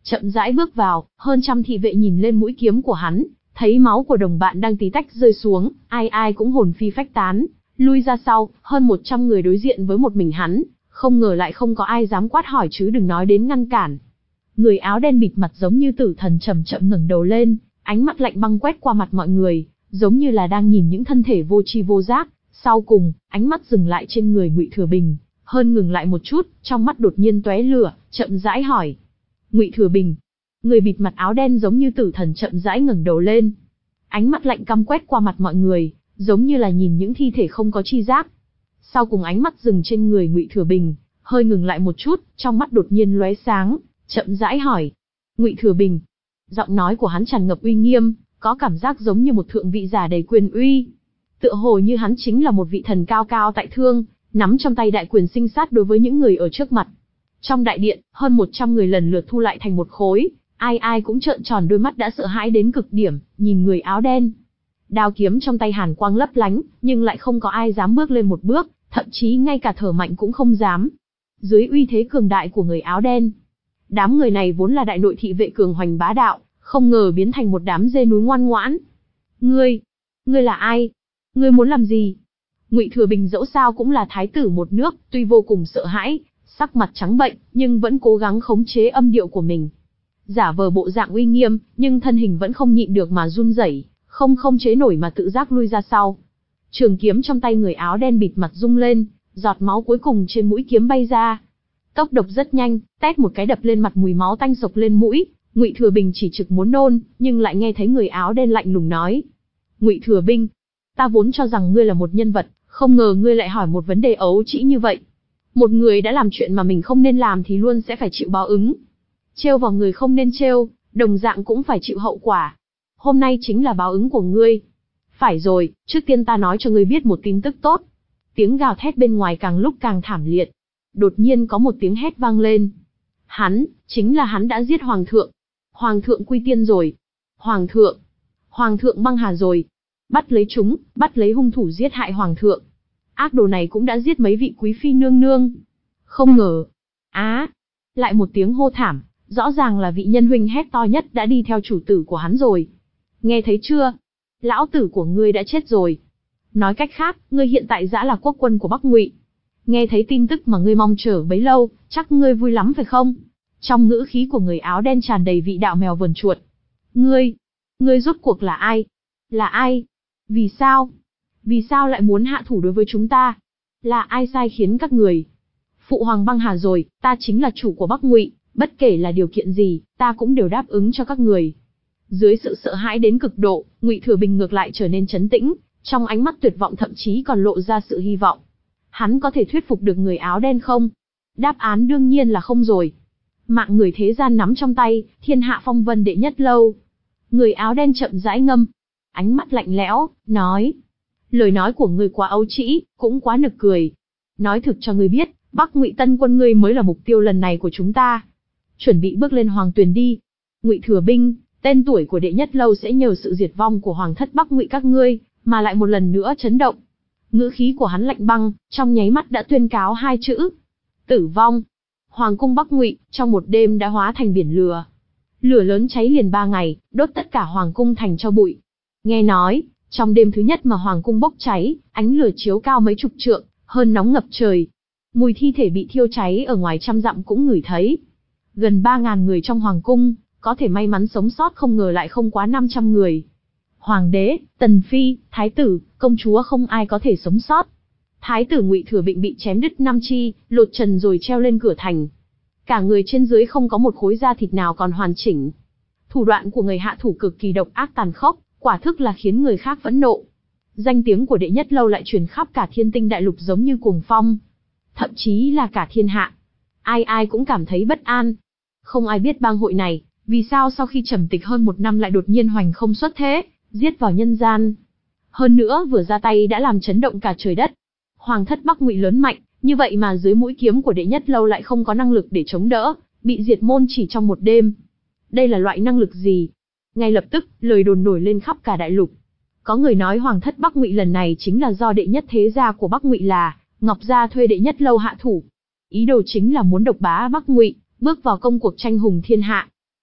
chậm rãi bước vào, hơn trăm thị vệ nhìn lên mũi kiếm của hắn, thấy máu của đồng bạn đang tí tách rơi xuống, ai ai cũng hồn phi phách tán, lui ra sau, hơn một trăm người đối diện với một mình hắn, không ngờ lại không có ai dám quát hỏi chứ đừng nói đến ngăn cản. Người áo đen bịt mặt giống như tử thần chậm chậm ngẩng đầu lên, ánh mắt lạnh băng quét qua mặt mọi người, giống như là đang nhìn những thân thể vô tri vô giác. Sau cùng, ánh mắt dừng lại trên người Ngụy Thừa Bình, hơn ngừng lại một chút, trong mắt đột nhiên tóe lửa, chậm rãi hỏi: Ngụy Thừa Bình. Người bịt mặt áo đen giống như tử thần chậm rãi ngẩng đầu lên, ánh mắt lạnh căm quét qua mặt mọi người, giống như là nhìn những thi thể không có chi giác. Sau cùng ánh mắt dừng trên người Ngụy Thừa Bình, hơi ngừng lại một chút, trong mắt đột nhiên lóe sáng, chậm rãi hỏi: Ngụy Thừa Bình. Giọng nói của hắn tràn ngập uy nghiêm, có cảm giác giống như một thượng vị giả đầy quyền uy. Tựa hồ như hắn chính là một vị thần cao cao tại thượng, nắm trong tay đại quyền sinh sát đối với những người ở trước mặt. Trong đại điện, hơn một trăm người lần lượt thu lại thành một khối, ai ai cũng trợn tròn đôi mắt đã sợ hãi đến cực điểm, nhìn người áo đen. Đao kiếm trong tay hàn quang lấp lánh, nhưng lại không có ai dám bước lên một bước, thậm chí ngay cả thở mạnh cũng không dám. Dưới uy thế cường đại của người áo đen, đám người này vốn là đại nội thị vệ cường hoành bá đạo, không ngờ biến thành một đám dê núi ngoan ngoãn. Ngươi, ngươi là ai? Ngươi muốn làm gì? Ngụy Thừa Bình dẫu sao cũng là thái tử một nước, tuy vô cùng sợ hãi, sắc mặt trắng bệch, nhưng vẫn cố gắng khống chế âm điệu của mình. Giả vờ bộ dạng uy nghiêm, nhưng thân hình vẫn không nhịn được mà run rẩy, không khống chế nổi mà tự giác lui ra sau. Trường kiếm trong tay người áo đen bịt mặt rung lên, giọt máu cuối cùng trên mũi kiếm bay ra. Tốc độ rất nhanh, tét một cái đập lên mặt, mùi máu tanh sộc lên mũi. Ngụy Thừa Bình chỉ trực muốn nôn, nhưng lại nghe thấy người áo đen lạnh lùng nói: Ngụy Thừa Bình, ta vốn cho rằng ngươi là một nhân vật, không ngờ ngươi lại hỏi một vấn đề ấu trĩ như vậy. Một người đã làm chuyện mà mình không nên làm thì luôn sẽ phải chịu báo ứng. Trêu vào người không nên trêu, đồng dạng cũng phải chịu hậu quả. Hôm nay chính là báo ứng của ngươi. Phải rồi, trước tiên ta nói cho ngươi biết một tin tức tốt. Tiếng gào thét bên ngoài càng lúc càng thảm liệt. Đột nhiên có một tiếng hét vang lên. Hắn, chính là hắn đã giết Hoàng thượng. Hoàng thượng quy tiên rồi. Hoàng thượng. Hoàng thượng băng hà rồi. Bắt lấy chúng, bắt lấy hung thủ giết hại Hoàng thượng. Ác đồ này cũng đã giết mấy vị quý phi nương nương. Không ngờ. Á. Lại một tiếng hô thảm, rõ ràng là vị nhân huynh hét to nhất đã đi theo chủ tử của hắn rồi. Nghe thấy chưa? Lão tử của ngươi đã chết rồi. Nói cách khác, ngươi hiện tại đã là quốc quân của Bắc Ngụy. Nghe thấy tin tức mà ngươi mong chờ bấy lâu, chắc ngươi vui lắm phải không? Trong ngữ khí của người áo đen tràn đầy vị đạo mèo vờn chuột. Ngươi, ngươi rốt cuộc là ai? Là ai? Vì sao? Vì sao lại muốn hạ thủ đối với chúng ta? Là ai sai khiến các người? Phụ hoàng băng hà rồi, ta chính là chủ của Bắc Ngụy, bất kể là điều kiện gì, ta cũng đều đáp ứng cho các người. Dưới sự sợ hãi đến cực độ, Ngụy Thừa Bình ngược lại trở nên trấn tĩnh, trong ánh mắt tuyệt vọng thậm chí còn lộ ra sự hy vọng. Hắn có thể thuyết phục được người áo đen không? Đáp án đương nhiên là không rồi. Mạng người thế gian nắm trong tay, thiên hạ phong vân đệ nhất lâu. Người áo đen chậm rãi ngâm, ánh mắt lạnh lẽo, nói: lời nói của ngươi quá ấu trĩ, cũng quá nực cười. Nói thực cho ngươi biết, Bắc Ngụy Tân quân ngươi mới là mục tiêu lần này của chúng ta. Chuẩn bị bước lên hoàng tuyền đi. Ngụy Thừa Binh, tên tuổi của đệ nhất lâu sẽ nhờ sự diệt vong của hoàng thất Bắc Ngụy các ngươi, mà lại một lần nữa chấn động. Ngữ khí của hắn lạnh băng, trong nháy mắt đã tuyên cáo hai chữ: tử vong. Hoàng cung Bắc Ngụy, trong một đêm đã hóa thành biển lửa. Lửa lớn cháy liền ba ngày, đốt tất cả hoàng cung thành tro bụi. Nghe nói, trong đêm thứ nhất mà hoàng cung bốc cháy, ánh lửa chiếu cao mấy chục trượng, hơn nóng ngập trời. Mùi thi thể bị thiêu cháy ở ngoài trăm dặm cũng ngửi thấy. Gần ba ngàn người trong hoàng cung, có thể may mắn sống sót không ngờ lại không quá năm trăm người. Hoàng đế, tần phi, thái tử, công chúa không ai có thể sống sót. Thái tử Ngụy Thừa Bình bị chém đứt năm chi, lột trần rồi treo lên cửa thành. Cả người trên dưới không có một khối da thịt nào còn hoàn chỉnh. Thủ đoạn của người hạ thủ cực kỳ độc ác tàn khốc, quả thức là khiến người khác phẫn nộ. Danh tiếng của đệ nhất lâu lại truyền khắp cả thiên tinh đại lục giống như cuồng phong. Thậm chí là cả thiên hạ. Ai ai cũng cảm thấy bất an. Không ai biết bang hội này, vì sao sau khi trầm tịch hơn một năm lại đột nhiên hoành không xuất thế, giết vào nhân gian. Hơn nữa vừa ra tay đã làm chấn động cả trời đất. Hoàng thất Bắc Ngụy lớn mạnh, như vậy mà dưới mũi kiếm của đệ nhất lâu lại không có năng lực để chống đỡ, bị diệt môn chỉ trong một đêm. Đây là loại năng lực gì? Ngay lập tức, lời đồn nổi lên khắp cả đại lục. Có người nói Hoàng thất Bắc Ngụy lần này chính là do đệ nhất thế gia của Bắc Ngụy là Ngọc gia thuê đệ nhất lâu hạ thủ. Ý đồ chính là muốn độc bá Bắc Ngụy, bước vào công cuộc tranh hùng thiên hạ.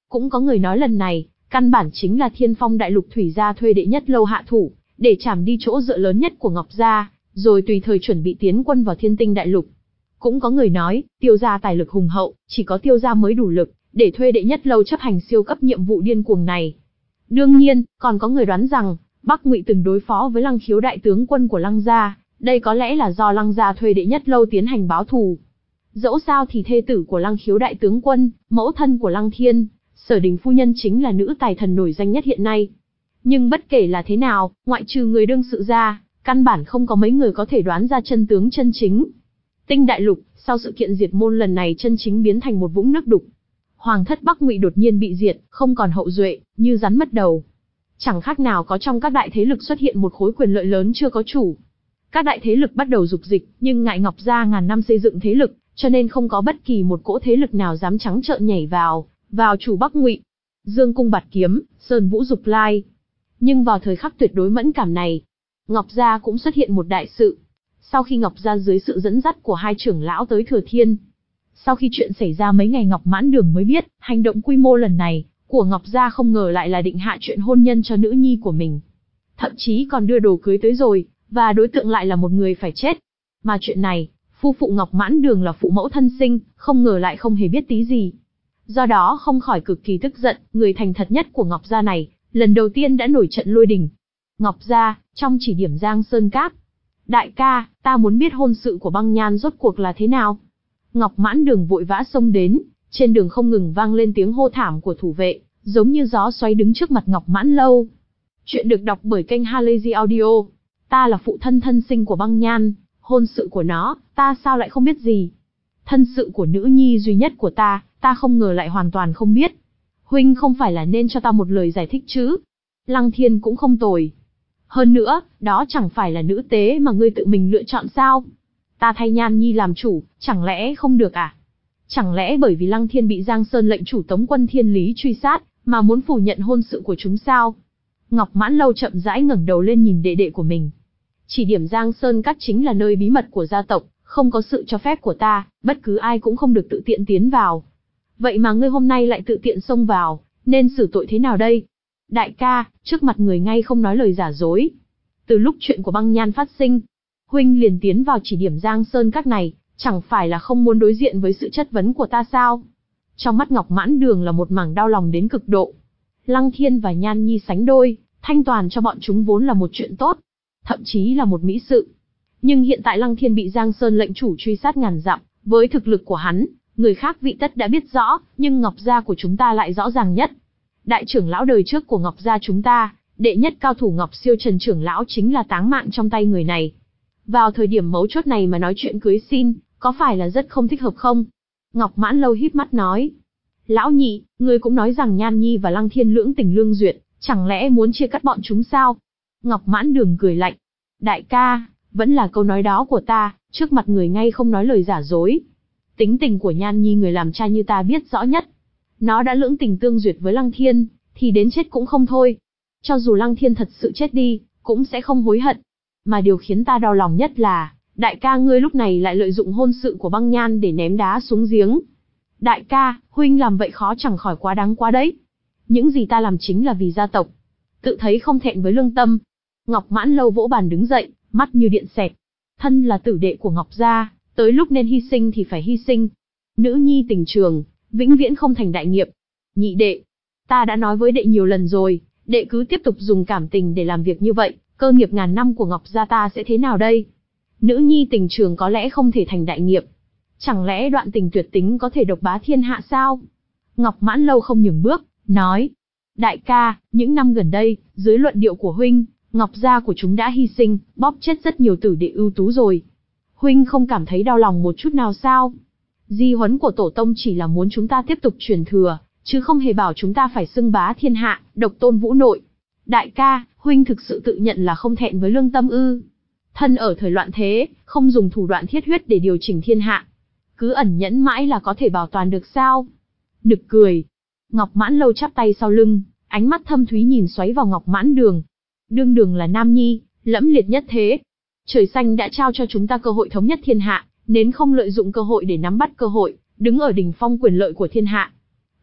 Cũng có người nói lần này, căn bản chính là Thiên Phong Đại Lục Thủy gia thuê đệ nhất lâu hạ thủ, để trảm đi chỗ dựa lớn nhất của Ngọc gia, rồi tùy thời chuẩn bị tiến quân vào Thiên Tinh Đại Lục. Cũng có người nói, Tiêu gia tài lực hùng hậu, chỉ có Tiêu gia mới đủ lực để thuê đệ nhất lâu chấp hành siêu cấp nhiệm vụ điên cuồng này. Đương nhiên, còn có người đoán rằng, Bắc Ngụy từng đối phó với Lăng Khiếu đại tướng quân của Lăng gia, đây có lẽ là do Lăng gia thuê đệ nhất lâu tiến hành báo thù. Dẫu sao thì thê tử của Lăng Khiếu đại tướng quân, mẫu thân của Lăng Thiên, Sở Đình phu nhân chính là nữ tài thần nổi danh nhất hiện nay. Nhưng bất kể là thế nào, ngoại trừ người đương sự ra, căn bản không có mấy người có thể đoán ra chân tướng chân chính. Tinh Đại Lục, sau sự kiện diệt môn lần này chân chính biến thành một vũng nước đục. Hoàng thất Bắc Ngụy đột nhiên bị diệt, không còn hậu duệ, như rắn mất đầu. Chẳng khác nào có trong các đại thế lực xuất hiện một khối quyền lợi lớn chưa có chủ. Các đại thế lực bắt đầu dục dịch, nhưng ngại Ngọc gia ngàn năm xây dựng thế lực, cho nên không có bất kỳ một cỗ thế lực nào dám trắng trợn nhảy vào, vào chủ Bắc Ngụy. Dương cung bạt kiếm, sơn vũ dục lai. Nhưng vào thời khắc tuyệt đối mẫn cảm này, Ngọc gia cũng xuất hiện một đại sự. Sau khi Ngọc gia dưới sự dẫn dắt của hai trưởng lão tới Thừa Thiên, sau khi chuyện xảy ra mấy ngày Ngọc Mãn Đường mới biết, hành động quy mô lần này của Ngọc gia không ngờ lại là định hạ chuyện hôn nhân cho nữ nhi của mình. Thậm chí còn đưa đồ cưới tới rồi, và đối tượng lại là một người phải chết. Mà chuyện này, phu phụ Ngọc Mãn Đường là phụ mẫu thân sinh, không ngờ lại không hề biết tí gì. Do đó không khỏi cực kỳ tức giận, người thành thật nhất của Ngọc gia này, lần đầu tiên đã nổi trận lôi đình. Ngọc gia, trong chỉ điểm Giang Sơn Cáp. Đại ca, ta muốn biết hôn sự của Băng Nhan rốt cuộc là thế nào? Ngọc Mãn Đường vội vã xông đến, trên đường không ngừng vang lên tiếng hô thảm của thủ vệ, giống như gió xoáy đứng trước mặt Ngọc Mãn Lâu. Chuyện được đọc bởi kênh Halazy Audio. Ta là phụ thân thân sinh của Băng Nhan, hôn sự của nó, ta sao lại không biết gì? Thân sự của nữ nhi duy nhất của ta, ta không ngờ lại hoàn toàn không biết. Huynh không phải là nên cho ta một lời giải thích chứ? Lăng Thiên cũng không tồi. Hơn nữa, đó chẳng phải là nữ tế mà ngươi tự mình lựa chọn sao? Ta thay Nhan Nhi làm chủ, chẳng lẽ không được à? Chẳng lẽ bởi vì Lăng Thiên bị Giang Sơn lệnh chủ Tống quân Thiên Lý truy sát, mà muốn phủ nhận hôn sự của chúng sao? Ngọc Mãn Lâu chậm rãi ngẩng đầu lên nhìn đệ đệ của mình. Chỉ điểm Giang Sơn Các chính là nơi bí mật của gia tộc, không có sự cho phép của ta, bất cứ ai cũng không được tự tiện tiến vào. Vậy mà ngươi hôm nay lại tự tiện xông vào, nên xử tội thế nào đây? Đại ca, trước mặt người ngay không nói lời giả dối. Từ lúc chuyện của Băng Nhan phát sinh, huynh liền tiến vào chỉ điểm Giang Sơn Các này, chẳng phải là không muốn đối diện với sự chất vấn của ta sao? Trong mắt Ngọc Mãn Đường là một mảng đau lòng đến cực độ. Lăng Thiên và Nhan Nhi sánh đôi, thanh toàn cho bọn chúng vốn là một chuyện tốt, thậm chí là một mỹ sự. Nhưng hiện tại Lăng Thiên bị Giang Sơn lệnh chủ truy sát ngàn dặm, với thực lực của hắn, người khác vị tất đã biết rõ, nhưng Ngọc gia của chúng ta lại rõ ràng nhất. Đại trưởng lão đời trước của Ngọc gia chúng ta, đệ nhất cao thủ Ngọc Siêu Trần trưởng lão chính là táng mạng trong tay người này. Vào thời điểm mấu chốt này mà nói chuyện cưới xin, có phải là rất không thích hợp không? Ngọc Mãn Lâu híp mắt nói. Lão nhị, ngươi cũng nói rằng Nhan Nhi và Lăng Thiên lưỡng tình lương duyệt, chẳng lẽ muốn chia cắt bọn chúng sao? Ngọc Mãn Đường cười lạnh. Đại ca, vẫn là câu nói đó của ta, trước mặt người ngay không nói lời giả dối. Tính tình của Nhan Nhi người làm cha như ta biết rõ nhất. Nó đã lưỡng tình tương duyệt với Lăng Thiên, thì đến chết cũng không thôi. Cho dù Lăng Thiên thật sự chết đi, cũng sẽ không hối hận. Mà điều khiến ta đau lòng nhất là, đại ca ngươi lúc này lại lợi dụng hôn sự của Băng Nhan để ném đá xuống giếng. Đại ca, huynh làm vậy khó chẳng khỏi quá đáng quá đấy. Những gì ta làm chính là vì gia tộc. Tự thấy không thẹn với lương tâm. Ngọc Mãn Lâu vỗ bàn đứng dậy, mắt như điện xẹt. Thân là tử đệ của Ngọc gia, tới lúc nên hy sinh thì phải hy sinh. Nữ nhi tình trường, vĩnh viễn không thành đại nghiệp. Nhị đệ, ta đã nói với đệ nhiều lần rồi, đệ cứ tiếp tục dùng cảm tình để làm việc như vậy, cơ nghiệp ngàn năm của Ngọc gia ta sẽ thế nào đây? Nữ nhi tình trường có lẽ không thể thành đại nghiệp. Chẳng lẽ đoạn tình tuyệt tính có thể độc bá thiên hạ sao? Ngọc Mãn Lâu không nhường bước, nói. Đại ca, những năm gần đây, dưới luận điệu của huynh, Ngọc gia của chúng đã hy sinh, bóp chết rất nhiều tử đệ ưu tú rồi. Huynh không cảm thấy đau lòng một chút nào sao? Di huấn của tổ tông chỉ là muốn chúng ta tiếp tục truyền thừa, chứ không hề bảo chúng ta phải xưng bá thiên hạ, độc tôn vũ nội. Đại ca, huynh thực sự tự nhận là không thẹn với lương tâm ư? Thân ở thời loạn thế, không dùng thủ đoạn thiết huyết để điều chỉnh thiên hạ, cứ ẩn nhẫn mãi là có thể bảo toàn được sao? Nực cười. Ngọc Mãn Lâu chắp tay sau lưng, ánh mắt thâm thúy nhìn xoáy vào Ngọc Mãn Đường. Đương đường là nam nhi, lẫm liệt nhất thế. Trời xanh đã trao cho chúng ta cơ hội thống nhất thiên hạ, nên không lợi dụng cơ hội để nắm bắt cơ hội, đứng ở đỉnh phong quyền lợi của thiên hạ.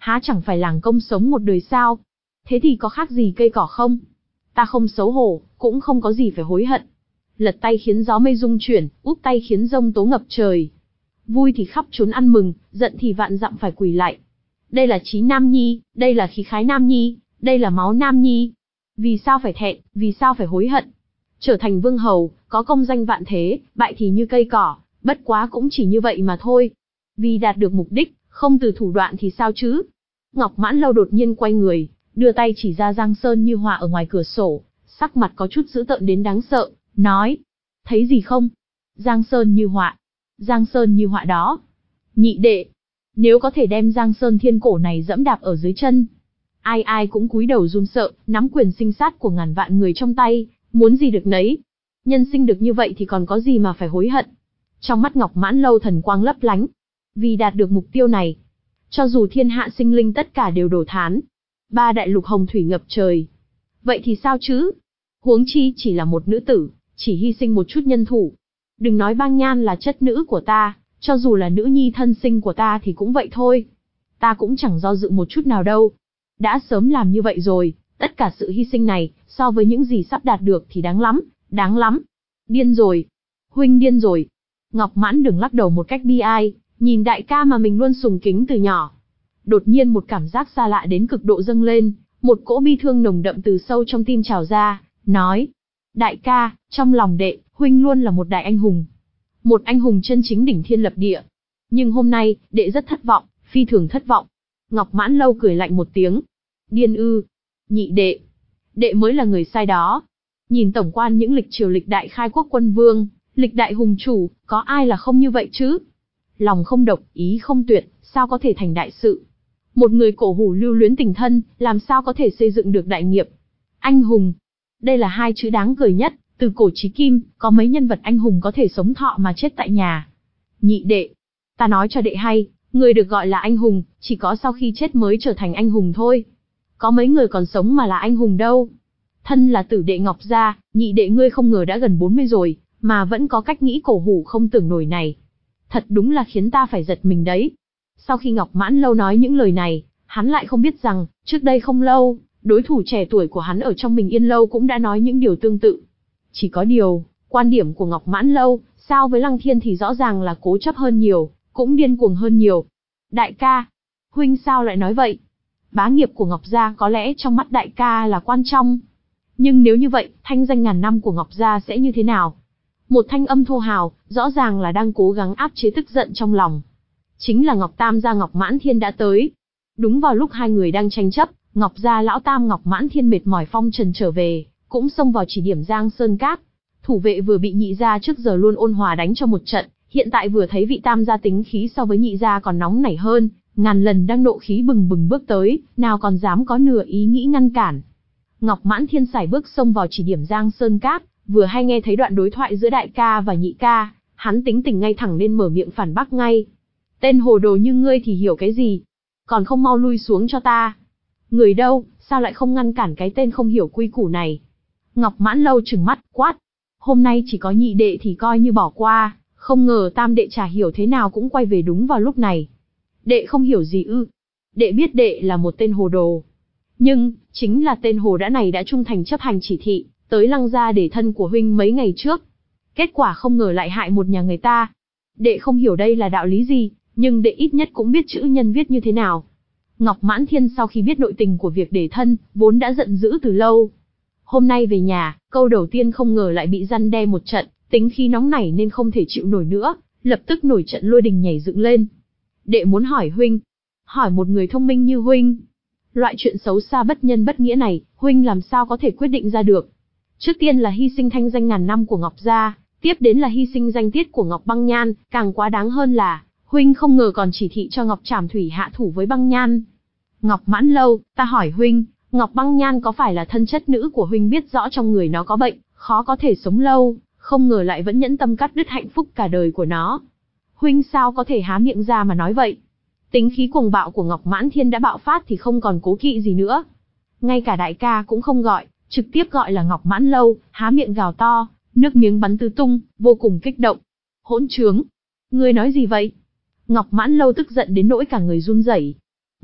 há chẳng phải làng công sống một đời sao? Thế thì có khác gì cây cỏ không? Ta không xấu hổ, cũng không có gì phải hối hận. Lật tay khiến gió mây rung chuyển, úp tay khiến giông tố ngập trời. Vui thì khắp trốn ăn mừng, giận thì vạn dặm phải quỳ lạy. Đây là chí nam nhi, đây là khí khái nam nhi, đây là máu nam nhi. Vì sao phải thẹn, vì sao phải hối hận? Trở thành vương hầu, có công danh vạn thế, bại thì như cây cỏ, bất quá cũng chỉ như vậy mà thôi. Vì đạt được mục đích, không từ thủ đoạn thì sao chứ? Ngọc Mãn Lâu đột nhiên quay người, đưa tay chỉ ra Giang Sơn Như Họa ở ngoài cửa sổ, sắc mặt có chút dữ tợn đến đáng sợ, nói: thấy gì không? Giang Sơn Như Họa. Giang Sơn Như Họa đó. Nhị đệ, nếu có thể đem Giang Sơn thiên cổ này dẫm đạp ở dưới chân. Ai ai cũng cúi đầu run sợ, nắm quyền sinh sát của ngàn vạn người trong tay, muốn gì được nấy. Nhân sinh được như vậy thì còn có gì mà phải hối hận. Trong mắt Ngọc Mãn Lâu thần quang lấp lánh. Vì đạt được mục tiêu này, cho dù thiên hạ sinh linh tất cả đều đổ thán. Ba đại lục hồng thủy ngập trời. Vậy thì sao chứ? Huống chi chỉ là một nữ tử, chỉ hy sinh một chút nhân thủ. Đừng nói Băng Nhan là chất nữ của ta, cho dù là nữ nhi thân sinh của ta thì cũng vậy thôi. Ta cũng chẳng do dự một chút nào đâu. Đã sớm làm như vậy rồi, tất cả sự hy sinh này, so với những gì sắp đạt được thì đáng lắm, đáng lắm. Điên rồi. Huynh điên rồi. Ngọc Mãn Đường lắc đầu một cách bi ai, nhìn đại ca mà mình luôn sùng kính từ nhỏ. Đột nhiên một cảm giác xa lạ đến cực độ dâng lên, một cỗ bi thương nồng đậm từ sâu trong tim trào ra, nói: đại ca, trong lòng đệ, huynh luôn là một đại anh hùng. Một anh hùng chân chính đỉnh thiên lập địa. Nhưng hôm nay, đệ rất thất vọng, phi thường thất vọng. Ngọc Mãn Lâu cười lạnh một tiếng. Điên ư? Nhị đệ. Đệ mới là người sai đó. Nhìn tổng quan những lịch triều lịch đại khai quốc quân vương, lịch đại hùng chủ, có ai là không như vậy chứ? Lòng không độc, ý không tuyệt, sao có thể thành đại sự? Một người cổ hủ lưu luyến tình thân, làm sao có thể xây dựng được đại nghiệp? Anh hùng. Đây là hai chữ đáng cười nhất, từ cổ chí kim, có mấy nhân vật anh hùng có thể sống thọ mà chết tại nhà. Nhị đệ. Ta nói cho đệ hay, người được gọi là anh hùng, chỉ có sau khi chết mới trở thành anh hùng thôi. Có mấy người còn sống mà là anh hùng đâu. Thân là tử đệ Ngọc gia, nhị đệ ngươi không ngờ đã gần bốn mươi rồi, mà vẫn có cách nghĩ cổ hủ không tưởng nổi này. Thật đúng là khiến ta phải giật mình đấy. Sau khi Ngọc Mãn Lâu nói những lời này, hắn lại không biết rằng, trước đây không lâu, đối thủ trẻ tuổi của hắn ở trong Mình Yên Lâu cũng đã nói những điều tương tự. Chỉ có điều, quan điểm của Ngọc Mãn Lâu, sao với Lăng Thiên thì rõ ràng là cố chấp hơn nhiều, cũng điên cuồng hơn nhiều. Đại ca, huynh sao lại nói vậy? Bá nghiệp của Ngọc gia có lẽ trong mắt đại ca là quan trọng. Nhưng nếu như vậy, thanh danh ngàn năm của Ngọc gia sẽ như thế nào? Một thanh âm thô hào, rõ ràng là đang cố gắng áp chế tức giận trong lòng. Chính là Ngọc Tam gia Ngọc Mãn Thiên đã tới. Đúng vào lúc hai người đang tranh chấp, Ngọc gia lão tam Ngọc Mãn Thiên mệt mỏi phong trần trở về, cũng xông vào chỉ điểm Giang Sơn Các. Thủ vệ vừa bị nhị gia trước giờ luôn ôn hòa đánh cho một trận, hiện tại vừa thấy vị tam gia tính khí so với nhị gia còn nóng nảy hơn, ngàn lần đang nộ khí bừng bừng bước tới, nào còn dám có nửa ý nghĩ ngăn cản. Ngọc Mãn Thiên sải bước xông vào chỉ điểm Giang Sơn Các, vừa hay nghe thấy đoạn đối thoại giữa đại ca và nhị ca, hắn tính tình ngay thẳng nên mở miệng phản bác ngay. Tên hồ đồ như ngươi thì hiểu cái gì? Còn không mau lui xuống cho ta. Người đâu, sao lại không ngăn cản cái tên không hiểu quy củ này? Ngọc Mãn Lâu trừng mắt, quát. Hôm nay chỉ có nhị đệ thì coi như bỏ qua, không ngờ tam đệ chả hiểu thế nào cũng quay về đúng vào lúc này. Đệ không hiểu gì ư? Đệ biết đệ là một tên hồ đồ. Nhưng, chính là tên hồ đã này đã trung thành chấp hành chỉ thị, tới Lăng gia để thân của huynh mấy ngày trước. Kết quả không ngờ lại hại một nhà người ta. Đệ không hiểu đây là đạo lý gì, nhưng đệ ít nhất cũng biết chữ nhân viết như thế nào. Ngọc Mãn Thiên sau khi biết nội tình của việc để thân, vốn đã giận dữ từ lâu. Hôm nay về nhà, câu đầu tiên không ngờ lại bị răn đe một trận, tính khí nóng nảy nên không thể chịu nổi nữa, lập tức nổi trận lôi đình nhảy dựng lên. Đệ muốn hỏi huynh, hỏi một người thông minh như huynh. Loại chuyện xấu xa bất nhân bất nghĩa này, huynh làm sao có thể quyết định ra được? Trước tiên là hy sinh thanh danh ngàn năm của Ngọc gia, tiếp đến là hy sinh danh tiết của Ngọc Băng Nhan, càng quá đáng hơn là, huynh không ngờ còn chỉ thị cho Ngọc Trảm Thủy hạ thủ với Băng Nhan. Ngọc Mãn Lâu, ta hỏi huynh, Ngọc Băng Nhan có phải là thân chất nữ của huynh biết rõ trong người nó có bệnh, khó có thể sống lâu, không ngờ lại vẫn nhẫn tâm cắt đứt hạnh phúc cả đời của nó. Huynh sao có thể há miệng ra mà nói vậy? Tính khí cuồng bạo của Ngọc Mãn Thiên đã bạo phát thì không còn cố kỵ gì nữa. Ngay cả đại ca cũng không gọi, trực tiếp gọi là Ngọc Mãn Lâu, há miệng gào to, nước miếng bắn tứ tung, vô cùng kích động. Hỗn trướng! Ngươi nói gì vậy? Ngọc Mãn Lâu tức giận đến nỗi cả người run rẩy.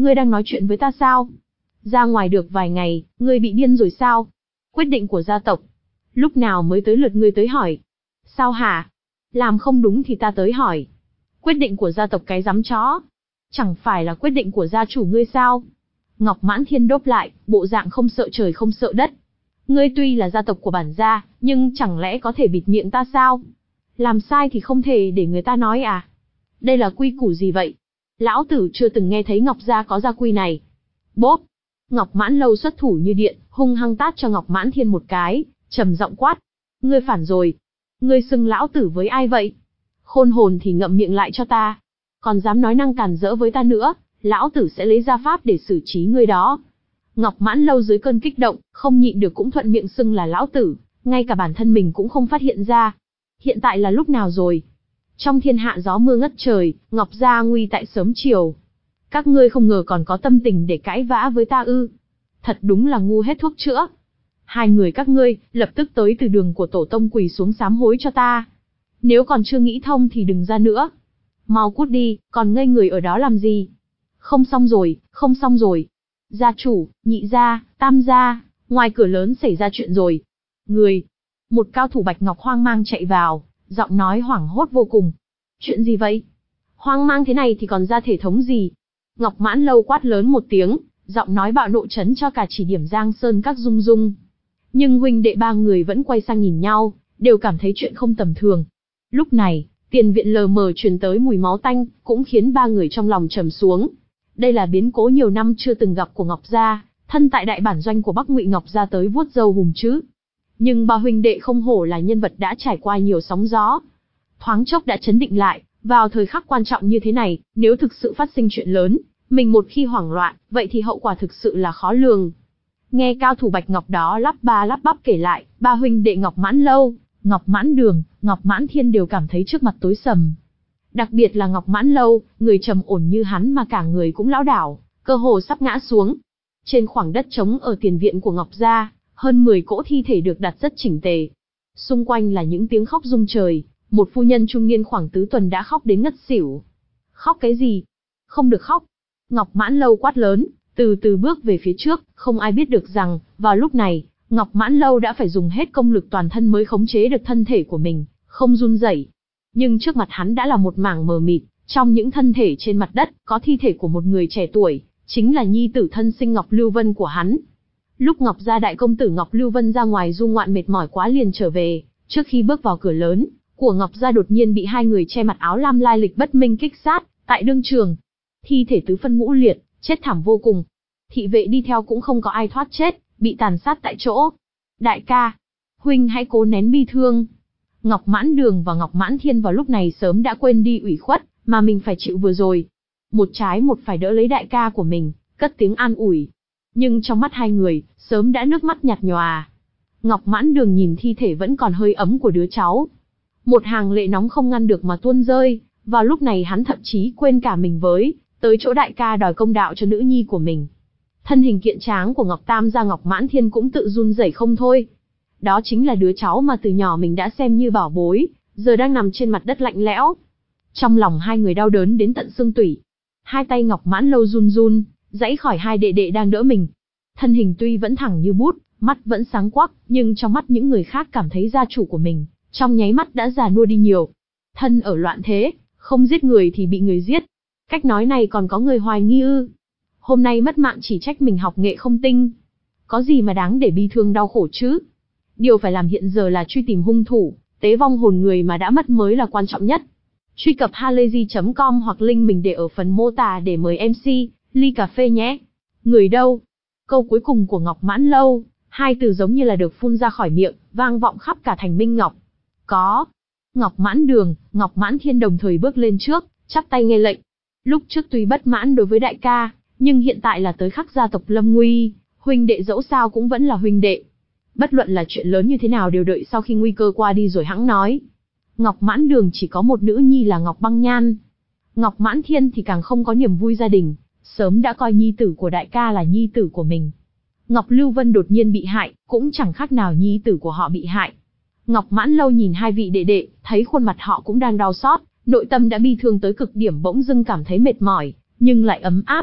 ngươi đang nói chuyện với ta sao? Ra ngoài được vài ngày, ngươi bị điên rồi sao? Quyết định của gia tộc. Lúc nào mới tới lượt ngươi tới hỏi? Sao hả? Làm không đúng thì ta tới hỏi. Quyết định của gia tộc cái rắm chó. Chẳng phải là quyết định của gia chủ ngươi sao? Ngọc Mãn Thiên đốp lại, bộ dạng không sợ trời không sợ đất. Ngươi tuy là gia tộc của bản gia, nhưng chẳng lẽ có thể bịt miệng ta sao? Làm sai thì không thể để người ta nói à? Đây là quy củ gì vậy? Lão tử chưa từng nghe thấy Ngọc gia có gia quy này. Bốp! Ngọc Mãn Lâu xuất thủ như điện, hung hăng tát cho Ngọc Mãn Thiên một cái, trầm giọng quát. Ngươi phản rồi. Ngươi xưng lão tử với ai vậy? Khôn hồn thì ngậm miệng lại cho ta. Còn dám nói năng càn rỡ với ta nữa, lão tử sẽ lấy gia pháp để xử trí ngươi đó. Ngọc Mãn Lâu dưới cơn kích động, không nhịn được cũng thuận miệng xưng là lão tử, ngay cả bản thân mình cũng không phát hiện ra. Hiện tại là lúc nào rồi? Trong thiên hạ gió mưa ngất trời, Ngọc gia nguy tại sớm chiều. Các ngươi không ngờ còn có tâm tình để cãi vã với ta ư? Thật đúng là ngu hết thuốc chữa. Hai người các ngươi, lập tức tới từ đường của tổ tông quỳ xuống sám hối cho ta. Nếu còn chưa nghĩ thông thì đừng ra nữa. Mau cút đi, còn ngây người ở đó làm gì? Không xong rồi, không xong rồi. Gia chủ, nhị gia, tam gia, ngoài cửa lớn xảy ra chuyện rồi. Người, một cao thủ Bạch Ngọc hoang mang chạy vào, giọng nói hoảng hốt vô cùng. Chuyện gì vậy? Hoang mang thế này thì còn ra thể thống gì? Ngọc Mãn Lâu quát lớn một tiếng, giọng nói bạo nộ chấn cho cả chỉ điểm Giang Sơn các rung rung. Nhưng huynh đệ ba người vẫn quay sang nhìn nhau, đều cảm thấy chuyện không tầm thường. Lúc này, tiền viện lờ mờ truyền tới mùi máu tanh, cũng khiến ba người trong lòng trầm xuống. Đây là biến cố nhiều năm chưa từng gặp của Ngọc gia, thân tại đại bản doanh của Bắc Ngụy Ngọc gia tới vuốt râu hùm chứ. Nhưng ba huynh đệ không hổ là nhân vật đã trải qua nhiều sóng gió. Thoáng chốc đã chấn định lại, vào thời khắc quan trọng như thế này, nếu thực sự phát sinh chuyện lớn, mình một khi hoảng loạn, vậy thì hậu quả thực sự là khó lường. Nghe cao thủ Bạch Ngọc đó lắp ba lắp bắp kể lại, ba huynh đệ Ngọc Mãn Lâu, Ngọc Mãn Đường, Ngọc Mãn Thiên đều cảm thấy trước mặt tối sầm. Đặc biệt là Ngọc Mãn Lâu, người trầm ổn như hắn mà cả người cũng lão đảo, cơ hồ sắp ngã xuống. Trên khoảng đất trống ở tiền viện của Ngọc gia, hơn mười cỗ thi thể được đặt rất chỉnh tề. Xung quanh là những tiếng khóc rung trời, một phu nhân trung niên khoảng tứ tuần đã khóc đến ngất xỉu. Khóc cái gì? Không được khóc. Ngọc Mãn Lâu quát lớn, từ từ bước về phía trước, không ai biết được rằng, vào lúc này, Ngọc Mãn Lâu đã phải dùng hết công lực toàn thân mới khống chế được thân thể của mình, không run rẩy. Nhưng trước mặt hắn đã là một mảng mờ mịt, trong những thân thể trên mặt đất, có thi thể của một người trẻ tuổi, chính là nhi tử thân sinh Ngọc Lưu Vân của hắn. Lúc Ngọc gia đại công tử Ngọc Lưu Vân ra ngoài du ngoạn mệt mỏi quá liền trở về, trước khi bước vào cửa lớn của Ngọc gia đột nhiên bị hai người che mặt áo lam lai lịch bất minh kích sát, tại đương trường. Thi thể tứ phân ngũ liệt, chết thảm vô cùng. Thị vệ đi theo cũng không có ai thoát chết, bị tàn sát tại chỗ. Đại ca, huynh hãy cố nén bi thương. Ngọc Mãn Đường và Ngọc Mãn Thiên vào lúc này sớm đã quên đi ủy khuất mà mình phải chịu vừa rồi. Một trái một phải đỡ lấy đại ca của mình, cất tiếng an ủi. Nhưng trong mắt hai người, sớm đã nước mắt nhạt nhòa. Ngọc Mãn Đường nhìn thi thể vẫn còn hơi ấm của đứa cháu. Một hàng lệ nóng không ngăn được mà tuôn rơi, vào lúc này hắn thậm chí quên cả mình với, tới chỗ đại ca đòi công đạo cho nữ nhi của mình. Thân hình kiện tráng của Ngọc Tam gia Ngọc Mãn Thiên cũng tự run rẩy không thôi. Đó chính là đứa cháu mà từ nhỏ mình đã xem như bảo bối, giờ đang nằm trên mặt đất lạnh lẽo. Trong lòng hai người đau đớn đến tận xương tủy. Hai tay Ngọc Mãn Lâu run run, giãy khỏi hai đệ đệ đang đỡ mình. Thân hình tuy vẫn thẳng như bút, mắt vẫn sáng quắc, nhưng trong mắt những người khác cảm thấy gia chủ của mình, trong nháy mắt đã già nua đi nhiều. Thân ở loạn thế, không giết người thì bị người giết. Cách nói này còn có người hoài nghi ư? Hôm nay mất mạng chỉ trách mình học nghệ không tinh. Có gì mà đáng để bi thương đau khổ chứ? Điều phải làm hiện giờ là truy tìm hung thủ, tế vong hồn người mà đã mất mới là quan trọng nhất. Truy cập halayzi chấm com hoặc link mình để ở phần mô tả để mời em xê, ly cà phê nhé. Người đâu? Câu cuối cùng của Ngọc Mãn Lâu, hai từ giống như là được phun ra khỏi miệng, vang vọng khắp cả thành Minh Ngọc. Có. Ngọc Mãn Đường, Ngọc Mãn Thiên đồng thời bước lên trước, chắp tay nghe lệnh. Lúc trước tuy bất mãn đối với đại ca, nhưng hiện tại là tới khắc gia tộc lâm nguy, huynh đệ dẫu sao cũng vẫn là huynh đệ. Bất luận là chuyện lớn như thế nào đều đợi sau khi nguy cơ qua đi rồi hẵng nói. Ngọc Mãn Đường chỉ có một nữ nhi là Ngọc Băng Nhan. Ngọc Mãn Thiên thì càng không có niềm vui gia đình, sớm đã coi nhi tử của đại ca là nhi tử của mình. Ngọc Lưu Vân đột nhiên bị hại, cũng chẳng khác nào nhi tử của họ bị hại. Ngọc Mãn Lâu nhìn hai vị đệ đệ, thấy khuôn mặt họ cũng đang đau xót, nội tâm đã bi thương tới cực điểm bỗng dưng cảm thấy mệt mỏi, nhưng lại ấm áp.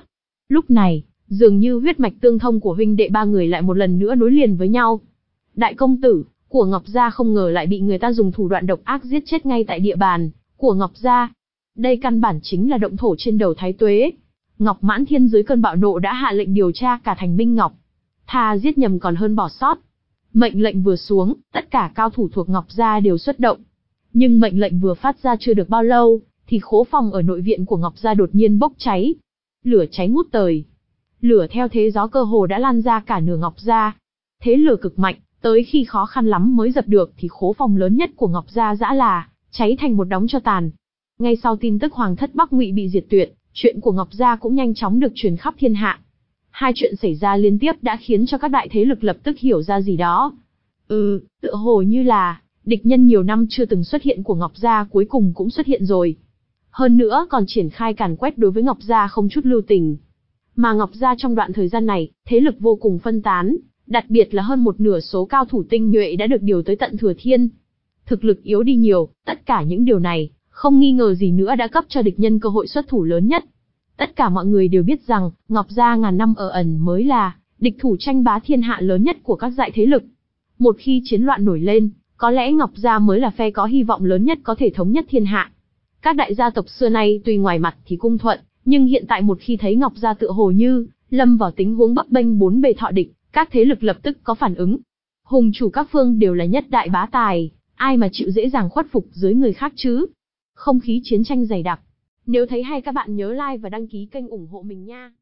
Lúc này, dường như huyết mạch tương thông của huynh đệ ba người lại một lần nữa nối liền với nhau. Đại công tử của Ngọc gia không ngờ lại bị người ta dùng thủ đoạn độc ác giết chết ngay tại địa bàn của Ngọc gia. Đây căn bản chính là động thổ trên đầu Thái Tuế. Ngọc Mãn Thiên dưới cơn bạo nộ đã hạ lệnh điều tra cả thành Minh Ngọc. Thà giết nhầm còn hơn bỏ sót. Mệnh lệnh vừa xuống, tất cả cao thủ thuộc Ngọc gia đều xuất động. Nhưng mệnh lệnh vừa phát ra chưa được bao lâu, thì khố phòng ở nội viện của Ngọc gia đột nhiên bốc cháy. Lửa cháy ngút trời. Lửa theo thế gió cơ hồ đã lan ra cả nửa Ngọc gia. Thế lửa cực mạnh, tới khi khó khăn lắm mới dập được thì khố phòng lớn nhất của Ngọc gia dã là cháy thành một đống tro tàn. Ngay sau tin tức Hoàng thất Bắc Ngụy bị diệt tuyệt, chuyện của Ngọc gia cũng nhanh chóng được truyền khắp thiên hạ. Hai chuyện xảy ra liên tiếp đã khiến cho các đại thế lực lập tức hiểu ra gì đó. Ừ, tựa hồ như là địch nhân nhiều năm chưa từng xuất hiện của Ngọc gia cuối cùng cũng xuất hiện rồi. Hơn nữa còn triển khai càn quét đối với Ngọc gia không chút lưu tình. Mà Ngọc gia trong đoạn thời gian này, thế lực vô cùng phân tán, đặc biệt là hơn một nửa số cao thủ tinh nhuệ đã được điều tới tận Thừa Thiên. Thực lực yếu đi nhiều, tất cả những điều này, không nghi ngờ gì nữa đã cấp cho địch nhân cơ hội xuất thủ lớn nhất. Tất cả mọi người đều biết rằng, Ngọc gia ngàn năm ở ẩn mới là địch thủ tranh bá thiên hạ lớn nhất của các đại thế lực. Một khi chiến loạn nổi lên, có lẽ Ngọc gia mới là phe có hy vọng lớn nhất có thể thống nhất thiên hạ. Các đại gia tộc xưa nay tuy ngoài mặt thì cung thuận, nhưng hiện tại một khi thấy Ngọc gia tựa hồ như lâm vào tình huống bấp bênh bốn bề thọ địch, các thế lực lập tức có phản ứng. Hùng chủ các phương đều là nhất đại bá tài, ai mà chịu dễ dàng khuất phục dưới người khác chứ? Không khí chiến tranh dày đặc. Nếu thấy hay các bạn nhớ like và đăng ký kênh ủng hộ mình nha.